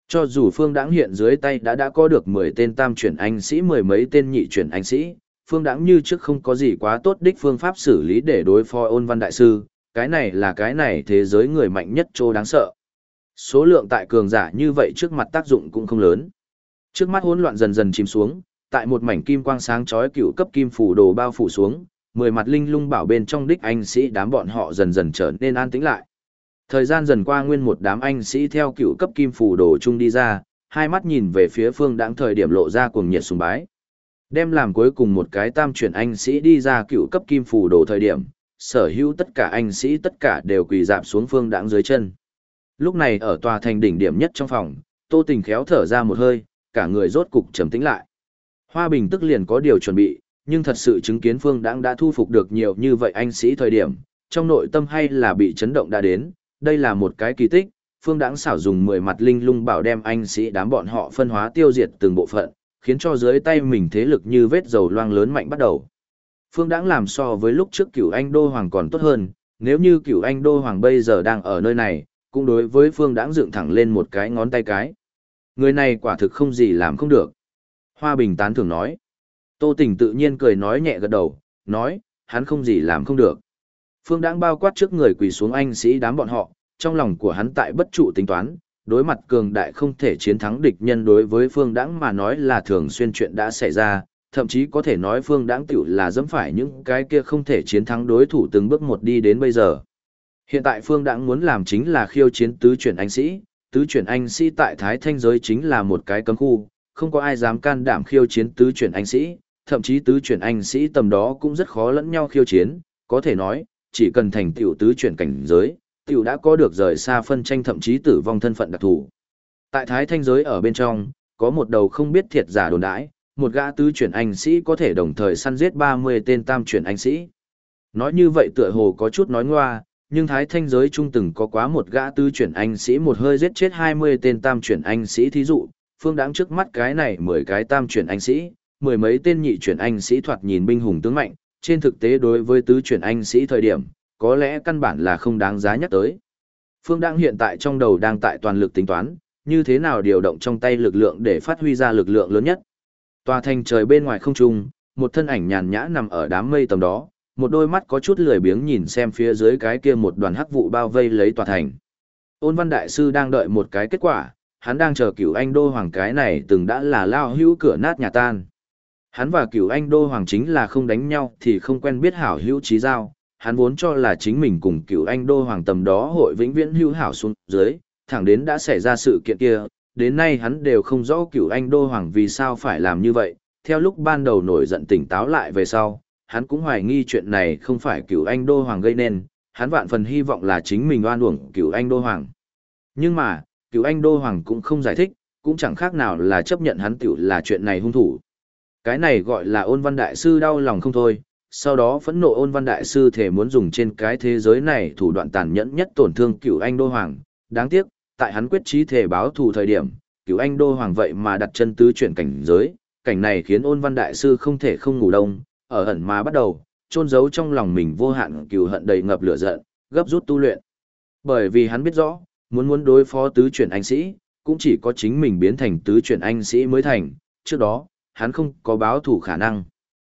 Cho dù Phương Đãng hiện dưới tay đã có được 10 tên tam chuyển anh sĩ, mười mấy tên nhị chuyển anh sĩ, Phương Đãng như trước không có gì quá tốt đích phương pháp xử lý để đối phó Ôn Văn Đại Sư, cái này là cái này thế giới người mạnh nhất chỗ đáng sợ. Số lượng tại cường giả như vậy trước mặt tác dụng cũng không lớn. Trước mắt hỗn loạn dần dần chìm xuống, tại một mảnh kim quang sáng chói cựu cấp kim phủ đồ bao phủ xuống, 10 mặt linh lung bảo bên trong đích anh sĩ đám bọn họ dần dần trở nên an tĩnh lại. Thời gian dần qua, nguyên một đám anh sĩ theo cựu cấp kim phủ đồ chung đi ra, hai mắt nhìn về phía Phương Đãng thời điểm lộ ra cuồng nhiệt sùng bái. Đem làm cuối cùng một cái tam chuyển anh sĩ đi ra cựu cấp kim phủ đồ thời điểm, sở hữu tất cả anh sĩ tất cả đều quỳ rạp xuống Phương Đãng dưới chân. Lúc này ở tòa thành đỉnh điểm nhất trong phòng, Tô Tình khéo thở ra một hơi, cả người rốt cục trầm tĩnh lại. Hoa Bình tức liền có điều chuẩn bị, nhưng thật sự chứng kiến Phương Đãng đã thu phục được nhiều như vậy anh sĩ thời điểm, trong nội tâm hay là bị chấn động đã đến, đây là một cái kỳ tích. Phương Đãng xảo dùng 10 mặt linh lung bảo đem anh sĩ đám bọn họ phân hóa tiêu diệt từng bộ phận, khiến cho dưới tay mình thế lực như vết dầu loang lớn mạnh bắt đầu. Phương Đãng làm so với lúc trước Cửu Anh Đô Hoàng còn tốt hơn, nếu như Cửu Anh Đô Hoàng bây giờ đang ở nơi này, cũng đối với Phương Đãng dựng thẳng lên một cái ngón tay cái. Người này quả thực không gì làm không được. Hoa Bình tán thưởng nói. Tô Tình tự nhiên cười nói nhẹ gật đầu, nói, hắn không gì làm không được. Phương Đãng bao quát trước người quỳ xuống anh sĩ đám bọn họ, trong lòng của hắn tại bất trụ tính toán, đối mặt cường đại không thể chiến thắng địch nhân đối với Phương Đãng mà nói là thường xuyên chuyện đã xảy ra, thậm chí có thể nói Phương Đãng tiểu là dẫm phải những cái kia không thể chiến thắng đối thủ từng bước một đi đến bây giờ. Hiện tại Phương Đãng muốn làm chính là khiêu chiến tứ chuyển anh sĩ, tứ chuyển anh sĩ tại Thái Thanh giới chính là một cái cấm khu, không có ai dám can đảm khiêu chiến tứ chuyển anh sĩ, thậm chí tứ chuyển anh sĩ tầm đó cũng rất khó lẫn nhau khiêu chiến, có thể nói, chỉ cần thành tiểu tứ chuyển cảnh giới, tiểu đã có được rời xa phân tranh thậm chí tử vong thân phận đặc thù. Tại Thái Thanh giới ở bên trong, có một đầu không biết thiệt giả đồn đãi, một gã tứ chuyển anh sĩ có thể đồng thời săn giết 30 tên tam chuyển anh sĩ. Nói như vậy tựa hồ có chút nói ngoa, nhưng Thái Thanh giới trung từng có quá một gã tứ chuyển anh sĩ một hơi giết chết 20 tên tam chuyển anh sĩ, thí dụ, Phương Đãng trước mắt cái này 10 cái tam chuyển anh sĩ, mười mấy tên nhị chuyển anh sĩ thoạt nhìn binh hùng tướng mạnh, trên thực tế đối với tứ chuyển anh sĩ thời điểm, có lẽ căn bản là không đáng giá nhắc tới. Phương Đãng hiện tại trong đầu đang tại toàn lực tính toán, như thế nào điều động trong tay lực lượng để phát huy ra lực lượng lớn nhất. Tòa thành trời bên ngoài không trung, một thân ảnh nhàn nhã nằm ở đám mây tầm đó, một đôi mắt có chút lười biếng nhìn xem phía dưới cái kia một đoàn hắc vụ bao vây lấy tòa thành. Ôn Văn Đại Sư đang đợi một cái kết quả, hắn đang chờ Cửu Anh Đô Hoàng cái này từng đã là lao hữu cửa nát nhà tan. Hắn và Cửu Anh Đô Hoàng chính là không đánh nhau thì không quen biết hảo hữu chí giao, hắn vốn cho là chính mình cùng Cửu Anh Đô Hoàng tầm đó hội vĩnh viễn hữu hảo xuống dưới, thẳng đến đã xảy ra sự kiện kia, đến nay hắn đều không rõ Cửu Anh Đô Hoàng vì sao phải làm như vậy, theo lúc ban đầu nổi giận tỉnh táo lại về sau, hắn cũng hoài nghi chuyện này không phải Cửu Anh Đô Hoàng gây nên, hắn vạn phần hy vọng là chính mình oan uổng Cửu Anh Đô Hoàng. Nhưng mà, Cửu Anh Đô Hoàng cũng không giải thích, cũng chẳng khác nào là chấp nhận hắn tiểu là chuyện này hung thủ. Cái này gọi là Ôn Văn Đại Sư đau lòng không thôi, sau đó phẫn nộ Ôn Văn Đại Sư thể muốn dùng trên cái thế giới này thủ đoạn tàn nhẫn nhất tổn thương Cửu Anh Đô Hoàng. Đáng tiếc, tại hắn quyết chí thể báo thù thời điểm, Cửu Anh Đô Hoàng vậy mà đặt chân tứ chuyển cảnh giới, cảnh này khiến Ôn Văn Đại Sư không thể không ngủ đông, ở ẩn mà bắt đầu, chôn giấu trong lòng mình vô hạn cừu hận đầy ngập lửa giận, gấp rút tu luyện. Bởi vì hắn biết rõ, muốn đối phó tứ chuyển anh sĩ, cũng chỉ có chính mình biến thành tứ chuyển anh sĩ mới thành, trước đó, hắn không có báo thủ khả năng.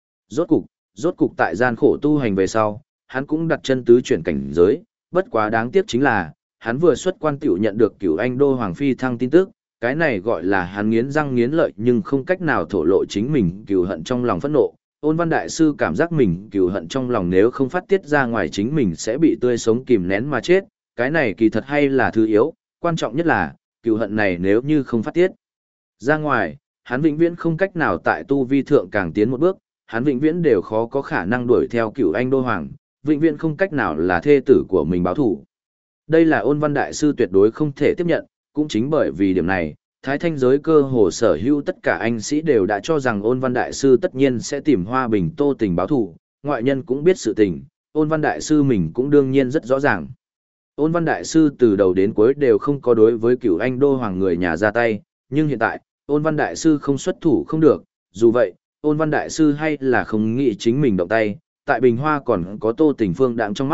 Rốt cục tại gian khổ tu hành về sau, hắn cũng đặt chân tứ chuyển cảnh giới, bất quá đáng tiếc chính là, hắn vừa xuất quan tiểu nhận được Cửu Anh Đô Hoàng phi thăng tin tức, cái này gọi là hắn nghiến răng nghiến lợi nhưng không cách nào thổ lộ chính mình cừu hận trong lòng phẫn nộ. Ôn Văn Đại Sư cảm giác mình cừu hận trong lòng nếu không phát tiết ra ngoài chính mình sẽ bị tươi sống kìm nén mà chết, cái này kỳ thật hay là thứ yếu, quan trọng nhất là, cừu hận này nếu như không phát tiết ra ngoài, hắn vĩnh viễn không cách nào tại tu vi thượng càng tiến một bước, hắn vĩnh viễn đều khó có khả năng đuổi theo Cửu Anh Đô Hoàng, vĩnh viễn không cách nào là thê tử của mình báo thủ. Đây là Ôn Văn Đại Sư tuyệt đối không thể tiếp nhận, cũng chính bởi vì điểm này, Thái Thanh giới cơ hồ sở hữu tất cả anh sĩ đều đã cho rằng Ôn Văn Đại Sư tất nhiên sẽ tìm Hoa Bình Tô Tình báo thù, ngoại nhân cũng biết sự tình, Ôn Văn Đại Sư mình cũng đương nhiên rất rõ ràng. Ôn Văn Đại Sư từ đầu đến cuối đều không có đối với Cửu Anh Đô Hoàng người nhà ra tay, nhưng hiện tại, Ôn Văn Đại Sư không xuất thủ không được, dù vậy, Ôn Văn Đại Sư hay là không nghĩ chính mình động tay, tại Bình Hoa còn có Tô Tình Phương Đãng trong mắt,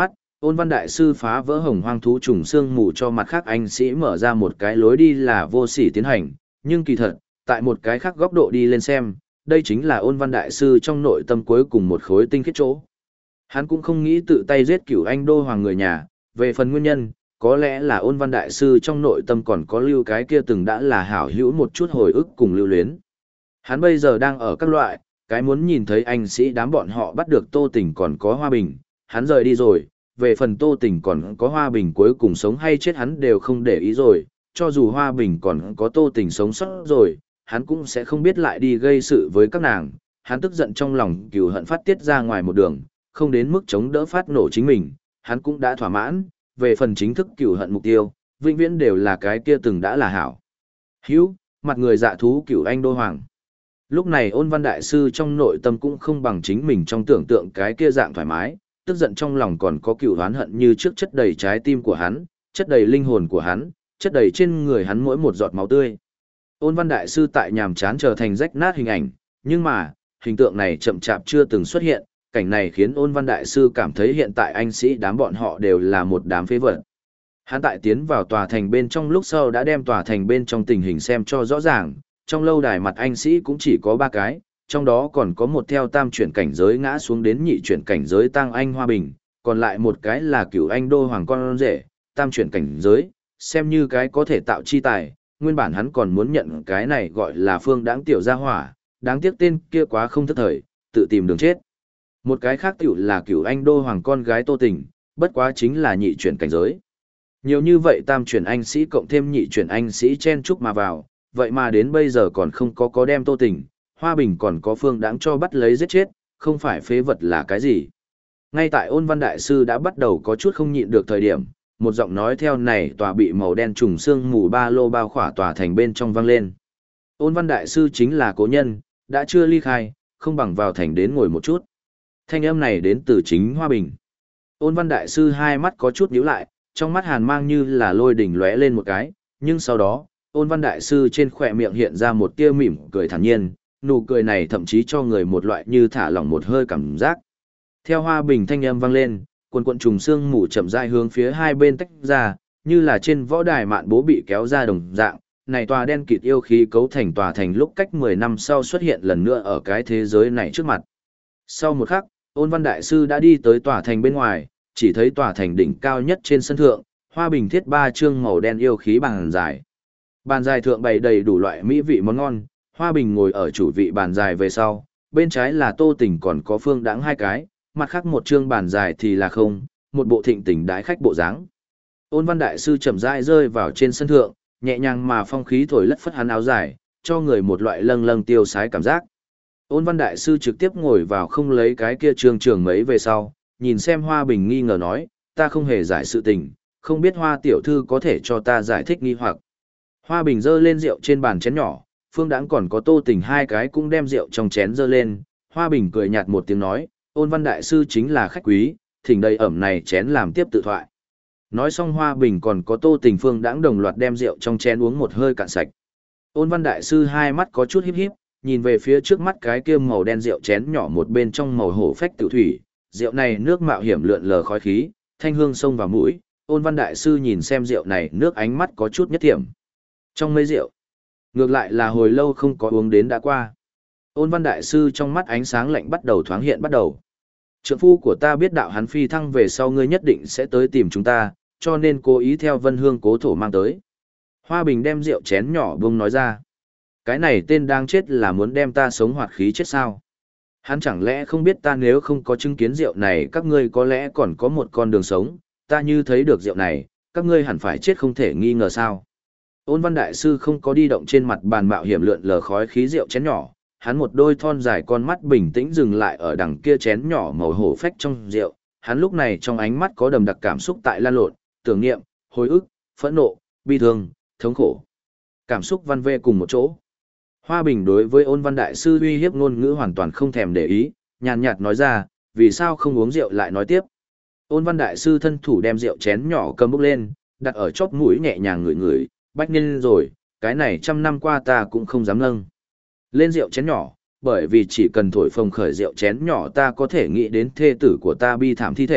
Ôn văn đại sư phá vỡ hồng hoang thú trùng xương mù cho mặt khác anh sĩ mở ra một cái lối đi là vô sỉ tiến hành, nhưng kỳ thật, tại một cái khác góc độ đi lên xem, đây chính là ôn văn đại sư trong nội tâm cuối cùng một khối tinh khiết chỗ. Hắn cũng không nghĩ tự tay giết cửu anh đô hoàng người nhà, về phần nguyên nhân, có lẽ là ôn văn đại sư trong nội tâm còn có lưu cái kia từng đã là hảo hữu một chút hồi ức cùng lưu luyến. Hắn bây giờ đang ở các loại, cái muốn nhìn thấy anh sĩ đám bọn họ bắt được Tô Tình còn có Hoa Bình, hắn rời đi rồi, về phần Tô Tình còn có Hoa Bình cuối cùng sống hay chết hắn đều không để ý rồi, cho dù Hoa Bình còn có Tô Tình sống sót rồi, hắn cũng sẽ không biết lại đi gây sự với các nàng, hắn tức giận trong lòng cừu hận phát tiết ra ngoài một đường, không đến mức chống đỡ phát nổ chính mình, hắn cũng đã thỏa mãn, về phần chính thức cừu hận mục tiêu, vĩnh viễn đều là cái kia từng đã là hảo. Hữu, mặt người dạ thú cửu anh đô hoàng. Lúc này ôn văn đại sư trong nội tâm cũng không bằng chính mình trong tưởng tượng cái kia dạng thoải mái, tức giận trong lòng còn có cừu oán hận như trước chất đầy trái tim của hắn, chất đầy linh hồn của hắn, chất đầy trên người hắn mỗi một giọt máu tươi. Ôn văn đại sư tại nhàm chán trở thành rách nát hình ảnh, nhưng mà, hình tượng này chậm chạp chưa từng xuất hiện, cảnh này khiến ôn văn đại sư cảm thấy hiện tại anh sĩ đám bọn họ đều là một đám phế vật. Hắn tại tiến vào tòa thành bên trong lúc sau đã đem tòa thành bên trong tình hình xem cho rõ ràng, trong lâu đài mặt anh sĩ cũng chỉ có 3 cái, trong đó còn có một theo tam chuyển cảnh giới ngã xuống đến nhị chuyển cảnh giới tăng anh Hoa Bình, còn lại một cái là cửu anh đô hoàng con rể, tam chuyển cảnh giới, xem như cái có thể tạo chi tài, nguyên bản hắn còn muốn nhận cái này gọi là phương đãng tiểu gia hỏa, đáng tiếc tên kia quá không thức thời, tự tìm đường chết. Một cái khác tiểu là cửu anh đô hoàng con gái Tô Tình, bất quá chính là nhị chuyển cảnh giới. Nhiều như vậy tam chuyển anh sĩ cộng thêm nhị chuyển anh sĩ chen chúc mà vào, vậy mà đến bây giờ còn không có đem Tô Tình, Hoa Bình còn có phương đãng cho bắt lấy giết chết, không phải phế vật là cái gì. Ngay tại ôn văn đại sư đã bắt đầu có chút không nhịn được thời điểm, một giọng nói theo này tòa bị màu đen trùng xương mù ba lô bao khỏa tòa thành bên trong vang lên. Ôn văn đại sư chính là cố nhân, đã chưa ly khai, không bằng vào thành đến ngồi một chút. Thanh âm này đến từ chính Hoa Bình. Ôn văn đại sư hai mắt có chút nhíu lại, trong mắt hàn mang như là lôi đỉnh lóe lên một cái, nhưng sau đó, ôn văn đại sư trên khỏe miệng hiện ra một tia mỉm cười thản nhiên, nụ cười này thậm chí cho người một loại như thả lỏng một hơi cảm giác. Theo Hoa Bình thanh âm vang lên, quần quần trùng xương mù chậm rãi hướng phía hai bên tách ra, như là trên võ đài mạn bố bị kéo ra đồng dạng, này tòa đen kịt yêu khí cấu thành tòa thành lúc cách 10 năm sau xuất hiện lần nữa ở cái thế giới này trước mặt. Sau một khắc, ôn văn đại sư đã đi tới tòa thành bên ngoài, chỉ thấy tòa thành đỉnh cao nhất trên sân thượng, Hoa Bình thiết 3 chương màu đen yêu khí bàn dài. Bàn dài thượng bày đầy đủ loại mỹ vị món ngon, Hoa Bình ngồi ở chủ vị bàn dài về sau, bên trái là Tô Tình còn có phương đãng 2 cái, mặt khác một chương bàn dài thì là không, một bộ thịnh tình đái khách bộ dáng. Ôn văn đại sư chậm rãi rơi vào trên sân thượng, nhẹ nhàng mà phong khí thổi lất phất hắn áo dài, cho người một loại lâng lâng tiêu sái cảm giác. Ôn văn đại sư trực tiếp ngồi vào không lấy cái kia trường mấy về sau, nhìn xem Hoa Bình nghi ngờ nói, ta không hề giải sự tình, không biết Hoa tiểu thư có thể cho ta giải thích nghi hoặc. Hoa Bình dơ lên rượu trên bàn chén nhỏ, phương đãng còn có Tô Tình 2 cái cũng đem rượu trong chén dơ lên, Hoa Bình cười nhạt một tiếng nói, ôn văn đại sư chính là khách quý, thỉnh đầy ẩm này chén làm tiếp tự thoại. Nói xong Hoa Bình còn có Tô Tình phương đãng đồng loạt đem rượu trong chén uống một hơi cạn sạch. Ôn văn đại sư hai mắt có chút híp híp, nhìn về phía trước mắt cái kia màu đen rượu chén nhỏ một bên trong màu hổ phách tự thủy, rượu này nước mạo hiểm lượn lờ khói khí, thanh hương xông vào mũi, ôn văn đại sư nhìn xem rượu này nước ánh mắt có chút nhất thiểm. Trong mây rượu, ngược lại là hồi lâu không có uống đến đã qua. Ôn văn đại sư trong mắt ánh sáng lạnh bắt đầu thoáng hiện bắt đầu. Trượng phu của ta biết đạo hắn phi thăng về sau ngươi nhất định sẽ tới tìm chúng ta, cho nên cố ý theo Vân Hương cố thổ mang tới. Hoa Bình đem rượu chén nhỏ bông nói ra. Cái này tên đang chết là muốn đem ta sống hoạt khí chết sao? Hắn chẳng lẽ không biết ta nếu không có chứng kiến rượu này các ngươi có lẽ còn có một con đường sống, ta như thấy được rượu này, các ngươi hẳn phải chết không thể nghi ngờ sao? Ôn văn đại sư không có đi động trên mặt bàn mạo hiểm lượn lờ khói khí rượu chén nhỏ, hắn một đôi thon dài con mắt bình tĩnh dừng lại ở đằng kia chén nhỏ màu hổ phách trong rượu, hắn lúc này trong ánh mắt có đầm đặc cảm xúc tại lan lộn, tưởng niệm, hồi ức, phẫn nộ, bi thương, thống khổ. Cảm xúc văn vê cùng một chỗ. Hoa Bình đối với ôn văn đại sư uy hiếp ngôn ngữ hoàn toàn không thèm để ý, nhàn nhạt nói ra, vì sao không uống rượu lại nói tiếp. Ôn văn đại sư thân thủ đem rượu chén nhỏ cầm bốc lên, đặt ở chóp mũi nhẹ nhàng ngửi ngửi, bách nên rồi, cái này 100 năm qua ta cũng không dám nâng. Lên rượu chén nhỏ, bởi vì chỉ cần thổi phồng khởi rượu chén nhỏ ta có thể nghĩ đến thê tử của ta bi thảm thi thể,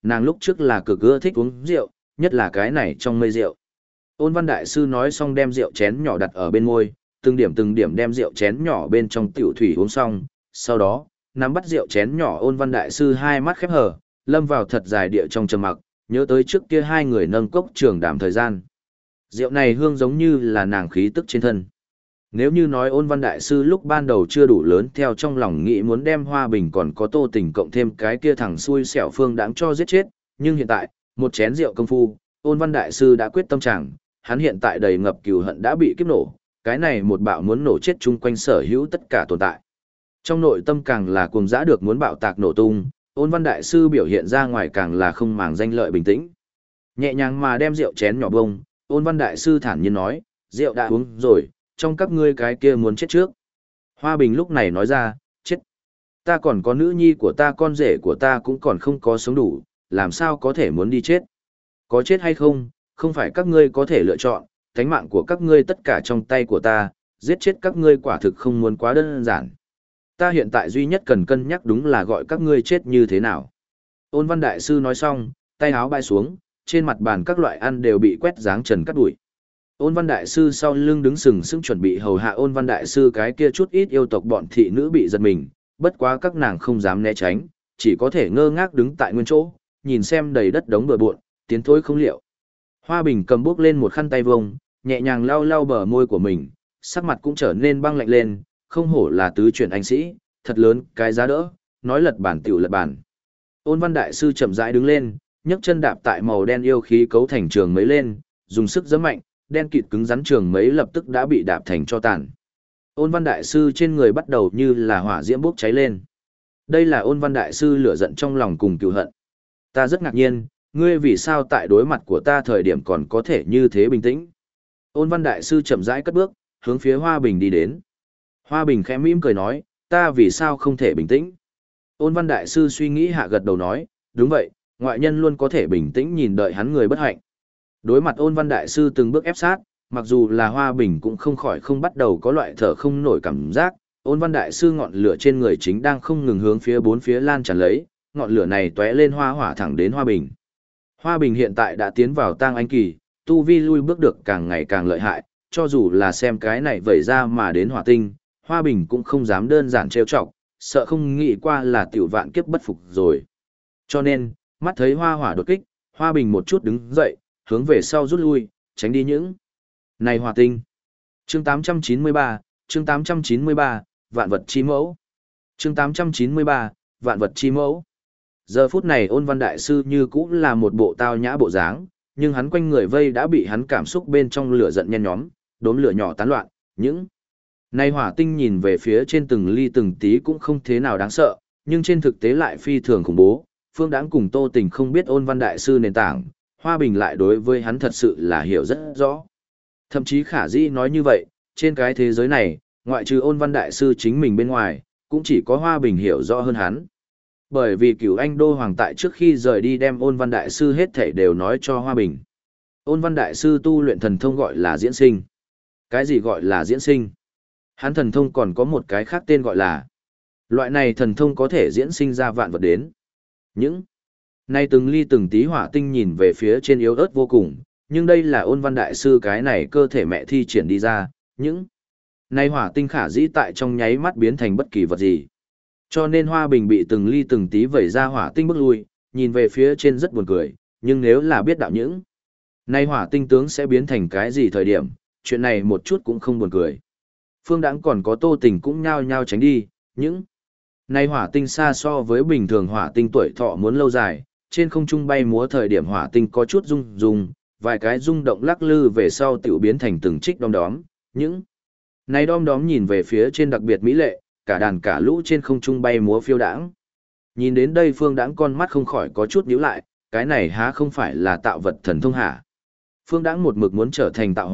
Nàng lúc trước là cực ưa thích uống rượu, nhất là cái này trong mây rượu. Ôn Văn Đại Sư nói xong đem rượu chén nhỏ đặt ở bên môi, từng điểm đem rượu chén nhỏ bên trong tiểu thủy uống xong, sau đó, nắm bắt rượu chén nhỏ Ôn Văn Đại Sư hai mắt khép hờ, lâm vào thật dài địa trong trầm mặc, nhớ tới trước kia hai người nâng cốc trường đàm thời gian. Rượu này hương giống như là nàng khí tức trên thân. Nếu như nói Ôn Văn Đại Sư lúc ban đầu chưa đủ lớn theo trong lòng nghĩ muốn đem Hoa Bình còn có Tô Tình cộng thêm cái kia thằng xui xẻo Phương Đãng cho giết chết, nhưng hiện tại, một chén rượu công phu, Ôn Văn Đại Sư đã quyết tâm chẳng, hắn hiện tại đầy ngập cừu hận đã bị kiếp nổ, cái này một bạo muốn nổ chết chung quanh sở hữu tất cả tồn tại. Trong nội tâm càng là cuồng dã được muốn bạo tạc nổ tung, Ôn Văn Đại Sư biểu hiện ra ngoài càng là không màng danh lợi bình tĩnh. Nhẹ nhàng mà đem rượu chén nhỏ bông, Ôn Văn Đại Sư thản nhiên nói, rượu đã uống rồi, trong các ngươi cái kia muốn chết trước. Hoa Bình lúc này nói ra, chết. Ta còn có nữ nhi của ta, con rể của ta cũng còn không có sống đủ, làm sao có thể muốn đi chết. Có chết hay không, không phải các ngươi có thể lựa chọn, thánh mạng của các ngươi tất cả trong tay của ta, giết chết các ngươi quả thực không muốn quá đơn giản. Ta hiện tại duy nhất cần cân nhắc đúng là gọi các ngươi chết như thế nào. Ôn Văn Đại Sư nói xong, tay áo bay xuống, trên mặt bàn các loại ăn đều bị quét dáng trần cắt đuổi. Ôn Văn Đại Sư sau lưng đứng sừng sững chuẩn bị hầu hạ Ôn Văn Đại Sư cái kia chút ít yêu tộc bọn thị nữ bị giật mình, bất quá các nàng không dám né tránh, chỉ có thể ngơ ngác đứng tại nguyên chỗ, nhìn xem đầy đất đống bừa bộn, tiến thối không liệu. Hoa Bình cầm bước lên một khăn tay vông, nhẹ nhàng lau lau bờ môi của mình, sắc mặt cũng trở nên băng lạnh lên, không hổ là tứ chuyển anh sĩ, thật lớn cái giá đỡ, nói lật bản tiểu lật bản. Ôn Văn Đại Sư chậm rãi đứng lên, nhấc chân đạp tại màu đen yêu khí cấu thành trường mấy lên, dùng sức giẫm mạnh, đen kịt cứng rắn trường mấy lập tức đã bị đạp thành cho tàn. Ôn Văn Đại Sư trên người bắt đầu như là hỏa diễm bốc cháy lên. Đây là Ôn Văn Đại Sư lửa giận trong lòng cùng cừu hận. Ta rất ngạc nhiên, ngươi vì sao tại đối mặt của ta thời điểm còn có thể như thế bình tĩnh. Ôn Văn Đại Sư chậm rãi cất bước, hướng phía Hoa Bình đi đến. Hoa Bình khẽ mỉm cười nói, ta vì sao không thể bình tĩnh. Ôn Văn Đại Sư suy nghĩ hạ gật đầu nói, đúng vậy, ngoại nhân luôn có thể bình tĩnh nhìn đợi hắn người bất hạnh. Đối mặt Ôn Văn Đại Sư từng bước ép sát, mặc dù là Hoa Bình cũng không khỏi không bắt đầu có loại thở không nổi cảm giác. Ôn Văn Đại Sư ngọn lửa trên người chính đang không ngừng hướng phía bốn phía lan tràn lấy, ngọn lửa này tóe lên hoa hỏa thẳng đến Hoa Bình. Hoa Bình hiện tại đã tiến vào tang anh kỳ, tu vi lui bước được càng ngày càng lợi hại, cho dù là xem cái này vẩy ra mà đến hỏa tinh, Hoa Bình cũng không dám đơn giản trêu chọc, sợ không nghĩ qua là tiểu vạn kiếp bất phục rồi. Cho nên, mắt thấy hoa hỏa đột kích, Hoa Bình một chút đứng dậy, hướng về sau rút lui, tránh đi những này hỏa tinh. Chương 893, chương 893, vạn vật chi mẫu. Chương 893, vạn vật chi mẫu. Giờ phút này Ôn Văn Đại Sư như cũng là một bộ tao nhã bộ dáng, nhưng hắn quanh người vây đã bị hắn cảm xúc bên trong lửa giận nhen nhóm, đốm lửa nhỏ tán loạn, những này hỏa tinh nhìn về phía trên từng ly từng tí cũng không thế nào đáng sợ, nhưng trên thực tế lại phi thường khủng bố. Phương Đãng cùng Tô Tình không biết Ôn Văn Đại Sư nền tảng, Hoa Bình lại đối với hắn thật sự là hiểu rất rõ. Thậm chí khả dĩ nói như vậy, trên cái thế giới này, ngoại trừ Ôn Văn Đại Sư chính mình bên ngoài, cũng chỉ có Hoa Bình hiểu rõ hơn hắn. Bởi vì Cửu Anh Đô Hoàng tại trước khi rời đi đem Ôn Văn Đại Sư hết thảy đều nói cho Hoa Bình. Ôn Văn Đại Sư tu luyện thần thông gọi là diễn sinh. Cái gì gọi là diễn sinh? Hắn thần thông còn có một cái khác tên gọi là. Loại này thần thông có thể diễn sinh ra vạn vật đến. Những nay từng ly từng tí hỏa tinh nhìn về phía trên yếu ớt vô cùng, nhưng đây là Ôn Văn Đại Sư cái này cơ thể mẹ thi triển đi ra, những nay hỏa tinh khả dĩ tại trong nháy mắt biến thành bất kỳ vật gì. Cho nên Hoa Bình bị từng ly từng tí vẩy ra hỏa tinh bước lui, nhìn về phía trên rất buồn cười, nhưng nếu là biết đạo những nay hỏa tinh tướng sẽ biến thành cái gì thời điểm, chuyện này một chút cũng không buồn cười. Phương Đãng còn có Tô Tình cũng nhao nhao tránh đi, những nay hỏa tinh xa so với bình thường hỏa tinh tuổi thọ muốn lâu dài, trên không trung bay múa thời điểm hỏa tinh có chút rung rung, vài cái rung động lắc lư về sau tiểu biến thành từng trích đom đóm, những nay đom đóm nhìn về phía trên đặc biệt mỹ lệ, cả đàn cả lũ trên không trung bay múa phiêu đãng. Nhìn đến đây Phương Đãng con mắt không khỏi có chút nhíu lại, cái này há không phải là tạo vật thần thông hả? Phương Đãng một mực muốn trở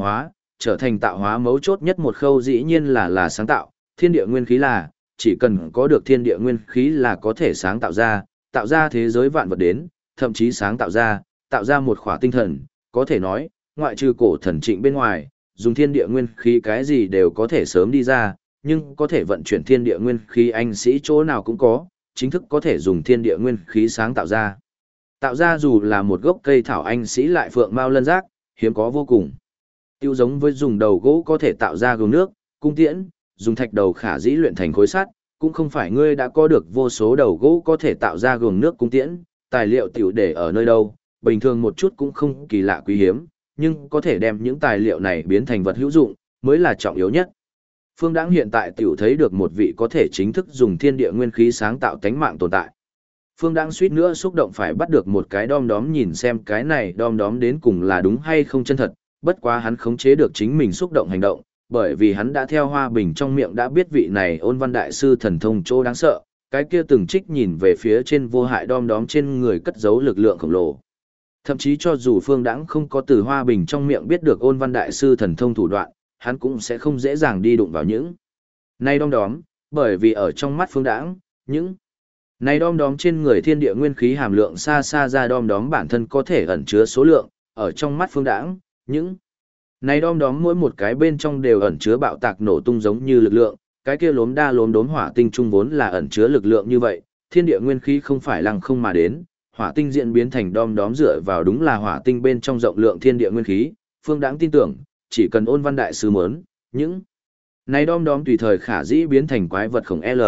thành tạo hóa mấu chốt nhất một khâu dĩ nhiên là sáng tạo, thiên địa nguyên khí là, chỉ cần có được thiên địa nguyên khí là có thể sáng tạo ra thế giới vạn vật đến, thậm chí sáng tạo ra một khỏa tinh thần, có thể nói, ngoại trừ cổ thần trịnh bên ngoài, dùng thiên địa nguyên khí cái gì đều có thể sớm đi ra, nhưng có thể vận chuyển thiên địa nguyên khí anh sĩ chỗ nào cũng có, chính thức có thể dùng thiên địa nguyên khí sáng tạo ra. Tạo ra dù là một gốc cây thảo anh sĩ lại phượng mao lân giác, hiếm có vô cùng. Tiêu giống với dùng đầu gỗ có thể tạo ra gương nước, cung tiễn, dùng thạch đầu khả dĩ luyện thành khối sắt, cũng không phải ngươi đã có được vô số đầu gỗ có thể tạo ra gương nước cung tiễn, tài liệu tiểu để ở nơi đâu, bình thường một chút cũng không kỳ lạ quý hiếm, nhưng có thể đem những tài liệu này biến thành vật hữu dụng, mới là trọng yếu nhất. Phương Đãng hiện tại tiểu thấy được một vị có thể chính thức dùng thiên địa nguyên khí sáng tạo tánh mạng tồn tại. Phương Đãng suýt nữa xúc động phải bắt được một cái đom đóm nhìn xem cái này đom đóm đến cùng là đúng hay không chân thật, bất quá hắn khống chế được chính mình xúc động hành động, bởi vì hắn đã theo Hoa Bình trong miệng đã biết vị này Ôn Văn Đại Sư thần thông chỗ đáng sợ, cái kia từng trích nhìn về phía trên vô hại đom đóm trên người cất giấu lực lượng khổng lồ. Thậm chí cho dù Phương Đãng không có từ Hoa Bình trong miệng biết được Ôn Văn Đại Sư thần thông thủ đoạn, hắn cũng sẽ không dễ dàng đi đụng vào những này đom đóm, bởi vì ở trong mắt Phương Đãng, những này đom đóm trên người thiên địa nguyên khí hàm lượng xa xa ra đom đóm bản thân có thể ẩn chứa số lượng, ở trong mắt Phương Đãng, những này đom đóm mỗi một cái bên trong đều ẩn chứa bạo tạc nổ tung giống như lực lượng, cái kia lốm đa lốm đốm hỏa tinh trung vốn là ẩn chứa lực lượng như vậy, thiên địa nguyên khí không phải lăng không mà đến, hỏa tinh diễn biến thành đom đóm dựa vào đúng là hỏa tinh bên trong rộng lượng thiên địa nguyên khí, Phương Đãng tin tưởng, chỉ cần Ôn Văn Đại Sư muốn, những này đom đóm tùy thời khả dĩ biến thành quái vật khổng L.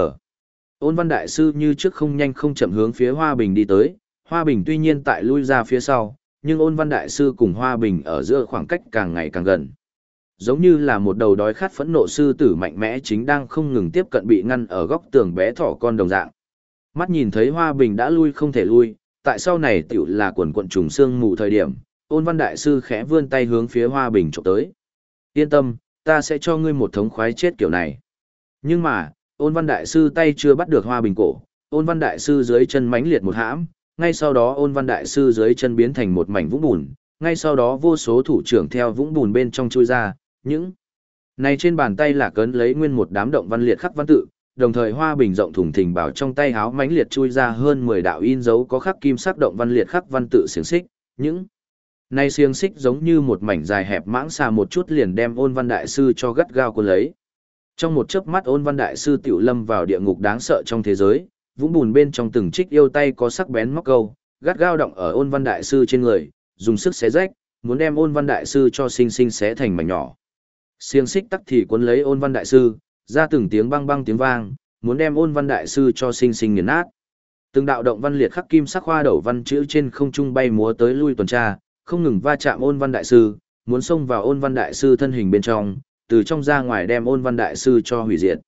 Ôn Văn Đại Sư như trước không nhanh không chậm hướng phía Hoa Bình đi tới, Hoa Bình tuy nhiên tại lui ra phía sau, nhưng Ôn Văn Đại Sư cùng Hoa Bình ở giữa khoảng cách càng ngày càng gần. Giống như là một đầu đói khát phẫn nộ sư tử mạnh mẽ chính đang không ngừng tiếp cận bị ngăn ở góc tường bé thỏ con đồng dạng. Mắt nhìn thấy Hoa Bình đã lui không thể lui, tại sau này tiểu là quần quận trùng xương mù thời điểm, Ôn Văn Đại Sư khẽ vươn tay hướng phía Hoa Bình chụp tới. Yên tâm, ta sẽ cho ngươi một thống khoái chết kiểu này. Nhưng mà, Ôn Văn Đại Sư tay chưa bắt được Hoa Bình cổ, Ôn Văn Đại Sư dưới chân mãnh liệt một hãm, ngay sau đó Ôn Văn Đại Sư dưới chân biến thành một mảnh vũng bùn, ngay sau đó vô số thủ trưởng theo vũng bùn bên trong chui ra, những này trên bàn tay là cấn lấy nguyên một đám động văn liệt khắc văn tự, đồng thời Hoa Bình rộng thùng thình bảo trong tay háo mãnh liệt chui ra hơn 10 đạo in dấu có khắc kim sắc động văn liệt khắc văn tự xiềng xích, những này xiềng xích giống như một mảnh dài hẹp mãng xà một chút liền đem Ôn Văn Đại Sư cho gắt gao cuốn lấy. Trong một chớp mắt Ôn Văn Đại Sư tiểu lâm vào địa ngục đáng sợ trong thế giới, vũng bùn bên trong từng trích yêu tay có sắc bén móc câu, gắt gao động ở Ôn Văn Đại Sư trên người, dùng sức xé rách, muốn đem Ôn Văn Đại Sư cho sinh sinh xé thành mảnh nhỏ. Xiềng xích tắc thì cuốn lấy Ôn Văn Đại Sư, ra từng tiếng băng băng tiếng vang, muốn đem Ôn Văn Đại Sư cho sinh sinh nghiền nát. Từng đạo động văn liệt khắc kim sắc hoa đầu văn chữ trên không trung bay múa tới lui tuần tra, không ngừng va chạm Ôn Văn Đại Sư, muốn xông vào Ôn Văn Đại Sư thân hình bên trong, từ trong ra ngoài đem Ôn Văn Đại Sư cho hủy diệt.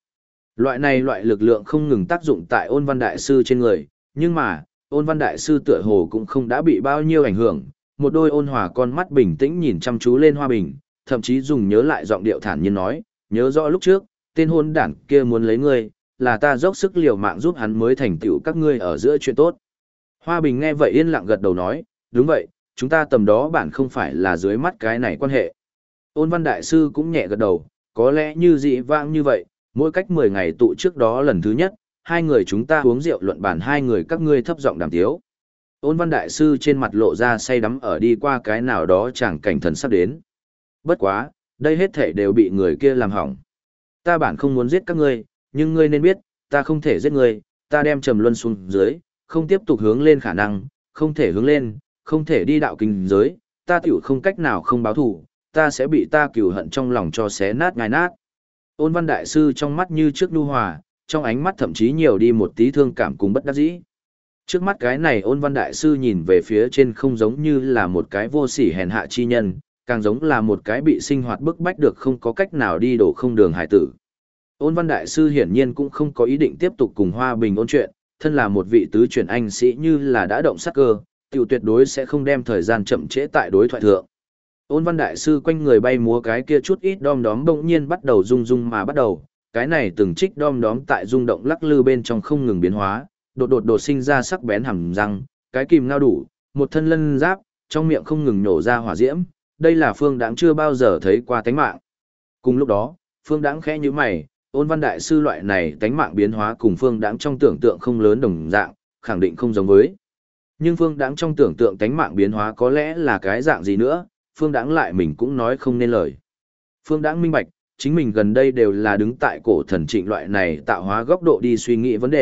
Loại lực lượng không ngừng tác dụng tại Ôn Văn Đại Sư trên người, nhưng mà, Ôn Văn Đại Sư tựa hồ cũng không đã bị bao nhiêu ảnh hưởng, một đôi ôn hòa con mắt bình tĩnh nhìn chăm chú lên Hoa Bình, thậm chí dùng nhớ lại giọng điệu thản nhiên nói, nhớ rõ lúc trước, tên hôn đản kia muốn lấy ngươi, là ta dốc sức liều mạng giúp hắn mới thành tựu các ngươi ở giữa chuyện tốt. Hoa Bình nghe vậy yên lặng gật đầu nói, đúng vậy, chúng ta tầm đó bản không phải là dưới mắt cái này quan hệ. Ôn Văn Đại Sư cũng nhẹ gật đầu, có lẽ như dị vãng như vậy, mỗi cách 10 ngày tụ trước đó lần thứ nhất, hai người chúng ta uống rượu luận bàn hai người các ngươi thấp giọng đàm tiếu. Ôn Văn Đại Sư trên mặt lộ ra say đắm ở đi qua cái nào đó chẳng cảnh thần sắp đến. Bất quá, đây hết thể đều bị người kia làm hỏng. Ta bản không muốn giết các ngươi, nhưng ngươi nên biết, ta không thể giết ngươi, ta đem trầm luân xuống dưới, không tiếp tục hướng lên khả năng, không thể hướng lên, không thể đi đạo kinh giới, ta tiểu không cách nào không báo thù, ta sẽ bị ta cừu hận trong lòng cho xé nát ngai nát. Ôn Văn Đại Sư trong mắt như trước nhu hòa, trong ánh mắt thậm chí nhiều đi một tí thương cảm cùng bất đắc dĩ. Trước mắt cái này Ôn Văn Đại Sư nhìn về phía trên không giống như là một cái vô sỉ hèn hạ chi nhân, càng giống là một cái bị sinh hoạt bức bách được không có cách nào đi đổ không đường hải tử. Ôn Văn Đại Sư hiển nhiên cũng không có ý định tiếp tục cùng Hoa Bình ôn chuyện, thân là một vị tứ truyền anh sĩ như là đã động sát cơ, tiểu tuyệt đối sẽ không đem thời gian chậm trễ tại đối thoại thượng. Ôn Văn Đại Sư quanh người bay múa cái kia chút ít đom đóm bỗng nhiên bắt đầu rung rung mà bắt đầu, cái này từng trích đom đóm tại rung động lắc lư bên trong không ngừng biến hóa, đột sinh ra sắc bén hàm răng, cái kìm ngao đủ, một thân lân giáp, trong miệng không ngừng nổ ra hỏa diễm, đây là Phương Đãng chưa bao giờ thấy qua tánh mạng. Cùng lúc đó, Phương Đãng khẽ nhíu mày, Ôn Văn Đại Sư loại này tánh mạng biến hóa cùng Phương Đãng trong tưởng tượng không lớn đồng dạng, khẳng định không giống với. Nhưng Phương Đãng trong tưởng tượng tánh mạng biến hóa có lẽ là cái dạng gì nữa, Phương Đãng lại mình cũng nói không nên lời. Phương Đãng minh bạch, chính mình gần đây đều là đứng tại cổ thần trịnh loại này tạo hóa góc độ đi suy nghĩ vấn đề,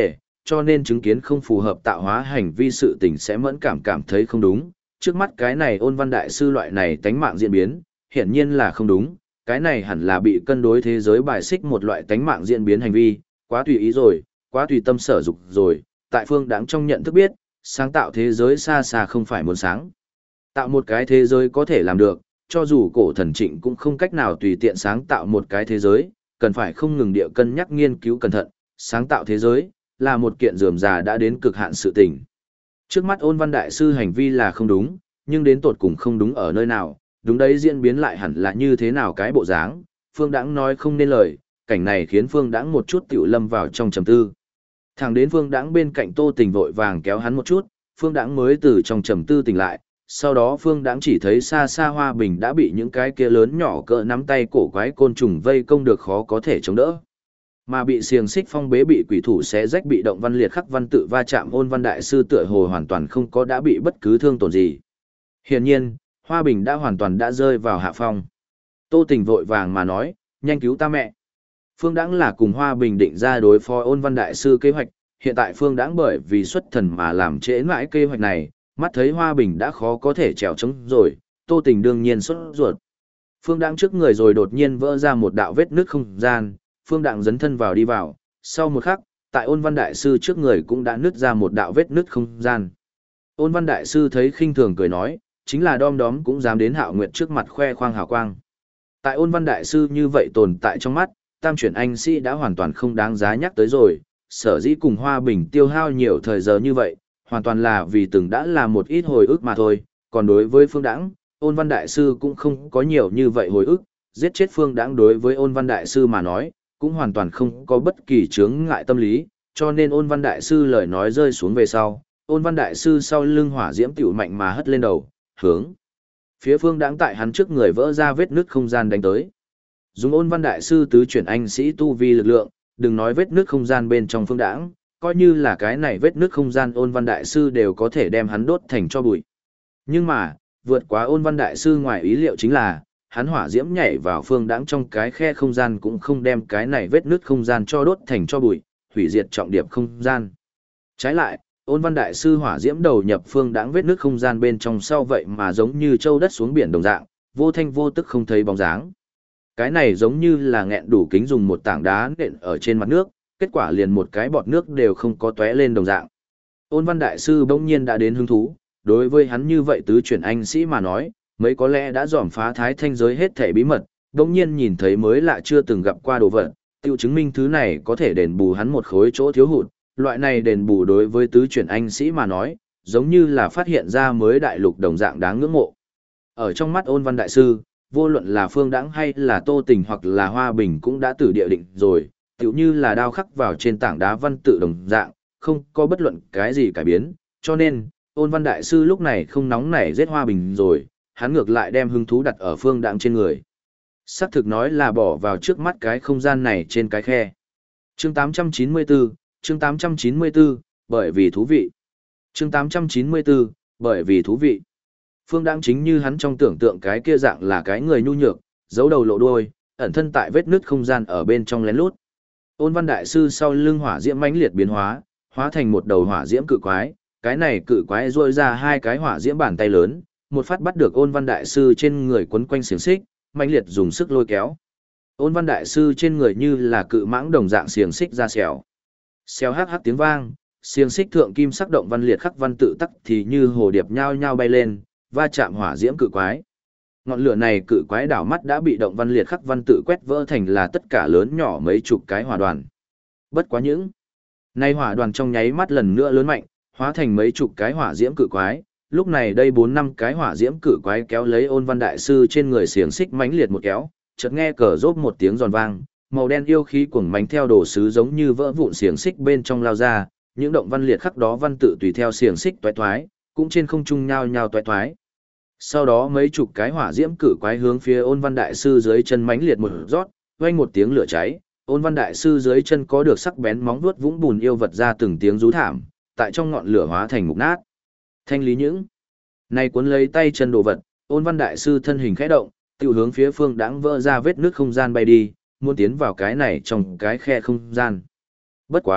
cho nên chứng kiến không phù hợp tạo hóa hành vi sự tình sẽ mẫn cảm thấy không đúng. Trước mắt cái này Ôn Văn Đại Sư loại này tánh mạng diễn biến, hiển nhiên là không đúng, cái này hẳn là bị cân đối thế giới bài xích một loại tánh mạng diễn biến hành vi, quá tùy ý rồi, quá tùy tâm sở dục rồi, tại Phương Đãng trong nhận thức biết, sáng tạo thế giới xa xa không phải muốn sáng. Tạo một cái thế giới có thể làm được, cho dù cổ thần Trịnh cũng không cách nào tùy tiện sáng tạo một cái thế giới, cần phải không ngừng địa cân nhắc nghiên cứu cẩn thận, sáng tạo thế giới là một kiện rườm rà đã đến cực hạn sự tình. Trước mắt Ôn Văn Đại Sư hành vi là không đúng, nhưng đến tột cùng không đúng ở nơi nào, đúng đấy diễn biến lại hẳn là như thế nào cái bộ dáng, Phương Đãng nói không nên lời, cảnh này khiến Phương Đãng một chút tiểu lâm vào trong trầm tư. Thẳng đến Phương Đãng bên cạnh Tô Tình vội vàng kéo hắn một chút, Phương Đãng mới từ trong trầm tư tỉnh lại, sau đó Phương Đãng chỉ thấy xa xa Hoa Bình đã bị những cái kia lớn nhỏ cỡ nắm tay cổ quái côn trùng vây công được khó có thể chống đỡ. Mà bị xiềng xích phong bế bị quỷ thủ xé rách bị động văn liệt khắc văn tự va chạm Ôn Văn Đại Sư tựa hồ hoàn toàn không có đã bị bất cứ thương tổn gì. Hiển nhiên, Hoa Bình đã hoàn toàn đã rơi vào hạ phong. Tô Tình vội vàng mà nói, nhanh cứu ta mẹ. Phương Đãng là cùng Hoa Bình định ra đối phó Ôn Văn Đại Sư kế hoạch, hiện tại Phương Đãng bởi vì xuất thần mà làm trễ mãi kế hoạch này, mắt thấy Hoa Bình đã khó có thể trèo trống rồi, Tô Tình đương nhiên sốt ruột. Phương Đãng trước người rồi đột nhiên vỡ ra một đạo vết nứt không gian, Phương Đãng dấn thân vào đi vào, sau một khắc, tại Ôn Văn Đại Sư trước người cũng đã nứt ra một đạo vết nứt không gian. Ôn Văn Đại Sư thấy khinh thường cười nói, chính là đom đóm cũng dám đến Hạo Nguyệt trước mặt khoe khoang hào quang. Tại Ôn Văn Đại Sư như vậy tồn tại trong mắt, Tam chuyển anh sĩ đã hoàn toàn không đáng giá nhắc tới rồi, sở dĩ cùng Hoa Bình tiêu hao nhiều thời giờ như vậy, hoàn toàn là vì từng đã là một ít hồi ức mà thôi, còn đối với Phương Đãng, Ôn Văn Đại Sư cũng không có nhiều như vậy hồi ức, giết chết Phương Đãng đối với Ôn Văn Đại Sư mà nói, cũng hoàn toàn không có bất kỳ chướng ngại tâm lý, cho nên Ôn Văn Đại Sư lời nói rơi xuống về sau, Ôn Văn Đại Sư sau lưng hỏa diễm tiểu mạnh mà hất lên đầu, hướng phía Phương Đãng tại hắn trước người vỡ ra vết nứt không gian đánh tới. Dùng Ôn Văn Đại Sư tứ chuyển anh sĩ tu vi lực lượng, đừng nói vết nứt không gian bên trong Phương Đãng, coi như là cái này vết nứt không gian Ôn Văn Đại Sư đều có thể đem hắn đốt thành cho bụi. Nhưng mà, vượt quá Ôn Văn Đại Sư ngoài ý liệu chính là, hắn hỏa diễm nhảy vào Phương Đãng trong cái khe không gian cũng không đem cái này vết nứt không gian cho đốt thành cho bụi, hủy diệt trọng điệp không gian. Trái lại, Ôn Văn Đại Sư hỏa diễm đầu nhập Phương Đãng vết nứt không gian bên trong sau vậy mà giống như châu đất xuống biển đồng dạng, vô thanh vô tức không thấy bóng dáng. Cái này giống như là nghẹn đủ kính dùng một tảng đá nện ở trên mặt nước, kết quả liền một cái bọt nước đều không có tóe lên đồng dạng. Ôn Văn Đại Sư bỗng nhiên đã đến hứng thú, đối với hắn như vậy tứ chuyển anh sĩ mà nói, mấy có lẽ đã dòm phá thái thanh giới hết thảy bí mật, bỗng nhiên nhìn thấy mới lạ chưa từng gặp qua đồ vật, tiêu chứng minh thứ này có thể đền bù hắn một khối chỗ thiếu hụt, loại này đền bù đối với tứ chuyển anh sĩ mà nói, giống như là phát hiện ra mới đại lục đồng dạng đáng ngưỡng mộ. Ở trong mắt Ôn Văn Đại Sư, vô luận là Phương Đãng hay là Tô Tình hoặc là Hoa Bình cũng đã từ địa định rồi, tựu như là đao khắc vào trên tảng đá văn tự đồng dạng, không có bất luận cái gì cải biến, cho nên, Ôn Văn Đại Sư lúc này không nóng nảy giết Hoa Bình rồi, hắn ngược lại đem hứng thú đặt ở Phương Đãng trên người. Sắc thực nói là bỏ vào trước mắt cái không gian này trên cái khe. Chương 894, chương 894, bởi vì thú vị. Chương 894, bởi vì thú vị. Phương Đãng chính như hắn trong tưởng tượng cái kia dạng là cái người nhu nhược, giấu đầu lộ đuôi, ẩn thân tại vết nứt không gian ở bên trong lén lút. Ôn Văn Đại Sư sau lưng hỏa diễm mãnh liệt biến hóa, hóa thành một đầu hỏa diễm cự quái, cái này cự quái rôi ra hai cái hỏa diễm bàn tay lớn, một phát bắt được Ôn Văn Đại Sư trên người quấn quanh xiềng xích, mãnh liệt dùng sức lôi kéo. Ôn Văn Đại Sư trên người như là cự mãng đồng dạng xiềng xích ra xẻo. Xèo hắc hắc tiếng vang, xiềng xích thượng kim sắc động văn liệt khắc văn tự tắc thì như hồ điệp nhao nhao bay lên, va chạm hỏa diễm cự quái. Ngọn lửa này cự quái đảo mắt đã bị động văn liệt khắc văn tự quét vỡ thành là tất cả lớn nhỏ mấy chục cái hỏa đoàn. Bất quá những nay hỏa đoàn trong nháy mắt lần nữa lớn mạnh, hóa thành mấy chục cái hỏa diễm cự quái. Lúc này đây 4-5 cái hỏa diễm cự quái kéo lấy Ôn Văn Đại Sư trên người xiềng xích mãnh liệt một kéo, chợt nghe cờ rốp một tiếng giòn vang, màu đen yêu khí cuồng mãnh theo đồ sứ giống như vỡ vụn xiềng xích bên trong lao ra, những động văn liệt khắc đó văn tự tùy theo xiềng xích toái thoái, cũng trên không trung nhao nhao toái thoái. Sau đó mấy chục cái hỏa diễm cự quái hướng phía Ôn Văn Đại Sư dưới chân mãnh liệt một rót, vang một tiếng lửa cháy, Ôn Văn Đại Sư dưới chân có được sắc bén móng vuốt vũng bùn yêu vật ra từng tiếng rú thảm, tại trong ngọn lửa hóa thành mục nát. Thanh lý những này cuốn lấy tay chân đồ vật, Ôn Văn Đại Sư thân hình khẽ động, tiêu hướng phía Phương Đãng vỡ ra vết nước không gian bay đi, muốn tiến vào cái này trong cái khe không gian. Bất quá,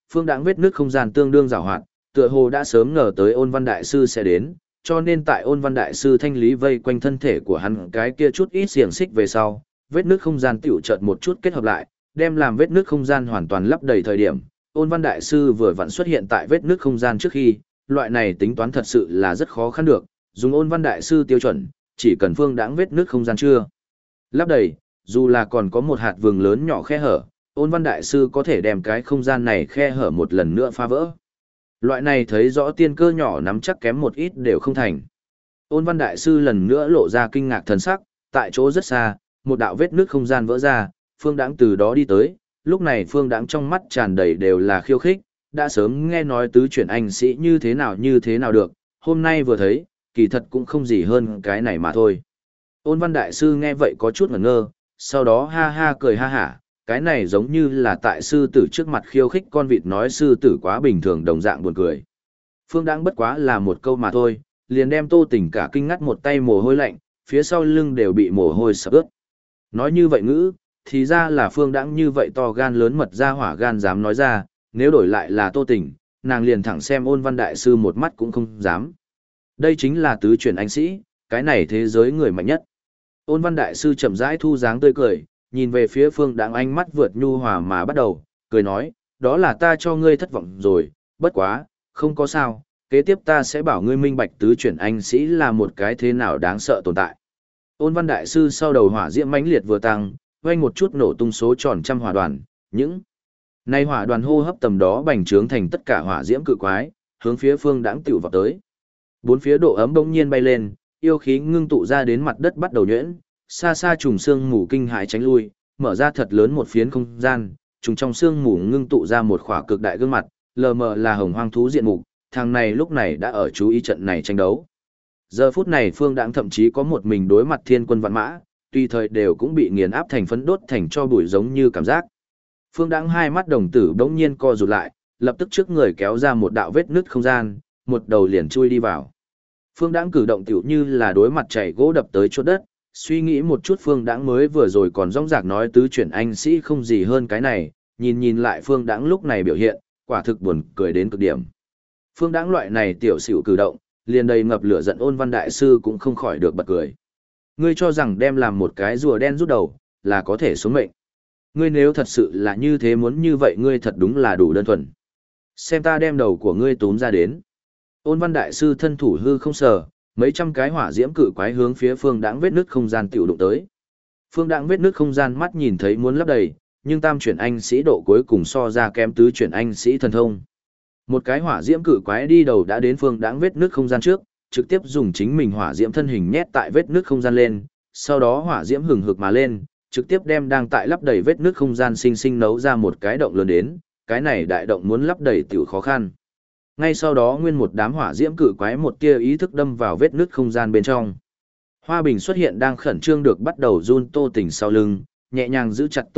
Phương Đãng vết nước không gian tương đương giàu hoạt, tựa hồ đã sớm ngờ tới Ôn Văn Đại Sư sẽ đến, cho nên tại Ôn Văn Đại Sư thanh lý vây quanh thân thể của hắn cái kia chút ít xiềng xích về sau, vết nước không gian tiểu chợt một chút kết hợp lại, đem làm vết nước không gian hoàn toàn lấp đầy thời điểm. Ôn Văn Đại Sư vừa vặn xuất hiện tại vết nước không gian trước khi, loại này tính toán thật sự là rất khó khăn được, dùng Ôn Văn Đại Sư tiêu chuẩn, chỉ cần Phương Đãng vết nước không gian chưa lấp đầy, dù là còn có một hạt vừng lớn nhỏ khe hở, Ôn Văn Đại Sư có thể đem cái không gian này khe hở một lần nữa phá vỡ. Loại này thấy rõ tiên cơ nhỏ nắm chắc kém một ít đều không thành. Ôn Văn Đại Sư lần nữa lộ ra kinh ngạc thần sắc, tại chỗ rất xa, một đạo vết nước không gian vỡ ra, Phương Đãng từ đó đi tới, lúc này Phương Đãng trong mắt tràn đầy đều là khiêu khích, đã sớm nghe nói tứ chuyển anh sĩ như thế nào được, hôm nay vừa thấy, kỳ thật cũng không gì hơn cái này mà thôi. Ôn Văn Đại Sư nghe vậy có chút ngẩn ngơ, sau đó ha ha cười ha hả, cái này giống như là tại sư tử trước mặt khiêu khích con vịt nói sư tử quá bình thường đồng dạng buồn cười. Phương Đãng bất quá là một câu mà thôi, liền đem Tô Tình cả kinh ngắt một tay mồ hôi lạnh, phía sau lưng đều bị mồ hôi sập ướt. Nói như vậy ngữ, thì ra là Phương Đãng như vậy to gan lớn mật ra hỏa gan dám nói ra, nếu đổi lại là Tô Tình, nàng liền thẳng xem Ôn Văn Đại Sư một mắt cũng không dám. Đây chính là tứ chuyển anh sĩ, cái này thế giới người mạnh nhất. Ôn Văn Đại Sư chậm rãi thu dáng tươi cười, nhìn về phía Phương Đãng ánh mắt vượt nhu hòa mà bắt đầu, cười nói, đó là ta cho ngươi thất vọng rồi, bất quá, không có sao, kế tiếp ta sẽ bảo ngươi minh bạch tứ chuyển anh sĩ là một cái thế nào đáng sợ tồn tại. Ôn Văn Đại Sư sau đầu hỏa diễm mãnh liệt vừa tăng, vang một chút nổ tung số tròn trăm hỏa đoàn, những nay hỏa đoàn hô hấp tầm đó bành trướng thành tất cả hỏa diễm cự quái, hướng phía Phương Đãng tiểu vào tới. Bốn phía độ ấm bỗng nhiên bay lên, yêu khí ngưng tụ ra đến mặt đất bắt đầu nhuyễn, xa xa trùng xương mù kinh hãi tránh lui, mở ra thật lớn một phiến không gian, trùng trong xương mù ngưng tụ ra một khỏa cực đại gương mặt, lờ mờ là hồng hoang thú diện mục, thằng này lúc này đã ở chú ý trận này tranh đấu. Giờ phút này Phương Đãng thậm chí có một mình đối mặt thiên quân vạn mã, tùy thời đều cũng bị nghiền áp thành phấn đốt thành cho bụi giống như cảm giác. Phương Đãng hai mắt đồng tử bỗng nhiên co rụt lại, lập tức trước người kéo ra một đạo vết nứt không gian, một đầu liền chui đi vào. Phương Đãng cử động tiểu như là đối mặt chảy gỗ đập tới chỗ đất, suy nghĩ một chút Phương Đãng mới vừa rồi còn rong rạc nói tứ chuyển anh sĩ không gì hơn cái này, nhìn lại Phương Đãng lúc này biểu hiện, quả thực buồn cười đến cực điểm. Phương Đãng loại này tiểu xỉu cử động, liền đầy ngập lửa giận Ôn Văn Đại Sư cũng không khỏi được bật cười. Ngươi cho rằng đem làm một cái rùa đen rút đầu, là có thể xuống mệnh. Ngươi nếu thật sự là như thế muốn như vậy ngươi thật đúng là đủ đơn thuần. Xem ta đem đầu của ngươi túm ra đến. Ôn Văn Đại Sư thân thủ hư không sờ, mấy trăm cái hỏa diễm cự quái hướng phía Phương Đãng vết nứt không gian tiểu đụng tới. Phương Đãng vết nứt không gian mắt nhìn thấy muốn lấp đầy, nhưng tam chuyển anh sĩ độ cuối cùng so ra kém tứ chuyển anh sĩ thần thông. Một cái hỏa diễm cự quái đi đầu đã đến Phương Đãng vết nứt không gian trước, trực tiếp dùng chính mình hỏa diễm thân hình nhét tại vết nứt không gian lên, sau đó hỏa diễm hừng hực mà lên, trực tiếp đem đang tại lấp đầy vết nứt không gian sinh sinh nấu ra một cái động lớn đến, cái này đại động muốn lấp đầy tiểu khó khăn. Ngay sau đó nguyên một đám hỏa diễm cự quái một tia ý thức đâm vào vết nứt không gian bên trong. Hoa Bình xuất hiện đang khẩn trương được bắt đầu run Tô Tình sau lưng, nhẹ nhàng giữ chặt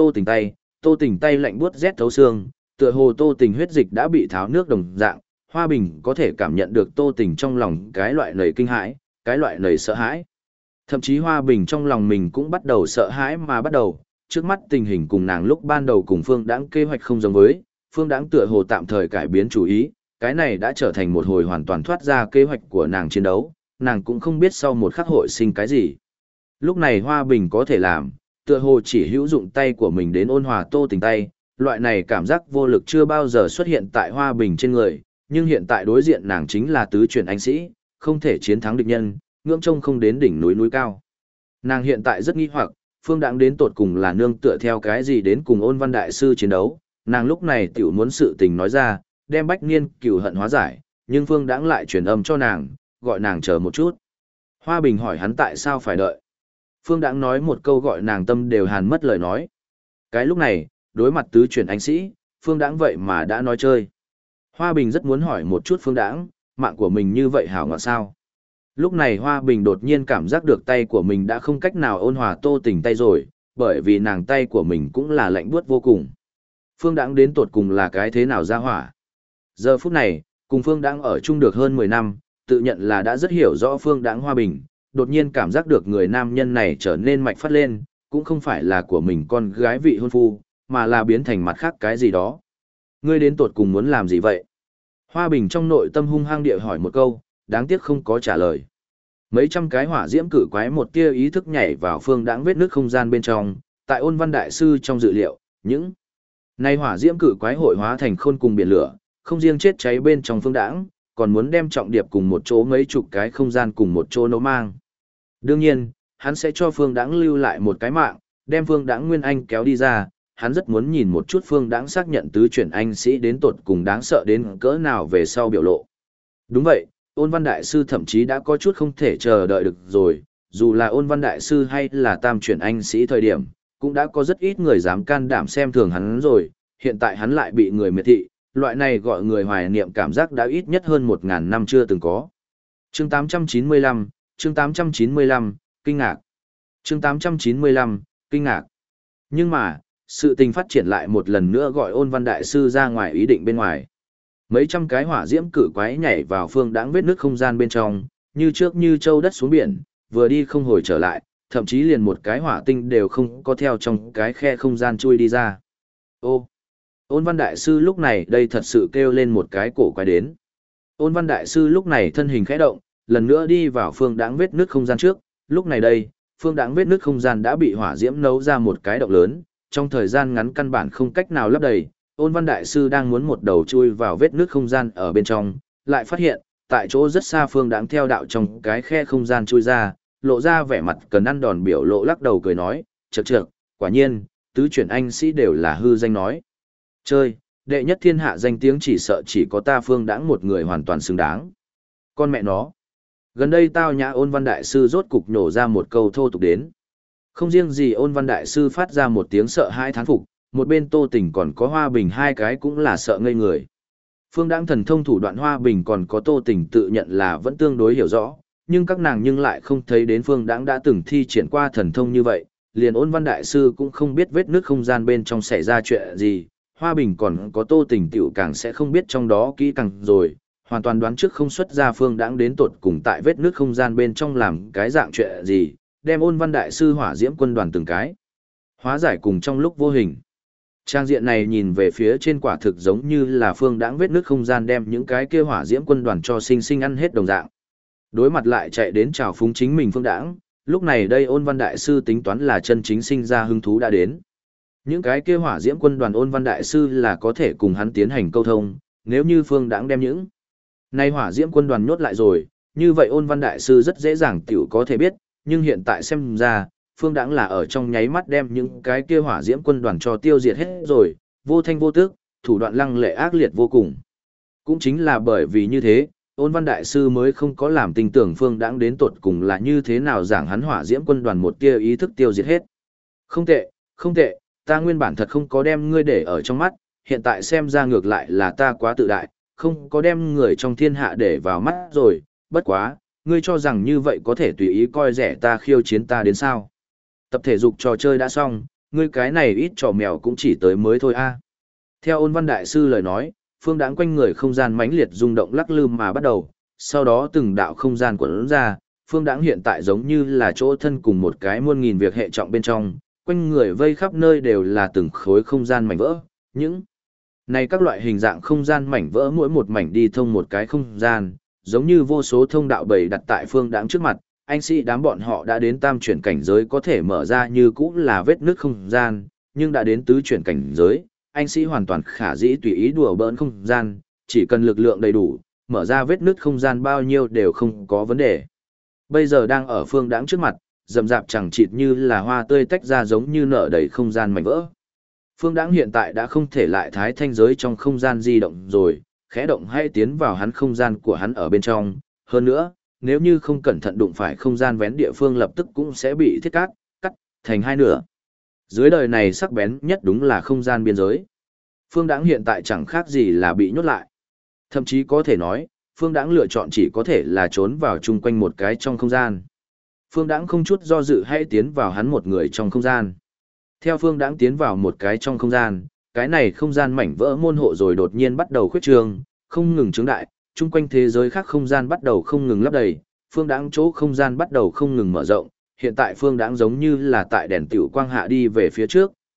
Tô Tình tay lạnh buốt rét thấu xương, tựa hồ Tô Tình huyết dịch đã bị tháo nước đồng dạng, Hoa Bình có thể cảm nhận được Tô Tình trong lòng cái loại nảy kinh hãi, cái loại nảy sợ hãi. Thậm chí Hoa Bình trong lòng mình cũng bắt đầu sợ hãi mà bắt đầu, trước mắt tình hình cùng nàng lúc ban đầu cùng Phương Đãng kế hoạch không giống với, Phương Đãng tựa hồ tạm thời cải biến chủ ý, cái này đã trở thành một hồi hoàn toàn thoát ra kế hoạch của nàng chiến đấu, nàng cũng không biết sau một khắc hội sinh cái gì. Lúc này Hoa Bình có thể làm, tựa hồ chỉ hữu dụng tay của mình đến ôn hòa Tô Tình tay, loại này cảm giác vô lực chưa bao giờ xuất hiện tại Hoa Bình trên người, nhưng hiện tại đối diện nàng chính là tứ chuyển anh sĩ, không thể chiến thắng địch nhân, ngưỡng trông không đến đỉnh núi cao. Nàng hiện tại rất nghi hoặc, Phương Đãng đến tột cùng là nương tựa theo cái gì đến cùng Ôn Văn Đại Sư chiến đấu, nàng lúc này tiểu muốn sự tình nói ra, đem Bách Niên cừu hận hóa giải, nhưng Phương Đãng lại truyền âm cho nàng, gọi nàng chờ một chút. Hoa Bình hỏi hắn tại sao phải đợi. Phương Đãng nói một câu gọi nàng tâm đều hàn mất lời nói. Cái lúc này, đối mặt tứ chuyển anh sĩ, Phương Đãng vậy mà đã nói chơi. Hoa Bình rất muốn hỏi một chút Phương Đãng, mạng của mình như vậy hảo ngọt sao? Lúc này Hoa Bình đột nhiên cảm giác được tay của mình đã không cách nào ôn hòa Tô Tình tay rồi, bởi vì nàng tay của mình cũng là lạnh buốt vô cùng. Phương Đãng đến tột cùng là cái thế nào ra hỏa? Giờ phút này, cùng Phương Đãng ở chung được hơn 10 năm, tự nhận là đã rất hiểu rõ Phương Đãng Hoa Bình, đột nhiên cảm giác được người nam nhân này trở nên mạch phát lên, cũng không phải là của mình con gái vị hôn phu, mà là biến thành mặt khác cái gì đó. Ngươi đến tột cùng muốn làm gì vậy? Hoa Bình trong nội tâm hung hăng địa hỏi một câu, đáng tiếc không có trả lời. Mấy trăm cái hỏa diễm cử quái một tia ý thức nhảy vào phương đãng vết nước không gian bên trong, tại Ôn Văn Đại Sư trong dự liệu, những nay hỏa diễm cử quái hội hóa thành khôn cùng biển lửa, không riêng chết cháy bên trong phương đãng, còn muốn đem trọng điệp cùng một chỗ mấy chục cái không gian cùng một chỗ nấu mang. Đương nhiên, hắn sẽ cho phương đãng lưu lại một cái mạng, đem phương đãng nguyên anh kéo đi ra, hắn rất muốn nhìn một chút phương đãng xác nhận tứ chuyển anh sĩ đến tột cùng đáng sợ đến cỡ nào về sau biểu lộ. Đúng vậy, Ôn Văn Đại Sư thậm chí đã có chút không thể chờ đợi được rồi, dù là Ôn Văn Đại Sư hay là tam chuyển anh sĩ thời điểm, cũng đã có rất ít người dám can đảm xem thường hắn rồi, hiện tại hắn lại bị người miệt thị, loại này gọi người hoài niệm cảm giác đã ít nhất hơn 1000 năm chưa từng có. Chương 895, chương 895, kinh ngạc. Chương 895, kinh ngạc. Nhưng mà, sự tình phát triển lại một lần nữa gọi Ôn Văn Đại Sư ra ngoài ý định bên ngoài. Mấy trăm cái hỏa diễm cử quái nhảy vào phương đãng vết nước không gian bên trong, như trước như châu đất xuống biển, vừa đi không hồi trở lại, thậm chí liền một cái hỏa tinh đều không có theo trong cái khe không gian chui đi ra. Ô! Ôn Văn Đại Sư lúc này đây thật sự kêu lên một cái cổ quái đến. Ôn Văn Đại Sư lúc này thân hình khẽ động, lần nữa đi vào phương đãng vết nước không gian trước, lúc này đây, phương đãng vết nước không gian đã bị hỏa diễm nấu ra một cái động lớn, trong thời gian ngắn căn bản không cách nào lấp đầy. Ôn Văn Đại Sư đang muốn một đầu chui vào vết nước không gian ở bên trong, lại phát hiện, tại chỗ rất xa phương đãng theo đạo trong cái khe không gian chui ra, lộ ra vẻ mặt cần ăn đòn biểu lộ lắc đầu cười nói, chậc chậc, quả nhiên, tứ chuyển anh sĩ đều là hư danh nói. Chơi, đệ nhất thiên hạ danh tiếng chỉ sợ chỉ có ta phương đãng một người hoàn toàn xứng đáng. Con mẹ nó. Gần đây tao nhã Ôn Văn Đại Sư rốt cục nổ ra một câu thô tục đến. Không riêng gì Ôn Văn Đại Sư phát ra một tiếng sợ hãi thán phục, một bên Tô Tình còn có Hoa Bình hai cái cũng là sợ ngây người. Phương đãng thần thông thủ đoạn Hoa Bình còn có Tô Tình tự nhận là vẫn tương đối hiểu rõ, nhưng các nàng nhưng lại không thấy đến phương đãng đã từng thi triển qua thần thông như vậy, liền Ôn Văn Đại Sư cũng không biết vết nước không gian bên trong xảy ra chuyện gì, Hoa Bình còn có Tô Tình tiểu càng sẽ không biết trong đó kỹ càng rồi, hoàn toàn đoán trước không xuất ra phương đãng đến tột cùng tại vết nước không gian bên trong làm cái dạng chuyện gì, đem Ôn Văn Đại Sư hỏa diễm quân đoàn từng cái hóa giải cùng trong lúc vô hình. Trang diện này nhìn về phía trên quả thực giống như là phương đãng vết nước không gian đem những cái kia hỏa diễm quân đoàn cho sinh sinh ăn hết đồng dạng. Đối mặt lại chạy đến chào phúng chính mình phương đãng, lúc này đây Ôn Văn Đại Sư tính toán là chân chính sinh ra hứng thú đã đến. Những cái kia hỏa diễm quân đoàn Ôn Văn Đại Sư là có thể cùng hắn tiến hành câu thông, nếu như phương đãng đem những nay hỏa diễm quân đoàn nhốt lại rồi, như vậy Ôn Văn Đại Sư rất dễ dàng tiểu có thể biết, nhưng hiện tại xem ra, phương đãng là ở trong nháy mắt đem những cái kia hỏa diễm quân đoàn cho tiêu diệt hết rồi, vô thanh vô tước, thủ đoạn lăng lệ ác liệt vô cùng. Cũng chính là bởi vì như thế, Ôn Văn Đại Sư mới không có làm tình tưởng phương đãng đến tột cùng là như thế nào giảng hắn hỏa diễm quân đoàn một tia ý thức tiêu diệt hết. Không tệ, không tệ, ta nguyên bản thật không có đem ngươi để ở trong mắt, hiện tại xem ra ngược lại là ta quá tự đại, không có đem người trong thiên hạ để vào mắt rồi, bất quá, ngươi cho rằng như vậy có thể tùy ý coi rẻ ta khiêu chiến ta đến sao. Tập thể dục trò chơi đã xong, ngươi cái này ít trò mèo cũng chỉ tới mới thôi a. Theo Ôn Văn Đại Sư lời nói, phương đãng quanh người không gian mãnh liệt rung động lắc lư mà bắt đầu, sau đó từng đạo không gian quẩn ra, phương đãng hiện tại giống như là chỗ thân cùng một cái muôn nghìn việc hệ trọng bên trong, quanh người vây khắp nơi đều là từng khối không gian mảnh vỡ, những này các loại hình dạng không gian mảnh vỡ mỗi một mảnh đi thông một cái không gian, giống như vô số thông đạo bầy đặt tại phương đãng trước mặt, anh sĩ đám bọn họ đã đến tam chuyển cảnh giới có thể mở ra như cũ là vết nước không gian, nhưng đã đến tứ chuyển cảnh giới, anh sĩ hoàn toàn khả dĩ tùy ý đùa bỡn không gian, chỉ cần lực lượng đầy đủ, mở ra vết nước không gian bao nhiêu đều không có vấn đề. Bây giờ đang ở phương đãng trước mặt, rậm rạp chẳng chịt như là hoa tươi tách ra giống như nở đầy không gian mảnh vỡ. Phương đãng hiện tại đã không thể lại thái thanh giới trong không gian di động rồi, khẽ động hay tiến vào hắn không gian của hắn ở bên trong, hơn nữa, nếu như không cẩn thận đụng phải không gian vén địa phương lập tức cũng sẽ bị thiết cắt thành hai nửa. Dưới đời này sắc bén nhất đúng là không gian biên giới. Phương đãng hiện tại chẳng khác gì là bị nhốt lại. Thậm chí có thể nói, phương đãng lựa chọn chỉ có thể là trốn vào chung quanh một cái trong không gian. Phương đãng không chút do dự hay tiến vào hắn một người trong không gian. Theo phương đãng tiến vào một cái trong không gian, cái này không gian mảnh vỡ môn hộ rồi đột nhiên bắt đầu khuyết trường, không ngừng trướng đại, chung quanh thế giới khác không gian bắt đầu không ngừng lấp đầy, phương đãng chỗ không gian bắt đầu không ngừng mở rộng, hiện tại phương đãng giống như là tại đèn tiểu quang hạ đi về phía trước,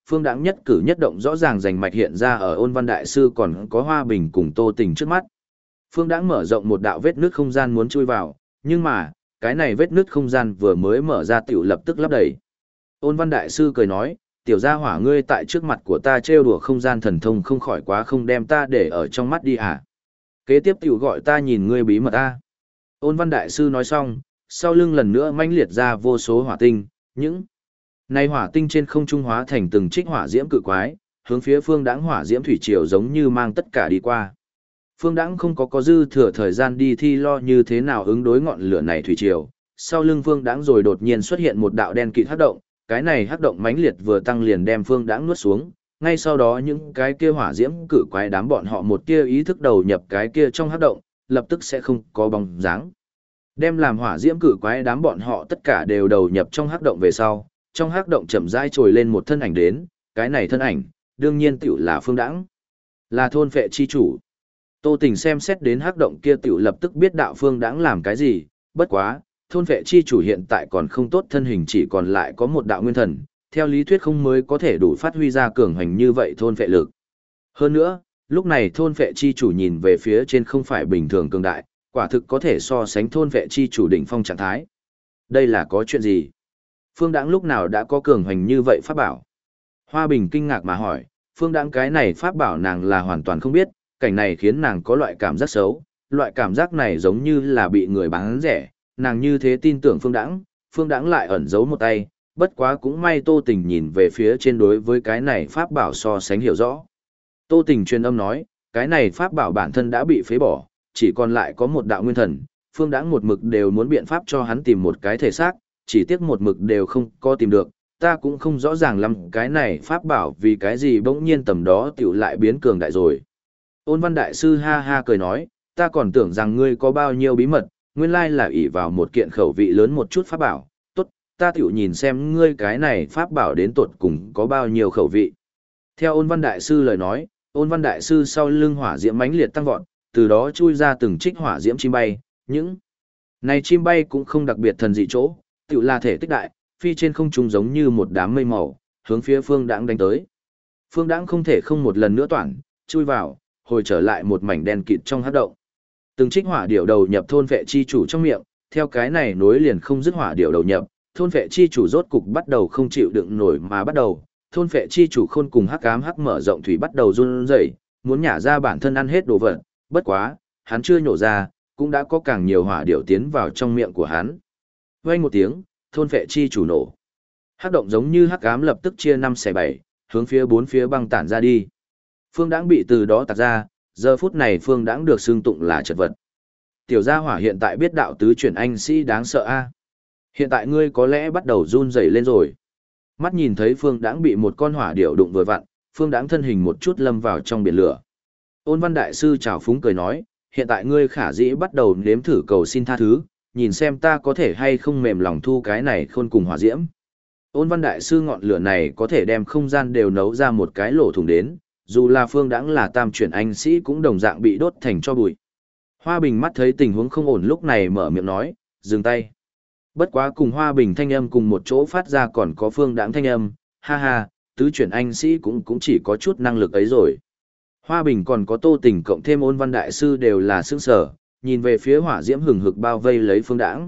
Phương Đãng nhất cử nhất động rõ ràng rành mạch hiện ra ở Ôn Văn Đại Sư còn có Hoa Bình cùng Tô Tình trước mắt. Phương Đãng mở rộng một đạo vết nứt không gian muốn chui vào, nhưng mà, cái này vết nứt không gian vừa mới mở ra tiểu lập tức lấp đầy. Ôn Văn Đại Sư cười nói, tiểu gia hỏa ngươi tại trước mặt của ta trêu đùa không gian thần thông không khỏi quá không đem ta để ở trong mắt đi à. Kế tiếp tiểu gọi ta nhìn ngươi bí mật a. Ôn Văn Đại Sư nói xong, sau lưng lần nữa mãnh liệt ra vô số hỏa tinh, những này hỏa tinh trên không trung hóa thành từng trích hỏa diễm cự quái, hướng phía Phương Đãng hỏa diễm thủy triều giống như mang tất cả đi qua. Phương Đãng không có dư thừa thời gian đi thi lo như thế nào ứng đối ngọn lửa này thủy triều, sau lưng Phương Đãng rồi đột nhiên xuất hiện một đạo đen kịt hắc động, cái này hắc động mãnh liệt vừa tăng liền đem Phương Đãng nuốt xuống, ngay sau đó những cái kia hỏa diễm cự quái đám bọn họ một tia ý thức đầu nhập cái kia trong hắc động, lập tức sẽ không có bóng dáng. Đem làm hỏa diễm cự quái đám bọn họ tất cả đều đầu nhập trong hắc động về sau, trong hắc động chậm rãi trồi lên một thân ảnh đến, cái này thân ảnh, đương nhiên tiểu là Phương Đãng, là thôn phệ chi chủ. Tô Tình xem xét đến hắc động kia tiểu lập tức biết đạo Phương Đãng làm cái gì, bất quá, thôn phệ chi chủ hiện tại còn không tốt thân hình chỉ còn lại có một đạo nguyên thần, theo lý thuyết không mới có thể đủ phát huy ra cường hành như vậy thôn phệ lực. Hơn nữa, lúc này thôn phệ chi chủ nhìn về phía trên không phải bình thường cường đại, quả thực có thể so sánh thôn phệ chi chủ đỉnh phong trạng thái. Đây là có chuyện gì? Phương Đãng lúc nào đã có cường hành như vậy pháp bảo? Hoa Bình kinh ngạc mà hỏi, Phương Đãng cái này pháp bảo nàng là hoàn toàn không biết, cảnh này khiến nàng có loại cảm giác xấu, loại cảm giác này giống như là bị người bán rẻ, nàng như thế tin tưởng Phương Đãng lại ẩn giấu một tay, bất quá cũng may Tô Tình nhìn về phía trên đối với cái này pháp bảo so sánh hiểu rõ. Tô Tình truyền âm nói, cái này pháp bảo bản thân đã bị phế bỏ, chỉ còn lại có một đạo nguyên thần, Phương Đãng một mực đều muốn biện pháp cho hắn tìm một cái thể xác, chỉ tiếc một mực đều không có tìm được, ta cũng không rõ ràng lắm cái này pháp bảo vì cái gì bỗng nhiên tầm đó tiểu lại biến cường đại rồi. Ôn Văn Đại Sư ha ha cười nói, ta còn tưởng rằng ngươi có bao nhiêu bí mật, nguyên lai là ỷ vào một kiện khẩu vị lớn một chút pháp bảo, tốt, ta tiểu nhìn xem ngươi cái này pháp bảo đến tột cùng có bao nhiêu khẩu vị. Theo Ôn Văn Đại Sư lời nói, Ôn Văn Đại Sư sau lưng hỏa diễm mãnh liệt tăng vọt, từ đó chui ra từng trích hỏa diễm chim bay, những này chim bay cũng không đặc biệt thần dị chỗ, tiểu là thể tích đại, phi trên không trung giống như một đám mây màu, hướng phía Phương Đãng đánh tới. Phương Đãng không thể không một lần nữa toản, chui vào, hồi trở lại một mảnh đen kịt trong hắc động. Từng trích hỏa điểu đầu nhập thôn vệ chi chủ trong miệng, theo cái này nối liền không dứt hỏa điểu đầu nhập, thôn vệ chi chủ rốt cục bắt đầu không chịu đựng nổi mà bắt đầu, thôn vệ chi chủ khôn cùng hắc ám hắc mở rộng thủy bắt đầu run rẩy, muốn nhả ra bản thân ăn hết đồ vật, bất quá, hắn chưa nhổ ra, cũng đã có càng nhiều hỏa điểu tiến vào trong miệng của hắn. Vang một tiếng, thôn vệ chi chủ nổ. Hắc động giống như hắc ám lập tức chia 5 xẻ 7, hướng phía bốn phía băng tản ra đi. Phương Đãng bị từ đó tạt ra, giờ phút này Phương Đãng được xưng tụng là chật vật. Tiểu gia hỏa hiện tại biết đạo tứ chuyển anh sĩ đáng sợ a. Hiện tại ngươi có lẽ bắt đầu run rẩy lên rồi. Mắt nhìn thấy Phương Đãng bị một con hỏa điểu đụng vừa vặn, Phương Đãng thân hình một chút lâm vào trong biển lửa. Ôn Văn Đại Sư chào phúng cười nói, hiện tại ngươi khả dĩ bắt đầu nếm thử cầu xin tha thứ, nhìn xem ta có thể hay không mềm lòng thu cái này khôn cùng hỏa diễm. Ôn Văn Đại Sư ngọn lửa này có thể đem không gian đều nấu ra một cái lỗ thủng đến, dù là Phương Đãng là tam chuyển anh sĩ cũng đồng dạng bị đốt thành cho bụi. Hoa Bình mắt thấy tình huống không ổn lúc này mở miệng nói, dừng tay. Bất quá cùng Hoa Bình thanh âm cùng một chỗ phát ra còn có Phương Đãng thanh âm, ha ha, tứ chuyển anh sĩ cũng chỉ có chút năng lực ấy rồi. Hoa Bình còn có Tô Tình cộng thêm Ôn Văn Đại Sư đều là sững sờ, nhìn về phía hỏa diễm hừng hực bao vây lấy Phương Đãng.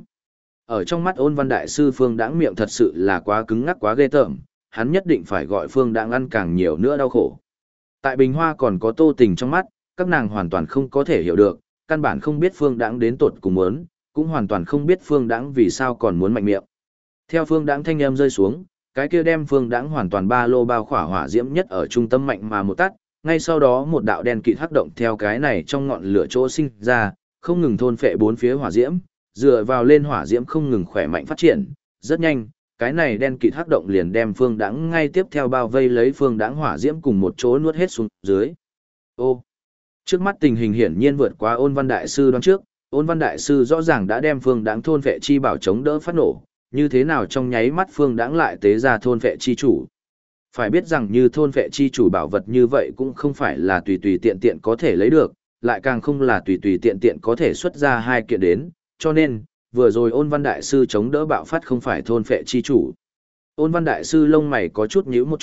Ở trong mắt Ôn Văn Đại Sư Phương Đãng miệng thật sự là quá cứng ngắc quá ghê tởm, hắn nhất định phải gọi Phương Đãng ăn càng nhiều nữa đau khổ. Tại Bình Hoa còn có Tô Tình trong mắt, các nàng hoàn toàn không có thể hiểu được, căn bản không biết Phương Đãng đến tột cùng muốn, cũng hoàn toàn không biết Phương Đãng vì sao còn muốn mạnh miệng. Theo Phương Đãng thanh âm rơi xuống, cái kia đem Phương Đãng hoàn toàn ba lô bao khỏa hỏa diễm nhất ở trung tâm mạnh mà một tắt, ngay sau đó một đạo đen kịt hắc động theo cái này trong ngọn lửa chỗ sinh ra, không ngừng thôn phệ bốn phía hỏa diễm, dựa vào lên hỏa diễm không ngừng khỏe mạnh phát triển, rất nhanh, cái này đen kịt hắc động liền đem Phương Đãng ngay tiếp theo bao vây lấy Phương Đãng hỏa diễm cùng một chỗ nuốt hết xuống dưới. Ô, trước mắt tình hình hiển nhiên vượt quá Ôn Văn Đại Sư đoán trước, Ôn Văn Đại Sư rõ ràng đã đem Phương Đãng thôn phệ chi bảo chống đỡ phát nổ, như thế nào trong nháy mắt Phương Đãng lại tế ra thôn phệ chi chủ. Phải biết rằng như thôn phệ chi chủ bảo vật như vậy cũng không phải là tùy tùy tiện tiện có thể lấy được, lại càng không là tùy tùy tiện tiện có thể xuất ra hai kiện đến, cho nên, vừa rồi Ôn Văn Đại Sư chống đỡ bạo phát không phải thôn phệ chi chủ. Ôn Văn Đại Sư lông mày có chút nhíu một chút,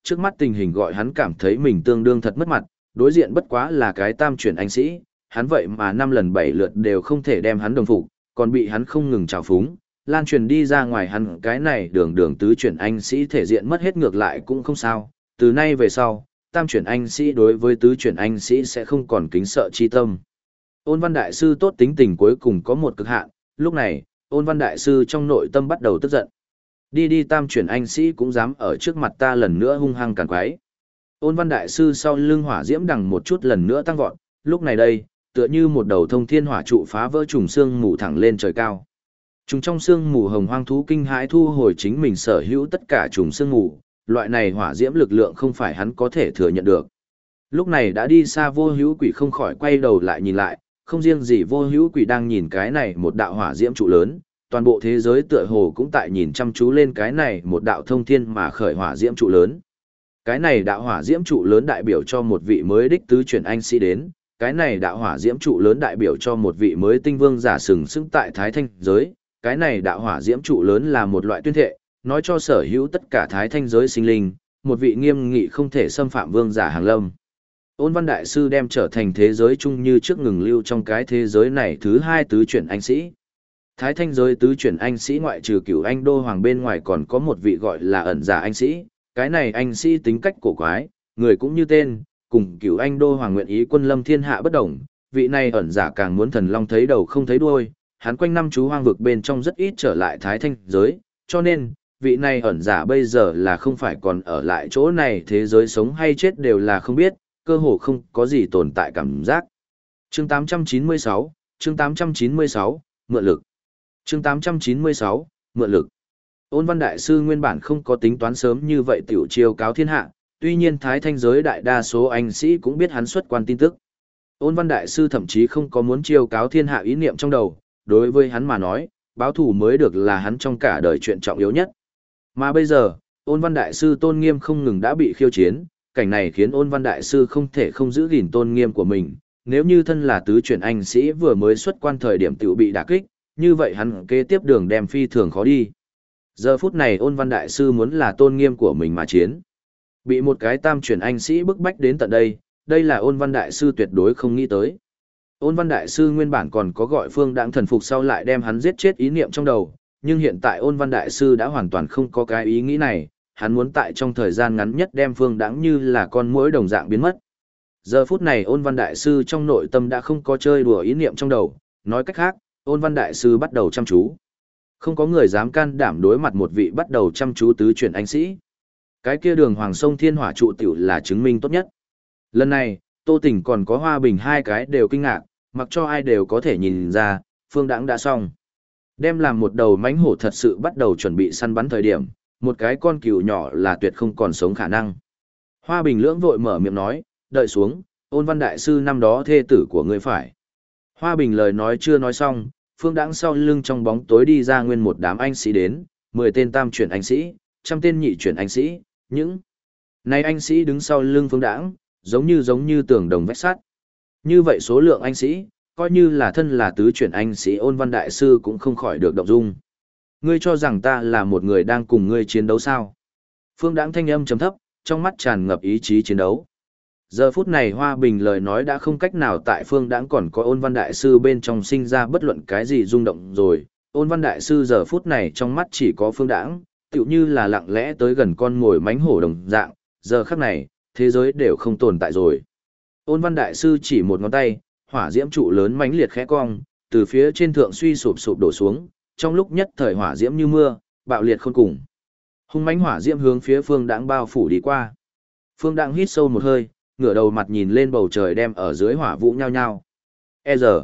trước mắt tình hình gọi hắn cảm thấy mình tương đương thật mất mặt, đối diện bất quá là cái tam chuyển anh sĩ, hắn vậy mà 5 lần 7 lượt đều không thể đem hắn đồng phục, còn bị hắn không ngừng trào phúng, lan truyền đi ra ngoài hắn cái này đường đường tứ chuyển anh sĩ thể diện mất hết ngược lại cũng không sao, từ nay về sau, tam chuyển anh sĩ đối với tứ chuyển anh sĩ sẽ không còn kính sợ chi tâm. Ôn Văn Đại Sư tốt tính tình cuối cùng có một cực hạn, lúc này, Ôn Văn Đại Sư trong nội tâm bắt đầu tức giận. Đi tam chuyển anh sĩ cũng dám ở trước mặt ta lần nữa hung hăng càn quái. Ôn Văn Đại Sư sau lưng hỏa diễm đằng một chút lần nữa tăng vọt, lúc này đây, tựa như một đầu thông thiên hỏa trụ phá vỡ trùng xương mù thẳng lên trời cao. Trùng trong xương mù hồng hoang thú kinh hãi thu hồi chính mình sở hữu tất cả trùng xương mù, loại này hỏa diễm lực lượng không phải hắn có thể thừa nhận được. Lúc này đã đi xa vô hữu quỷ không khỏi quay đầu lại nhìn lại, không riêng gì vô hữu quỷ đang nhìn cái này một đạo hỏa diễm trụ lớn, toàn bộ thế giới tựa hồ cũng tại nhìn chăm chú lên cái này một đạo thông thiên mà khởi hỏa diễm trụ lớn. Cái này đạo hỏa diễm trụ lớn đại biểu cho một vị mới đích tứ chuyển anh sĩ đến, cái này đạo hỏa diễm trụ lớn đại biểu cho một vị mới tinh vương giả sừng sững tại thái thanh giới, cái này đạo hỏa diễm trụ lớn là một loại tuyên thệ, nói cho sở hữu tất cả thái thanh giới sinh linh, một vị nghiêm nghị không thể xâm phạm vương giả hàng lâm. Ôn Văn Đại Sư đem trở thành thế giới chung như trước ngừng lưu trong cái thế giới này thứ hai tứ chuyển anh sĩ. Thái thanh giới tứ chuyển anh sĩ ngoại trừ cửu anh đô hoàng bên ngoài còn có một vị gọi là ẩn giả anh sĩ, cái này anh sĩ tính cách cổ quái, người cũng như tên, cùng cửu anh đô hoàng nguyện ý quân lâm thiên hạ bất đồng, vị này ẩn giả càng muốn thần long thấy đầu không thấy đuôi, hắn quanh năm chú hoang vực bên trong rất ít trở lại thái thanh giới, cho nên, vị này ẩn giả bây giờ là không phải còn ở lại chỗ này thế giới sống hay chết đều là không biết, cơ hồ không có gì tồn tại cảm giác. Chương 896, chương 896, mượn lực. Chương 896, mượn lực. Ôn Văn Đại Sư nguyên bản không có tính toán sớm như vậy tiểu chiêu cáo thiên hạ, tuy nhiên thái thanh giới đại đa số anh sĩ cũng biết hắn xuất quan tin tức. Ôn Văn Đại Sư thậm chí không có muốn chiêu cáo thiên hạ ý niệm trong đầu, đối với hắn mà nói, báo thù mới được là hắn trong cả đời chuyện trọng yếu nhất. Mà bây giờ, Ôn Văn Đại Sư tôn nghiêm không ngừng đã bị khiêu chiến, cảnh này khiến Ôn Văn Đại Sư không thể không giữ gìn tôn nghiêm của mình, nếu như thân là tứ chuyển anh sĩ vừa mới xuất quan thời điểm tiểu bị đả kích, như vậy hắn kế tiếp đường đem phi thường khó đi. Giờ phút này Ôn Văn Đại Sư muốn là tôn nghiêm của mình mà chiến. Bị một cái tam chuyển anh sĩ bức bách đến tận đây, đây là Ôn Văn Đại Sư tuyệt đối không nghĩ tới. Ôn Văn Đại Sư nguyên bản còn có gọi Phương Đãng thần phục sau lại đem hắn giết chết ý niệm trong đầu, nhưng hiện tại Ôn Văn Đại Sư đã hoàn toàn không có cái ý nghĩ này, hắn muốn tại trong thời gian ngắn nhất đem Phương Đãng như là con muỗi đồng dạng biến mất. Giờ phút này Ôn Văn Đại Sư trong nội tâm đã không có chơi đùa ý niệm trong đầu, nói cách khác, Ôn Văn Đại Sư bắt đầu chăm chú. Không có người dám can đảm đối mặt một vị bắt đầu chăm chú tứ chuyển anh sĩ. Cái kia đường Hoàng Sông Thiên Hỏa trụ tiểu là chứng minh tốt nhất. Lần này, Tô Tỉnh còn có Hoa Bình hai cái đều kinh ngạc, mặc cho ai đều có thể nhìn ra, Phương Đãng đã xong. Đem làm một đầu mãnh hổ thật sự bắt đầu chuẩn bị săn bắn thời điểm, một cái con cừu nhỏ là tuyệt không còn sống khả năng. Hoa Bình lưỡng vội mở miệng nói, đợi xuống, Ôn Văn Đại Sư năm đó thê tử của ngươi phải. Hoa Bình lời nói chưa nói xong, Phương Đãng sau lưng trong bóng tối đi ra nguyên một đám anh sĩ đến, 10 tên tam chuyển anh sĩ, 100 tên nhị chuyển anh sĩ, những này anh sĩ đứng sau lưng Phương Đãng, giống như tường đồng vách sắt. Như vậy số lượng anh sĩ, coi như là thân là tứ chuyển anh sĩ Ôn Văn Đại Sư cũng không khỏi được động dung. Ngươi cho rằng ta là một người đang cùng ngươi chiến đấu sao? Phương Đãng thanh âm trầm thấp, trong mắt tràn ngập ý chí chiến đấu. Giờ phút này Hoa Bình lời nói đã không cách nào tại Phương Đãng còn có Ôn Văn Đại Sư bên trong sinh ra bất luận cái gì rung động rồi. Ôn Văn Đại Sư giờ phút này trong mắt chỉ có Phương Đãng, tựu như là lặng lẽ tới gần con ngồi mánh hổ đồng dạng, giờ khắc này, thế giới đều không tồn tại rồi. Ôn Văn Đại Sư chỉ một ngón tay, hỏa diễm trụ lớn mãnh liệt khẽ cong, từ phía trên thượng suy sụp sụp đổ xuống, trong lúc nhất thời hỏa diễm như mưa, bạo liệt khôn cùng. Hung mãnh hỏa diễm hướng phía Phương Đãng bao phủ đi qua. Phương Đãng hít sâu một hơi, ngửa đầu mặt nhìn lên bầu trời đem ở dưới hỏa vũ nhao nhao. E-giờ.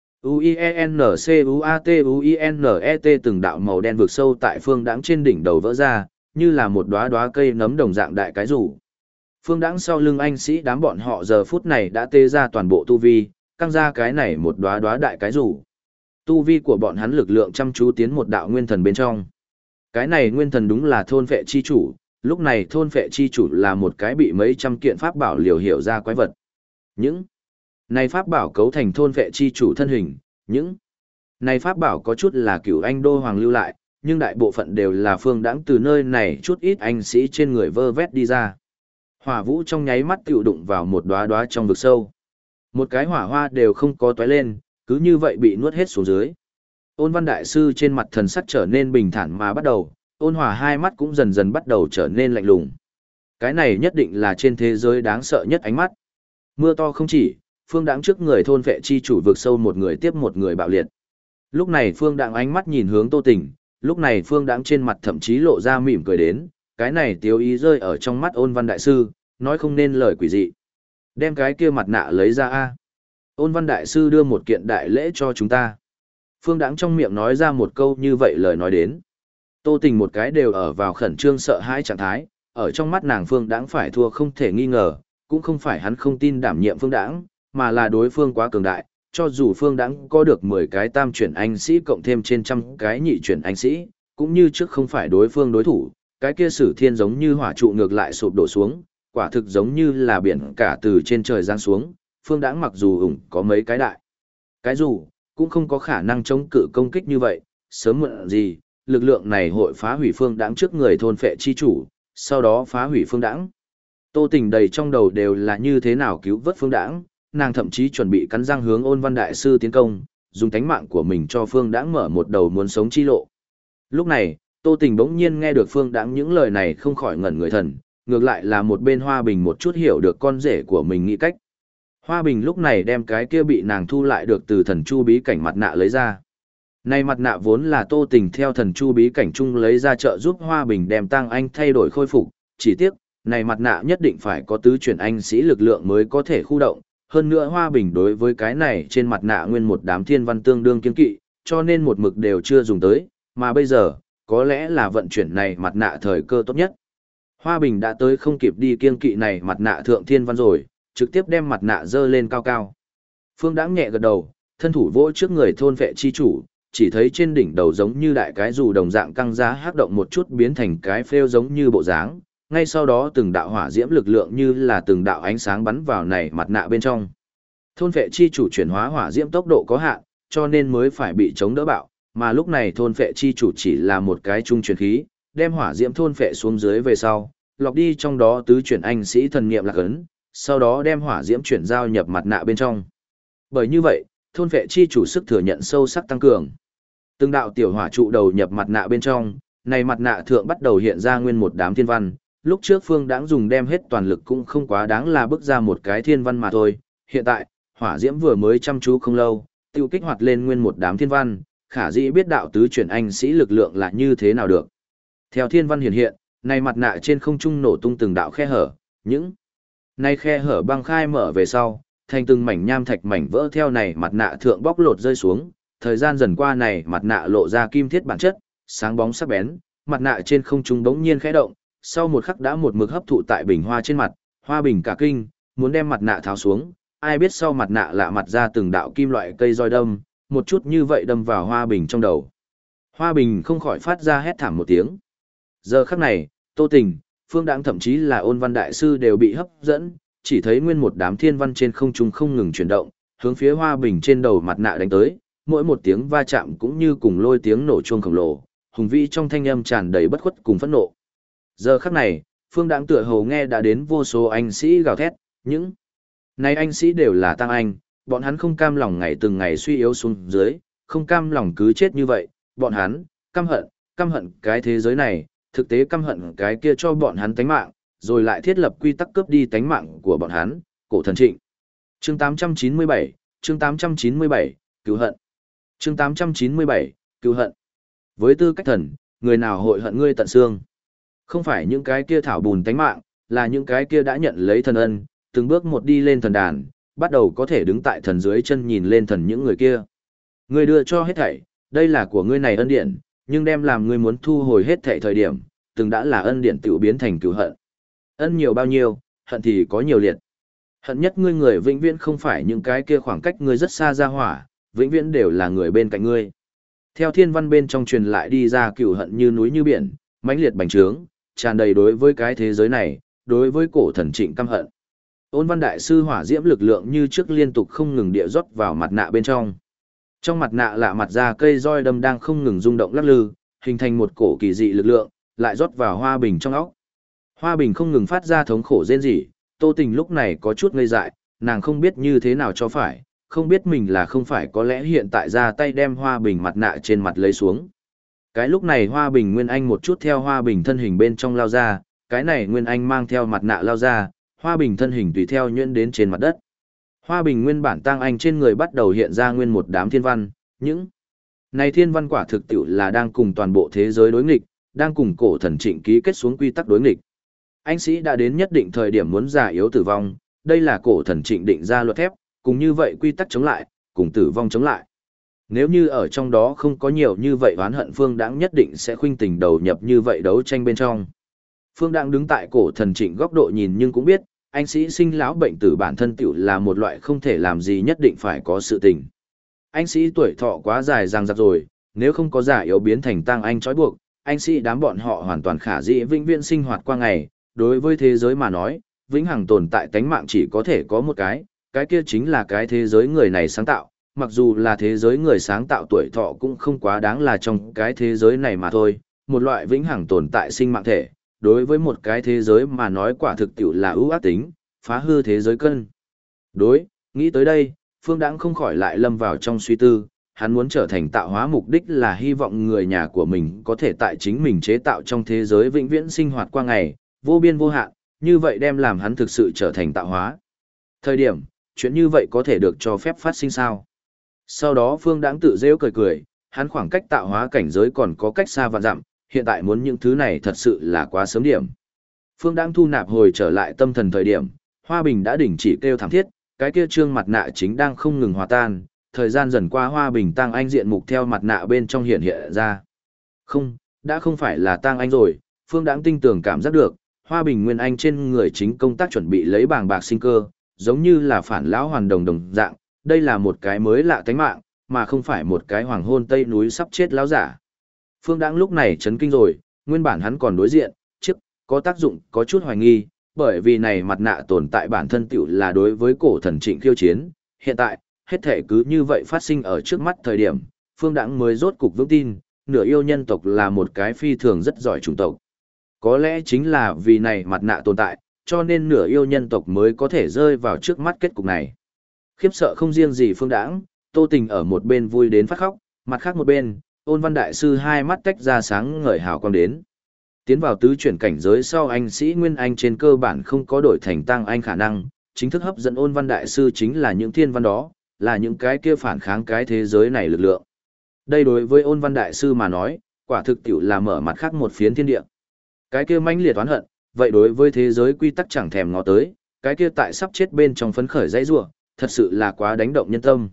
U-I-E-N-C-U-A-T-U-I-N-E-T từng đạo màu đen vượt sâu tại Phương Đãng trên đỉnh đầu vỡ ra, như là một đóa đóa cây nấm đồng dạng đại cái rủ. Phương Đãng sau lưng anh sĩ đám bọn họ giờ phút này đã tê ra toàn bộ tu vi, căng ra cái này một đóa đóa đại cái rủ. Tu vi của bọn hắn lực lượng chăm chú tiến một đạo nguyên thần bên trong. Cái này nguyên thần đúng là thôn vệ chi chủ, lúc này thôn vệ chi chủ là một cái bị mấy trăm kiện pháp bảo liều hiểu ra quái vật. Những này pháp bảo cấu thành thôn vệ chi chủ thân hình, những này pháp bảo có chút là cửu anh đô hoàng lưu lại, nhưng đại bộ phận đều là Phương Đãng từ nơi này chút ít anh sĩ trên người vơ vét đi ra. Hỏa vũ trong nháy mắt tiểu đụng vào một đóa đóa trong vực sâu. Một cái hỏa hoa đều không có tóe lên, cứ như vậy bị nuốt hết xuống dưới. Ôn Văn Đại Sư trên mặt thần sắc trở nên bình thản mà bắt đầu, ôn hòa hai mắt cũng dần dần bắt đầu trở nên lạnh lùng. Cái này nhất định là trên thế giới đáng sợ nhất ánh mắt. Mưa to không chỉ, Phương Đãng trước người thôn vệ chi chủ vực sâu một người tiếp một người bạo liệt. Lúc này Phương Đãng ánh mắt nhìn hướng Tô Tình, lúc này Phương Đãng trên mặt thậm chí lộ ra mỉm cười đến, cái này tiếu ý rơi ở trong mắt Ôn Văn Đại Sư, nói không nên lời quỷ dị. Đem cái kia mặt nạ lấy ra a. Ôn Văn Đại Sư đưa một kiện đại lễ cho chúng ta. Phương Đãng trong miệng nói ra một câu như vậy lời nói đến. Tô Tình một cái đều ở vào khẩn trương sợ hãi trạng thái, ở trong mắt nàng Phương Đãng phải thua không thể nghi ngờ, cũng không phải hắn không tin đảm nhiệm Phương Đãng, mà là đối phương quá cường đại, cho dù Phương Đãng có được 10 cái tam chuyển anh sĩ cộng thêm trên trăm cái nhị chuyển anh sĩ, cũng như trước không phải đối phương đối thủ, cái kia Sử Thiên giống như hỏa trụ ngược lại sụp đổ xuống, quả thực giống như là biển cả từ trên trời giáng xuống, Phương Đãng mặc dù ủng có mấy cái đại cái dù cũng không có khả năng chống cự công kích như vậy, sớm muộn gì, lực lượng này hội phá hủy Phương Đãng trước người thôn phệ chi chủ, sau đó phá hủy Phương Đãng. Tô Tình đầy trong đầu đều là như thế nào cứu vớt Phương Đãng, nàng thậm chí chuẩn bị cắn răng hướng Ôn Văn Đại Sư tiến công, dùng tánh mạng của mình cho Phương Đãng mở một đầu muốn sống chi lộ. Lúc này, Tô Tình bỗng nhiên nghe được Phương Đãng những lời này không khỏi ngẩn người thần, ngược lại là một bên Hoa Bình một chút hiểu được con rể của mình nghĩ cách. Hoa Bình lúc này đem cái kia bị nàng thu lại được từ thần chu bí cảnh mặt nạ lấy ra. Này mặt nạ vốn là Tô Tình theo thần chu bí cảnh chung lấy ra trợ giúp Hoa Bình đem Tăng Anh thay đổi khôi phục, chỉ tiếc, này mặt nạ nhất định phải có tứ chuyển anh sĩ lực lượng mới có thể khu động, hơn nữa Hoa Bình đối với cái này trên mặt nạ nguyên một đám thiên văn tương đương kiên kỵ, cho nên một mực đều chưa dùng tới, mà bây giờ, có lẽ là vận chuyển này mặt nạ thời cơ tốt nhất. Hoa Bình đã tới không kịp đi kiên kỵ này mặt nạ thượng thiên văn rồi, trực tiếp đem mặt nạ dơ lên cao cao. Phương Đãng nhẹ gật đầu, thân thủ vỗ trước người thôn vệ chi chủ, chỉ thấy trên đỉnh đầu giống như đại cái dù đồng dạng căng giá hắc động một chút biến thành cái phêu giống như bộ dáng, ngay sau đó từng đạo hỏa diễm lực lượng như là từng đạo ánh sáng bắn vào này mặt nạ bên trong. Thôn vệ chi chủ chuyển hóa hỏa diễm tốc độ có hạn, cho nên mới phải bị chống đỡ bạo, mà lúc này thôn vệ chi chủ chỉ là một cái trung truyền khí, đem hỏa diễm thôn vệ xuống dưới về sau, lọc đi trong đó tứ chuyển anh sĩ thần niệm lạc ấn, sau đó đem hỏa diễm chuyển giao nhập mặt nạ bên trong. Bởi như vậy, thôn vệ chi chủ sức thừa nhận sâu sắc tăng cường. Từng đạo tiểu hỏa trụ đầu nhập mặt nạ bên trong, này mặt nạ thượng bắt đầu hiện ra nguyên một đám thiên văn, lúc trước Phương Đãng dùng đem hết toàn lực cũng không quá đáng là bước ra một cái thiên văn mà thôi, hiện tại, hỏa diễm vừa mới chăm chú không lâu, tiêu kích hoạt lên nguyên một đám thiên văn, khả dĩ biết đạo tứ chuyển anh sĩ lực lượng là như thế nào được. Theo thiên văn hiện hiện, này mặt nạ trên không trung nổ tung từng đạo khe hở, những này khe hở băng khai mở về sau, thành từng mảnh nham thạch mảnh vỡ theo này mặt nạ thượng bóc lột rơi xuống, thời gian dần qua này mặt nạ lộ ra kim thiết bản chất, sáng bóng sắc bén, mặt nạ trên không trung bỗng nhiên khẽ động, sau một khắc đã một mực hấp thụ tại bình hoa trên mặt, Hoa Bình cả kinh, muốn đem mặt nạ tháo xuống, ai biết sau mặt nạ lạ mặt ra từng đạo kim loại cây roi đâm, một chút như vậy đâm vào Hoa Bình trong đầu. Hoa Bình không khỏi phát ra hét thảm một tiếng. Giờ khắc này, Tô Tình, Phương Đãng thậm chí là Ôn Văn Đại Sư đều bị hấp dẫn, chỉ thấy nguyên một đám thiên văn trên không trung không ngừng chuyển động, hướng phía Hoa Bình trên đầu mặt nạ đánh tới, mỗi một tiếng va chạm cũng như cùng lôi tiếng nổ chuông khổng lồ, hùng vĩ trong thanh âm tràn đầy bất khuất cùng phẫn nộ. Giờ khắc này, Phương Đãng tựa hồ nghe đã đến vô số anh sĩ gào thét, những này anh sĩ đều là Tăng Anh, bọn hắn không cam lòng ngày từng ngày suy yếu xuống dưới, không cam lòng cứ chết như vậy, bọn hắn căm hận cái thế giới này, thực tế căm hận cái kia cho bọn hắn tánh mạng, rồi lại thiết lập quy tắc cướp đi tánh mạng của bọn hắn, Cổ Thần Trịnh. Chương 897, cứu hận. Chương 897, cứu hận. Với tư cách thần, người nào hội hận ngươi tận xương? Không phải những cái kia thảo bùn tánh mạng, là những cái kia đã nhận lấy thần ân, từng bước một đi lên thần đàn, bắt đầu có thể đứng tại thần dưới chân nhìn lên thần những người kia. Ngươi đưa cho hết thảy, đây là của ngươi này ân điển, nhưng đem làm ngươi muốn thu hồi hết thảy thời điểm, từng đã là ân điển tự biến thành cứu hận. Ân nhiều bao nhiêu, hận thì có nhiều liệt. Hận nhất ngươi người vĩnh viễn không phải những cái kia khoảng cách ngươi rất xa ra hỏa, vĩnh viễn đều là người bên cạnh ngươi. Theo thiên văn bên trong truyền lại đi ra cửu hận như núi như biển, mãnh liệt bành trướng, tràn đầy đối với cái thế giới này, đối với Cổ Thần Trịnh căm hận. Ôn Văn Đại Sư hỏa diễm lực lượng như trước liên tục không ngừng địa rót vào mặt nạ bên trong. Trong mặt nạ lạ mặt ra cây roi đâm đang không ngừng rung động lắc lư, hình thành một cổ kỳ dị lực lượng, lại rót vào Hoa Bình trong óc. Hoa Bình không ngừng phát ra thống khổ rên rỉ, Tô Tình lúc này có chút ngây dại, nàng không biết như thế nào cho phải, không biết mình là không phải có lẽ hiện tại ra tay đem Hoa Bình mặt nạ trên mặt lấy xuống. Cái lúc này Hoa Bình Nguyên Anh một chút theo Hoa Bình thân hình bên trong lao ra, cái này Nguyên Anh mang theo mặt nạ lao ra, Hoa Bình thân hình tùy theo nhuyễn đến trên mặt đất. Hoa Bình nguyên bản tang anh trên người bắt đầu hiện ra nguyên một đám thiên văn, những này thiên văn quả thực tiệu là đang cùng toàn bộ thế giới đối nghịch, đang cùng cổ thần trịnh ký kết xuống quy tắc đối nghịch. Anh sĩ đã đến nhất định thời điểm muốn già yếu tử vong, đây là cổ thần trịnh định ra luật thép, cùng như vậy quy tắc chống lại, cùng tử vong chống lại. Nếu như ở trong đó không có nhiều như vậy oán hận Phương Đãng nhất định sẽ khuynh tình đầu nhập như vậy đấu tranh bên trong. Phương Đãng đứng tại cổ thần trịnh góc độ nhìn nhưng cũng biết, anh sĩ sinh lão bệnh tử bản thân tiểu là một loại không thể làm gì nhất định phải có sự tình. Anh sĩ tuổi thọ quá dài dằng dặc rồi, nếu không có giả yếu biến thành tang anh trói buộc, anh sĩ đám bọn họ hoàn toàn khả dĩ vĩnh viễn sinh hoạt qua ngày, đối với thế giới mà nói, vĩnh hằng tồn tại tánh mạng chỉ có thể có một cái kia chính là cái thế giới người này sáng tạo, mặc dù là thế giới người sáng tạo tuổi thọ cũng không quá đáng là trong cái thế giới này mà thôi, một loại vĩnh hằng tồn tại sinh mạng thể, đối với một cái thế giới mà nói quả thực tiểu là ưu ác tính, phá hư thế giới cân. Đối, nghĩ tới đây, Phương Đãng không khỏi lại lâm vào trong suy tư, hắn muốn trở thành tạo hóa mục đích là hy vọng người nhà của mình có thể tại chính mình chế tạo trong thế giới vĩnh viễn sinh hoạt qua ngày, vô biên vô hạn, như vậy đem làm hắn thực sự trở thành tạo hóa. Thời điểm, chuyện như vậy có thể được cho phép phát sinh sao? Sau đó Phương Đãng tự rêu cười cười, hắn khoảng cách tạo hóa cảnh giới còn có cách xa vạn dặm, hiện tại muốn những thứ này thật sự là quá sớm điểm. Phương Đãng thu nạp hồi trở lại tâm thần thời điểm, Hoa Bình đã đình chỉ kêu thảm thiết, cái kia trương mặt nạ chính đang không ngừng hòa tan, thời gian dần qua Hoa Bình tang anh diện mục theo mặt nạ bên trong hiện hiện ra. Không, đã không phải là tang anh rồi, Phương Đãng tinh tường cảm giác được, Hoa Bình nguyên anh trên người chính công tác chuẩn bị lấy bàng bạc sinh cơ, giống như là phản lão hoàn đồng đồng dạng, đây là một cái mới lạ tánh mạng, mà không phải một cái hoàng hôn tây núi sắp chết lão giả. Phương Đãng lúc này chấn kinh rồi, nguyên bản hắn còn đối diện, có tác dụng có chút hoài nghi, bởi vì này mặt nạ tồn tại bản thân tiểu là đối với cổ thần trịnh khiêu chiến, hiện tại, hết thể cứ như vậy phát sinh ở trước mắt thời điểm, Phương Đãng mới rốt cục vững tin, nửa yêu nhân tộc là một cái phi thường rất giỏi chủng tộc. Có lẽ chính là vì này mặt nạ tồn tại, cho nên nửa yêu nhân tộc mới có thể rơi vào trước mắt kết cục này. Khiếp sợ không riêng gì Phương Đãng, Tô Tình ở một bên vui đến phát khóc, mặt khác một bên, Ôn Văn Đại Sư hai mắt tách ra sáng ngời hào quang đến. Tiến vào tứ chuyển cảnh giới sau anh sĩ Nguyên Anh trên cơ bản không có đổi thành tăng anh khả năng, chính thức hấp dẫn Ôn Văn Đại Sư chính là những thiên văn đó, là những cái kia phản kháng cái thế giới này lực lượng. Đây đối với Ôn Văn Đại Sư mà nói, quả thực tiểu là mở mặt khác một phiến thiên địa. Cái kia mãnh liệt oán hận, vậy đối với thế giới quy tắc chẳng thèm ngó tới, cái kia tại sắp chết bên trong phấn khởi dãy rủa, thật sự là quá đánh động nhân tâm.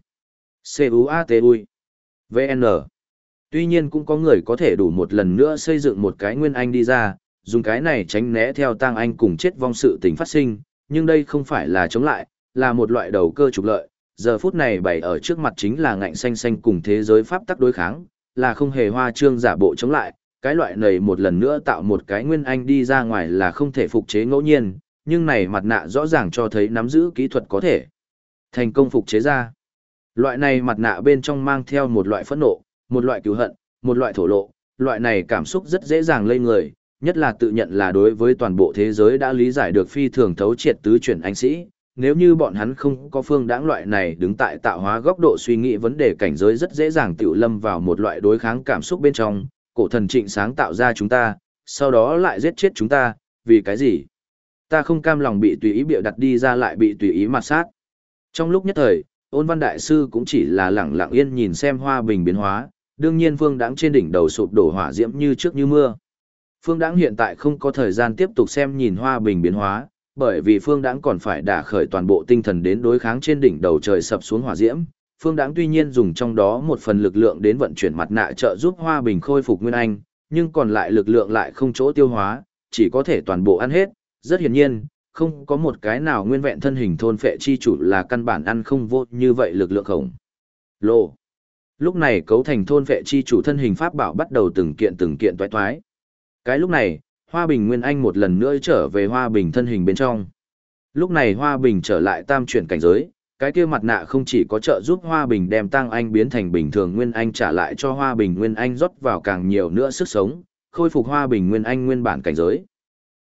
CUATUI VN. Tuy nhiên cũng có người có thể đủ một lần nữa xây dựng một cái nguyên anh đi ra, dùng cái này tránh né theo tang anh cùng chết vong sự tình phát sinh, nhưng đây không phải là chống lại, là một loại đầu cơ trục lợi. Giờ phút này bày ở trước mặt chính là ngạnh xanh xanh cùng thế giới pháp tắc đối kháng, là không hề hoa trương giả bộ chống lại, cái loại này một lần nữa tạo một cái nguyên anh đi ra ngoài là không thể phục chế ngẫu nhiên, nhưng này mặt nạ rõ ràng cho thấy nắm giữ kỹ thuật có thể thành công phục chế ra. Loại này mặt nạ bên trong mang theo một loại phẫn nộ, một loại cứu hận, một loại thổ lộ, loại này cảm xúc rất dễ dàng lây người, nhất là tự nhận là đối với toàn bộ thế giới đã lý giải được phi thường thấu triệt tứ chuyển anh sĩ. Nếu như bọn hắn không có Phương Đãng loại này đứng tại tạo hóa góc độ suy nghĩ vấn đề cảnh giới rất dễ dàng tiểu lâm vào một loại đối kháng cảm xúc bên trong, cổ thần trịnh sáng tạo ra chúng ta, sau đó lại giết chết chúng ta, vì cái gì? Ta không cam lòng bị tùy ý bịa đặt đi ra lại bị tùy ý mạt sát. Trong lúc nhất thời, Ôn Văn Đại Sư cũng chỉ là lặng lặng yên nhìn xem Hoa Bình biến hóa, đương nhiên Phương Đãng trên đỉnh đầu sụp đổ hỏa diễm như trước như mưa. Phương Đãng hiện tại không có thời gian tiếp tục xem nhìn Hoa Bình biến hóa, bởi vì Phương Đãng còn phải đả khởi toàn bộ tinh thần đến đối kháng trên đỉnh đầu trời sập xuống hỏa diễm. Phương Đãng tuy nhiên dùng trong đó một phần lực lượng đến vận chuyển mặt nạ trợ giúp Hoa Bình khôi phục nguyên anh, nhưng còn lại lực lượng lại không chỗ tiêu hóa, chỉ có thể toàn bộ ăn hết. Rất hiển nhiên, không có một cái nào nguyên vẹn thân hình thôn phệ chi chủ là căn bản ăn không vô như vậy lực lượng khổng lồ. Lúc này cấu thành thôn phệ chi chủ thân hình pháp bảo bắt đầu từng kiện toái toái. Cái lúc này, Hoa Bình Nguyên Anh một lần nữa trở về Hoa Bình thân hình bên trong. Lúc này Hoa Bình trở lại tam chuyển cảnh giới, cái kia mặt nạ không chỉ có trợ giúp Hoa Bình đem Tăng Anh biến thành bình thường Nguyên Anh trả lại cho Hoa Bình Nguyên Anh rót vào càng nhiều nữa sức sống, khôi phục Hoa Bình Nguyên Anh nguyên bản cảnh giới.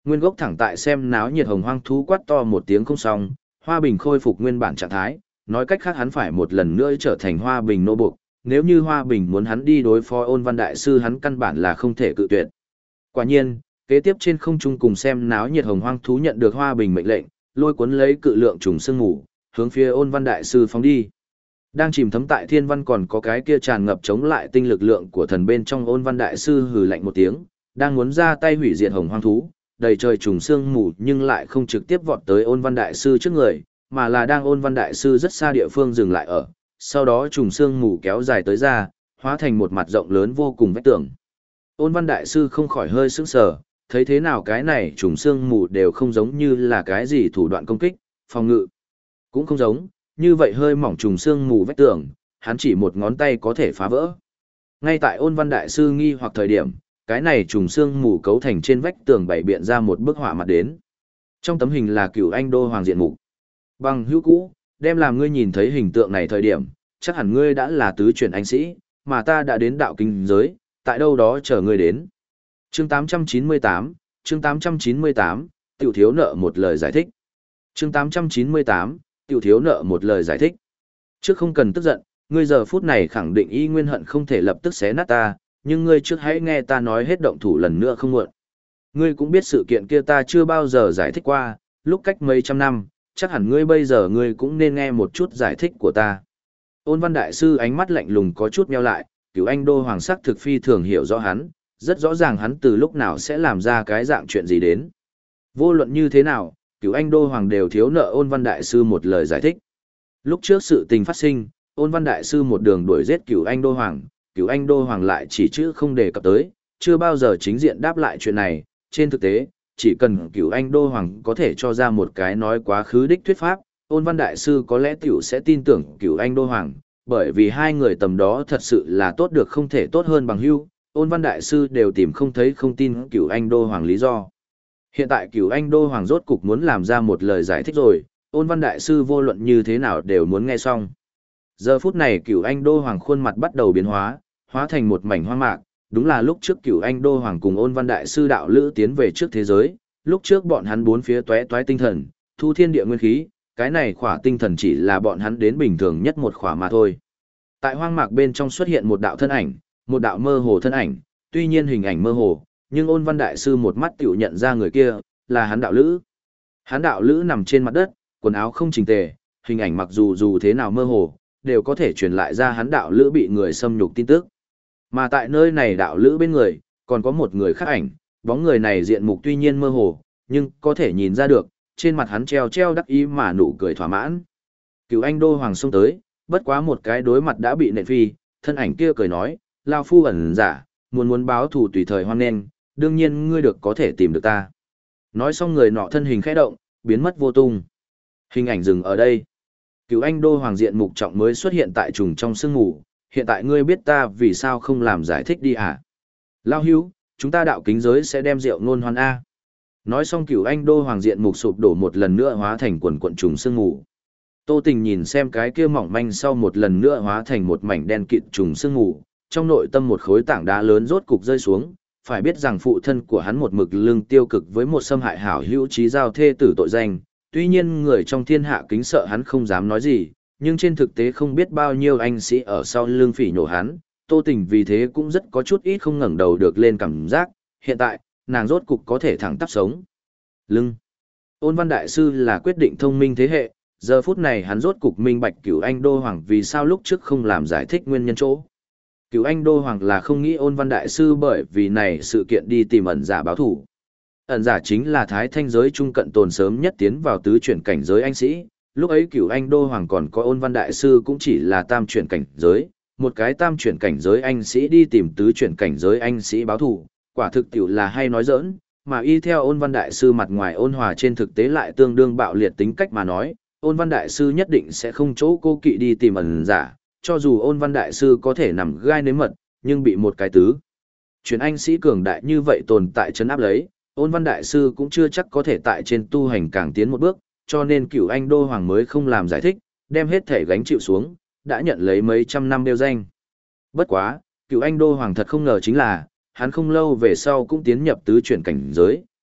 Nguyên gốc thẳng tại xem náo nhiệt hồng hoang thú quát to một tiếng không xong, Hoa Bình khôi phục nguyên bản trạng thái, nói cách khác hắn phải một lần nữa trở thành Hoa Bình nô buộc, nếu như Hoa Bình muốn hắn đi đối phó Ôn Văn Đại Sư hắn căn bản là không thể cự tuyệt. Quả nhiên, kế tiếp trên không trung cùng xem náo nhiệt hồng hoang thú nhận được Hoa Bình mệnh lệnh, lôi cuốn lấy cự lượng trùng sương ngủ, hướng phía Ôn Văn Đại Sư phóng đi. Đang chìm thấm tại thiên văn còn có cái kia tràn ngập chống lại tinh lực lượng của thần bên trong. Ôn Văn Đại Sư hừ lạnh một tiếng, đang muốn ra tay hủy diệt hồng hoang thú, đầy trời trùng sương mù nhưng lại không trực tiếp vọt tới Ôn Văn Đại Sư trước người, mà là đang Ôn Văn Đại Sư rất xa địa phương dừng lại ở, sau đó trùng sương mù kéo dài tới ra, hóa thành một mặt rộng lớn vô cùng vách tường. Ôn Văn Đại Sư không khỏi hơi sững sờ, thấy thế nào cái này trùng sương mù đều không giống như là cái gì thủ đoạn công kích, phòng ngự, cũng không giống, như vậy hơi mỏng trùng sương mù vách tường, hắn chỉ một ngón tay có thể phá vỡ. Ngay tại Ôn Văn Đại Sư nghi hoặc thời điểm, cái này trùng sương mù cấu thành trên vách tường bày biện ra một bức họa mặt đến. Trong tấm hình là Cửu Anh Đô Hoàng diện mục. Bằng hữu cũ, đem làm ngươi nhìn thấy hình tượng này thời điểm, chắc hẳn ngươi đã là tứ chuyển anh sĩ, mà ta đã đến đạo kinh giới, tại đâu đó chờ ngươi đến. Chương 898, chương 898, tiểu thiếu nợ một lời giải thích. Chương 898, tiểu thiếu nợ một lời giải thích. Trước không cần tức giận, ngươi giờ phút này khẳng định y nguyên hận không thể lập tức xé nát ta, nhưng ngươi trước hãy nghe ta nói hết động thủ lần nữa không muộn. Ngươi cũng biết sự kiện kia ta chưa bao giờ giải thích qua, lúc cách mấy trăm năm, chắc hẳn ngươi bây giờ ngươi cũng nên nghe một chút giải thích của ta. Ôn Văn Đại Sư ánh mắt lạnh lùng có chút nheo lại, Cửu Anh Đô Hoàng sắc thực phi thường hiểu rõ hắn, rất rõ ràng hắn từ lúc nào sẽ làm ra cái dạng chuyện gì đến. Vô luận như thế nào, Cửu Anh Đô Hoàng đều thiếu nợ Ôn Văn Đại Sư một lời giải thích. Lúc trước sự tình phát sinh, Ôn Văn Đại Sư một đường đuổi giết Cửu Anh Đô Hoàng, Cửu Anh Đô Hoàng lại chỉ chữ không đề cập tới, chưa bao giờ chính diện đáp lại chuyện này. Trên thực tế, chỉ cần Cửu Anh Đô Hoàng có thể cho ra một cái nói quá khứ đích thuyết pháp, Ôn Văn Đại Sư có lẽ tiểu sẽ tin tưởng Cửu Anh Đô Hoàng, bởi vì hai người tầm đó thật sự là tốt được không thể tốt hơn bằng hữu. Ôn Văn Đại Sư đều tìm không thấy không tin Cửu Anh Đô Hoàng lý do. Hiện tại Cửu Anh Đô Hoàng rốt cục muốn làm ra một lời giải thích rồi, Ôn Văn Đại Sư vô luận như thế nào đều muốn nghe xong. Giờ phút này Cửu Anh Đô Hoàng khuôn mặt bắt đầu biến hóa, hóa thành một mảnh hoang mạc, đúng là lúc trước Cửu Anh Đô Hoàng cùng Ôn Văn Đại Sư đạo lữ tiến về trước thế giới, lúc trước bọn hắn bốn phía tóe toái tinh thần, thu thiên địa nguyên khí, cái này khỏa tinh thần chỉ là bọn hắn đến bình thường nhất một khỏa mà thôi. Tại hoang mạc bên trong xuất hiện một đạo thân ảnh, một đạo mơ hồ thân ảnh, tuy nhiên hình ảnh mơ hồ, nhưng Ôn Văn Đại Sư một mắt tiểu nhận ra người kia, là hắn đạo lữ. Hắn đạo lữ nằm trên mặt đất, quần áo không chỉnh tề, hình ảnh mặc dù thế nào mơ hồ, đều có thể truyền lại ra hắn đạo lữ bị người xâm nhục tin tức. Mà tại nơi này đạo lữ bên người, còn có một người khác ảnh, bóng người này diện mục tuy nhiên mơ hồ, nhưng có thể nhìn ra được, trên mặt hắn treo đắc ý mà nụ cười thỏa mãn. Cửu Anh Đô Hoàng xông tới, bất quá một cái đối mặt đã bị nện phi, thân ảnh kia cười nói, lao phu ẩn giả, muốn báo thù tùy thời hoan nghênh, đương nhiên ngươi được có thể tìm được ta. Nói xong người nọ thân hình khẽ động, biến mất vô tung. Hình ảnh dừng ở đây. Cửu Anh Đô Hoàng diện mục trọng mới xuất hiện tại trùng trong sương mù, hiện tại ngươi biết ta vì sao không làm giải thích đi hả? Lao hữu, chúng ta đạo kính giới sẽ đem rượu ngôn hoan A. Nói xong Cửu Anh Đô Hoàng diện mục sụp đổ một lần nữa hóa thành quần quận trùng sương mù. Tô Tình nhìn xem cái kia mỏng manh sau một lần nữa hóa thành một mảnh đen kịt trùng sương mù, trong nội tâm một khối tảng đá lớn rốt cục rơi xuống, phải biết rằng phụ thân của hắn một mực lưng tiêu cực với một xâm hại hảo hữu chí giao thê tử tội danh, tuy nhiên người trong thiên hạ kính sợ hắn không dám nói gì, nhưng trên thực tế không biết bao nhiêu anh sĩ ở sau lưng phỉ nhổ hắn, Tô Tình vì thế cũng rất có chút ít không ngẩng đầu được lên cảm giác, hiện tại, nàng rốt cục có thể thẳng tắp sống. Lưng. Ôn Văn Đại Sư là quyết định thông minh thế hệ, giờ phút này hắn rốt cục minh bạch Cửu Anh Đô Hoàng vì sao lúc trước không làm giải thích nguyên nhân chỗ. Cửu Anh Đô Hoàng là không nghĩ Ôn Văn Đại Sư bởi vì này sự kiện đi tìm ẩn giả báo thủ. Ẩn giả chính là thái thanh giới trung cận tồn sớm nhất tiến vào tứ chuyển cảnh giới anh sĩ, lúc ấy Cửu Anh Đô Hoàng còn có Ôn Văn Đại Sư cũng chỉ là tam chuyển cảnh giới, một cái tam chuyển cảnh giới anh sĩ đi tìm tứ chuyển cảnh giới anh sĩ báo thủ, quả thực tiểu là hay nói giỡn, mà y theo Ôn Văn Đại Sư mặt ngoài ôn hòa trên thực tế lại tương đương bạo liệt tính cách mà nói, Ôn Văn Đại Sư nhất định sẽ không chỗ cô kỵ đi tìm ẩn giả, cho dù Ôn Văn Đại Sư có thể nằm gai nếm mật, nhưng bị một cái tứ chuyển anh sĩ cường đại như vậy tồn tại trấn áp lấy, Ôn Văn Đại Sư cũng chưa chắc có thể tại trên tu hành càng tiến một bước, cho nên Cửu Anh Đô Hoàng mới không làm giải thích, đem hết thể gánh chịu xuống, đã nhận lấy mấy trăm năm đeo danh. Bất quá, Cửu Anh Đô Hoàng thật không ngờ chính là, hắn không lâu về sau cũng tiến nhập tứ chuyển cảnh giới,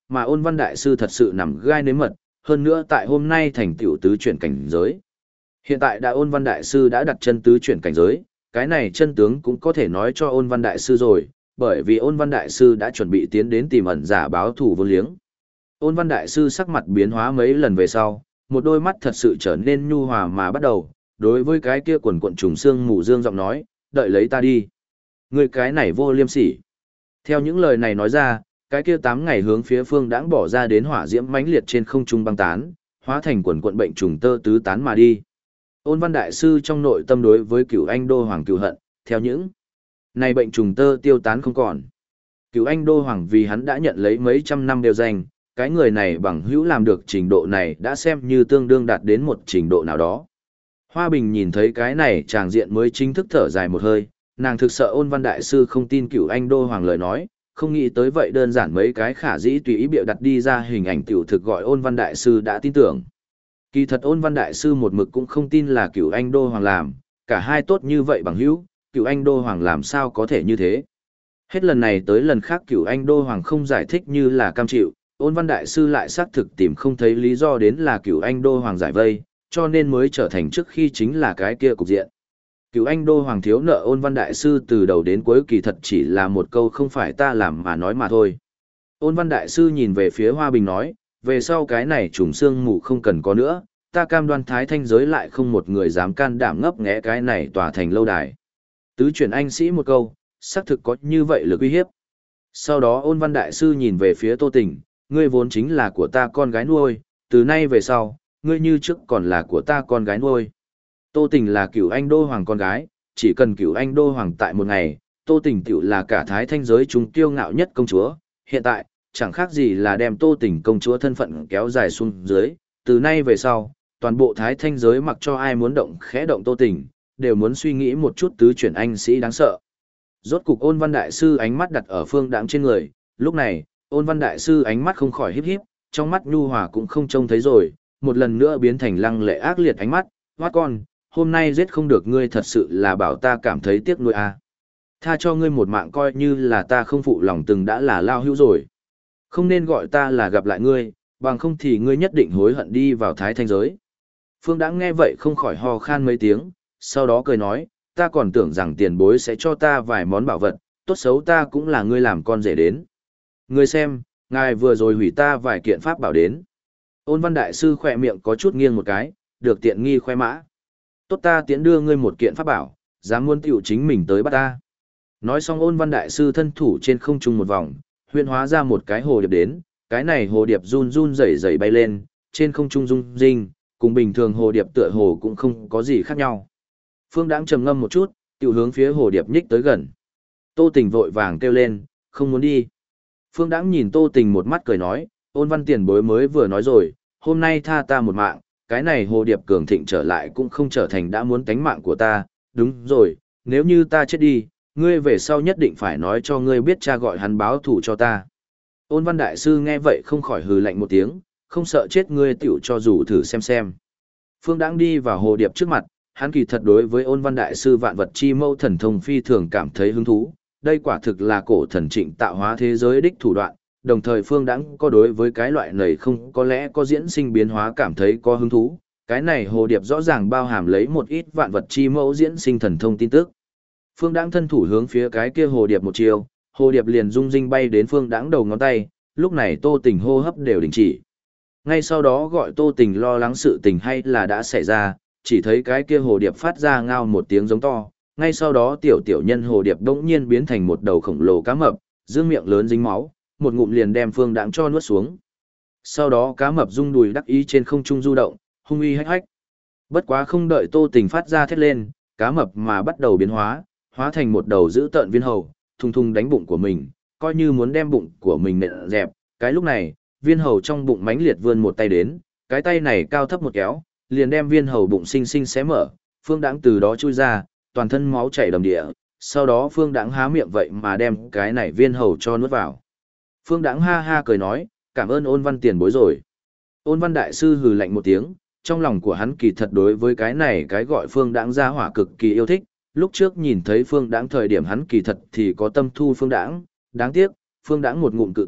mà Ôn Văn Đại Sư thật sự nằm gai nếm mật, hơn nữa tại hôm nay thành tiểu tứ chuyển cảnh giới. Hiện tại Ôn Văn Đại Sư đã đặt chân tứ chuyển cảnh giới, cái này chân tướng cũng có thể nói cho Ôn Văn Đại Sư rồi, bởi vì Ôn Văn Đại Sư đã chuẩn bị tiến đến tìm ẩn giả báo thù vô liếng. Ôn Văn Đại Sư sắc mặt biến hóa mấy lần về sau, một đôi mắt thật sự trở nên nhu hòa mà bắt đầu, đối với cái kia quần quận trùng xương mù dương giọng nói, đợi lấy ta đi. Người cái này vô liêm sỉ. Theo những lời này nói ra, cái kia 8 ngày hướng phía phương đãng bỏ ra đến hỏa diễm mãnh liệt trên không trung băng tán, hóa thành quần quận bệnh trùng tơ tứ tán mà đi. Ôn Văn Đại Sư trong nội tâm đối với Cửu Anh Đô Hoàng cừu hận, theo những này bệnh trùng tơ tiêu tán không còn. Cửu Anh Đô Hoàng vì hắn đã nhận lấy mấy trăm năm đều danh, cái người này bằng hữu làm được trình độ này đã xem như tương đương đạt đến một trình độ nào đó. Hoa Bình nhìn thấy cái này tràng diện mới chính thức thở dài một hơi, nàng thực sợ Ôn Văn Đại Sư không tin Cửu Anh Đô Hoàng lời nói, không nghĩ tới vậy đơn giản mấy cái khả dĩ tùy ý bịa đặt đi ra hình ảnh tiểu thực gọi Ôn Văn Đại Sư đã tin tưởng. Kỳ thật Ôn Văn Đại Sư một mực cũng không tin là Cửu Anh Đô Hoàng làm, cả hai tốt như vậy bằng hữu, Cửu Anh Đô Hoàng làm sao có thể như thế. Hết lần này tới lần khác Cửu Anh Đô Hoàng không giải thích như là cam chịu, Ôn Văn Đại Sư lại xác thực tìm không thấy lý do đến là Cửu Anh Đô Hoàng giải vây, cho nên mới trở thành trước khi chính là cái kia cục diện. Cửu Anh Đô Hoàng thiếu nợ Ôn Văn Đại Sư từ đầu đến cuối kỳ thật chỉ là một câu không phải ta làm mà nói mà thôi. Ôn Văn Đại Sư nhìn về phía Hoa Bình nói, về sau cái này trùng xương mù không cần có nữa, ta cam đoan Thái Thanh giới lại không một người dám can đảm ngấp nghé cái này tòa thành lâu đài. Tứ chuyển anh sĩ một câu, xác thực có như vậy lực uy hiếp. Sau đó Ôn Văn Đại Sư nhìn về phía Tô Tình, ngươi vốn chính là của ta con gái nuôi, từ nay về sau, ngươi như trước còn là của ta con gái nuôi. Tô Tình là Cửu Anh Đô Hoàng con gái, chỉ cần Cửu Anh Đô Hoàng tại một ngày, Tô Tình tiểu là cả Thái Thanh giới trung kiêu ngạo nhất công chúa. Hiện tại, chẳng khác gì là đem Tô Tình công chúa thân phận kéo dài xuống dưới, từ nay về sau, toàn bộ Thái Thanh giới mặc cho ai muốn động khẽ động Tô Tình, đều muốn suy nghĩ một chút tứ chuyển anh sĩ đáng sợ. Rốt cục Ôn Văn Đại Sư ánh mắt đặt ở phương đãng trên người, lúc này, Ôn Văn Đại Sư ánh mắt không khỏi híp híp, trong mắt nhu hòa cũng không trông thấy rồi, một lần nữa biến thành lăng lệ ác liệt ánh mắt, hoát con, hôm nay giết không được ngươi thật sự là bảo ta cảm thấy tiếc nuối à. Tha cho ngươi một mạng coi như là ta không phụ lòng từng đã là lao hữu rồi. Không nên gọi ta là gặp lại ngươi, bằng không thì ngươi nhất định hối hận đi vào Thái Thanh giới. Phương Đãng nghe vậy không khỏi ho khan mấy tiếng, sau đó cười nói, ta còn tưởng rằng tiền bối sẽ cho ta vài món bảo vật, tốt xấu ta cũng là ngươi làm con rể đến. Ngươi xem, ngài vừa rồi hủy ta vài kiện pháp bảo đến. Ôn Văn Đại Sư khỏe miệng có chút nghiêng một cái, được tiện nghi khoe mã. Tốt ta tiễn đưa ngươi một kiện pháp bảo, dám muốn tiểu chính mình tới bắt ta. Nói xong Ôn Văn Đại Sư thân thủ trên không trung một vòng, huyễn hóa ra một cái hồ điệp đến, cái này hồ điệp run run rẩy rẩy bay lên, trên không trung rung rinh, cùng bình thường hồ điệp tựa hồ cũng không có gì khác nhau. Phương Đãng trầm ngâm một chút, tiểu hướng phía hồ điệp nhích tới gần. Tô Tình vội vàng kêu lên, không muốn đi. Phương Đãng nhìn Tô Tình một mắt cười nói, Ôn Văn tiền bối mới vừa nói rồi, hôm nay tha ta một mạng, cái này hồ điệp cường thịnh trở lại cũng không trở thành đã muốn tánh mạng của ta, đúng rồi, nếu như ta chết đi, ngươi về sau nhất định phải nói cho ngươi biết cha gọi hắn báo thù cho ta. Ôn Văn Đại Sư nghe vậy không khỏi hừ lạnh một tiếng, không sợ chết ngươi tiểu cho dù thử xem. Phương Đãng đi vào hồ điệp trước mặt, hắn kỳ thật đối với Ôn Văn Đại Sư vạn vật chi mâu thần thông phi thường cảm thấy hứng thú, đây quả thực là cổ thần trịnh tạo hóa thế giới đích thủ đoạn, đồng thời Phương Đãng có đối với cái loại này không có lẽ có diễn sinh biến hóa cảm thấy có hứng thú, cái này hồ điệp rõ ràng bao hàm lấy một ít vạn vật chi mẫu diễn sinh thần thông tin tức. Phương Đãng thân thủ hướng phía cái kia hồ điệp một chiều, hồ điệp liền rung rinh bay đến Phương Đãng đầu ngón tay, lúc này Tô Tình hô hấp đều đình chỉ. Ngay sau đó gọi Tô Tình lo lắng sự tình hay là đã xảy ra, chỉ thấy cái kia hồ điệp phát ra ngao một tiếng giống to, ngay sau đó tiểu nhân hồ điệp đống nhiên biến thành một đầu khổng lồ cá mập, dương miệng lớn dính máu, một ngụm liền đem Phương Đãng cho nuốt xuống. Sau đó cá mập rung đùi đắc ý trên không trung du động, hung uy hách hách. Bất quá không đợi Tô Tình phát ra thét lên, cá mập mà bắt đầu biến hóa, hóa thành một đầu dữ tợn viên hầu, thung thung đánh bụng của mình, coi như muốn đem bụng của mình nện dẹp. Cái lúc này, viên hầu trong bụng mãnh liệt vươn một tay đến, cái tay này cao thấp một kéo, liền đem viên hầu bụng xinh xinh xé mở, Phương Đãng từ đó chui ra, toàn thân máu chảy đầm địa, sau đó Phương Đãng há miệng vậy mà đem cái này viên hầu cho nuốt vào. Phương Đãng ha ha cười nói, cảm ơn Ôn Văn tiền bối rồi. Ôn Văn Đại Sư hừ lạnh một tiếng, trong lòng của hắn kỳ thật đối với cái này cái gọi Phương Đãng ra hỏa cực kỳ yêu thích, lúc trước nhìn thấy Phương Đãng thời điểm hắn kỳ thật thì có tâm thu Phương Đãng, đáng tiếc, Phương Đãng một ngụm cự tuyệt,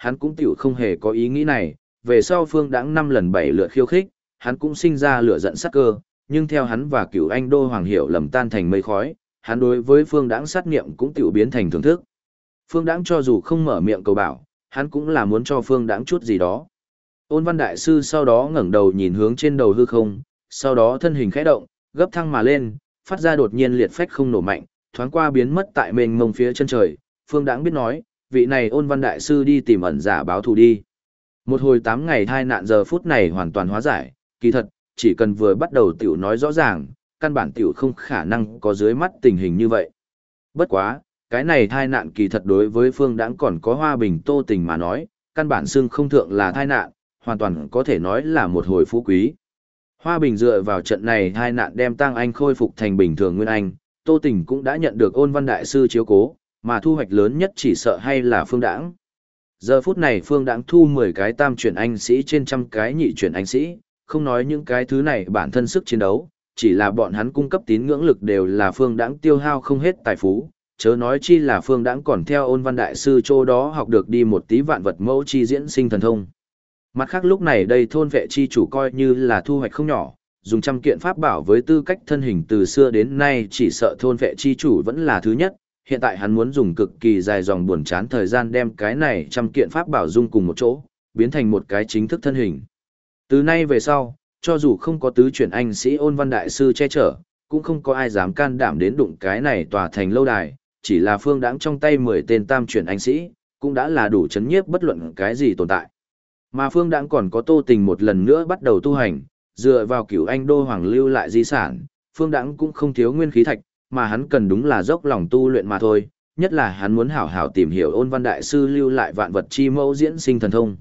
hắn cũng tiểu không hề có ý nghĩ này, về sau Phương Đãng 5 lần 7 lượt khiêu khích, hắn cũng sinh ra lửa giận sát cơ, nhưng theo hắn và Cửu Anh Đô Hoàng hiểu lầm tan thành mây khói, hắn đối với Phương Đãng sát niệm cũng tiểu biến thành thưởng thức. Phương Đãng cho dù không mở miệng cầu bảo, hắn cũng là muốn cho Phương Đãng chút gì đó. Ôn Văn Đại Sư sau đó ngẩng đầu nhìn hướng trên đầu hư không, sau đó thân hình khẽ động, gấp thăng mà lên, phát ra đột nhiên liệt phách không nổ mạnh, thoáng qua biến mất tại mênh mông phía chân trời. Phương Đãng biết nói, vị này Ôn Văn Đại Sư đi tìm ẩn giả báo thù đi. Một hồi 8 ngày thai nạn giờ phút này hoàn toàn hóa giải, kỳ thật, chỉ cần vừa bắt đầu tiểu nói rõ ràng, căn bản tiểu không khả năng có dưới mắt tình hình như vậy. Bất quá, cái này thai nạn kỳ thật đối với Phương Đãng còn có Hoa Bình Tô Tình mà nói, căn bản xưng không thượng là thai nạn, hoàn toàn có thể nói là một hồi phú quý. Hoa Bình dựa vào trận này thai nạn đem Tang Anh khôi phục thành bình thường nguyên anh, Tô Tình cũng đã nhận được Ôn Văn Đại Sư chiếu cố, mà thu hoạch lớn nhất chỉ sợ hay là Phương Đãng. Giờ phút này Phương Đãng thu 10 cái tam chuyển anh sĩ trên trăm cái nhị chuyển anh sĩ, không nói những cái thứ này bản thân sức chiến đấu, chỉ là bọn hắn cung cấp tín ngưỡng lực đều là Phương Đãng tiêu hao không hết tài phú, chớ nói chi là Phương Đãng còn theo Ôn Văn Đại Sư chỗ đó học được đi một tí vạn vật mẫu chi diễn sinh thần thông. Mặt khác lúc này đây thôn vệ chi chủ coi như là thu hoạch không nhỏ, dùng trăm kiện pháp bảo với tư cách thân hình từ xưa đến nay chỉ sợ thôn vệ chi chủ vẫn là thứ nhất, hiện tại hắn muốn dùng cực kỳ dài dòng buồn chán thời gian đem cái này trăm kiện pháp bảo dung cùng một chỗ, biến thành một cái chính thức thân hình. Từ nay về sau, cho dù không có tứ chuyển anh sĩ Ôn Văn Đại Sư che chở, cũng không có ai dám can đảm đến đụng cái này tòa thành lâu đài, chỉ là Phương Đãng trong tay 10 tên tam chuyển anh sĩ, cũng đã là đủ chấn nhiếp bất luận cái gì tồn tại. Mà Phương Đãng còn có Tô Tình một lần nữa bắt đầu tu hành, dựa vào Cửu Anh Đô Hoàng lưu lại di sản, Phương Đãng cũng không thiếu nguyên khí thạch, mà hắn cần đúng là dốc lòng tu luyện mà thôi, nhất là hắn muốn hảo hảo tìm hiểu Ôn Văn Đại Sư lưu lại vạn vật chi mẫu diễn sinh thần thông.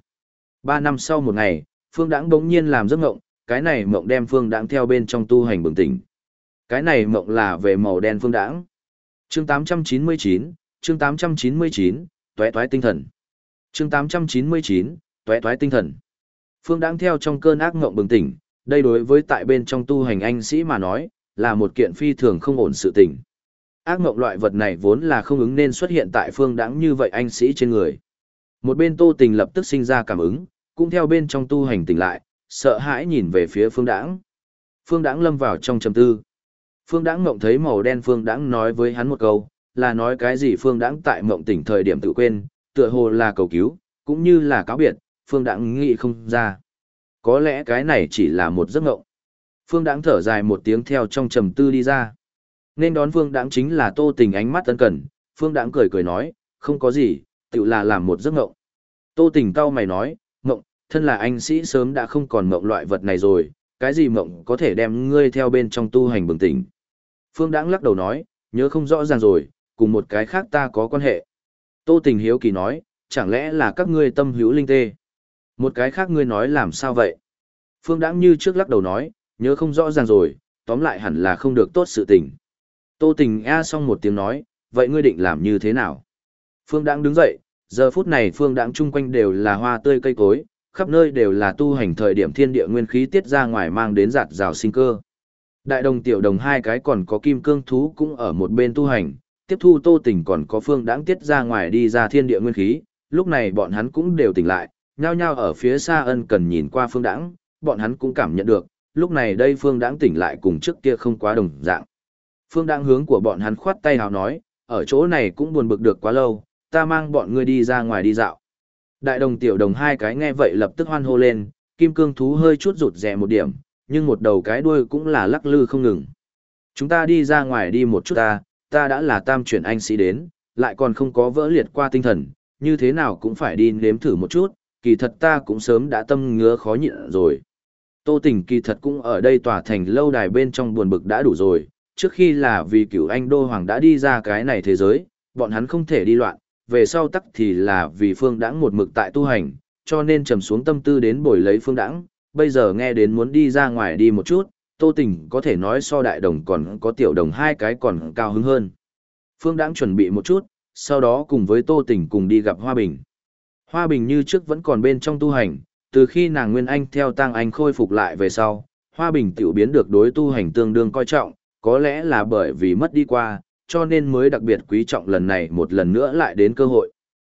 3 năm sau một ngày, Phương Đãng bỗng nhiên làm giấc mộng, cái này mộng đem Phương Đãng theo bên trong tu hành bừng tỉnh. Cái này mộng là về màu đen Phương Đãng. Chương 899, chương 899, toé toái tinh thần. Chương 899, toé toái tinh thần. Phương Đãng theo trong cơn ác mộng bừng tỉnh, đây đối với tại bên trong tu hành anh sĩ mà nói, là một kiện phi thường không ổn sự tình. Ác mộng loại vật này vốn là không ứng nên xuất hiện tại Phương Đãng như vậy anh sĩ trên người. Một bên Tô Tình lập tức sinh ra cảm ứng, cũng theo bên trong tu hành tỉnh lại, sợ hãi nhìn về phía Phương Đãng. Phương Đãng lâm vào trong trầm tư. Phương Đãng mộng thấy màu đen, Phương Đãng nói với hắn một câu, là nói cái gì Phương Đãng tại mộng tỉnh thời điểm tự quên, tựa hồ là cầu cứu, cũng như là cáo biệt, Phương Đãng nghĩ không ra. Có lẽ cái này chỉ là một giấc mộng. Phương Đãng thở dài một tiếng theo trong trầm tư đi ra. Nên đón Phương Đãng chính là Tô Tình ánh mắt ân cần, Phương Đãng cười cười nói, không có gì, tự là làm một giấc mộng. Tô Tình cau mày nói, mộng, thân là anh sĩ sớm đã không còn mộng loại vật này rồi, cái gì mộng có thể đem ngươi theo bên trong tu hành bừng tỉnh. Phương Đãng lắc đầu nói, nhớ không rõ ràng rồi, cùng một cái khác ta có quan hệ. Tô Tình hiếu kỳ nói, chẳng lẽ là các ngươi tâm hữu linh tê? Một cái khác ngươi nói làm sao vậy? Phương Đãng như trước lắc đầu nói, nhớ không rõ ràng rồi, tóm lại hẳn là không được tốt sự tình. Tô Tình xong một tiếng nói, vậy ngươi định làm như thế nào? Phương Đãng đứng dậy, giờ phút này Phương Đãng chung quanh đều là hoa tươi cây cối, khắp nơi đều là tu hành thời điểm thiên địa nguyên khí tiết ra ngoài mang đến giạt rào sinh cơ. Đại đồng tiểu đồng hai cái còn có kim cương thú cũng ở một bên tu hành, tiếp thu Tô Tình còn có Phương Đãng tiết ra ngoài đi ra thiên địa nguyên khí, lúc này bọn hắn cũng đều tỉnh lại, nhao nhao ở phía xa ân cần nhìn qua Phương Đãng, bọn hắn cũng cảm nhận được, lúc này đây Phương Đãng tỉnh lại cùng trước kia không quá đồng dạng. Phương Đãng hướng của bọn hắn khoát tay hào nói, ở chỗ này cũng buồn bực được quá lâu, ta mang bọn ngươi đi ra ngoài đi dạo. Đại đồng tiểu đồng hai cái nghe vậy lập tức hoan hô lên, kim cương thú hơi chút rụt rè một điểm, nhưng một đầu cái đuôi cũng là lắc lư không ngừng. Chúng ta đi ra ngoài đi một chút ta đã là tam chuyển anh sĩ đến, lại còn không có vỡ liệt qua tinh thần, như thế nào cũng phải đi nếm thử một chút, kỳ thật ta cũng sớm đã tâm ngứa khó nhịn rồi. Tô Tình kỳ thật cũng ở đây tòa thành lâu đài bên trong buồn bực đã đủ rồi, trước khi là vì Cửu Anh Đô Hoàng đã đi ra cái này thế giới, bọn hắn không thể đi loạn, về sau tắc thì là vì Phương Đãng một mực tại tu hành, cho nên trầm xuống tâm tư đến bồi lấy Phương Đãng, bây giờ nghe đến muốn đi ra ngoài đi một chút, Tô Tình có thể nói so đại đồng còn có tiểu đồng hai cái còn cao hứng hơn. Phương Đãng chuẩn bị một chút, sau đó cùng với Tô Tình cùng đi gặp Hoa Bình. Hoa Bình như trước vẫn còn bên trong tu hành, từ khi nàng Nguyên Anh theo Tang Anh khôi phục lại về sau, Hoa Bình tiểu biến được đối tu hành tương đương coi trọng, có lẽ là bởi vì mất đi qua, cho nên mới đặc biệt quý trọng lần này một lần nữa lại đến cơ hội.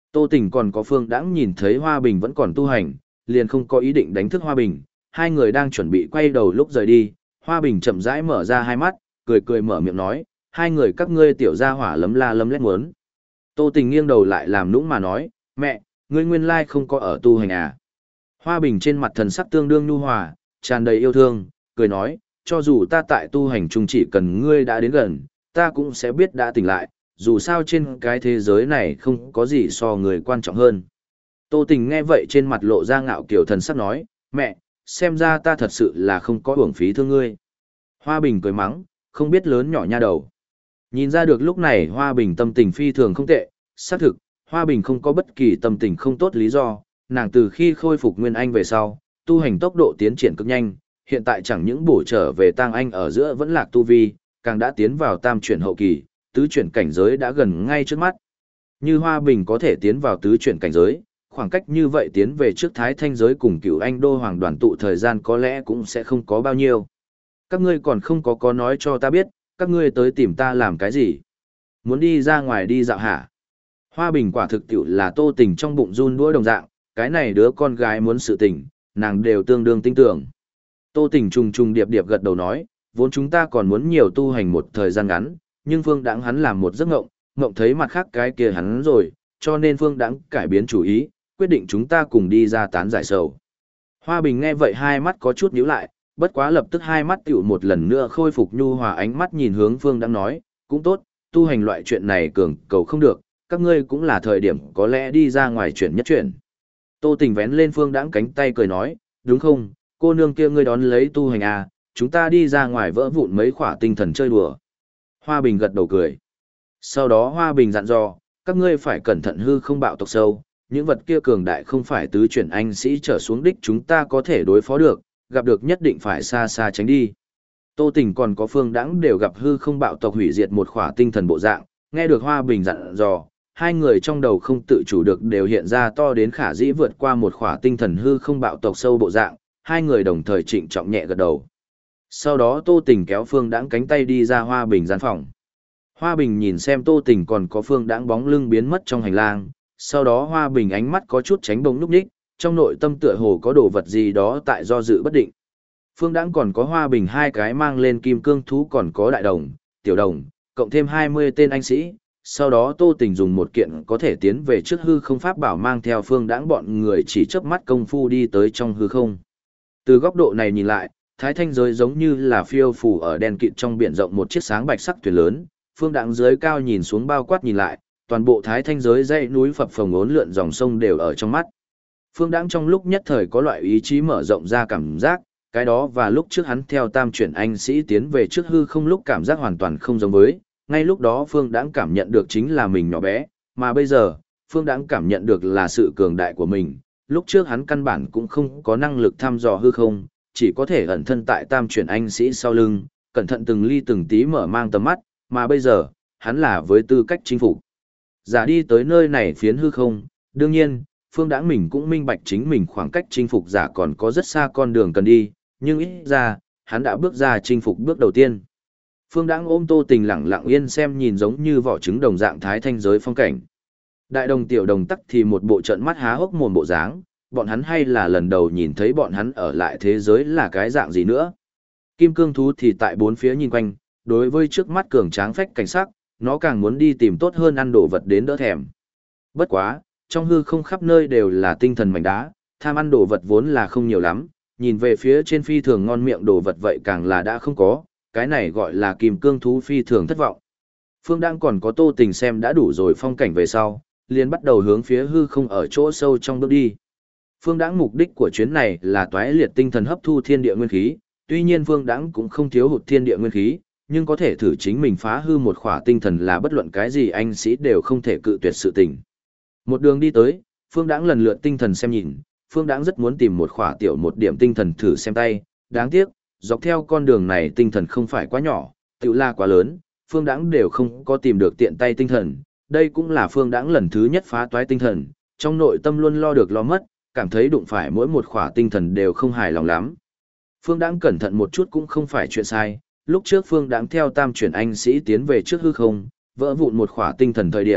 Tô Tình còn có Phương Đãng nhìn thấy Hoa Bình vẫn còn tu hành, liền không có ý định đánh thức Hoa Bình, hai người đang chuẩn bị quay đầu lúc rời đi, Hoa Bình chậm rãi mở ra hai mắt, cười cười mở miệng nói, hai người các ngươi tiểu gia hỏa lấm la lấm lét muốn. Tô Tình nghiêng đầu lại làm nũng mà nói, mẹ, ngươi nguyên lai không có ở tu hành à. Hoa Bình trên mặt thần sắc tương đương nhu hòa, tràn đầy yêu thương, cười nói, cho dù ta tại tu hành chung chỉ cần ngươi đã đến gần, ta cũng sẽ biết đã tỉnh lại, dù sao trên cái thế giới này không có gì so người quan trọng hơn. Tô Tình nghe vậy trên mặt lộ ra ngạo kiều thần sắc nói, mẹ, xem ra ta thật sự là không có uổng phí thương ngươi. Hoa Bình cười mắng, không biết lớn nhỏ nha đầu. Nhìn ra được lúc này Hoa Bình tâm tình phi thường không tệ, xác thực, Hoa Bình không có bất kỳ tâm tình không tốt lý do, nàng từ khi khôi phục Nguyên Anh về sau, tu hành tốc độ tiến triển cực nhanh, hiện tại chẳng những bổ trở về Tang Anh ở giữa vẫn lạc tu vi, càng đã tiến vào tam chuyển hậu kỳ, tứ chuyển cảnh giới đã gần ngay trước mắt. Như Hoa Bình có thể tiến vào tứ chuyển cảnh giới, khoảng cách như vậy tiến về trước Thái Thanh giới cùng Cửu Anh Đô Hoàng đoàn tụ thời gian có lẽ cũng sẽ không có bao nhiêu. Các ngươi còn không có nói cho ta biết, các ngươi tới tìm ta làm cái gì? Muốn đi ra ngoài đi dạo hả? Hoa Bình quả thực tiệu là Tô Tình trong bụng run đũa đồng dạng, cái này đứa con gái muốn sự tình, nàng đều tương đương tin tưởng. Tô Tình trùng trùng điệp điệp gật đầu nói, vốn chúng ta còn muốn nhiều tu hành một thời gian ngắn, nhưng Phương Đãng hắn làm một giấc ngộng, ngộng thấy mặt khác cái kia hắn rồi, cho nên Phương Đãng cải biến chủ ý, quyết định chúng ta cùng đi ra tán giải sầu. Hoa Bình nghe vậy hai mắt có chút nhíu lại, bất quá lập tức hai mắt tiểu một lần nữa khôi phục nhu hòa, ánh mắt nhìn hướng Phương Đãng nói, cũng tốt, tu hành loại chuyện này cường cầu không được, các ngươi cũng là thời điểm có lẽ đi ra ngoài chuyển nhất chuyển. Tô Tình vén lên Phương Đãng cánh tay cười nói, đúng không, cô nương kia ngươi đón lấy tu hành à, chúng ta đi ra ngoài vỡ vụn mấy khỏa tinh thần chơi đùa. Hoa Bình gật đầu cười. Sau đó Hoa Bình dặn dò, các ngươi phải cẩn thận hư không bạo tộc sâu, những vật kia cường đại không phải tứ chuyển anh sĩ trở xuống đích chúng ta có thể đối phó được, gặp được nhất định phải xa xa tránh đi. Tô Tình còn có Phương Đãng đều gặp hư không bạo tộc hủy diệt một khỏa tinh thần bộ dạng, nghe được Hoa Bình dặn dò, hai người trong đầu không tự chủ được đều hiện ra to đến khả dĩ vượt qua một khỏa tinh thần hư không bạo tộc sâu bộ dạng, hai người đồng thời trịnh trọng nhẹ gật đầu. Sau đó Tô Tình kéo Phương Đãng cánh tay đi ra Hoa Bình gian phòng. Hoa Bình nhìn xem Tô Tình còn có Phương Đãng bóng lưng biến mất trong hành lang, sau đó Hoa Bình ánh mắt có chút tránh bóng núp nhích, trong nội tâm tựa hồ có đồ vật gì đó tại do dự bất định. Phương Đãng còn có Hoa Bình hai cái mang lên kim cương thú còn có đại đồng, tiểu đồng, cộng thêm 20 tên anh sĩ. Sau đó Tô Tình dùng một kiện có thể tiến về trước hư không pháp bảo mang theo Phương Đãng bọn người chỉ chớp mắt công phu đi tới trong hư không. Từ góc độ này nhìn lại, Thái Thanh giới giống như là phiêu phù ở đen kịt trong biển rộng một chiếc sáng bạch sắc thuyền lớn, Phương Đãng dưới cao nhìn xuống bao quát nhìn lại, toàn bộ Thái Thanh giới dãy núi phập phồng uốn lượn dòng sông đều ở trong mắt. Phương Đãng trong lúc nhất thời có loại ý chí mở rộng ra cảm giác, cái đó và lúc trước hắn theo tam chuyển anh sĩ tiến về trước hư không lúc cảm giác hoàn toàn không giống với, ngay lúc đó Phương Đãng cảm nhận được chính là mình nhỏ bé, mà bây giờ, Phương Đãng cảm nhận được là sự cường đại của mình, lúc trước hắn căn bản cũng không có năng lực thăm dò hư không, chỉ có thể ẩn thân tại tam chuyển anh sĩ sau lưng, cẩn thận từng ly từng tí mở mang tầm mắt, mà bây giờ, hắn là với tư cách chinh phục. Giả đi tới nơi này phiến hư không, đương nhiên, Phương Đãng mình cũng minh bạch chính mình khoảng cách chinh phục giả còn có rất xa con đường cần đi, nhưng ít ra, hắn đã bước ra chinh phục bước đầu tiên. Phương Đãng ôm Tô Tình lặng lặng yên xem nhìn giống như vỏ trứng đồng dạng Thái Thanh giới phong cảnh. Đại đồng tiểu đồng tắc thì một bộ trận mắt há hốc mồm bộ dáng, bọn hắn hay là lần đầu nhìn thấy bọn hắn ở lại thế giới là cái dạng gì nữa. Kim cương thú thì tại bốn phía nhìn quanh, đối với trước mắt cường tráng phách cảnh sắc, nó càng muốn đi tìm tốt hơn ăn đồ vật đến đỡ thèm. Bất quá, trong hư không khắp nơi đều là tinh thần mảnh đá, tham ăn đồ vật vốn là không nhiều lắm, nhìn về phía trên phi thường ngon miệng đồ vật vậy càng là đã không có, cái này gọi là kim cương thú phi thường thất vọng. Phương Đãng còn có Tô Tình xem đã đủ rồi phong cảnh về sau, liền bắt đầu hướng phía hư không ở chỗ sâu trong bước đi. Phương Đãng mục đích của chuyến này là toái liệt tinh thần hấp thu thiên địa nguyên khí, tuy nhiên Phương Đãng cũng không thiếu hụt thiên địa nguyên khí, nhưng có thể thử chính mình phá hư một khỏa tinh thần là bất luận cái gì anh sĩ đều không thể cự tuyệt sự tình. Một đường đi tới, Phương Đãng lần lượt tinh thần xem nhìn, Phương Đãng rất muốn tìm một khỏa tiểu một điểm tinh thần thử xem tay, đáng tiếc, dọc theo con đường này tinh thần không phải quá nhỏ, tiểu là quá lớn, Phương Đãng đều không có tìm được tiện tay tinh thần, đây cũng là Phương Đãng lần thứ nhất phá toái tinh thần, trong nội tâm luôn lo được lo mất, cảm thấy đụng phải mỗi một khỏa tinh thần đều không hài lòng lắm. Phương Đãng cẩn thận một chút cũng không phải chuyện sai, lúc trước Phương Đãng theo tam chuyển anh sĩ tiến về trước hư không, vỡ vụn một khỏa tinh thần thời điểm,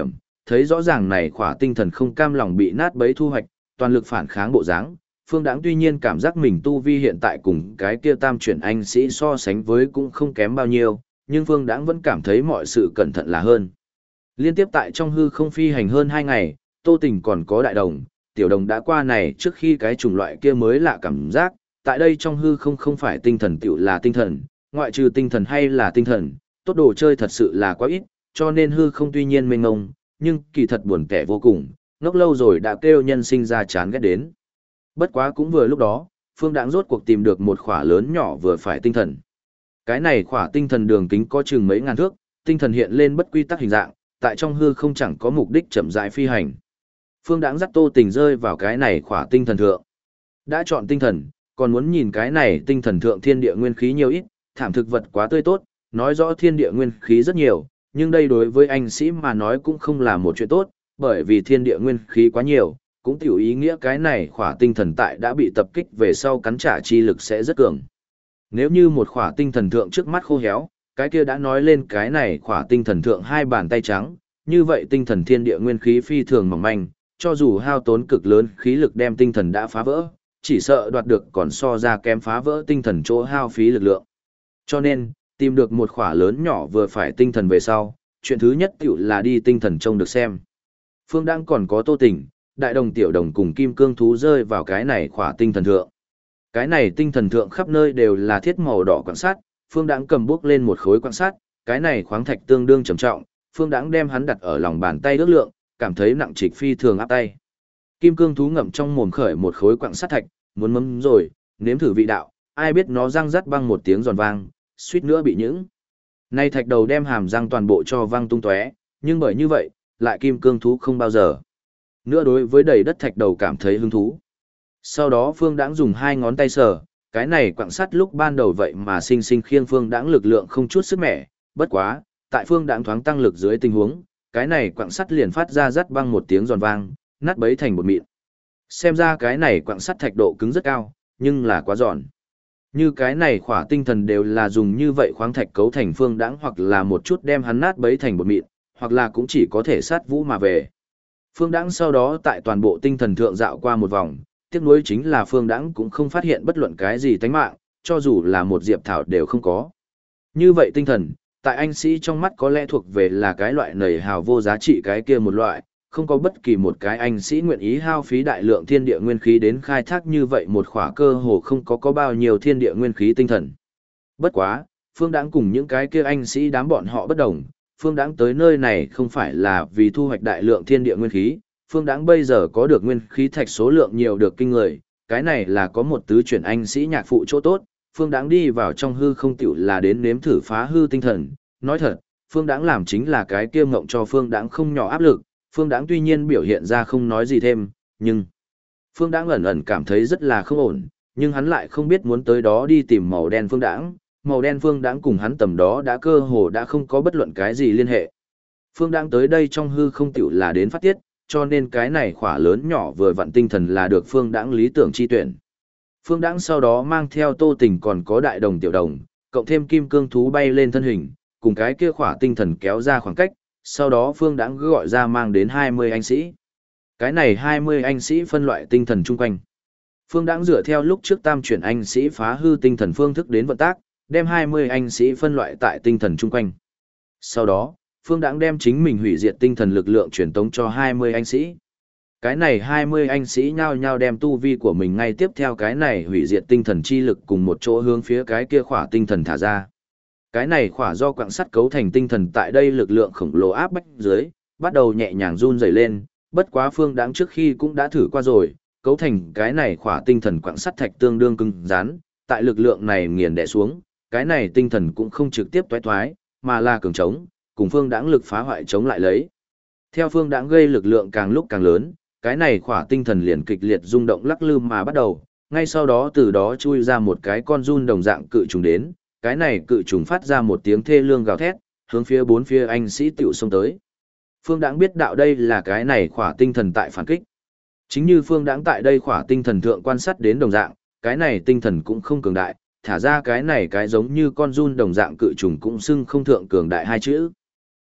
thấy rõ ràng này khỏa tinh thần không cam lòng bị nát bấy thu hoạch, toàn lực phản kháng bộ dáng. Phương Đãng tuy nhiên cảm giác mình tu vi hiện tại cùng cái kia tam chuyển anh sĩ so sánh với cũng không kém bao nhiêu, nhưng Phương Đãng vẫn cảm thấy mọi sự cẩn thận là hơn. Liên tiếp tại trong hư không phi hành hơn 2 ngày, Tô Tình còn có đại đồng, tiểu đồng đã qua này trước khi cái chủng loại kia mới lạ cảm giác, tại đây trong hư không phải tinh thần tiểu là tinh thần, ngoại trừ tinh thần hay là tinh thần, tốt đồ chơi thật sự là quá ít, cho nên hư không tuy nhiên mênh mông, nhưng kỳ thật buồn kẻ vô cùng, ngốc lâu rồi đã kêu nhân sinh ra chán ghét đến. Bất quá cũng vừa lúc đó, Phương Đãng rốt cuộc tìm được một khỏa lớn nhỏ vừa phải tinh thần. Cái này khỏa tinh thần đường kính có chừng mấy ngàn thước, tinh thần hiện lên bất quy tắc hình dạng, tại trong hư không chẳng có mục đích chậm rãi phi hành. Phương Đãng dắt Tô Tình rơi vào cái này khỏa tinh thần thượng. Đã chọn tinh thần, còn muốn nhìn cái này tinh thần thượng thiên địa nguyên khí nhiều ít, thảm thực vật quá tươi tốt, nói rõ thiên địa nguyên khí rất nhiều, nhưng đây đối với anh sĩ mà nói cũng không là một chuyện tốt, bởi vì thiên địa nguyên khí quá nhiều, cũng tiểu ý nghĩa cái này khỏa tinh thần tại đã bị tập kích về sau cắn trả chi lực sẽ rất cường. Nếu như một khỏa tinh thần thượng trước mắt khô héo, cái kia đã nói lên cái này khỏa tinh thần thượng hai bàn tay trắng, như vậy tinh thần thiên địa nguyên khí phi thường mỏng manh, cho dù hao tốn cực lớn khí lực đem tinh thần đã phá vỡ, chỉ sợ đoạt được còn so ra kém phá vỡ tinh thần chỗ hao phí lực lượng. Cho nên, tìm được một khỏa lớn nhỏ vừa phải tinh thần về sau, chuyện thứ nhất tiểu là đi tinh thần trông được xem. Phương Đãng còn có Tô Tình, đại đồng tiểu đồng cùng kim cương thú rơi vào cái này khỏa tinh thần thượng. Cái này tinh thần thượng khắp nơi đều là thiết màu đỏ quan sát, Phương Đãng cầm bước lên một khối quan sát, cái này khoáng thạch tương đương trầm trọng, Phương Đãng đem hắn đặt ở lòng bàn tay ước lượng, cảm thấy nặng trịch phi thường áp tay. Kim cương thú ngậm trong mồm khởi một khối quặng sắt thạch, muốn mấm rồi, nếm thử vị đạo, ai biết nó răng rắt băng một tiếng giòn vang, suýt nữa bị những. Nay thạch đầu đem hàm răng toàn bộ cho văng tung tóe, nhưng bởi như vậy, lại kim cương thú không bao giờ nữa đối với đầy đất thạch đầu cảm thấy hứng thú. Sau đó Phương Đãng dùng hai ngón tay sờ, cái này quặng sắt lúc ban đầu vậy mà sinh sinh khiêng Phương Đãng lực lượng không chút sức mẻ, bất quá, tại Phương Đãng thoáng tăng lực dưới tình huống, cái này quặng sắt liền phát ra rắt băng một tiếng giòn vang, nát bấy thành bột mịn. Xem ra cái này quặng sắt thạch độ cứng rất cao, nhưng là quá giòn. Như cái này khỏa tinh thần đều là dùng như vậy khoáng thạch cấu thành Phương Đãng hoặc là một chút đem hắn nát bấy thành bột mịn, hoặc là cũng chỉ có thể sát vũ mà về. Phương Đãng sau đó tại toàn bộ tinh thần thượng dạo qua một vòng, tiếc nuối chính là Phương Đãng cũng không phát hiện bất luận cái gì tánh mạng, cho dù là một diệp thảo đều không có. Như vậy tinh thần, tại anh sĩ trong mắt có lẽ thuộc về là cái loại nầy hào vô giá trị cái kia một loại, không có bất kỳ một cái anh sĩ nguyện ý hao phí đại lượng thiên địa nguyên khí đến khai thác như vậy một khỏa cơ hồ không có bao nhiêu thiên địa nguyên khí tinh thần. Bất quá, Phương Đãng cùng những cái kia anh sĩ đám bọn họ bất đồng, Phương Đãng tới nơi này không phải là vì thu hoạch đại lượng thiên địa nguyên khí, Phương Đãng bây giờ có được nguyên khí thạch số lượng nhiều được kinh người, cái này là có một tứ chuyển anh sĩ nhạc phụ chỗ tốt, Phương Đãng đi vào trong hư không tiểu là đến nếm thử phá hư tinh thần, nói thật, Phương Đãng làm chính là cái kia ngộng cho Phương Đãng không nhỏ áp lực, Phương Đãng tuy nhiên biểu hiện ra không nói gì thêm, nhưng Phương Đãng ẩn ẩn cảm thấy rất là không ổn, nhưng hắn lại không biết muốn tới đó đi tìm màu đen Phương Đãng, màu đen Phương Đãng cùng hắn tầm đó đã cơ hồ đã không có bất luận cái gì liên hệ. Phương Đãng tới đây trong hư không tiểu là đến phát tiết, cho nên cái này khỏa lớn nhỏ vừa vặn tinh thần là được Phương Đãng lý tưởng chi tuyển. Phương Đãng sau đó mang theo Tô Tình còn có đại đồng tiểu đồng, cộng thêm kim cương thú bay lên thân hình, cùng cái kia khỏa tinh thần kéo ra khoảng cách, sau đó Phương Đãng gọi ra mang đến 20 anh sĩ. Cái này 20 anh sĩ phân loại tinh thần chung quanh. Phương Đãng dựa theo lúc trước tam chuyển anh sĩ phá hư tinh thần phương thức đến vận tác, đem 20 anh sĩ phân loại tại tinh thần chung quanh. Sau đó, Phương Đãng đem chính mình hủy diệt tinh thần lực lượng truyền tống cho 20 anh sĩ. Cái này 20 anh sĩ nhao nhao đem tu vi của mình ngay tiếp theo cái này hủy diệt tinh thần chi lực cùng một chỗ hướng phía cái kia khỏa tinh thần thả ra. Cái này khỏa do quặng sắt cấu thành tinh thần tại đây lực lượng khổng lồ áp bách dưới, bắt đầu nhẹ nhàng run rẩy lên, bất quá Phương Đãng trước khi cũng đã thử qua rồi, cấu thành cái này khỏa tinh thần quặng sắt thạch tương đương cứng rắn, tại lực lượng này nghiền đè xuống, cái này tinh thần cũng không trực tiếp toái thoái, mà là cường trống, cùng Phương Đãng lực phá hoại chống lại lấy. Theo Phương Đãng gây lực lượng càng lúc càng lớn, cái này khỏa tinh thần liền kịch liệt rung động lắc lư mà bắt đầu, ngay sau đó từ đó chui ra một cái con giun đồng dạng cự trùng đến, cái này cự trùng phát ra một tiếng thê lương gào thét, hướng phía bốn phía anh sĩ tiểu xông tới. Phương Đãng biết đạo đây là cái này khỏa tinh thần tại phản kích. Chính như Phương Đãng tại đây khỏa tinh thần thượng quan sát đến đồng dạng, cái này tinh thần cũng không cường đại, thả ra cái này cái giống như con giun đồng dạng cự trùng cũng xưng không thượng cường đại hai chữ.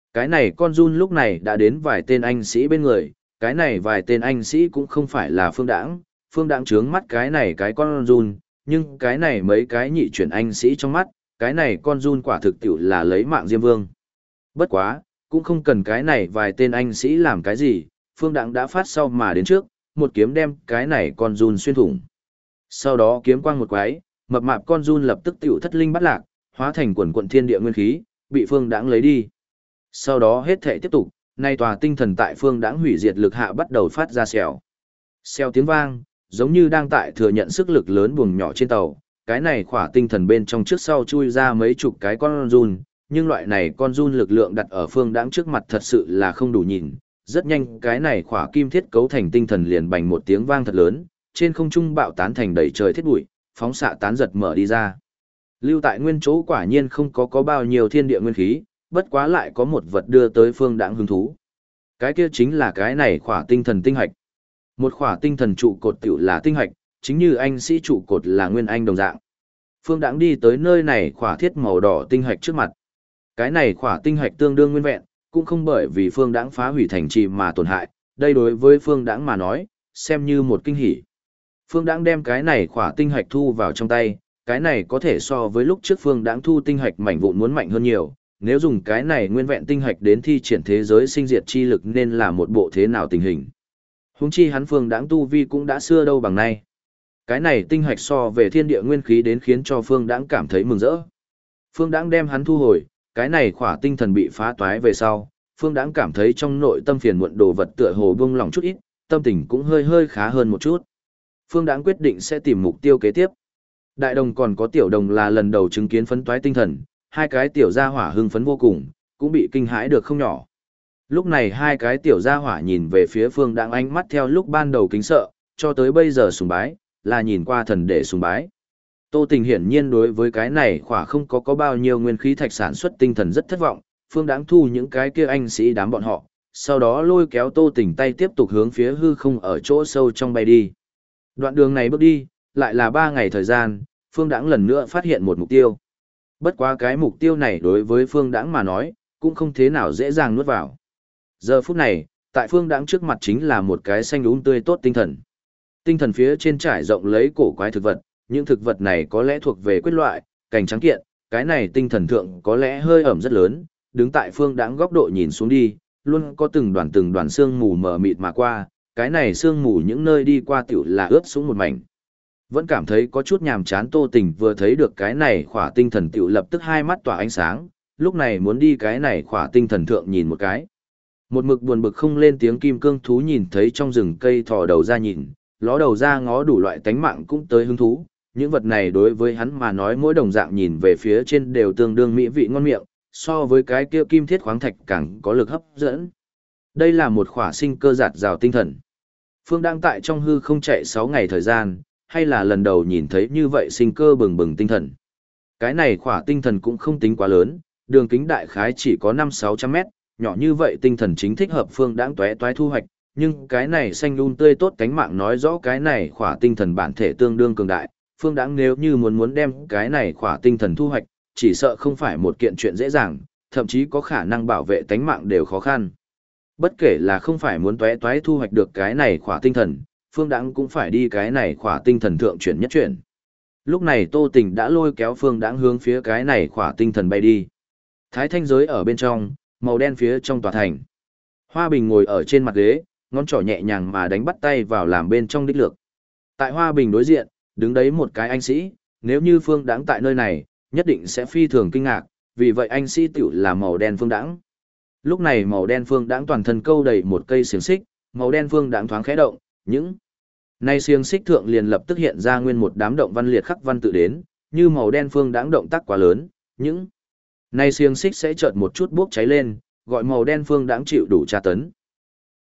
Cái này con run lúc này đã đến vài tên anh sĩ bên người, cái này vài tên anh sĩ cũng không phải là Phương Đãng trướng mắt cái này cái con run, nhưng cái này mấy cái nhị chuyển anh sĩ trong mắt, cái này con run quả thực tiểu là lấy mạng Diêm Vương. Bất quá, cũng không cần cái này vài tên anh sĩ làm cái gì, Phương Đãng đã phát sau mà đến trước, một kiếm đem cái này con run xuyên thủng. Sau đó kiếm quang một quái, mập mạp con run lập tức tiểu thất linh bắt lạc, hóa thành quần quận thiên địa nguyên khí, bị Phương Đãng lấy đi. Sau đó hết thể tiếp tục, nay tòa tinh thần tại Phương Đãng hủy diệt lực hạ bắt đầu phát ra xèo. Xèo tiếng vang, giống như đang tại thừa nhận sức lực lớn buồng nhỏ trên tàu, cái này khỏa tinh thần bên trong trước sau chui ra mấy chục cái con run, nhưng loại này con run lực lượng đặt ở Phương Đãng trước mặt thật sự là không đủ nhìn. Rất nhanh cái này khỏa kim thiết cấu thành tinh thần liền bành một tiếng vang thật lớn, trên không trung bạo tán thành đầy trời thiết bụi, phóng xạ tán giật mở đi ra. Lưu tại nguyên chỗ quả nhiên không có bao nhiêu thiên địa nguyên khí, bất quá lại có một vật đưa tới Phương Đãng hứng thú. Cái kia chính là cái này khỏa tinh thần tinh hạch. Một khỏa tinh thần trụ cột tiểu là tinh hạch, chính như anh sĩ trụ cột là nguyên anh đồng dạng. Phương Đãng đi tới nơi này khỏa thiết màu đỏ tinh hạch trước mặt. Cái này khỏa tinh hạch tương đương nguyên vẹn, cũng không bởi vì Phương Đãng phá hủy thành trì mà tổn hại, đây đối với Phương Đãng mà nói, xem như một kinh hỉ. Phương Đãng đem cái này khỏa tinh hạch thu vào trong tay, cái này có thể so với lúc trước Phương Đãng thu tinh hạch mảnh vụn muốn mạnh hơn nhiều, nếu dùng cái này nguyên vẹn tinh hạch đến thi triển thế giới sinh diệt chi lực nên là một bộ thế nào tình hình. Huống chi hắn Phương Đãng tu vi cũng đã xưa đâu bằng nay. Cái này tinh hạch so về thiên địa nguyên khí đến khiến cho Phương Đãng cảm thấy mừng rỡ. Phương Đãng đem hắn thu hồi, cái này khỏa tinh thần bị phá toái về sau, Phương Đãng cảm thấy trong nội tâm phiền muộn đồ vật tựa hồ buông lỏng chút ít, tâm tình cũng hơi khá hơn một chút. Phương Đãng quyết định sẽ tìm mục tiêu kế tiếp. Đại đồng còn có tiểu đồng là lần đầu chứng kiến phấn toái tinh thần, hai cái tiểu gia hỏa hưng phấn vô cùng, cũng bị kinh hãi được không nhỏ. Lúc này hai cái tiểu gia hỏa nhìn về phía Phương Đãng ánh mắt theo lúc ban đầu kính sợ, cho tới bây giờ sùng bái, là nhìn qua thần để sùng bái. Tô Tình hiển nhiên đối với cái này khỏa không có bao nhiêu nguyên khí thạch sản xuất tinh thần rất thất vọng, Phương Đãng thu những cái kia anh sĩ đám bọn họ, sau đó lôi kéo Tô Tình tay tiếp tục hướng phía hư không ở chỗ sâu trong bay đi. Đoạn đường này bước đi, lại là 3 ngày thời gian, Phương Đãng lần nữa phát hiện một mục tiêu. Bất quá cái mục tiêu này đối với Phương Đãng mà nói, cũng không thế nào dễ dàng nuốt vào. Giờ phút này, tại Phương Đãng trước mặt chính là một cái xanh tươi tốt tinh thần. Tinh thần phía trên trải rộng lấy cổ quái thực vật, những thực vật này có lẽ thuộc về quyết loại, cành trắng kiện, cái này tinh thần thượng có lẽ hơi ẩm rất lớn, đứng tại Phương Đãng góc độ nhìn xuống đi, luôn có từng đoàn sương mù mờ mịt mà qua, cái này sương mù những nơi đi qua tiểu là ướt xuống một mảnh. Vẫn cảm thấy có chút nhàm chán Tô Tình vừa thấy được cái này khỏa tinh thần tiểu lập tức hai mắt tỏa ánh sáng, lúc này muốn đi cái này khỏa tinh thần thượng nhìn một cái. Một mực buồn bực không lên tiếng kim cương thú nhìn thấy trong rừng cây thò đầu ra nhìn, ló đầu ra ngó đủ loại tánh mạng cũng tới hứng thú, những vật này đối với hắn mà nói mỗi đồng dạng nhìn về phía trên đều tương đương mỹ vị ngon miệng, so với cái kia kim thiết khoáng thạch càng có lực hấp dẫn. Đây là một khỏa sinh cơ giạt rào tinh thần. Phương đang tại trong hư không chạy 6 ngày thời gian, hay là lần đầu nhìn thấy như vậy sinh cơ bừng bừng tinh thần. Cái này khỏa tinh thần cũng không tính quá lớn, đường kính đại khái chỉ có 500-600 mét, nhỏ như vậy tinh thần chính thích hợp Phương đãng tóe toái thu hoạch, nhưng cái này xanh luôn tươi tốt cánh mạng nói rõ cái này khỏa tinh thần bản thể tương đương cường đại, Phương đãng nếu như muốn đem cái này khỏa tinh thần thu hoạch, chỉ sợ không phải một kiện chuyện dễ dàng, thậm chí có khả năng bảo vệ tánh mạng đều khó khăn. Bất kể là không phải muốn tóe toái thu hoạch được cái này khỏa tinh thần, Phương đãng cũng phải đi cái này khỏa tinh thần thượng chuyển nhất chuyển. Lúc này Tô Tình đã lôi kéo Phương đãng hướng phía cái này khỏa tinh thần bay đi. Thái thanh giới ở bên trong, màu đen phía trong tòa thành. Hoa Bình ngồi ở trên mặt ghế, ngón trỏ nhẹ nhàng mà đánh bắt tay vào làm bên trong đích lược. Tại Hoa Bình đối diện, đứng đấy một cái anh sĩ, nếu như Phương đãng tại nơi này, nhất định sẽ phi thường kinh ngạc, vì vậy anh sĩ tiểu là màu đen Phương đãng. Lúc này màu đen Phương đãng toàn thân câu đầy một cây xiềng xích, màu đen Phương đãng thoáng khẽ động, những nay xiềng xích thượng liền lập tức hiện ra nguyên một đám động văn liệt khắc văn tự đến, như màu đen Phương đãng động tác quá lớn, những nay xiềng xích sẽ chợt một chút bốc cháy lên, gọi màu đen Phương đãng chịu đủ tra tấn.